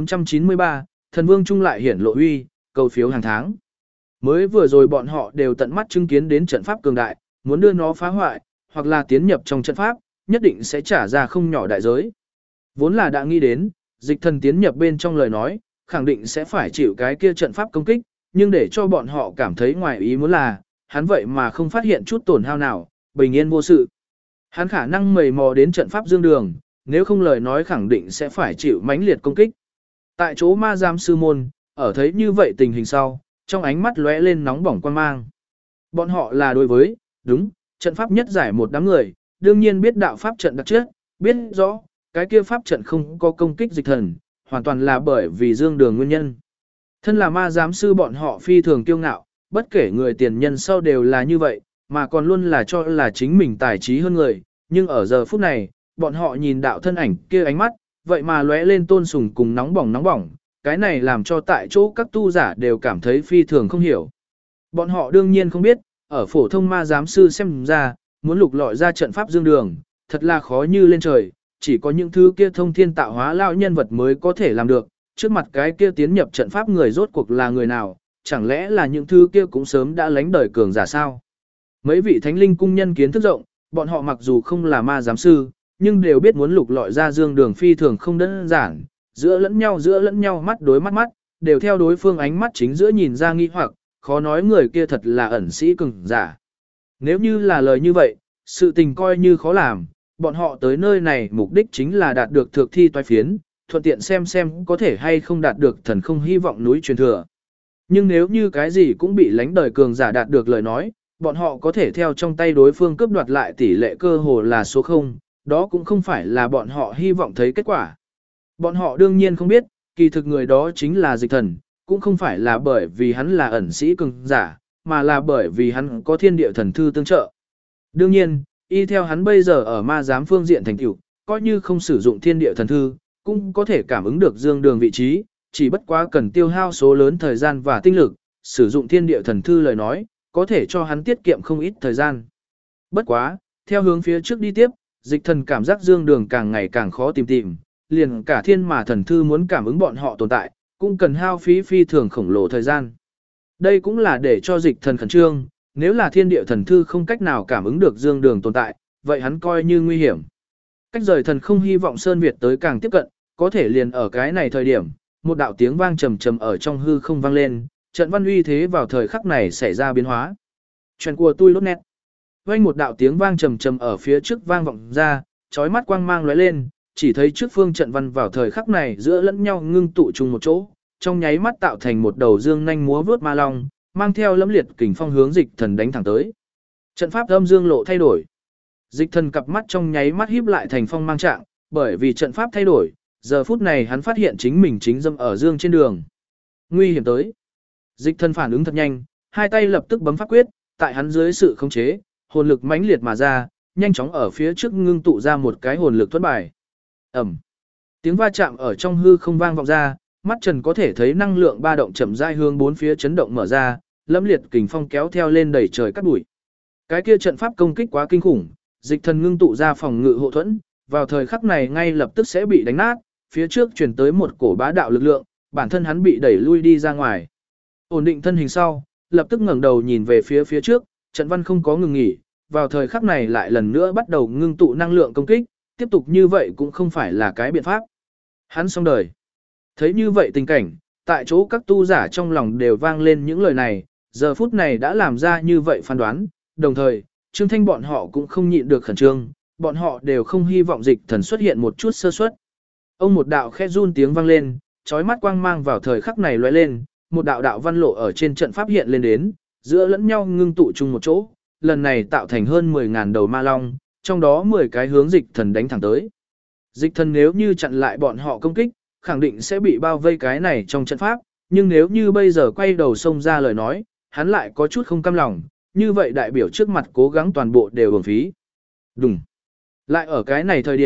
1493, Thần Vương Trung lại hiển lộ uy, cầu phiếu hàng tháng. Mới vừa rồi bọn họ đều tận mắt chứng kiến đến trận pháp cường đại, muốn đưa nó phá hoại, hoặc là tiến nhập trong trận pháp, nhất định sẽ trả ra không nhỏ đại giới. Vốn là đã nghĩ đến, dịch thần tiến nhập bên trong lời nói, khẳng định sẽ phải chịu cái kia trận pháp công kích, nhưng để cho bọn họ cảm thấy ngoài ý muốn là, hắn vậy mà không phát hiện chút tổn hao nào, bình yên vô sự. Hắn khả năng mầy mò đến trận pháp dương đường, nếu không lời nói khẳng định sẽ phải chịu mãnh liệt công kích. Tại chỗ ma giám sư môn, ở thấy như vậy tình hình sau, trong ánh mắt lóe lên nóng bỏng quan mang. Bọn họ là đối với, đúng, trận pháp nhất giải một đám người, đương nhiên biết đạo pháp trận đặc chất, biết rõ, cái kia pháp trận không có công kích dịch thần, hoàn toàn là bởi vì dương đường nguyên nhân. Thân là ma giám sư bọn họ phi thường kiêu ngạo, bất kể người tiền nhân sau đều là như vậy, mà còn luôn là cho là chính mình tài trí hơn người, nhưng ở giờ phút này, bọn họ nhìn đạo thân ảnh kia ánh mắt, vậy mà lóe lên tôn sùng cùng nóng bỏng, cái này làm cho tại chỗ các tu giả đều cảm thấy phi thường không hiểu. Bọn họ đương nhiên không biết, ở phổ thông ma giám sư xem ra, muốn lục lọi ra trận pháp dương đường, thật là khó như lên trời, chỉ có những thứ kia thông thiên tạo hóa lão nhân vật mới có thể làm được, trước mặt cái kia tiến nhập trận pháp người rốt cuộc là người nào, chẳng lẽ là những thứ kia cũng sớm đã lánh đời cường giả sao? Mấy vị thánh linh cung nhân kiến thức rộng, bọn họ mặc dù không là ma giám sư, nhưng đều biết muốn lục lọi ra dương đường phi thường không đơn giản, giữa lẫn nhau mắt đối mắt, đều theo đối phương ánh mắt chính giữa nhìn ra nghi hoặc, khó nói người kia thật là ẩn sĩ cường giả. Nếu như là lời như vậy, sự tình coi như khó làm, bọn họ tới nơi này mục đích chính là đạt được thượng thi toái phiến, thuận tiện xem có thể hay không đạt được thần không hy vọng núi truyền thừa. Nhưng nếu như cái gì cũng bị lánh đời cường giả đạt được lời nói, bọn họ có thể theo trong tay đối phương cướp đoạt lại tỷ lệ cơ hồ là số 0, đó cũng không phải là bọn họ hy vọng thấy kết quả. Bọn họ đương nhiên không biết, kỳ thực người đó chính là dịch thần, cũng không phải là bởi vì hắn là ẩn sĩ cường giả, mà là bởi vì hắn có thiên địa thần thư tương trợ. Đương nhiên, y theo hắn bây giờ ở ma giám phương diện thành tựu, coi như không sử dụng thiên địa thần thư, cũng có thể cảm ứng được dương đường vị trí, chỉ bất quá cần tiêu hao số lớn thời gian và tinh lực, sử dụng thiên địa thần thư lời nói, có thể cho hắn tiết kiệm không ít thời gian. Bất quá, theo hướng phía trước đi tiếp, dịch thần cảm giác dương đường càng ngày càng khó tìm, liền cả thiên mà thần thư muốn cảm ứng bọn họ tồn tại, cũng cần hao phí phi thường khổng lồ thời gian. Đây cũng là để cho dịch thần khẩn trương, nếu là thiên địa thần thư không cách nào cảm ứng được dương đường tồn tại, vậy hắn coi như nguy hiểm. Cách rời thần không hy vọng Sơn Việt tới càng tiếp cận, có thể liền ở cái này thời điểm, một đạo tiếng vang trầm trầm ở trong hư không vang lên, trận văn uy thế vào thời khắc này xảy ra biến hóa. Chuyện của tôi lốt nét. Vang một đạo tiếng vang trầm trầm ở phía trước vang vọng ra, chói mắt quang mang lóe lên, chỉ thấy trước phương trận văn vào thời khắc này giữa lẫn nhau ngưng tụ chung một chỗ, trong nháy mắt tạo thành một đầu dương nhanh múa vướt ma long, mang theo lẫm liệt kình phong hướng dịch thần đánh thẳng tới. Trận pháp âm dương lộ thay đổi. Dịch thần cặp mắt trong nháy mắt híp lại thành phong mang trạng, bởi vì trận pháp thay đổi, giờ phút này hắn phát hiện chính mình chính dâm ở dương trên đường. Nguy hiểm tới. Dịch thần phản ứng thật nhanh, hai tay lập tức bấm pháp quyết, tại hắn dưới sự khống chế, hồn lực mãnh liệt mà ra, nhanh chóng ở phía trước ngưng tụ ra một cái hồn lực thuẫn bài. Ầm. Tiếng va chạm ở trong hư không vang vọng ra, mắt Trần có thể thấy năng lượng ba động chậm rãi hướng bốn phía chấn động mở ra, lẫm liệt kình phong kéo theo lên đẩy trời cát bụi. Cái kia trận pháp công kích quá kinh khủng, dịch thần ngưng tụ ra phòng ngự hộ thuẫn, vào thời khắc này ngay lập tức sẽ bị đánh nát, phía trước truyền tới một cổ bá đạo lực lượng, bản thân hắn bị đẩy lui đi ra ngoài. Ổn định thân hình sau, lập tức ngẩng đầu nhìn về phía trước, trận văn không có ngừng nghỉ, vào thời khắc này lại lần nữa bắt đầu ngưng tụ năng lượng công kích, tiếp tục như vậy cũng không phải là cái biện pháp. Hắn xong đời. Thấy như vậy tình cảnh, tại chỗ các tu giả trong lòng đều vang lên những lời này, giờ phút này đã làm ra như vậy phán đoán, đồng thời, Trương Thanh bọn họ cũng không nhịn được khẩn trương, bọn họ đều không hy vọng dịch thần xuất hiện một chút sơ suất. Ông một đạo khẽ run tiếng vang lên, chói mắt quang mang vào thời khắc này lóe lên, một đạo đạo văn lộ ở trên trận pháp hiện lên đến, giữa lẫn nhau ngưng tụ chung một chỗ, lần này tạo thành hơn 10.000 đầu ma long, trong đó 10 cái hướng dịch thần đánh thẳng tới. Dịch thần nếu như chặn lại bọn họ công kích, khẳng định sẽ bị bao vây cái này trong trận pháp, nhưng nếu như bây giờ quay đầu xông ra lời nói, hắn lại có chút không cam lòng, như vậy đại biểu trước mặt cố gắng toàn bộ đều uổng phí. Đúng. Lại ở cái này thời điểm,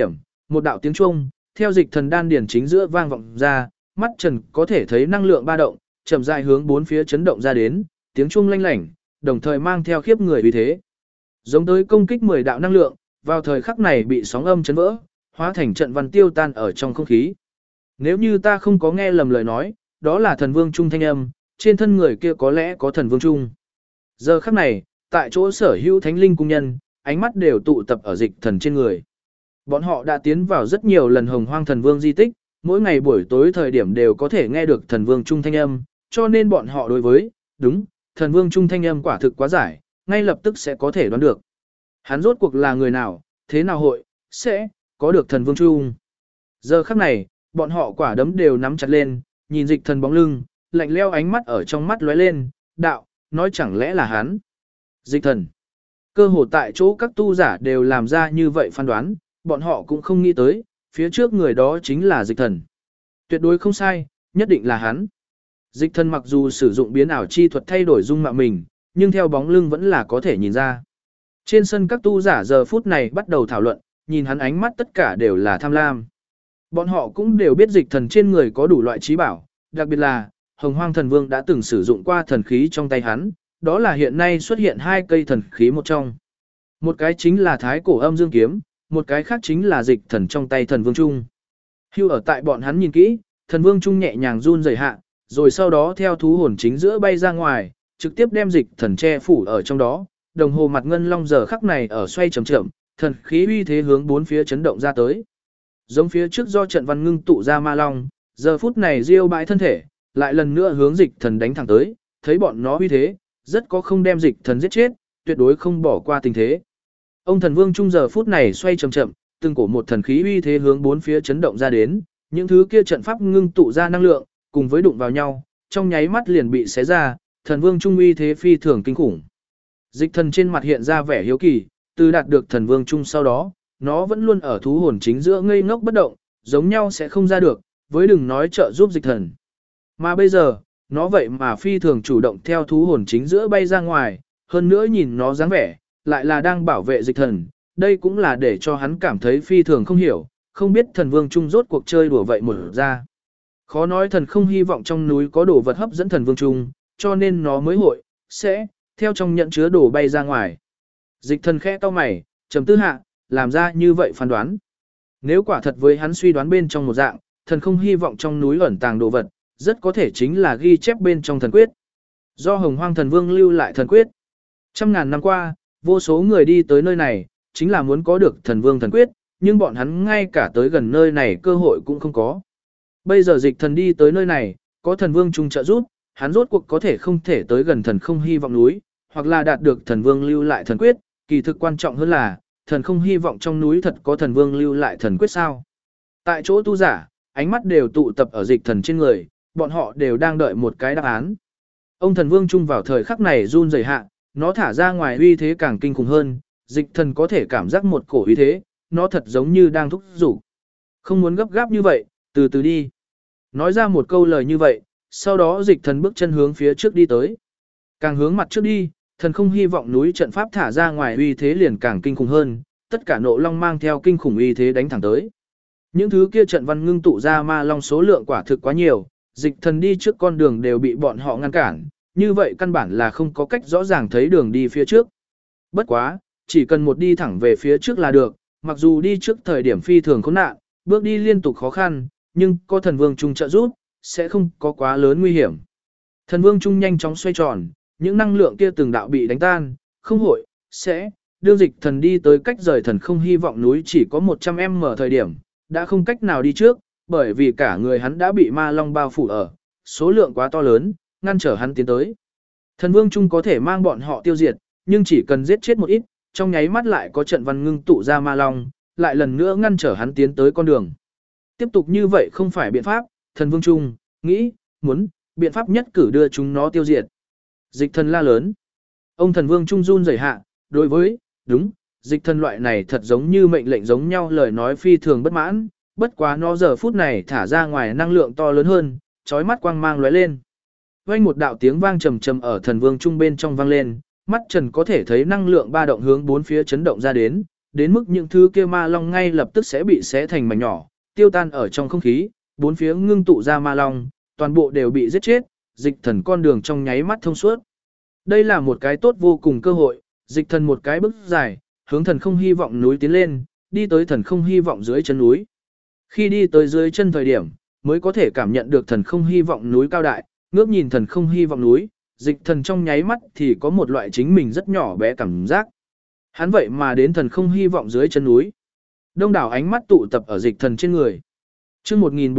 một đạo tiếng chuông, theo dịch thần đan điển chính giữa vang vọng ra, mắt Trần có thể thấy năng lượng ba động, chậm rãi hướng bốn phía chấn động ra đến, tiếng chuông lanh lảnh, đồng thời mang theo khiếp người uy thế. Giống tới công kích 10 đạo năng lượng, vào thời khắc này bị sóng âm chấn vỡ, hóa thành trận văn tiêu tan ở trong không khí. Nếu như ta không có nghe lầm lời nói, đó là thần vương trung thanh âm, trên thân người kia có lẽ có thần vương trung. Giờ khắc này, tại chỗ sở hữu thánh linh cung nhân, ánh mắt đều tụ tập ở dịch thần trên người. Bọn họ đã tiến vào rất nhiều lần hồng hoang thần vương di tích, mỗi ngày buổi tối thời điểm đều có thể nghe được thần vương trung thanh âm, cho nên bọn họ đối với, đúng, thần vương trung thanh âm quả thực quá giải, ngay lập tức sẽ có thể đoán được. Hắn rốt cuộc là người nào, thế nào hội, sẽ, có được thần vương trung. Giờ khắc này, bọn họ quả đấm đều nắm chặt lên, nhìn dịch thần bóng lưng, lạnh leo ánh mắt ở trong mắt lóe lên, đạo, nói chẳng lẽ là hắn. Dịch thần. Cơ hồ tại chỗ các tu giả đều làm ra như vậy phán đoán, bọn họ cũng không nghĩ tới, phía trước người đó chính là dịch thần. Tuyệt đối không sai, nhất định là hắn. Dịch thần mặc dù sử dụng biến ảo chi thuật thay đổi dung mạo mình, nhưng theo bóng lưng vẫn là có thể nhìn ra. Trên sân các tu giả giờ phút này bắt đầu thảo luận, nhìn hắn ánh mắt tất cả đều là tham lam. Bọn họ cũng đều biết dịch thần trên người có đủ loại trí bảo, đặc biệt là, Hồng Hoang Thần Vương đã từng sử dụng qua thần khí trong tay hắn, đó là hiện nay xuất hiện hai cây thần khí một trong. Một cái chính là Thái Cổ Âm Dương Kiếm, một cái khác chính là dịch thần trong tay thần vương trung. Hưu ở tại bọn hắn nhìn kỹ, thần vương trung nhẹ nhàng run rẩy hạ, rồi sau đó theo thú hồn chính giữa bay ra ngoài, trực tiếp đem dịch thần che phủ ở trong đó. Đồng hồ mặt ngân long giờ khắc này ở xoay chậm chậm, thần khí uy thế hướng bốn phía chấn động ra tới. Giống phía trước do trận văn ngưng tụ ra ma long, giờ phút này diêu bãi thân thể, lại lần nữa hướng dịch thần đánh thẳng tới, thấy bọn nó uy thế, rất có không đem dịch thần giết chết, tuyệt đối không bỏ qua tình thế. Ông thần vương trung giờ phút này xoay chậm chậm, từng cổ một thần khí uy thế hướng bốn phía chấn động ra đến, những thứ kia trận pháp ngưng tụ ra năng lượng, cùng với đụng vào nhau, trong nháy mắt liền bị xé ra, thần vương trung uy thế phi thường kinh khủng. Dịch thần trên mặt hiện ra vẻ hiếu kỳ, từ đạt được thần vương trung sau đó, nó vẫn luôn ở thú hồn chính giữa ngây ngốc bất động, giống nhau sẽ không ra được, với đừng nói trợ giúp dịch thần. Mà bây giờ, nó vậy mà phi thường chủ động theo thú hồn chính giữa bay ra ngoài, hơn nữa nhìn nó dáng vẻ, lại là đang bảo vệ dịch thần, đây cũng là để cho hắn cảm thấy phi thường không hiểu, không biết thần vương trung rốt cuộc chơi đùa vậy một ra. Khó nói thần không hy vọng trong núi có đồ vật hấp dẫn thần vương trung, cho nên nó mới hội, sẽ, theo trong nhận chứa đồ bay ra ngoài. Dịch thần khẽ cau mày, trầm tư hạ, làm ra như vậy phán đoán. Nếu quả thật với hắn suy đoán bên trong một dạng, thần không hy vọng trong núi ẩn tàng đồ vật, rất có thể chính là ghi chép bên trong thần quyết. Do Hồng Hoang Thần Vương lưu lại thần quyết. Trăm ngàn năm qua, vô số người đi tới nơi này, chính là muốn có được thần vương thần quyết, nhưng bọn hắn ngay cả tới gần nơi này cơ hội cũng không có. Bây giờ dịch thần đi tới nơi này, có thần vương chung trợ giúp, hắn rốt cuộc có thể không thể tới gần thần không hy vọng núi, hoặc là đạt được thần vương lưu lại thần quyết, kỳ thực quan trọng hơn là, thần không hy vọng trong núi thật có thần vương lưu lại thần quyết sao. Tại chỗ tu giả, ánh mắt đều tụ tập ở dịch thần trên người, bọn họ đều đang đợi một cái đáp án. Ông thần vương chung vào thời khắc này run rẩy hạ, nó thả ra ngoài uy thế càng kinh khủng hơn, dịch thần có thể cảm giác một cổ uy thế, nó thật giống như đang thúc giục. Không muốn gấp gáp như vậy, từ từ đi. Nói ra một câu lời như vậy, sau đó dịch thần bước chân hướng phía trước đi tới. Càng hướng mặt trước đi, thần không hy vọng núi trận pháp thả ra ngoài uy thế liền càng kinh khủng hơn, tất cả nộ long mang theo kinh khủng uy thế đánh thẳng tới. Những thứ kia trận văn ngưng tụ ra ma long số lượng quả thực quá nhiều, dịch thần đi trước con đường đều bị bọn họ ngăn cản, như vậy căn bản là không có cách rõ ràng thấy đường đi phía trước. Bất quá, chỉ cần một đi thẳng về phía trước là được, mặc dù đi trước thời điểm phi thường khốn nạn, bước đi liên tục khó khăn, nhưng có thần vương trung trợ giúp, sẽ không có quá lớn nguy hiểm. Thần vương trung nhanh chóng xoay tròn, những năng lượng kia từng đạo bị đánh tan, không hội, sẽ, đương dịch thần đi tới cách rời thần không hy vọng núi chỉ có 100m thời điểm, đã không cách nào đi trước, bởi vì cả người hắn đã bị ma long bao phủ ở, số lượng quá to lớn, ngăn trở hắn tiến tới. Thần vương trung có thể mang bọn họ tiêu diệt, nhưng chỉ cần giết chết một ít, trong nháy mắt lại có trận văn ngưng tụ ra ma long, lại lần nữa ngăn trở hắn tiến tới con đường. Tiếp tục như vậy không phải biện pháp, thần vương trung, nghĩ, muốn, biện pháp nhất cử đưa chúng nó tiêu diệt. Dịch thần la lớn. Ông thần vương trung run rẩy hạ, đối với, đúng, dịch thần loại này thật giống như mệnh lệnh giống nhau lời nói phi thường bất mãn, bất quá nó giờ phút này thả ra ngoài năng lượng to lớn hơn, chói mắt quang mang lóe lên. Vang một đạo tiếng vang trầm trầm ở thần vương trung bên trong vang lên, mắt Trần có thể thấy năng lượng ba động hướng bốn phía chấn động ra đến, đến mức những thứ kia ma long ngay lập tức sẽ bị xé thành mảnh nhỏ, tiêu tan ở trong không khí, bốn phía ngưng tụ ra ma long, toàn bộ đều bị giết chết, dịch thần con đường trong nháy mắt thông suốt. Đây là một cái tốt vô cùng cơ hội, dịch thần một cái bước dài, hướng thần không hy vọng núi tiến lên, đi tới thần không hy vọng dưới chân núi. Khi đi tới dưới chân thời điểm, mới có thể cảm nhận được thần không hy vọng núi cao đại, ngước nhìn thần không hy vọng núi, dịch thần trong nháy mắt thì có một loại chính mình rất nhỏ bé cảm giác. Hắn vậy mà đến thần không hy vọng dưới chân núi. Đông đảo ánh mắt tụ tập ở dịch thần trên người. Chương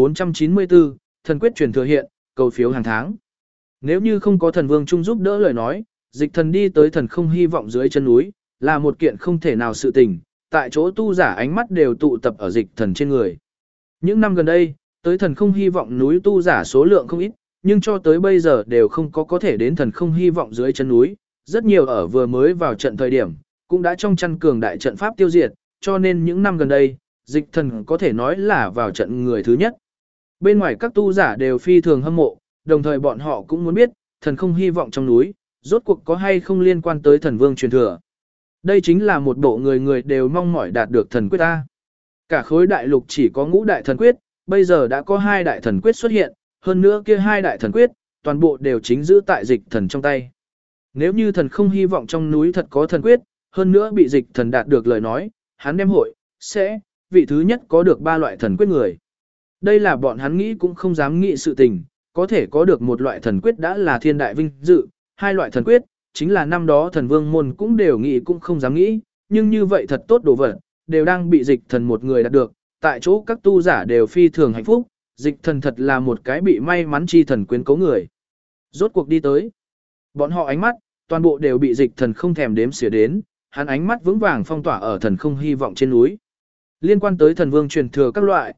1494, thần quyết truyền thừa hiện, cầu phiếu hàng tháng. Nếu như không có thần vương trung giúp đỡ lời nói, dịch thần đi tới thần không hy vọng dưới chân núi, là một kiện không thể nào sự tình, tại chỗ tu giả ánh mắt đều tụ tập ở dịch thần trên người. Những năm gần đây, tới thần không hy vọng núi tu giả số lượng không ít, nhưng cho tới bây giờ đều không có thể đến thần không hy vọng dưới chân núi, rất nhiều ở vừa mới vào trận thời điểm, cũng đã trong chăn cường đại trận pháp tiêu diệt, cho nên những năm gần đây, dịch thần có thể nói là vào trận người thứ nhất. Bên ngoài các tu giả đều phi thường hâm mộ, đồng thời bọn họ cũng muốn biết, thần không hy vọng trong núi, rốt cuộc có hay không liên quan tới thần vương truyền thừa. Đây chính là một bộ người người đều mong mỏi đạt được thần quyết ta. Cả khối đại lục chỉ có ngũ đại thần quyết, bây giờ đã có 2 đại thần quyết xuất hiện, hơn nữa kia 2 đại thần quyết, toàn bộ đều chính giữ tại dịch thần trong tay. Nếu như thần không hy vọng trong núi thật có thần quyết, hơn nữa bị dịch thần đạt được lời nói, hắn đem hội, sẽ, vị thứ nhất có được 3 loại thần quyết người. Đây là bọn hắn nghĩ cũng không dám nghĩ sự tình, có thể có được một loại thần quyết đã là thiên đại vinh dự, 2 loại thần quyết, chính là năm đó thần vương môn cũng đều nghĩ cũng không dám nghĩ, nhưng như vậy thật tốt đồ vật, đều đang bị dịch thần một người đạt được, tại chỗ các tu giả đều phi thường hạnh phúc, dịch thần thật là một cái bị may mắn chi thần quyến cố người. Rốt cuộc đi tới, bọn họ ánh mắt, toàn bộ đều bị dịch thần không thèm đếm xỉa đến, hắn ánh mắt vững vàng phong tỏa ở thần không hy vọng trên núi. Liên quan tới thần vương truyền thừa các loại,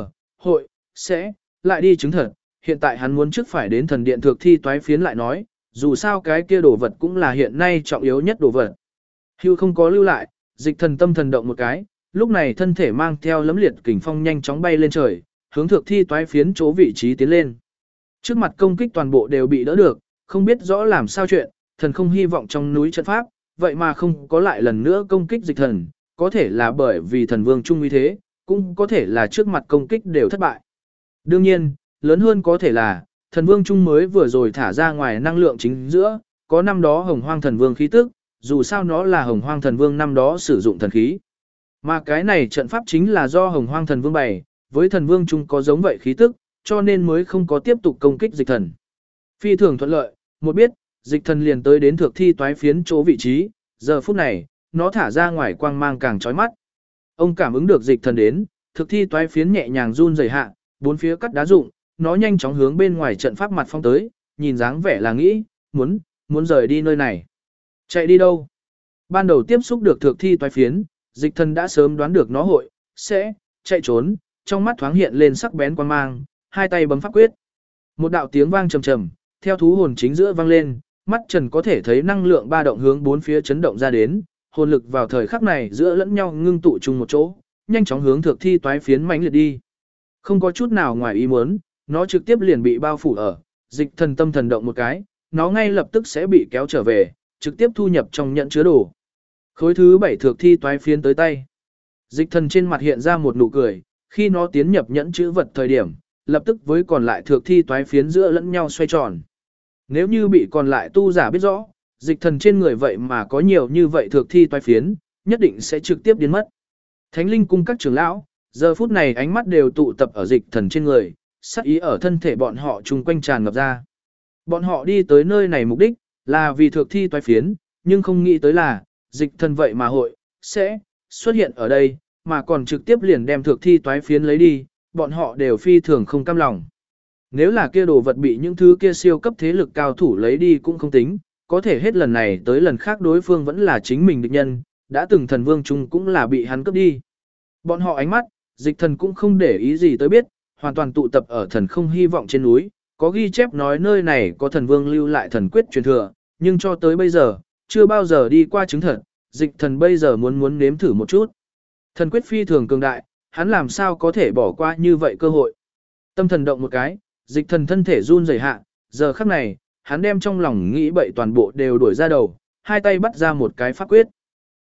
hội, sẽ, lại đi chứng thật, hiện tại hắn muốn trước phải đến thần điện thượng thi toái phiến lại nói, dù sao cái kia đồ vật cũng là hiện nay trọng yếu nhất đồ vật. Hưu không có lưu lại, dịch thần tâm thần động một cái, lúc này thân thể mang theo lấm liệt kình phong nhanh chóng bay lên trời, hướng thượng thi toái phiến chỗ vị trí tiến lên. Trước mặt công kích toàn bộ đều bị đỡ được, không biết rõ làm sao chuyện, thần không hy vọng trong núi trận pháp, vậy mà không có lại lần nữa công kích dịch thần, có thể là bởi vì thần vương trung uy thế, cũng có thể là trước mặt công kích đều thất bại. Đương nhiên, lớn hơn có thể là, thần vương trung mới vừa rồi thả ra ngoài năng lượng chính giữa, có năm đó hồng hoang thần vương khí tức, dù sao nó là hồng hoang thần vương năm đó sử dụng thần khí. Mà cái này trận pháp chính là do hồng hoang thần vương bày, với thần vương trung có giống vậy khí tức, cho nên mới không có tiếp tục công kích dịch thần. Phi thường thuận lợi, một biết, dịch thần liền tới đến thượng thi toái phiến chỗ vị trí, giờ phút này, nó thả ra ngoài quang mang càng chói mắt. Ông cảm ứng được dịch thần đến, thực thi toái phiến nhẹ nhàng run rẩy hạ, bốn phía cắt đá rụng, nó nhanh chóng hướng bên ngoài trận pháp mặt phong tới, nhìn dáng vẻ là nghĩ, muốn rời đi nơi này. Chạy đi đâu? Ban đầu tiếp xúc được thực thi toái phiến, dịch thần đã sớm đoán được nó hội, sẽ, chạy trốn, trong mắt thoáng hiện lên sắc bén quang mang, hai tay bấm pháp quyết. Một đạo tiếng vang trầm trầm, theo thú hồn chính giữa vang lên, mắt Trần có thể thấy năng lượng ba động hướng bốn phía chấn động ra đến, hồn lực vào thời khắc này giữa lẫn nhau ngưng tụ chung một chỗ, nhanh chóng hướng thực thi toái phiến mãnh liệt đi. Không có chút nào ngoài ý muốn, nó trực tiếp liền bị bao phủ ở, dịch thần tâm thần động một cái, nó ngay lập tức sẽ bị kéo trở về, trực tiếp thu nhập trong nhận chứa đồ. Khối thứ 7 thực thi toái phiến tới tay. Dịch thần trên mặt hiện ra một nụ cười, khi nó tiến nhập nhẫn chữ vật thời điểm, lập tức với còn lại thực thi toái phiến giữa lẫn nhau xoay tròn. Nếu như bị còn lại tu giả biết rõ, dịch thần trên người vậy mà có nhiều như vậy thực thi toái phiến, nhất định sẽ trực tiếp biến mất. Thánh linh cung các trưởng lão, giờ phút này ánh mắt đều tụ tập ở dịch thần trên người, sát ý ở thân thể bọn họ chung quanh tràn ngập ra. Bọn họ đi tới nơi này mục đích, là vì thực thi toái phiến, nhưng không nghĩ tới là, dịch thần vậy mà hội, sẽ, xuất hiện ở đây, mà còn trực tiếp liền đem thực thi toái phiến lấy đi, bọn họ đều phi thường không cam lòng. Nếu là kia đồ vật bị những thứ kia siêu cấp thế lực cao thủ lấy đi cũng không tính, có thể hết lần này tới lần khác đối phương vẫn là chính mình địch nhân, đã từng thần vương chung cũng là bị hắn cướp đi. Bọn họ ánh mắt, dịch thần cũng không để ý gì tới biết, hoàn toàn tụ tập ở thần không hy vọng trên núi, có ghi chép nói nơi này có thần vương lưu lại thần quyết truyền thừa, nhưng cho tới bây giờ, chưa bao giờ đi qua chứng thật, dịch thần bây giờ muốn nếm thử một chút. Thần quyết phi thường cường đại, hắn làm sao có thể bỏ qua như vậy cơ hội. Tâm thần động một cái, dịch thần thân thể run rẩy hạ, giờ khắc này, hắn đem trong lòng nghĩ bậy toàn bộ đều đuổi ra đầu, hai tay bắt ra một cái pháp quyết.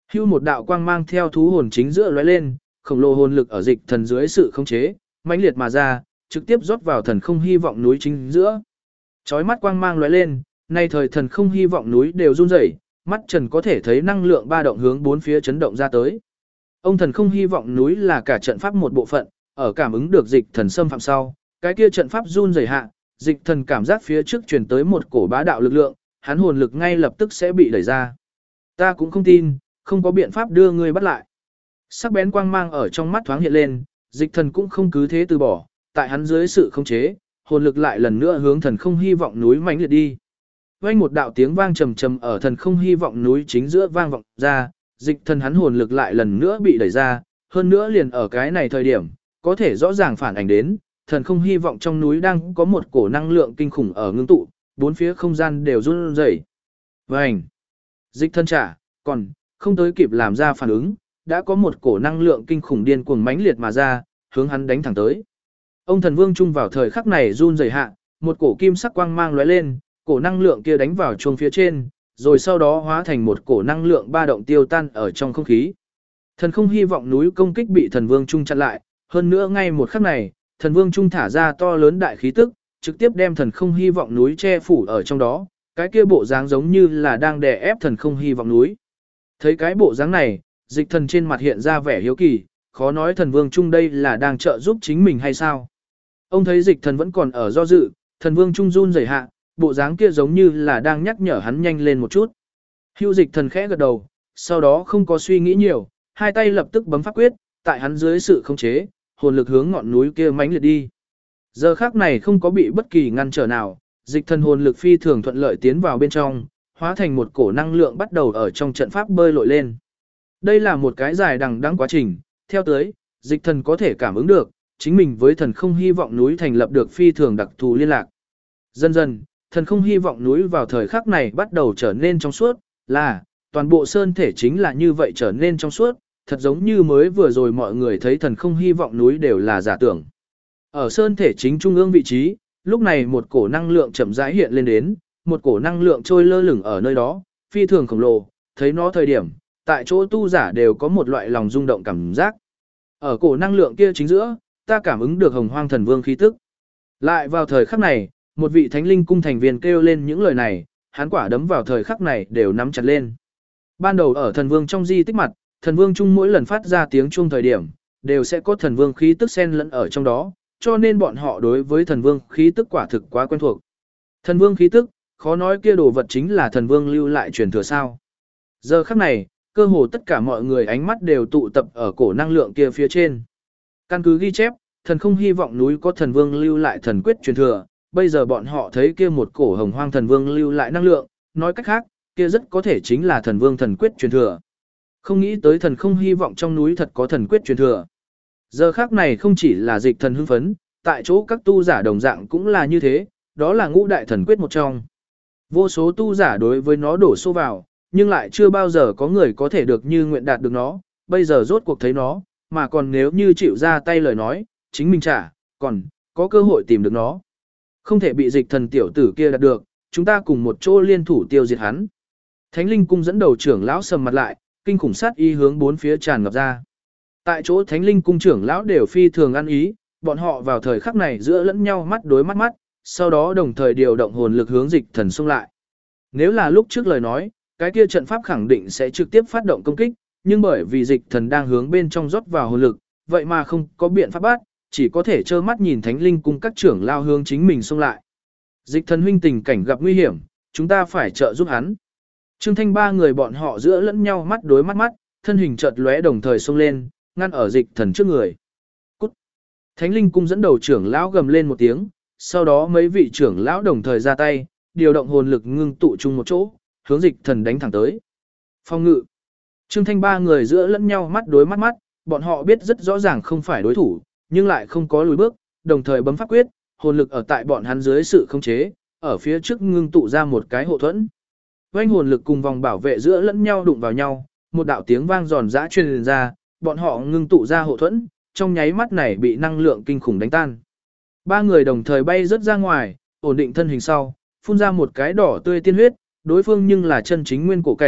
Hưu một đạo quang mang theo thú hồn chính giữa lóe lên, khổng lồ hồn lực ở dịch thần dưới sự khống chế, mãnh liệt mà ra, trực tiếp rót vào thần không hy vọng núi chính giữa. Chói mắt quang mang lóe lên, nay thời thần không hy vọng núi đều run rẩy, mắt Trần có thể thấy năng lượng ba động hướng bốn phía chấn động ra tới. Ông thần không hy vọng núi là cả trận pháp một bộ phận, ở cảm ứng được dịch thần xâm phạm sau, cái kia trận pháp run rẩy hạ, dịch thần cảm giác phía trước truyền tới một cổ bá đạo lực lượng, hắn hồn lực ngay lập tức sẽ bị đẩy ra. Ta cũng không tin, không có biện pháp đưa ngươi bắt lại. Sắc bén quang mang ở trong mắt thoáng hiện lên, dịch thần cũng không cứ thế từ bỏ, tại hắn dưới sự khống chế, hồn lực lại lần nữa hướng thần không hy vọng núi mãnh liệt đi. Vang một đạo tiếng vang trầm trầm ở thần không hy vọng núi chính giữa vang vọng ra, dịch thần hắn hồn lực lại lần nữa bị đẩy ra, hơn nữa liền ở cái này thời điểm, có thể rõ ràng phản ảnh đến, thần không hy vọng trong núi đang có một cổ năng lượng kinh khủng ở ngưng tụ, bốn phía không gian đều run rẩy. Vành! Dịch thần trả, còn không tới kịp làm ra phản ứng, đã có một cổ năng lượng kinh khủng điên cuồng mãnh liệt mà ra, hướng hắn đánh thẳng tới. Ông thần vương trung vào thời khắc này run rẩy hạ, một cổ kim sắc quang mang lóe lên, cổ năng lượng kia đánh vào chuông phía trên, rồi sau đó hóa thành một cổ năng lượng ba động tiêu tan ở trong không khí. Thần không hy vọng núi công kích bị thần vương trung chặn lại, hơn nữa ngay một khắc này, thần vương trung thả ra to lớn đại khí tức, trực tiếp đem thần không hy vọng núi che phủ ở trong đó, cái kia bộ dáng giống như là đang đè ép thần không hy vọng núi. Thấy cái bộ dáng này, dịch thần trên mặt hiện ra vẻ hiếu kỳ, khó nói thần vương trung đây là đang trợ giúp chính mình hay sao. Ông thấy dịch thần vẫn còn ở do dự, thần vương trung run rẩy hạ, bộ dáng kia giống như là đang nhắc nhở hắn nhanh lên một chút. Hưu dịch thần khẽ gật đầu, sau đó không có suy nghĩ nhiều, hai tay lập tức bấm pháp quyết, tại hắn dưới sự khống chế, hồn lực hướng ngọn núi kia mãnh liệt đi. Giờ khắc này không có bị bất kỳ ngăn trở nào, dịch thần hồn lực phi thường thuận lợi tiến vào bên trong, hóa thành một cổ năng lượng bắt đầu ở trong trận pháp bơi lội lên. Đây là một cái dài đằng đẵng quá trình, theo tới, dịch thần có thể cảm ứng được, chính mình với thần không hy vọng núi thành lập được phi thường đặc thù liên lạc. Dần dần, thần không hy vọng núi vào thời khắc này bắt đầu trở nên trong suốt, là, toàn bộ sơn thể chính là như vậy trở nên trong suốt, thật giống như mới vừa rồi mọi người thấy thần không hy vọng núi đều là giả tưởng. Ở sơn thể chính trung ương vị trí, lúc này một cổ năng lượng chậm rãi hiện lên đến, một cổ năng lượng trôi lơ lửng ở nơi đó, phi thường khổng lồ, thấy nó thời điểm, tại chỗ tu giả đều có một loại lòng rung động cảm giác. Ở cổ năng lượng kia chính giữa, ta cảm ứng được hồng hoang thần vương khí tức. Lại vào thời khắc này, một vị thánh linh cung thành viên kêu lên những lời này, hắn quả đấm vào thời khắc này đều nắm chặt lên. Ban đầu ở thần vương trong di tích mặt, thần vương chung mỗi lần phát ra tiếng chuông thời điểm, đều sẽ có thần vương khí tức xen lẫn ở trong đó, cho nên bọn họ đối với thần vương khí tức quả thực quá quen thuộc. Thần vương khí tức, khó nói kia đồ vật chính là thần vương lưu lại truyền thừa sao. Giờ khắc này, cơ hồ tất cả mọi người ánh mắt đều tụ tập ở cổ năng lượng kia phía trên. Căn cứ ghi chép, thần không hy vọng núi có thần vương lưu lại thần quyết truyền thừa, bây giờ bọn họ thấy kia một cổ hồng hoang thần vương lưu lại năng lượng, nói cách khác, kia rất có thể chính là thần vương thần quyết truyền thừa. Không nghĩ tới thần không hy vọng trong núi thật có thần quyết truyền thừa. Giờ khác này không chỉ là dịch thần hưng phấn, tại chỗ các tu giả đồng dạng cũng là như thế, đó là ngũ đại thần quyết một trong. Vô số tu giả đối với nó đổ xô vào, nhưng lại chưa bao giờ có người có thể được như nguyện đạt được nó, bây giờ rốt cuộc thấy nó, mà còn nếu như chịu ra tay lời nói, chính mình trả, còn có cơ hội tìm được nó. Không thể bị dịch thần tiểu tử kia đạt được, chúng ta cùng một chỗ liên thủ tiêu diệt hắn. Thánh linh cung dẫn đầu trưởng lão sầm mặt lại, kinh khủng sát y hướng bốn phía tràn ngập ra. Tại chỗ thánh linh cung trưởng lão đều phi thường ăn ý, bọn họ vào thời khắc này giữa lẫn nhau mắt đối mắt mắt, sau đó đồng thời điều động hồn lực hướng dịch thần xung lại. Nếu là lúc trước lời nói, cái kia trận pháp khẳng định sẽ trực tiếp phát động công kích, nhưng bởi vì dịch thần đang hướng bên trong rót vào hồn lực, vậy mà không có biện pháp bắt, chỉ có thể trơ mắt nhìn thánh linh cung các trưởng lao hướng chính mình xung lại. Dịch thần huynh tình cảnh gặp nguy hiểm, chúng ta phải trợ giúp hắn. Trương Thanh ba người bọn họ giữa lẫn nhau mắt đối mắt mắt, thân hình chợt lóe đồng thời xông lên, ngăn ở dịch thần trước người. Cút! Thánh linh cung dẫn đầu trưởng lão gầm lên một tiếng, sau đó mấy vị trưởng lão đồng thời ra tay, điều động hồn lực ngưng tụ chung một chỗ, hướng dịch thần đánh thẳng tới. Phong ngự! Trương Thanh ba người giữa lẫn nhau mắt đối mắt mắt, bọn họ biết rất rõ ràng không phải đối thủ, nhưng lại không có lùi bước, đồng thời bấm pháp quyết, hồn lực ở tại bọn hắn dưới sự khống chế, ở phía trước ngưng tụ ra một cái hộ thuẫn. Vành hồn lực cùng vòng bảo vệ giữa lẫn nhau đụng vào nhau, một đạo tiếng vang giòn giã truyền ra, bọn họ ngưng tụ ra hộ thuẫn, trong nháy mắt này bị năng lượng kinh khủng đánh tan. Ba người đồng thời bay rất ra ngoài, ổn định thân hình sau, phun ra một cái đỏ tươi tiên huyết, đối phương nhưng là chân chính nguyên cổ cảnh,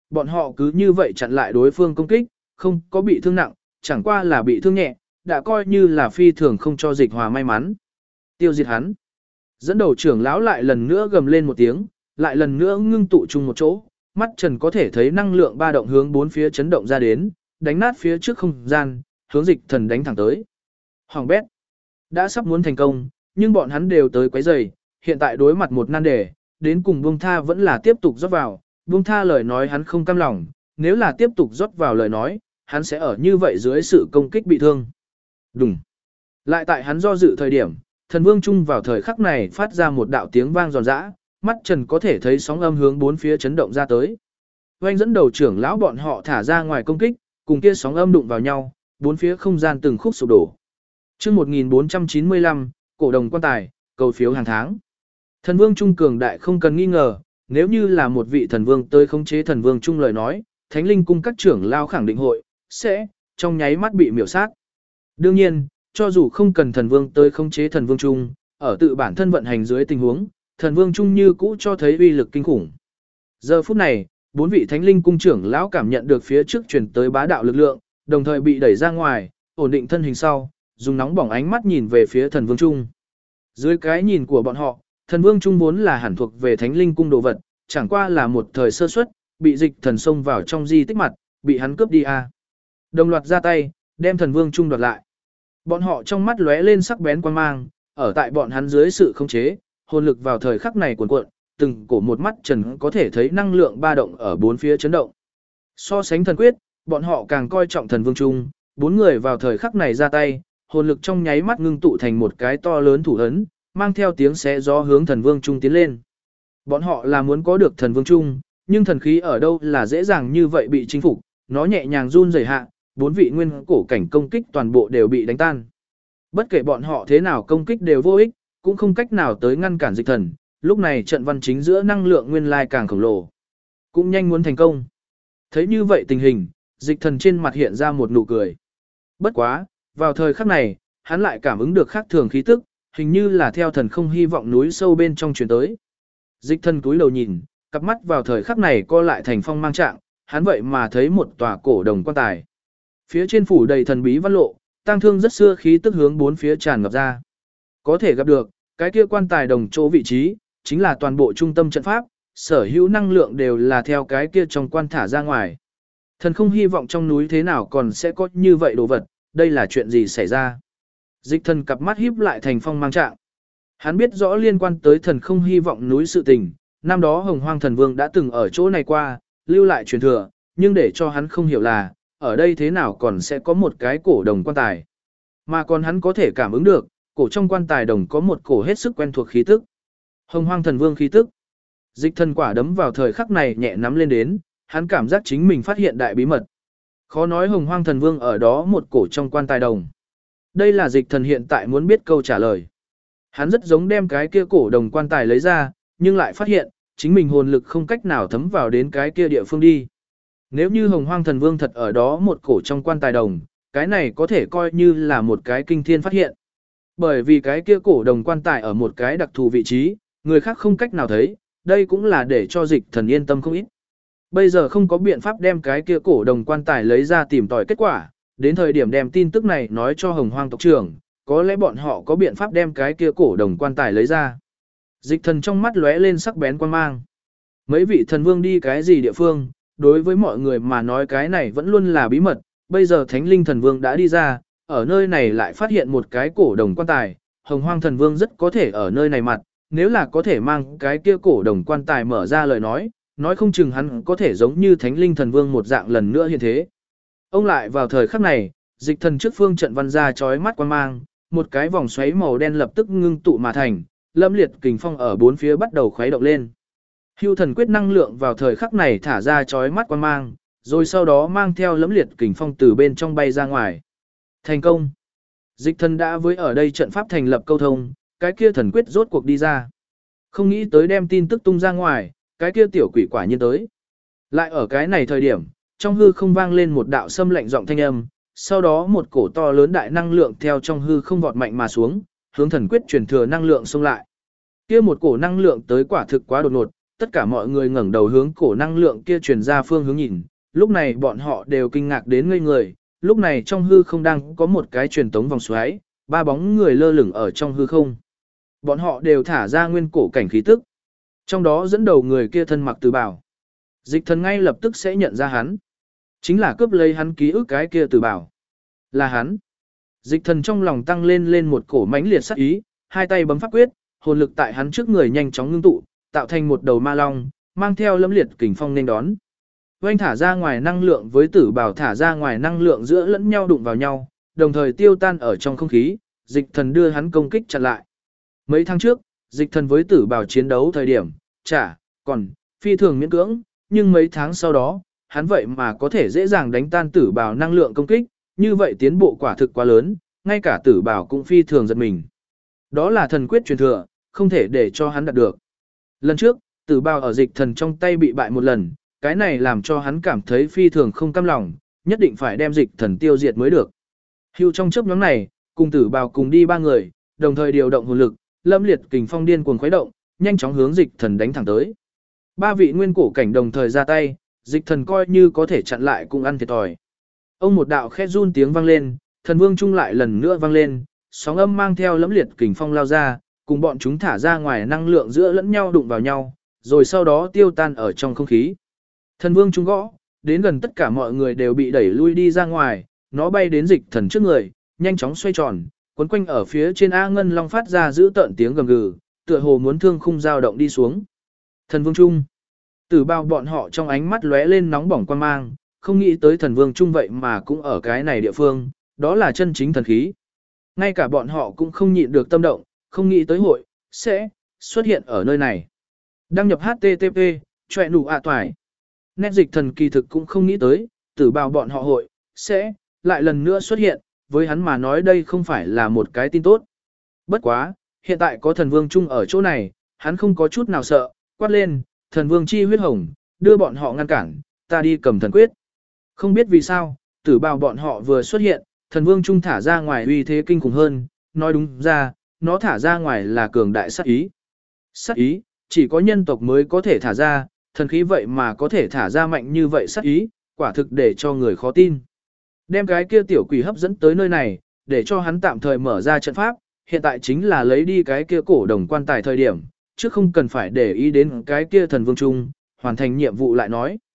bọn họ cứ như vậy chặn lại đối phương công kích, không có bị thương nặng, chẳng qua là bị thương nhẹ, đã coi như là phi thường không cho Dịch Hòa may mắn. Tiêu diệt hắn. Dẫn đầu trưởng lão lại lần nữa gầm lên một tiếng, lại lần nữa ngưng tụ chung một chỗ, mắt Trần có thể thấy năng lượng ba động hướng bốn phía chấn động ra đến, đánh nát phía trước không gian, hướng Dịch Thần đánh thẳng tới. Hoàng bét. Đã sắp muốn thành công, nhưng bọn hắn đều tới quấy rầy, hiện tại đối mặt một nan đề, đến cùng buông tha vẫn là tiếp tục rót vào, buông tha lời nói hắn không cam lòng, nếu là tiếp tục rót vào lời nói, hắn sẽ ở như vậy dưới sự công kích bị thương. Đùng. Lại tại hắn do dự thời điểm, Thần Vương Trung vào thời khắc này phát ra một đạo tiếng vang giòn giã, mắt Trần có thể thấy sóng âm hướng bốn phía chấn động ra tới. Oanh dẫn đầu trưởng lão bọn họ thả ra ngoài công kích, cùng kia sóng âm đụng vào nhau, bốn phía không gian từng khúc sụp đổ. Chương 1495, cổ đồng quan tài, cầu phiếu hàng tháng. Thần Vương Trung cường đại không cần nghi ngờ, nếu như là một vị thần vương tới khống chế Thần Vương Trung lời nói, Thánh Linh cung các trưởng lao khẳng định hội sẽ trong nháy mắt bị miểu sát. Đương nhiên, cho dù không cần thần vương tới khống chế Thần Vương Trung, ở tự bản thân vận hành dưới tình huống, Thần Vương Trung như cũ cho thấy uy lực kinh khủng. Giờ phút này, bốn vị Thánh Linh cung trưởng lão cảm nhận được phía trước truyền tới bá đạo lực lượng, đồng thời bị đẩy ra ngoài, ổn định thân hình sau, dùng nóng bỏng ánh mắt nhìn về phía Thần Vương Trung. Dưới cái nhìn của bọn họ, Thần Vương Trung vốn là hẳn thuộc về Thánh Linh cung đồ vật, chẳng qua là một thời sơ suất, bị Dịch Thần xông vào trong di tích mặt, bị hắn cướp đi a. Đồng loạt ra tay, đem Thần Vương Trung đoạt lại. Bọn họ trong mắt lóe lên sắc bén quan mang, ở tại bọn hắn dưới sự khống chế, hồn lực vào thời khắc này cuồn cuộn, từng cổ một mắt Trần có thể thấy năng lượng ba động ở bốn phía chấn động. So sánh thần quyết, bọn họ càng coi trọng Thần Vương Trung, bốn người vào thời khắc này ra tay, hồn lực trong nháy mắt ngưng tụ thành một cái to lớn thủ ấn, mang theo tiếng xé gió hướng Thần Vương Trung tiến lên. Bọn họ là muốn có được Thần Vương Trung, nhưng thần khí ở đâu là dễ dàng như vậy bị chinh phục, nó nhẹ nhàng run rẩy hạ, bốn vị nguyên cổ cảnh công kích toàn bộ đều bị đánh tan. Bất kể bọn họ thế nào công kích đều vô ích, cũng không cách nào tới ngăn cản Dịch Thần, lúc này trận văn chính giữa năng lượng nguyên lai càng khổng lồ. Cũng nhanh muốn thành công. Thấy như vậy tình hình, Dịch Thần trên mặt hiện ra một nụ cười. Bất quá, vào thời khắc này, hắn lại cảm ứng được khác thường khí tức, hình như là theo thần không hy vọng núi sâu bên trong truyền tới. Dịch Thần cúi đầu nhìn, cặp mắt vào thời khắc này co lại thành phong mang trạng, hắn vậy mà thấy một tòa cổ đồng quan tài. Phía trên phủ đầy thần bí văn lộ, tang thương rất xưa khí tức hướng bốn phía tràn ngập ra. Có thể gặp được, cái kia quan tài đồng chỗ vị trí, chính là toàn bộ trung tâm trận pháp, sở hữu năng lượng đều là theo cái kia trong quan thả ra ngoài. Thần không hy vọng trong núi thế nào còn sẽ có như vậy đồ vật, đây là chuyện gì xảy ra. Dịch Thần cặp mắt híp lại thành phong mang trạng. Hắn biết rõ liên quan tới thần không hy vọng núi sự tình, năm đó Hồng Hoang Thần Vương đã từng ở chỗ này qua, lưu lại truyền thừa, nhưng để cho hắn không hiểu là, ở đây thế nào còn sẽ có một cái cổ đồng quan tài. Mà còn hắn có thể cảm ứng được, cổ trong quan tài đồng có một cổ hết sức quen thuộc khí tức. Hồng Hoang Thần Vương khí tức. Dịch Thần quả đấm vào thời khắc này nhẹ nắm lên đến, hắn cảm giác chính mình phát hiện đại bí mật. Khó nói Hồng Hoang Thần Vương ở đó một cổ trong quan tài đồng. Đây là Dịch Thần hiện tại muốn biết câu trả lời. Hắn rất giống đem cái kia cổ đồng quan tài lấy ra, nhưng lại phát hiện, chính mình hồn lực không cách nào thấm vào đến cái kia địa phương đi. Nếu như Hồng Hoang Thần Vương thật ở đó một cổ trong quan tài đồng, cái này có thể coi như là một cái kinh thiên phát hiện. Bởi vì cái kia cổ đồng quan tài ở một cái đặc thù vị trí, người khác không cách nào thấy, đây cũng là để cho Dịch Thần yên tâm không ít. Bây giờ không có biện pháp đem cái kia cổ đồng quan tài lấy ra tìm tòi kết quả, đến thời điểm đem tin tức này nói cho Hồng Hoang tộc trưởng, có lẽ bọn họ có biện pháp đem cái kia cổ đồng quan tài lấy ra. Dịch Thần trong mắt lóe lên sắc bén quan mang. Mấy vị thần vương đi cái gì địa phương, đối với mọi người mà nói cái này vẫn luôn là bí mật, bây giờ Thánh Linh Thần Vương đã đi ra, ở nơi này lại phát hiện một cái cổ đồng quan tài, Hồng Hoang Thần Vương rất có thể ở nơi này mặt, nếu là có thể mang cái kia cổ đồng quan tài mở ra lời nói không chừng hắn có thể giống như Thánh Linh Thần Vương một dạng lần nữa hiện thế. Ông lại vào thời khắc này, Dịch Thần trước phương trận văn ra chói mắt quan mang, một cái vòng xoáy màu đen lập tức ngưng tụ mà thành, lâm liệt kình phong ở bốn phía bắt đầu khuấy động lên. Hưu thần quyết năng lượng vào thời khắc này thả ra chói mắt quan mang, rồi sau đó mang theo lẫm liệt kình phong từ bên trong bay ra ngoài. Thành công. Dịch Thần đã với ở đây trận pháp thành lập câu thông, cái kia thần quyết rốt cuộc đi ra. Không nghĩ tới đem tin tức tung ra ngoài, cái kia tiểu quỷ quả nhiên tới. Lại ở cái này thời điểm, trong hư không vang lên một đạo xâm lạnh giọng thanh âm, sau đó một cổ to lớn đại năng lượng theo trong hư không vọt mạnh mà xuống, hướng thần quyết truyền thừa năng lượng xông lại. Kia một cổ năng lượng tới quả thực quá đột ngột, tất cả mọi người ngẩng đầu hướng cổ năng lượng kia truyền ra phương hướng nhìn, lúc này bọn họ đều kinh ngạc đến ngây người, lúc này trong hư không đang có một cái truyền tống vòng xoáy, ba bóng người lơ lửng ở trong hư không. Bọn họ đều thả ra nguyên cổ cảnh khí tức. Trong đó dẫn đầu người kia thân mặc tử bào. Dịch thần ngay lập tức sẽ nhận ra hắn. Chính là cướp lấy hắn ký ức cái kia tử bào. Là hắn. Dịch thần trong lòng tăng lên một cổ mãnh liệt sát ý, hai tay bấm pháp quyết, hồn lực tại hắn trước người nhanh chóng ngưng tụ, tạo thành một đầu ma long, mang theo lẫm liệt kình phong nên đón. Oanh thả ra ngoài năng lượng với tử bào thả ra ngoài năng lượng giữa lẫn nhau đụng vào nhau, đồng thời tiêu tan ở trong không khí, dịch thần đưa hắn công kích chặn lại. Mấy tháng trước, dịch thần với tử bào chiến đấu thời điểm, còn phi thường miễn cưỡng, nhưng mấy tháng sau đó, hắn vậy mà có thể dễ dàng đánh tan tử bào năng lượng công kích, như vậy tiến bộ quả thực quá lớn, ngay cả tử bào cũng phi thường giật mình. Đó là thần quyết truyền thừa, không thể để cho hắn đạt được. Lần trước, tử bào ở dịch thần trong tay bị bại một lần, cái này làm cho hắn cảm thấy phi thường không cam lòng, nhất định phải đem dịch thần tiêu diệt mới được. Hưu trong chớp nhóm này, cùng tử bào cùng đi ba người, đồng thời điều động hồn lực, lâm liệt kình phong điên cuồng khuấy động, nhanh chóng hướng dịch thần đánh thẳng tới. Ba vị nguyên cổ cảnh đồng thời ra tay, dịch thần coi như có thể chặn lại cũng ăn thiệt thòi. Ông một đạo khét run tiếng vang lên, thần vương trung lại lần nữa vang lên, sóng âm mang theo lẫm liệt kình phong lao ra, cùng bọn chúng thả ra ngoài năng lượng giữa lẫn nhau đụng vào nhau, rồi sau đó tiêu tan ở trong không khí. Thần vương trung gõ, đến gần tất cả mọi người đều bị đẩy lui đi ra ngoài, nó bay đến dịch thần trước người, nhanh chóng xoay tròn, quấn quanh ở phía trên A Ngân Long phát ra giữ tợn tiếng gầm gừ, tựa hồ muốn thương khung dao động đi xuống. Thần vương trung, tử bao bọn họ trong ánh mắt lóe lên nóng bỏng quan mang, không nghĩ tới thần vương trung vậy mà cũng ở cái này địa phương, đó là chân chính thần khí. Ngay cả bọn họ cũng không nhịn được tâm động, không nghĩ tới hội sẽ xuất hiện ở nơi này. Đăng nhập HTTP, chọe nụ ạ toài. Nét dịch thần kỳ thực cũng không nghĩ tới, tử bào bọn họ hội sẽ lại lần nữa xuất hiện, với hắn mà nói đây không phải là một cái tin tốt. Bất quá, hiện tại có thần vương chung ở chỗ này, hắn không có chút nào sợ, quát lên, thần vương chi huyết hồng, đưa bọn họ ngăn cản, ta đi cầm thần quyết. Không biết vì sao, tử bào bọn họ vừa xuất hiện, thần vương trung thả ra ngoài uy thế kinh khủng hơn, nói đúng ra, nó thả ra ngoài là cường đại sát ý. Sát ý, chỉ có nhân tộc mới có thể thả ra, thần khí vậy mà có thể thả ra mạnh như vậy sát ý, quả thực để cho người khó tin. Đem cái kia tiểu quỷ hấp dẫn tới nơi này, để cho hắn tạm thời mở ra trận pháp, hiện tại chính là lấy đi cái kia cổ đồng quan tài thời điểm, chứ không cần phải để ý đến cái kia thần vương trung, hoàn thành nhiệm vụ lại nói.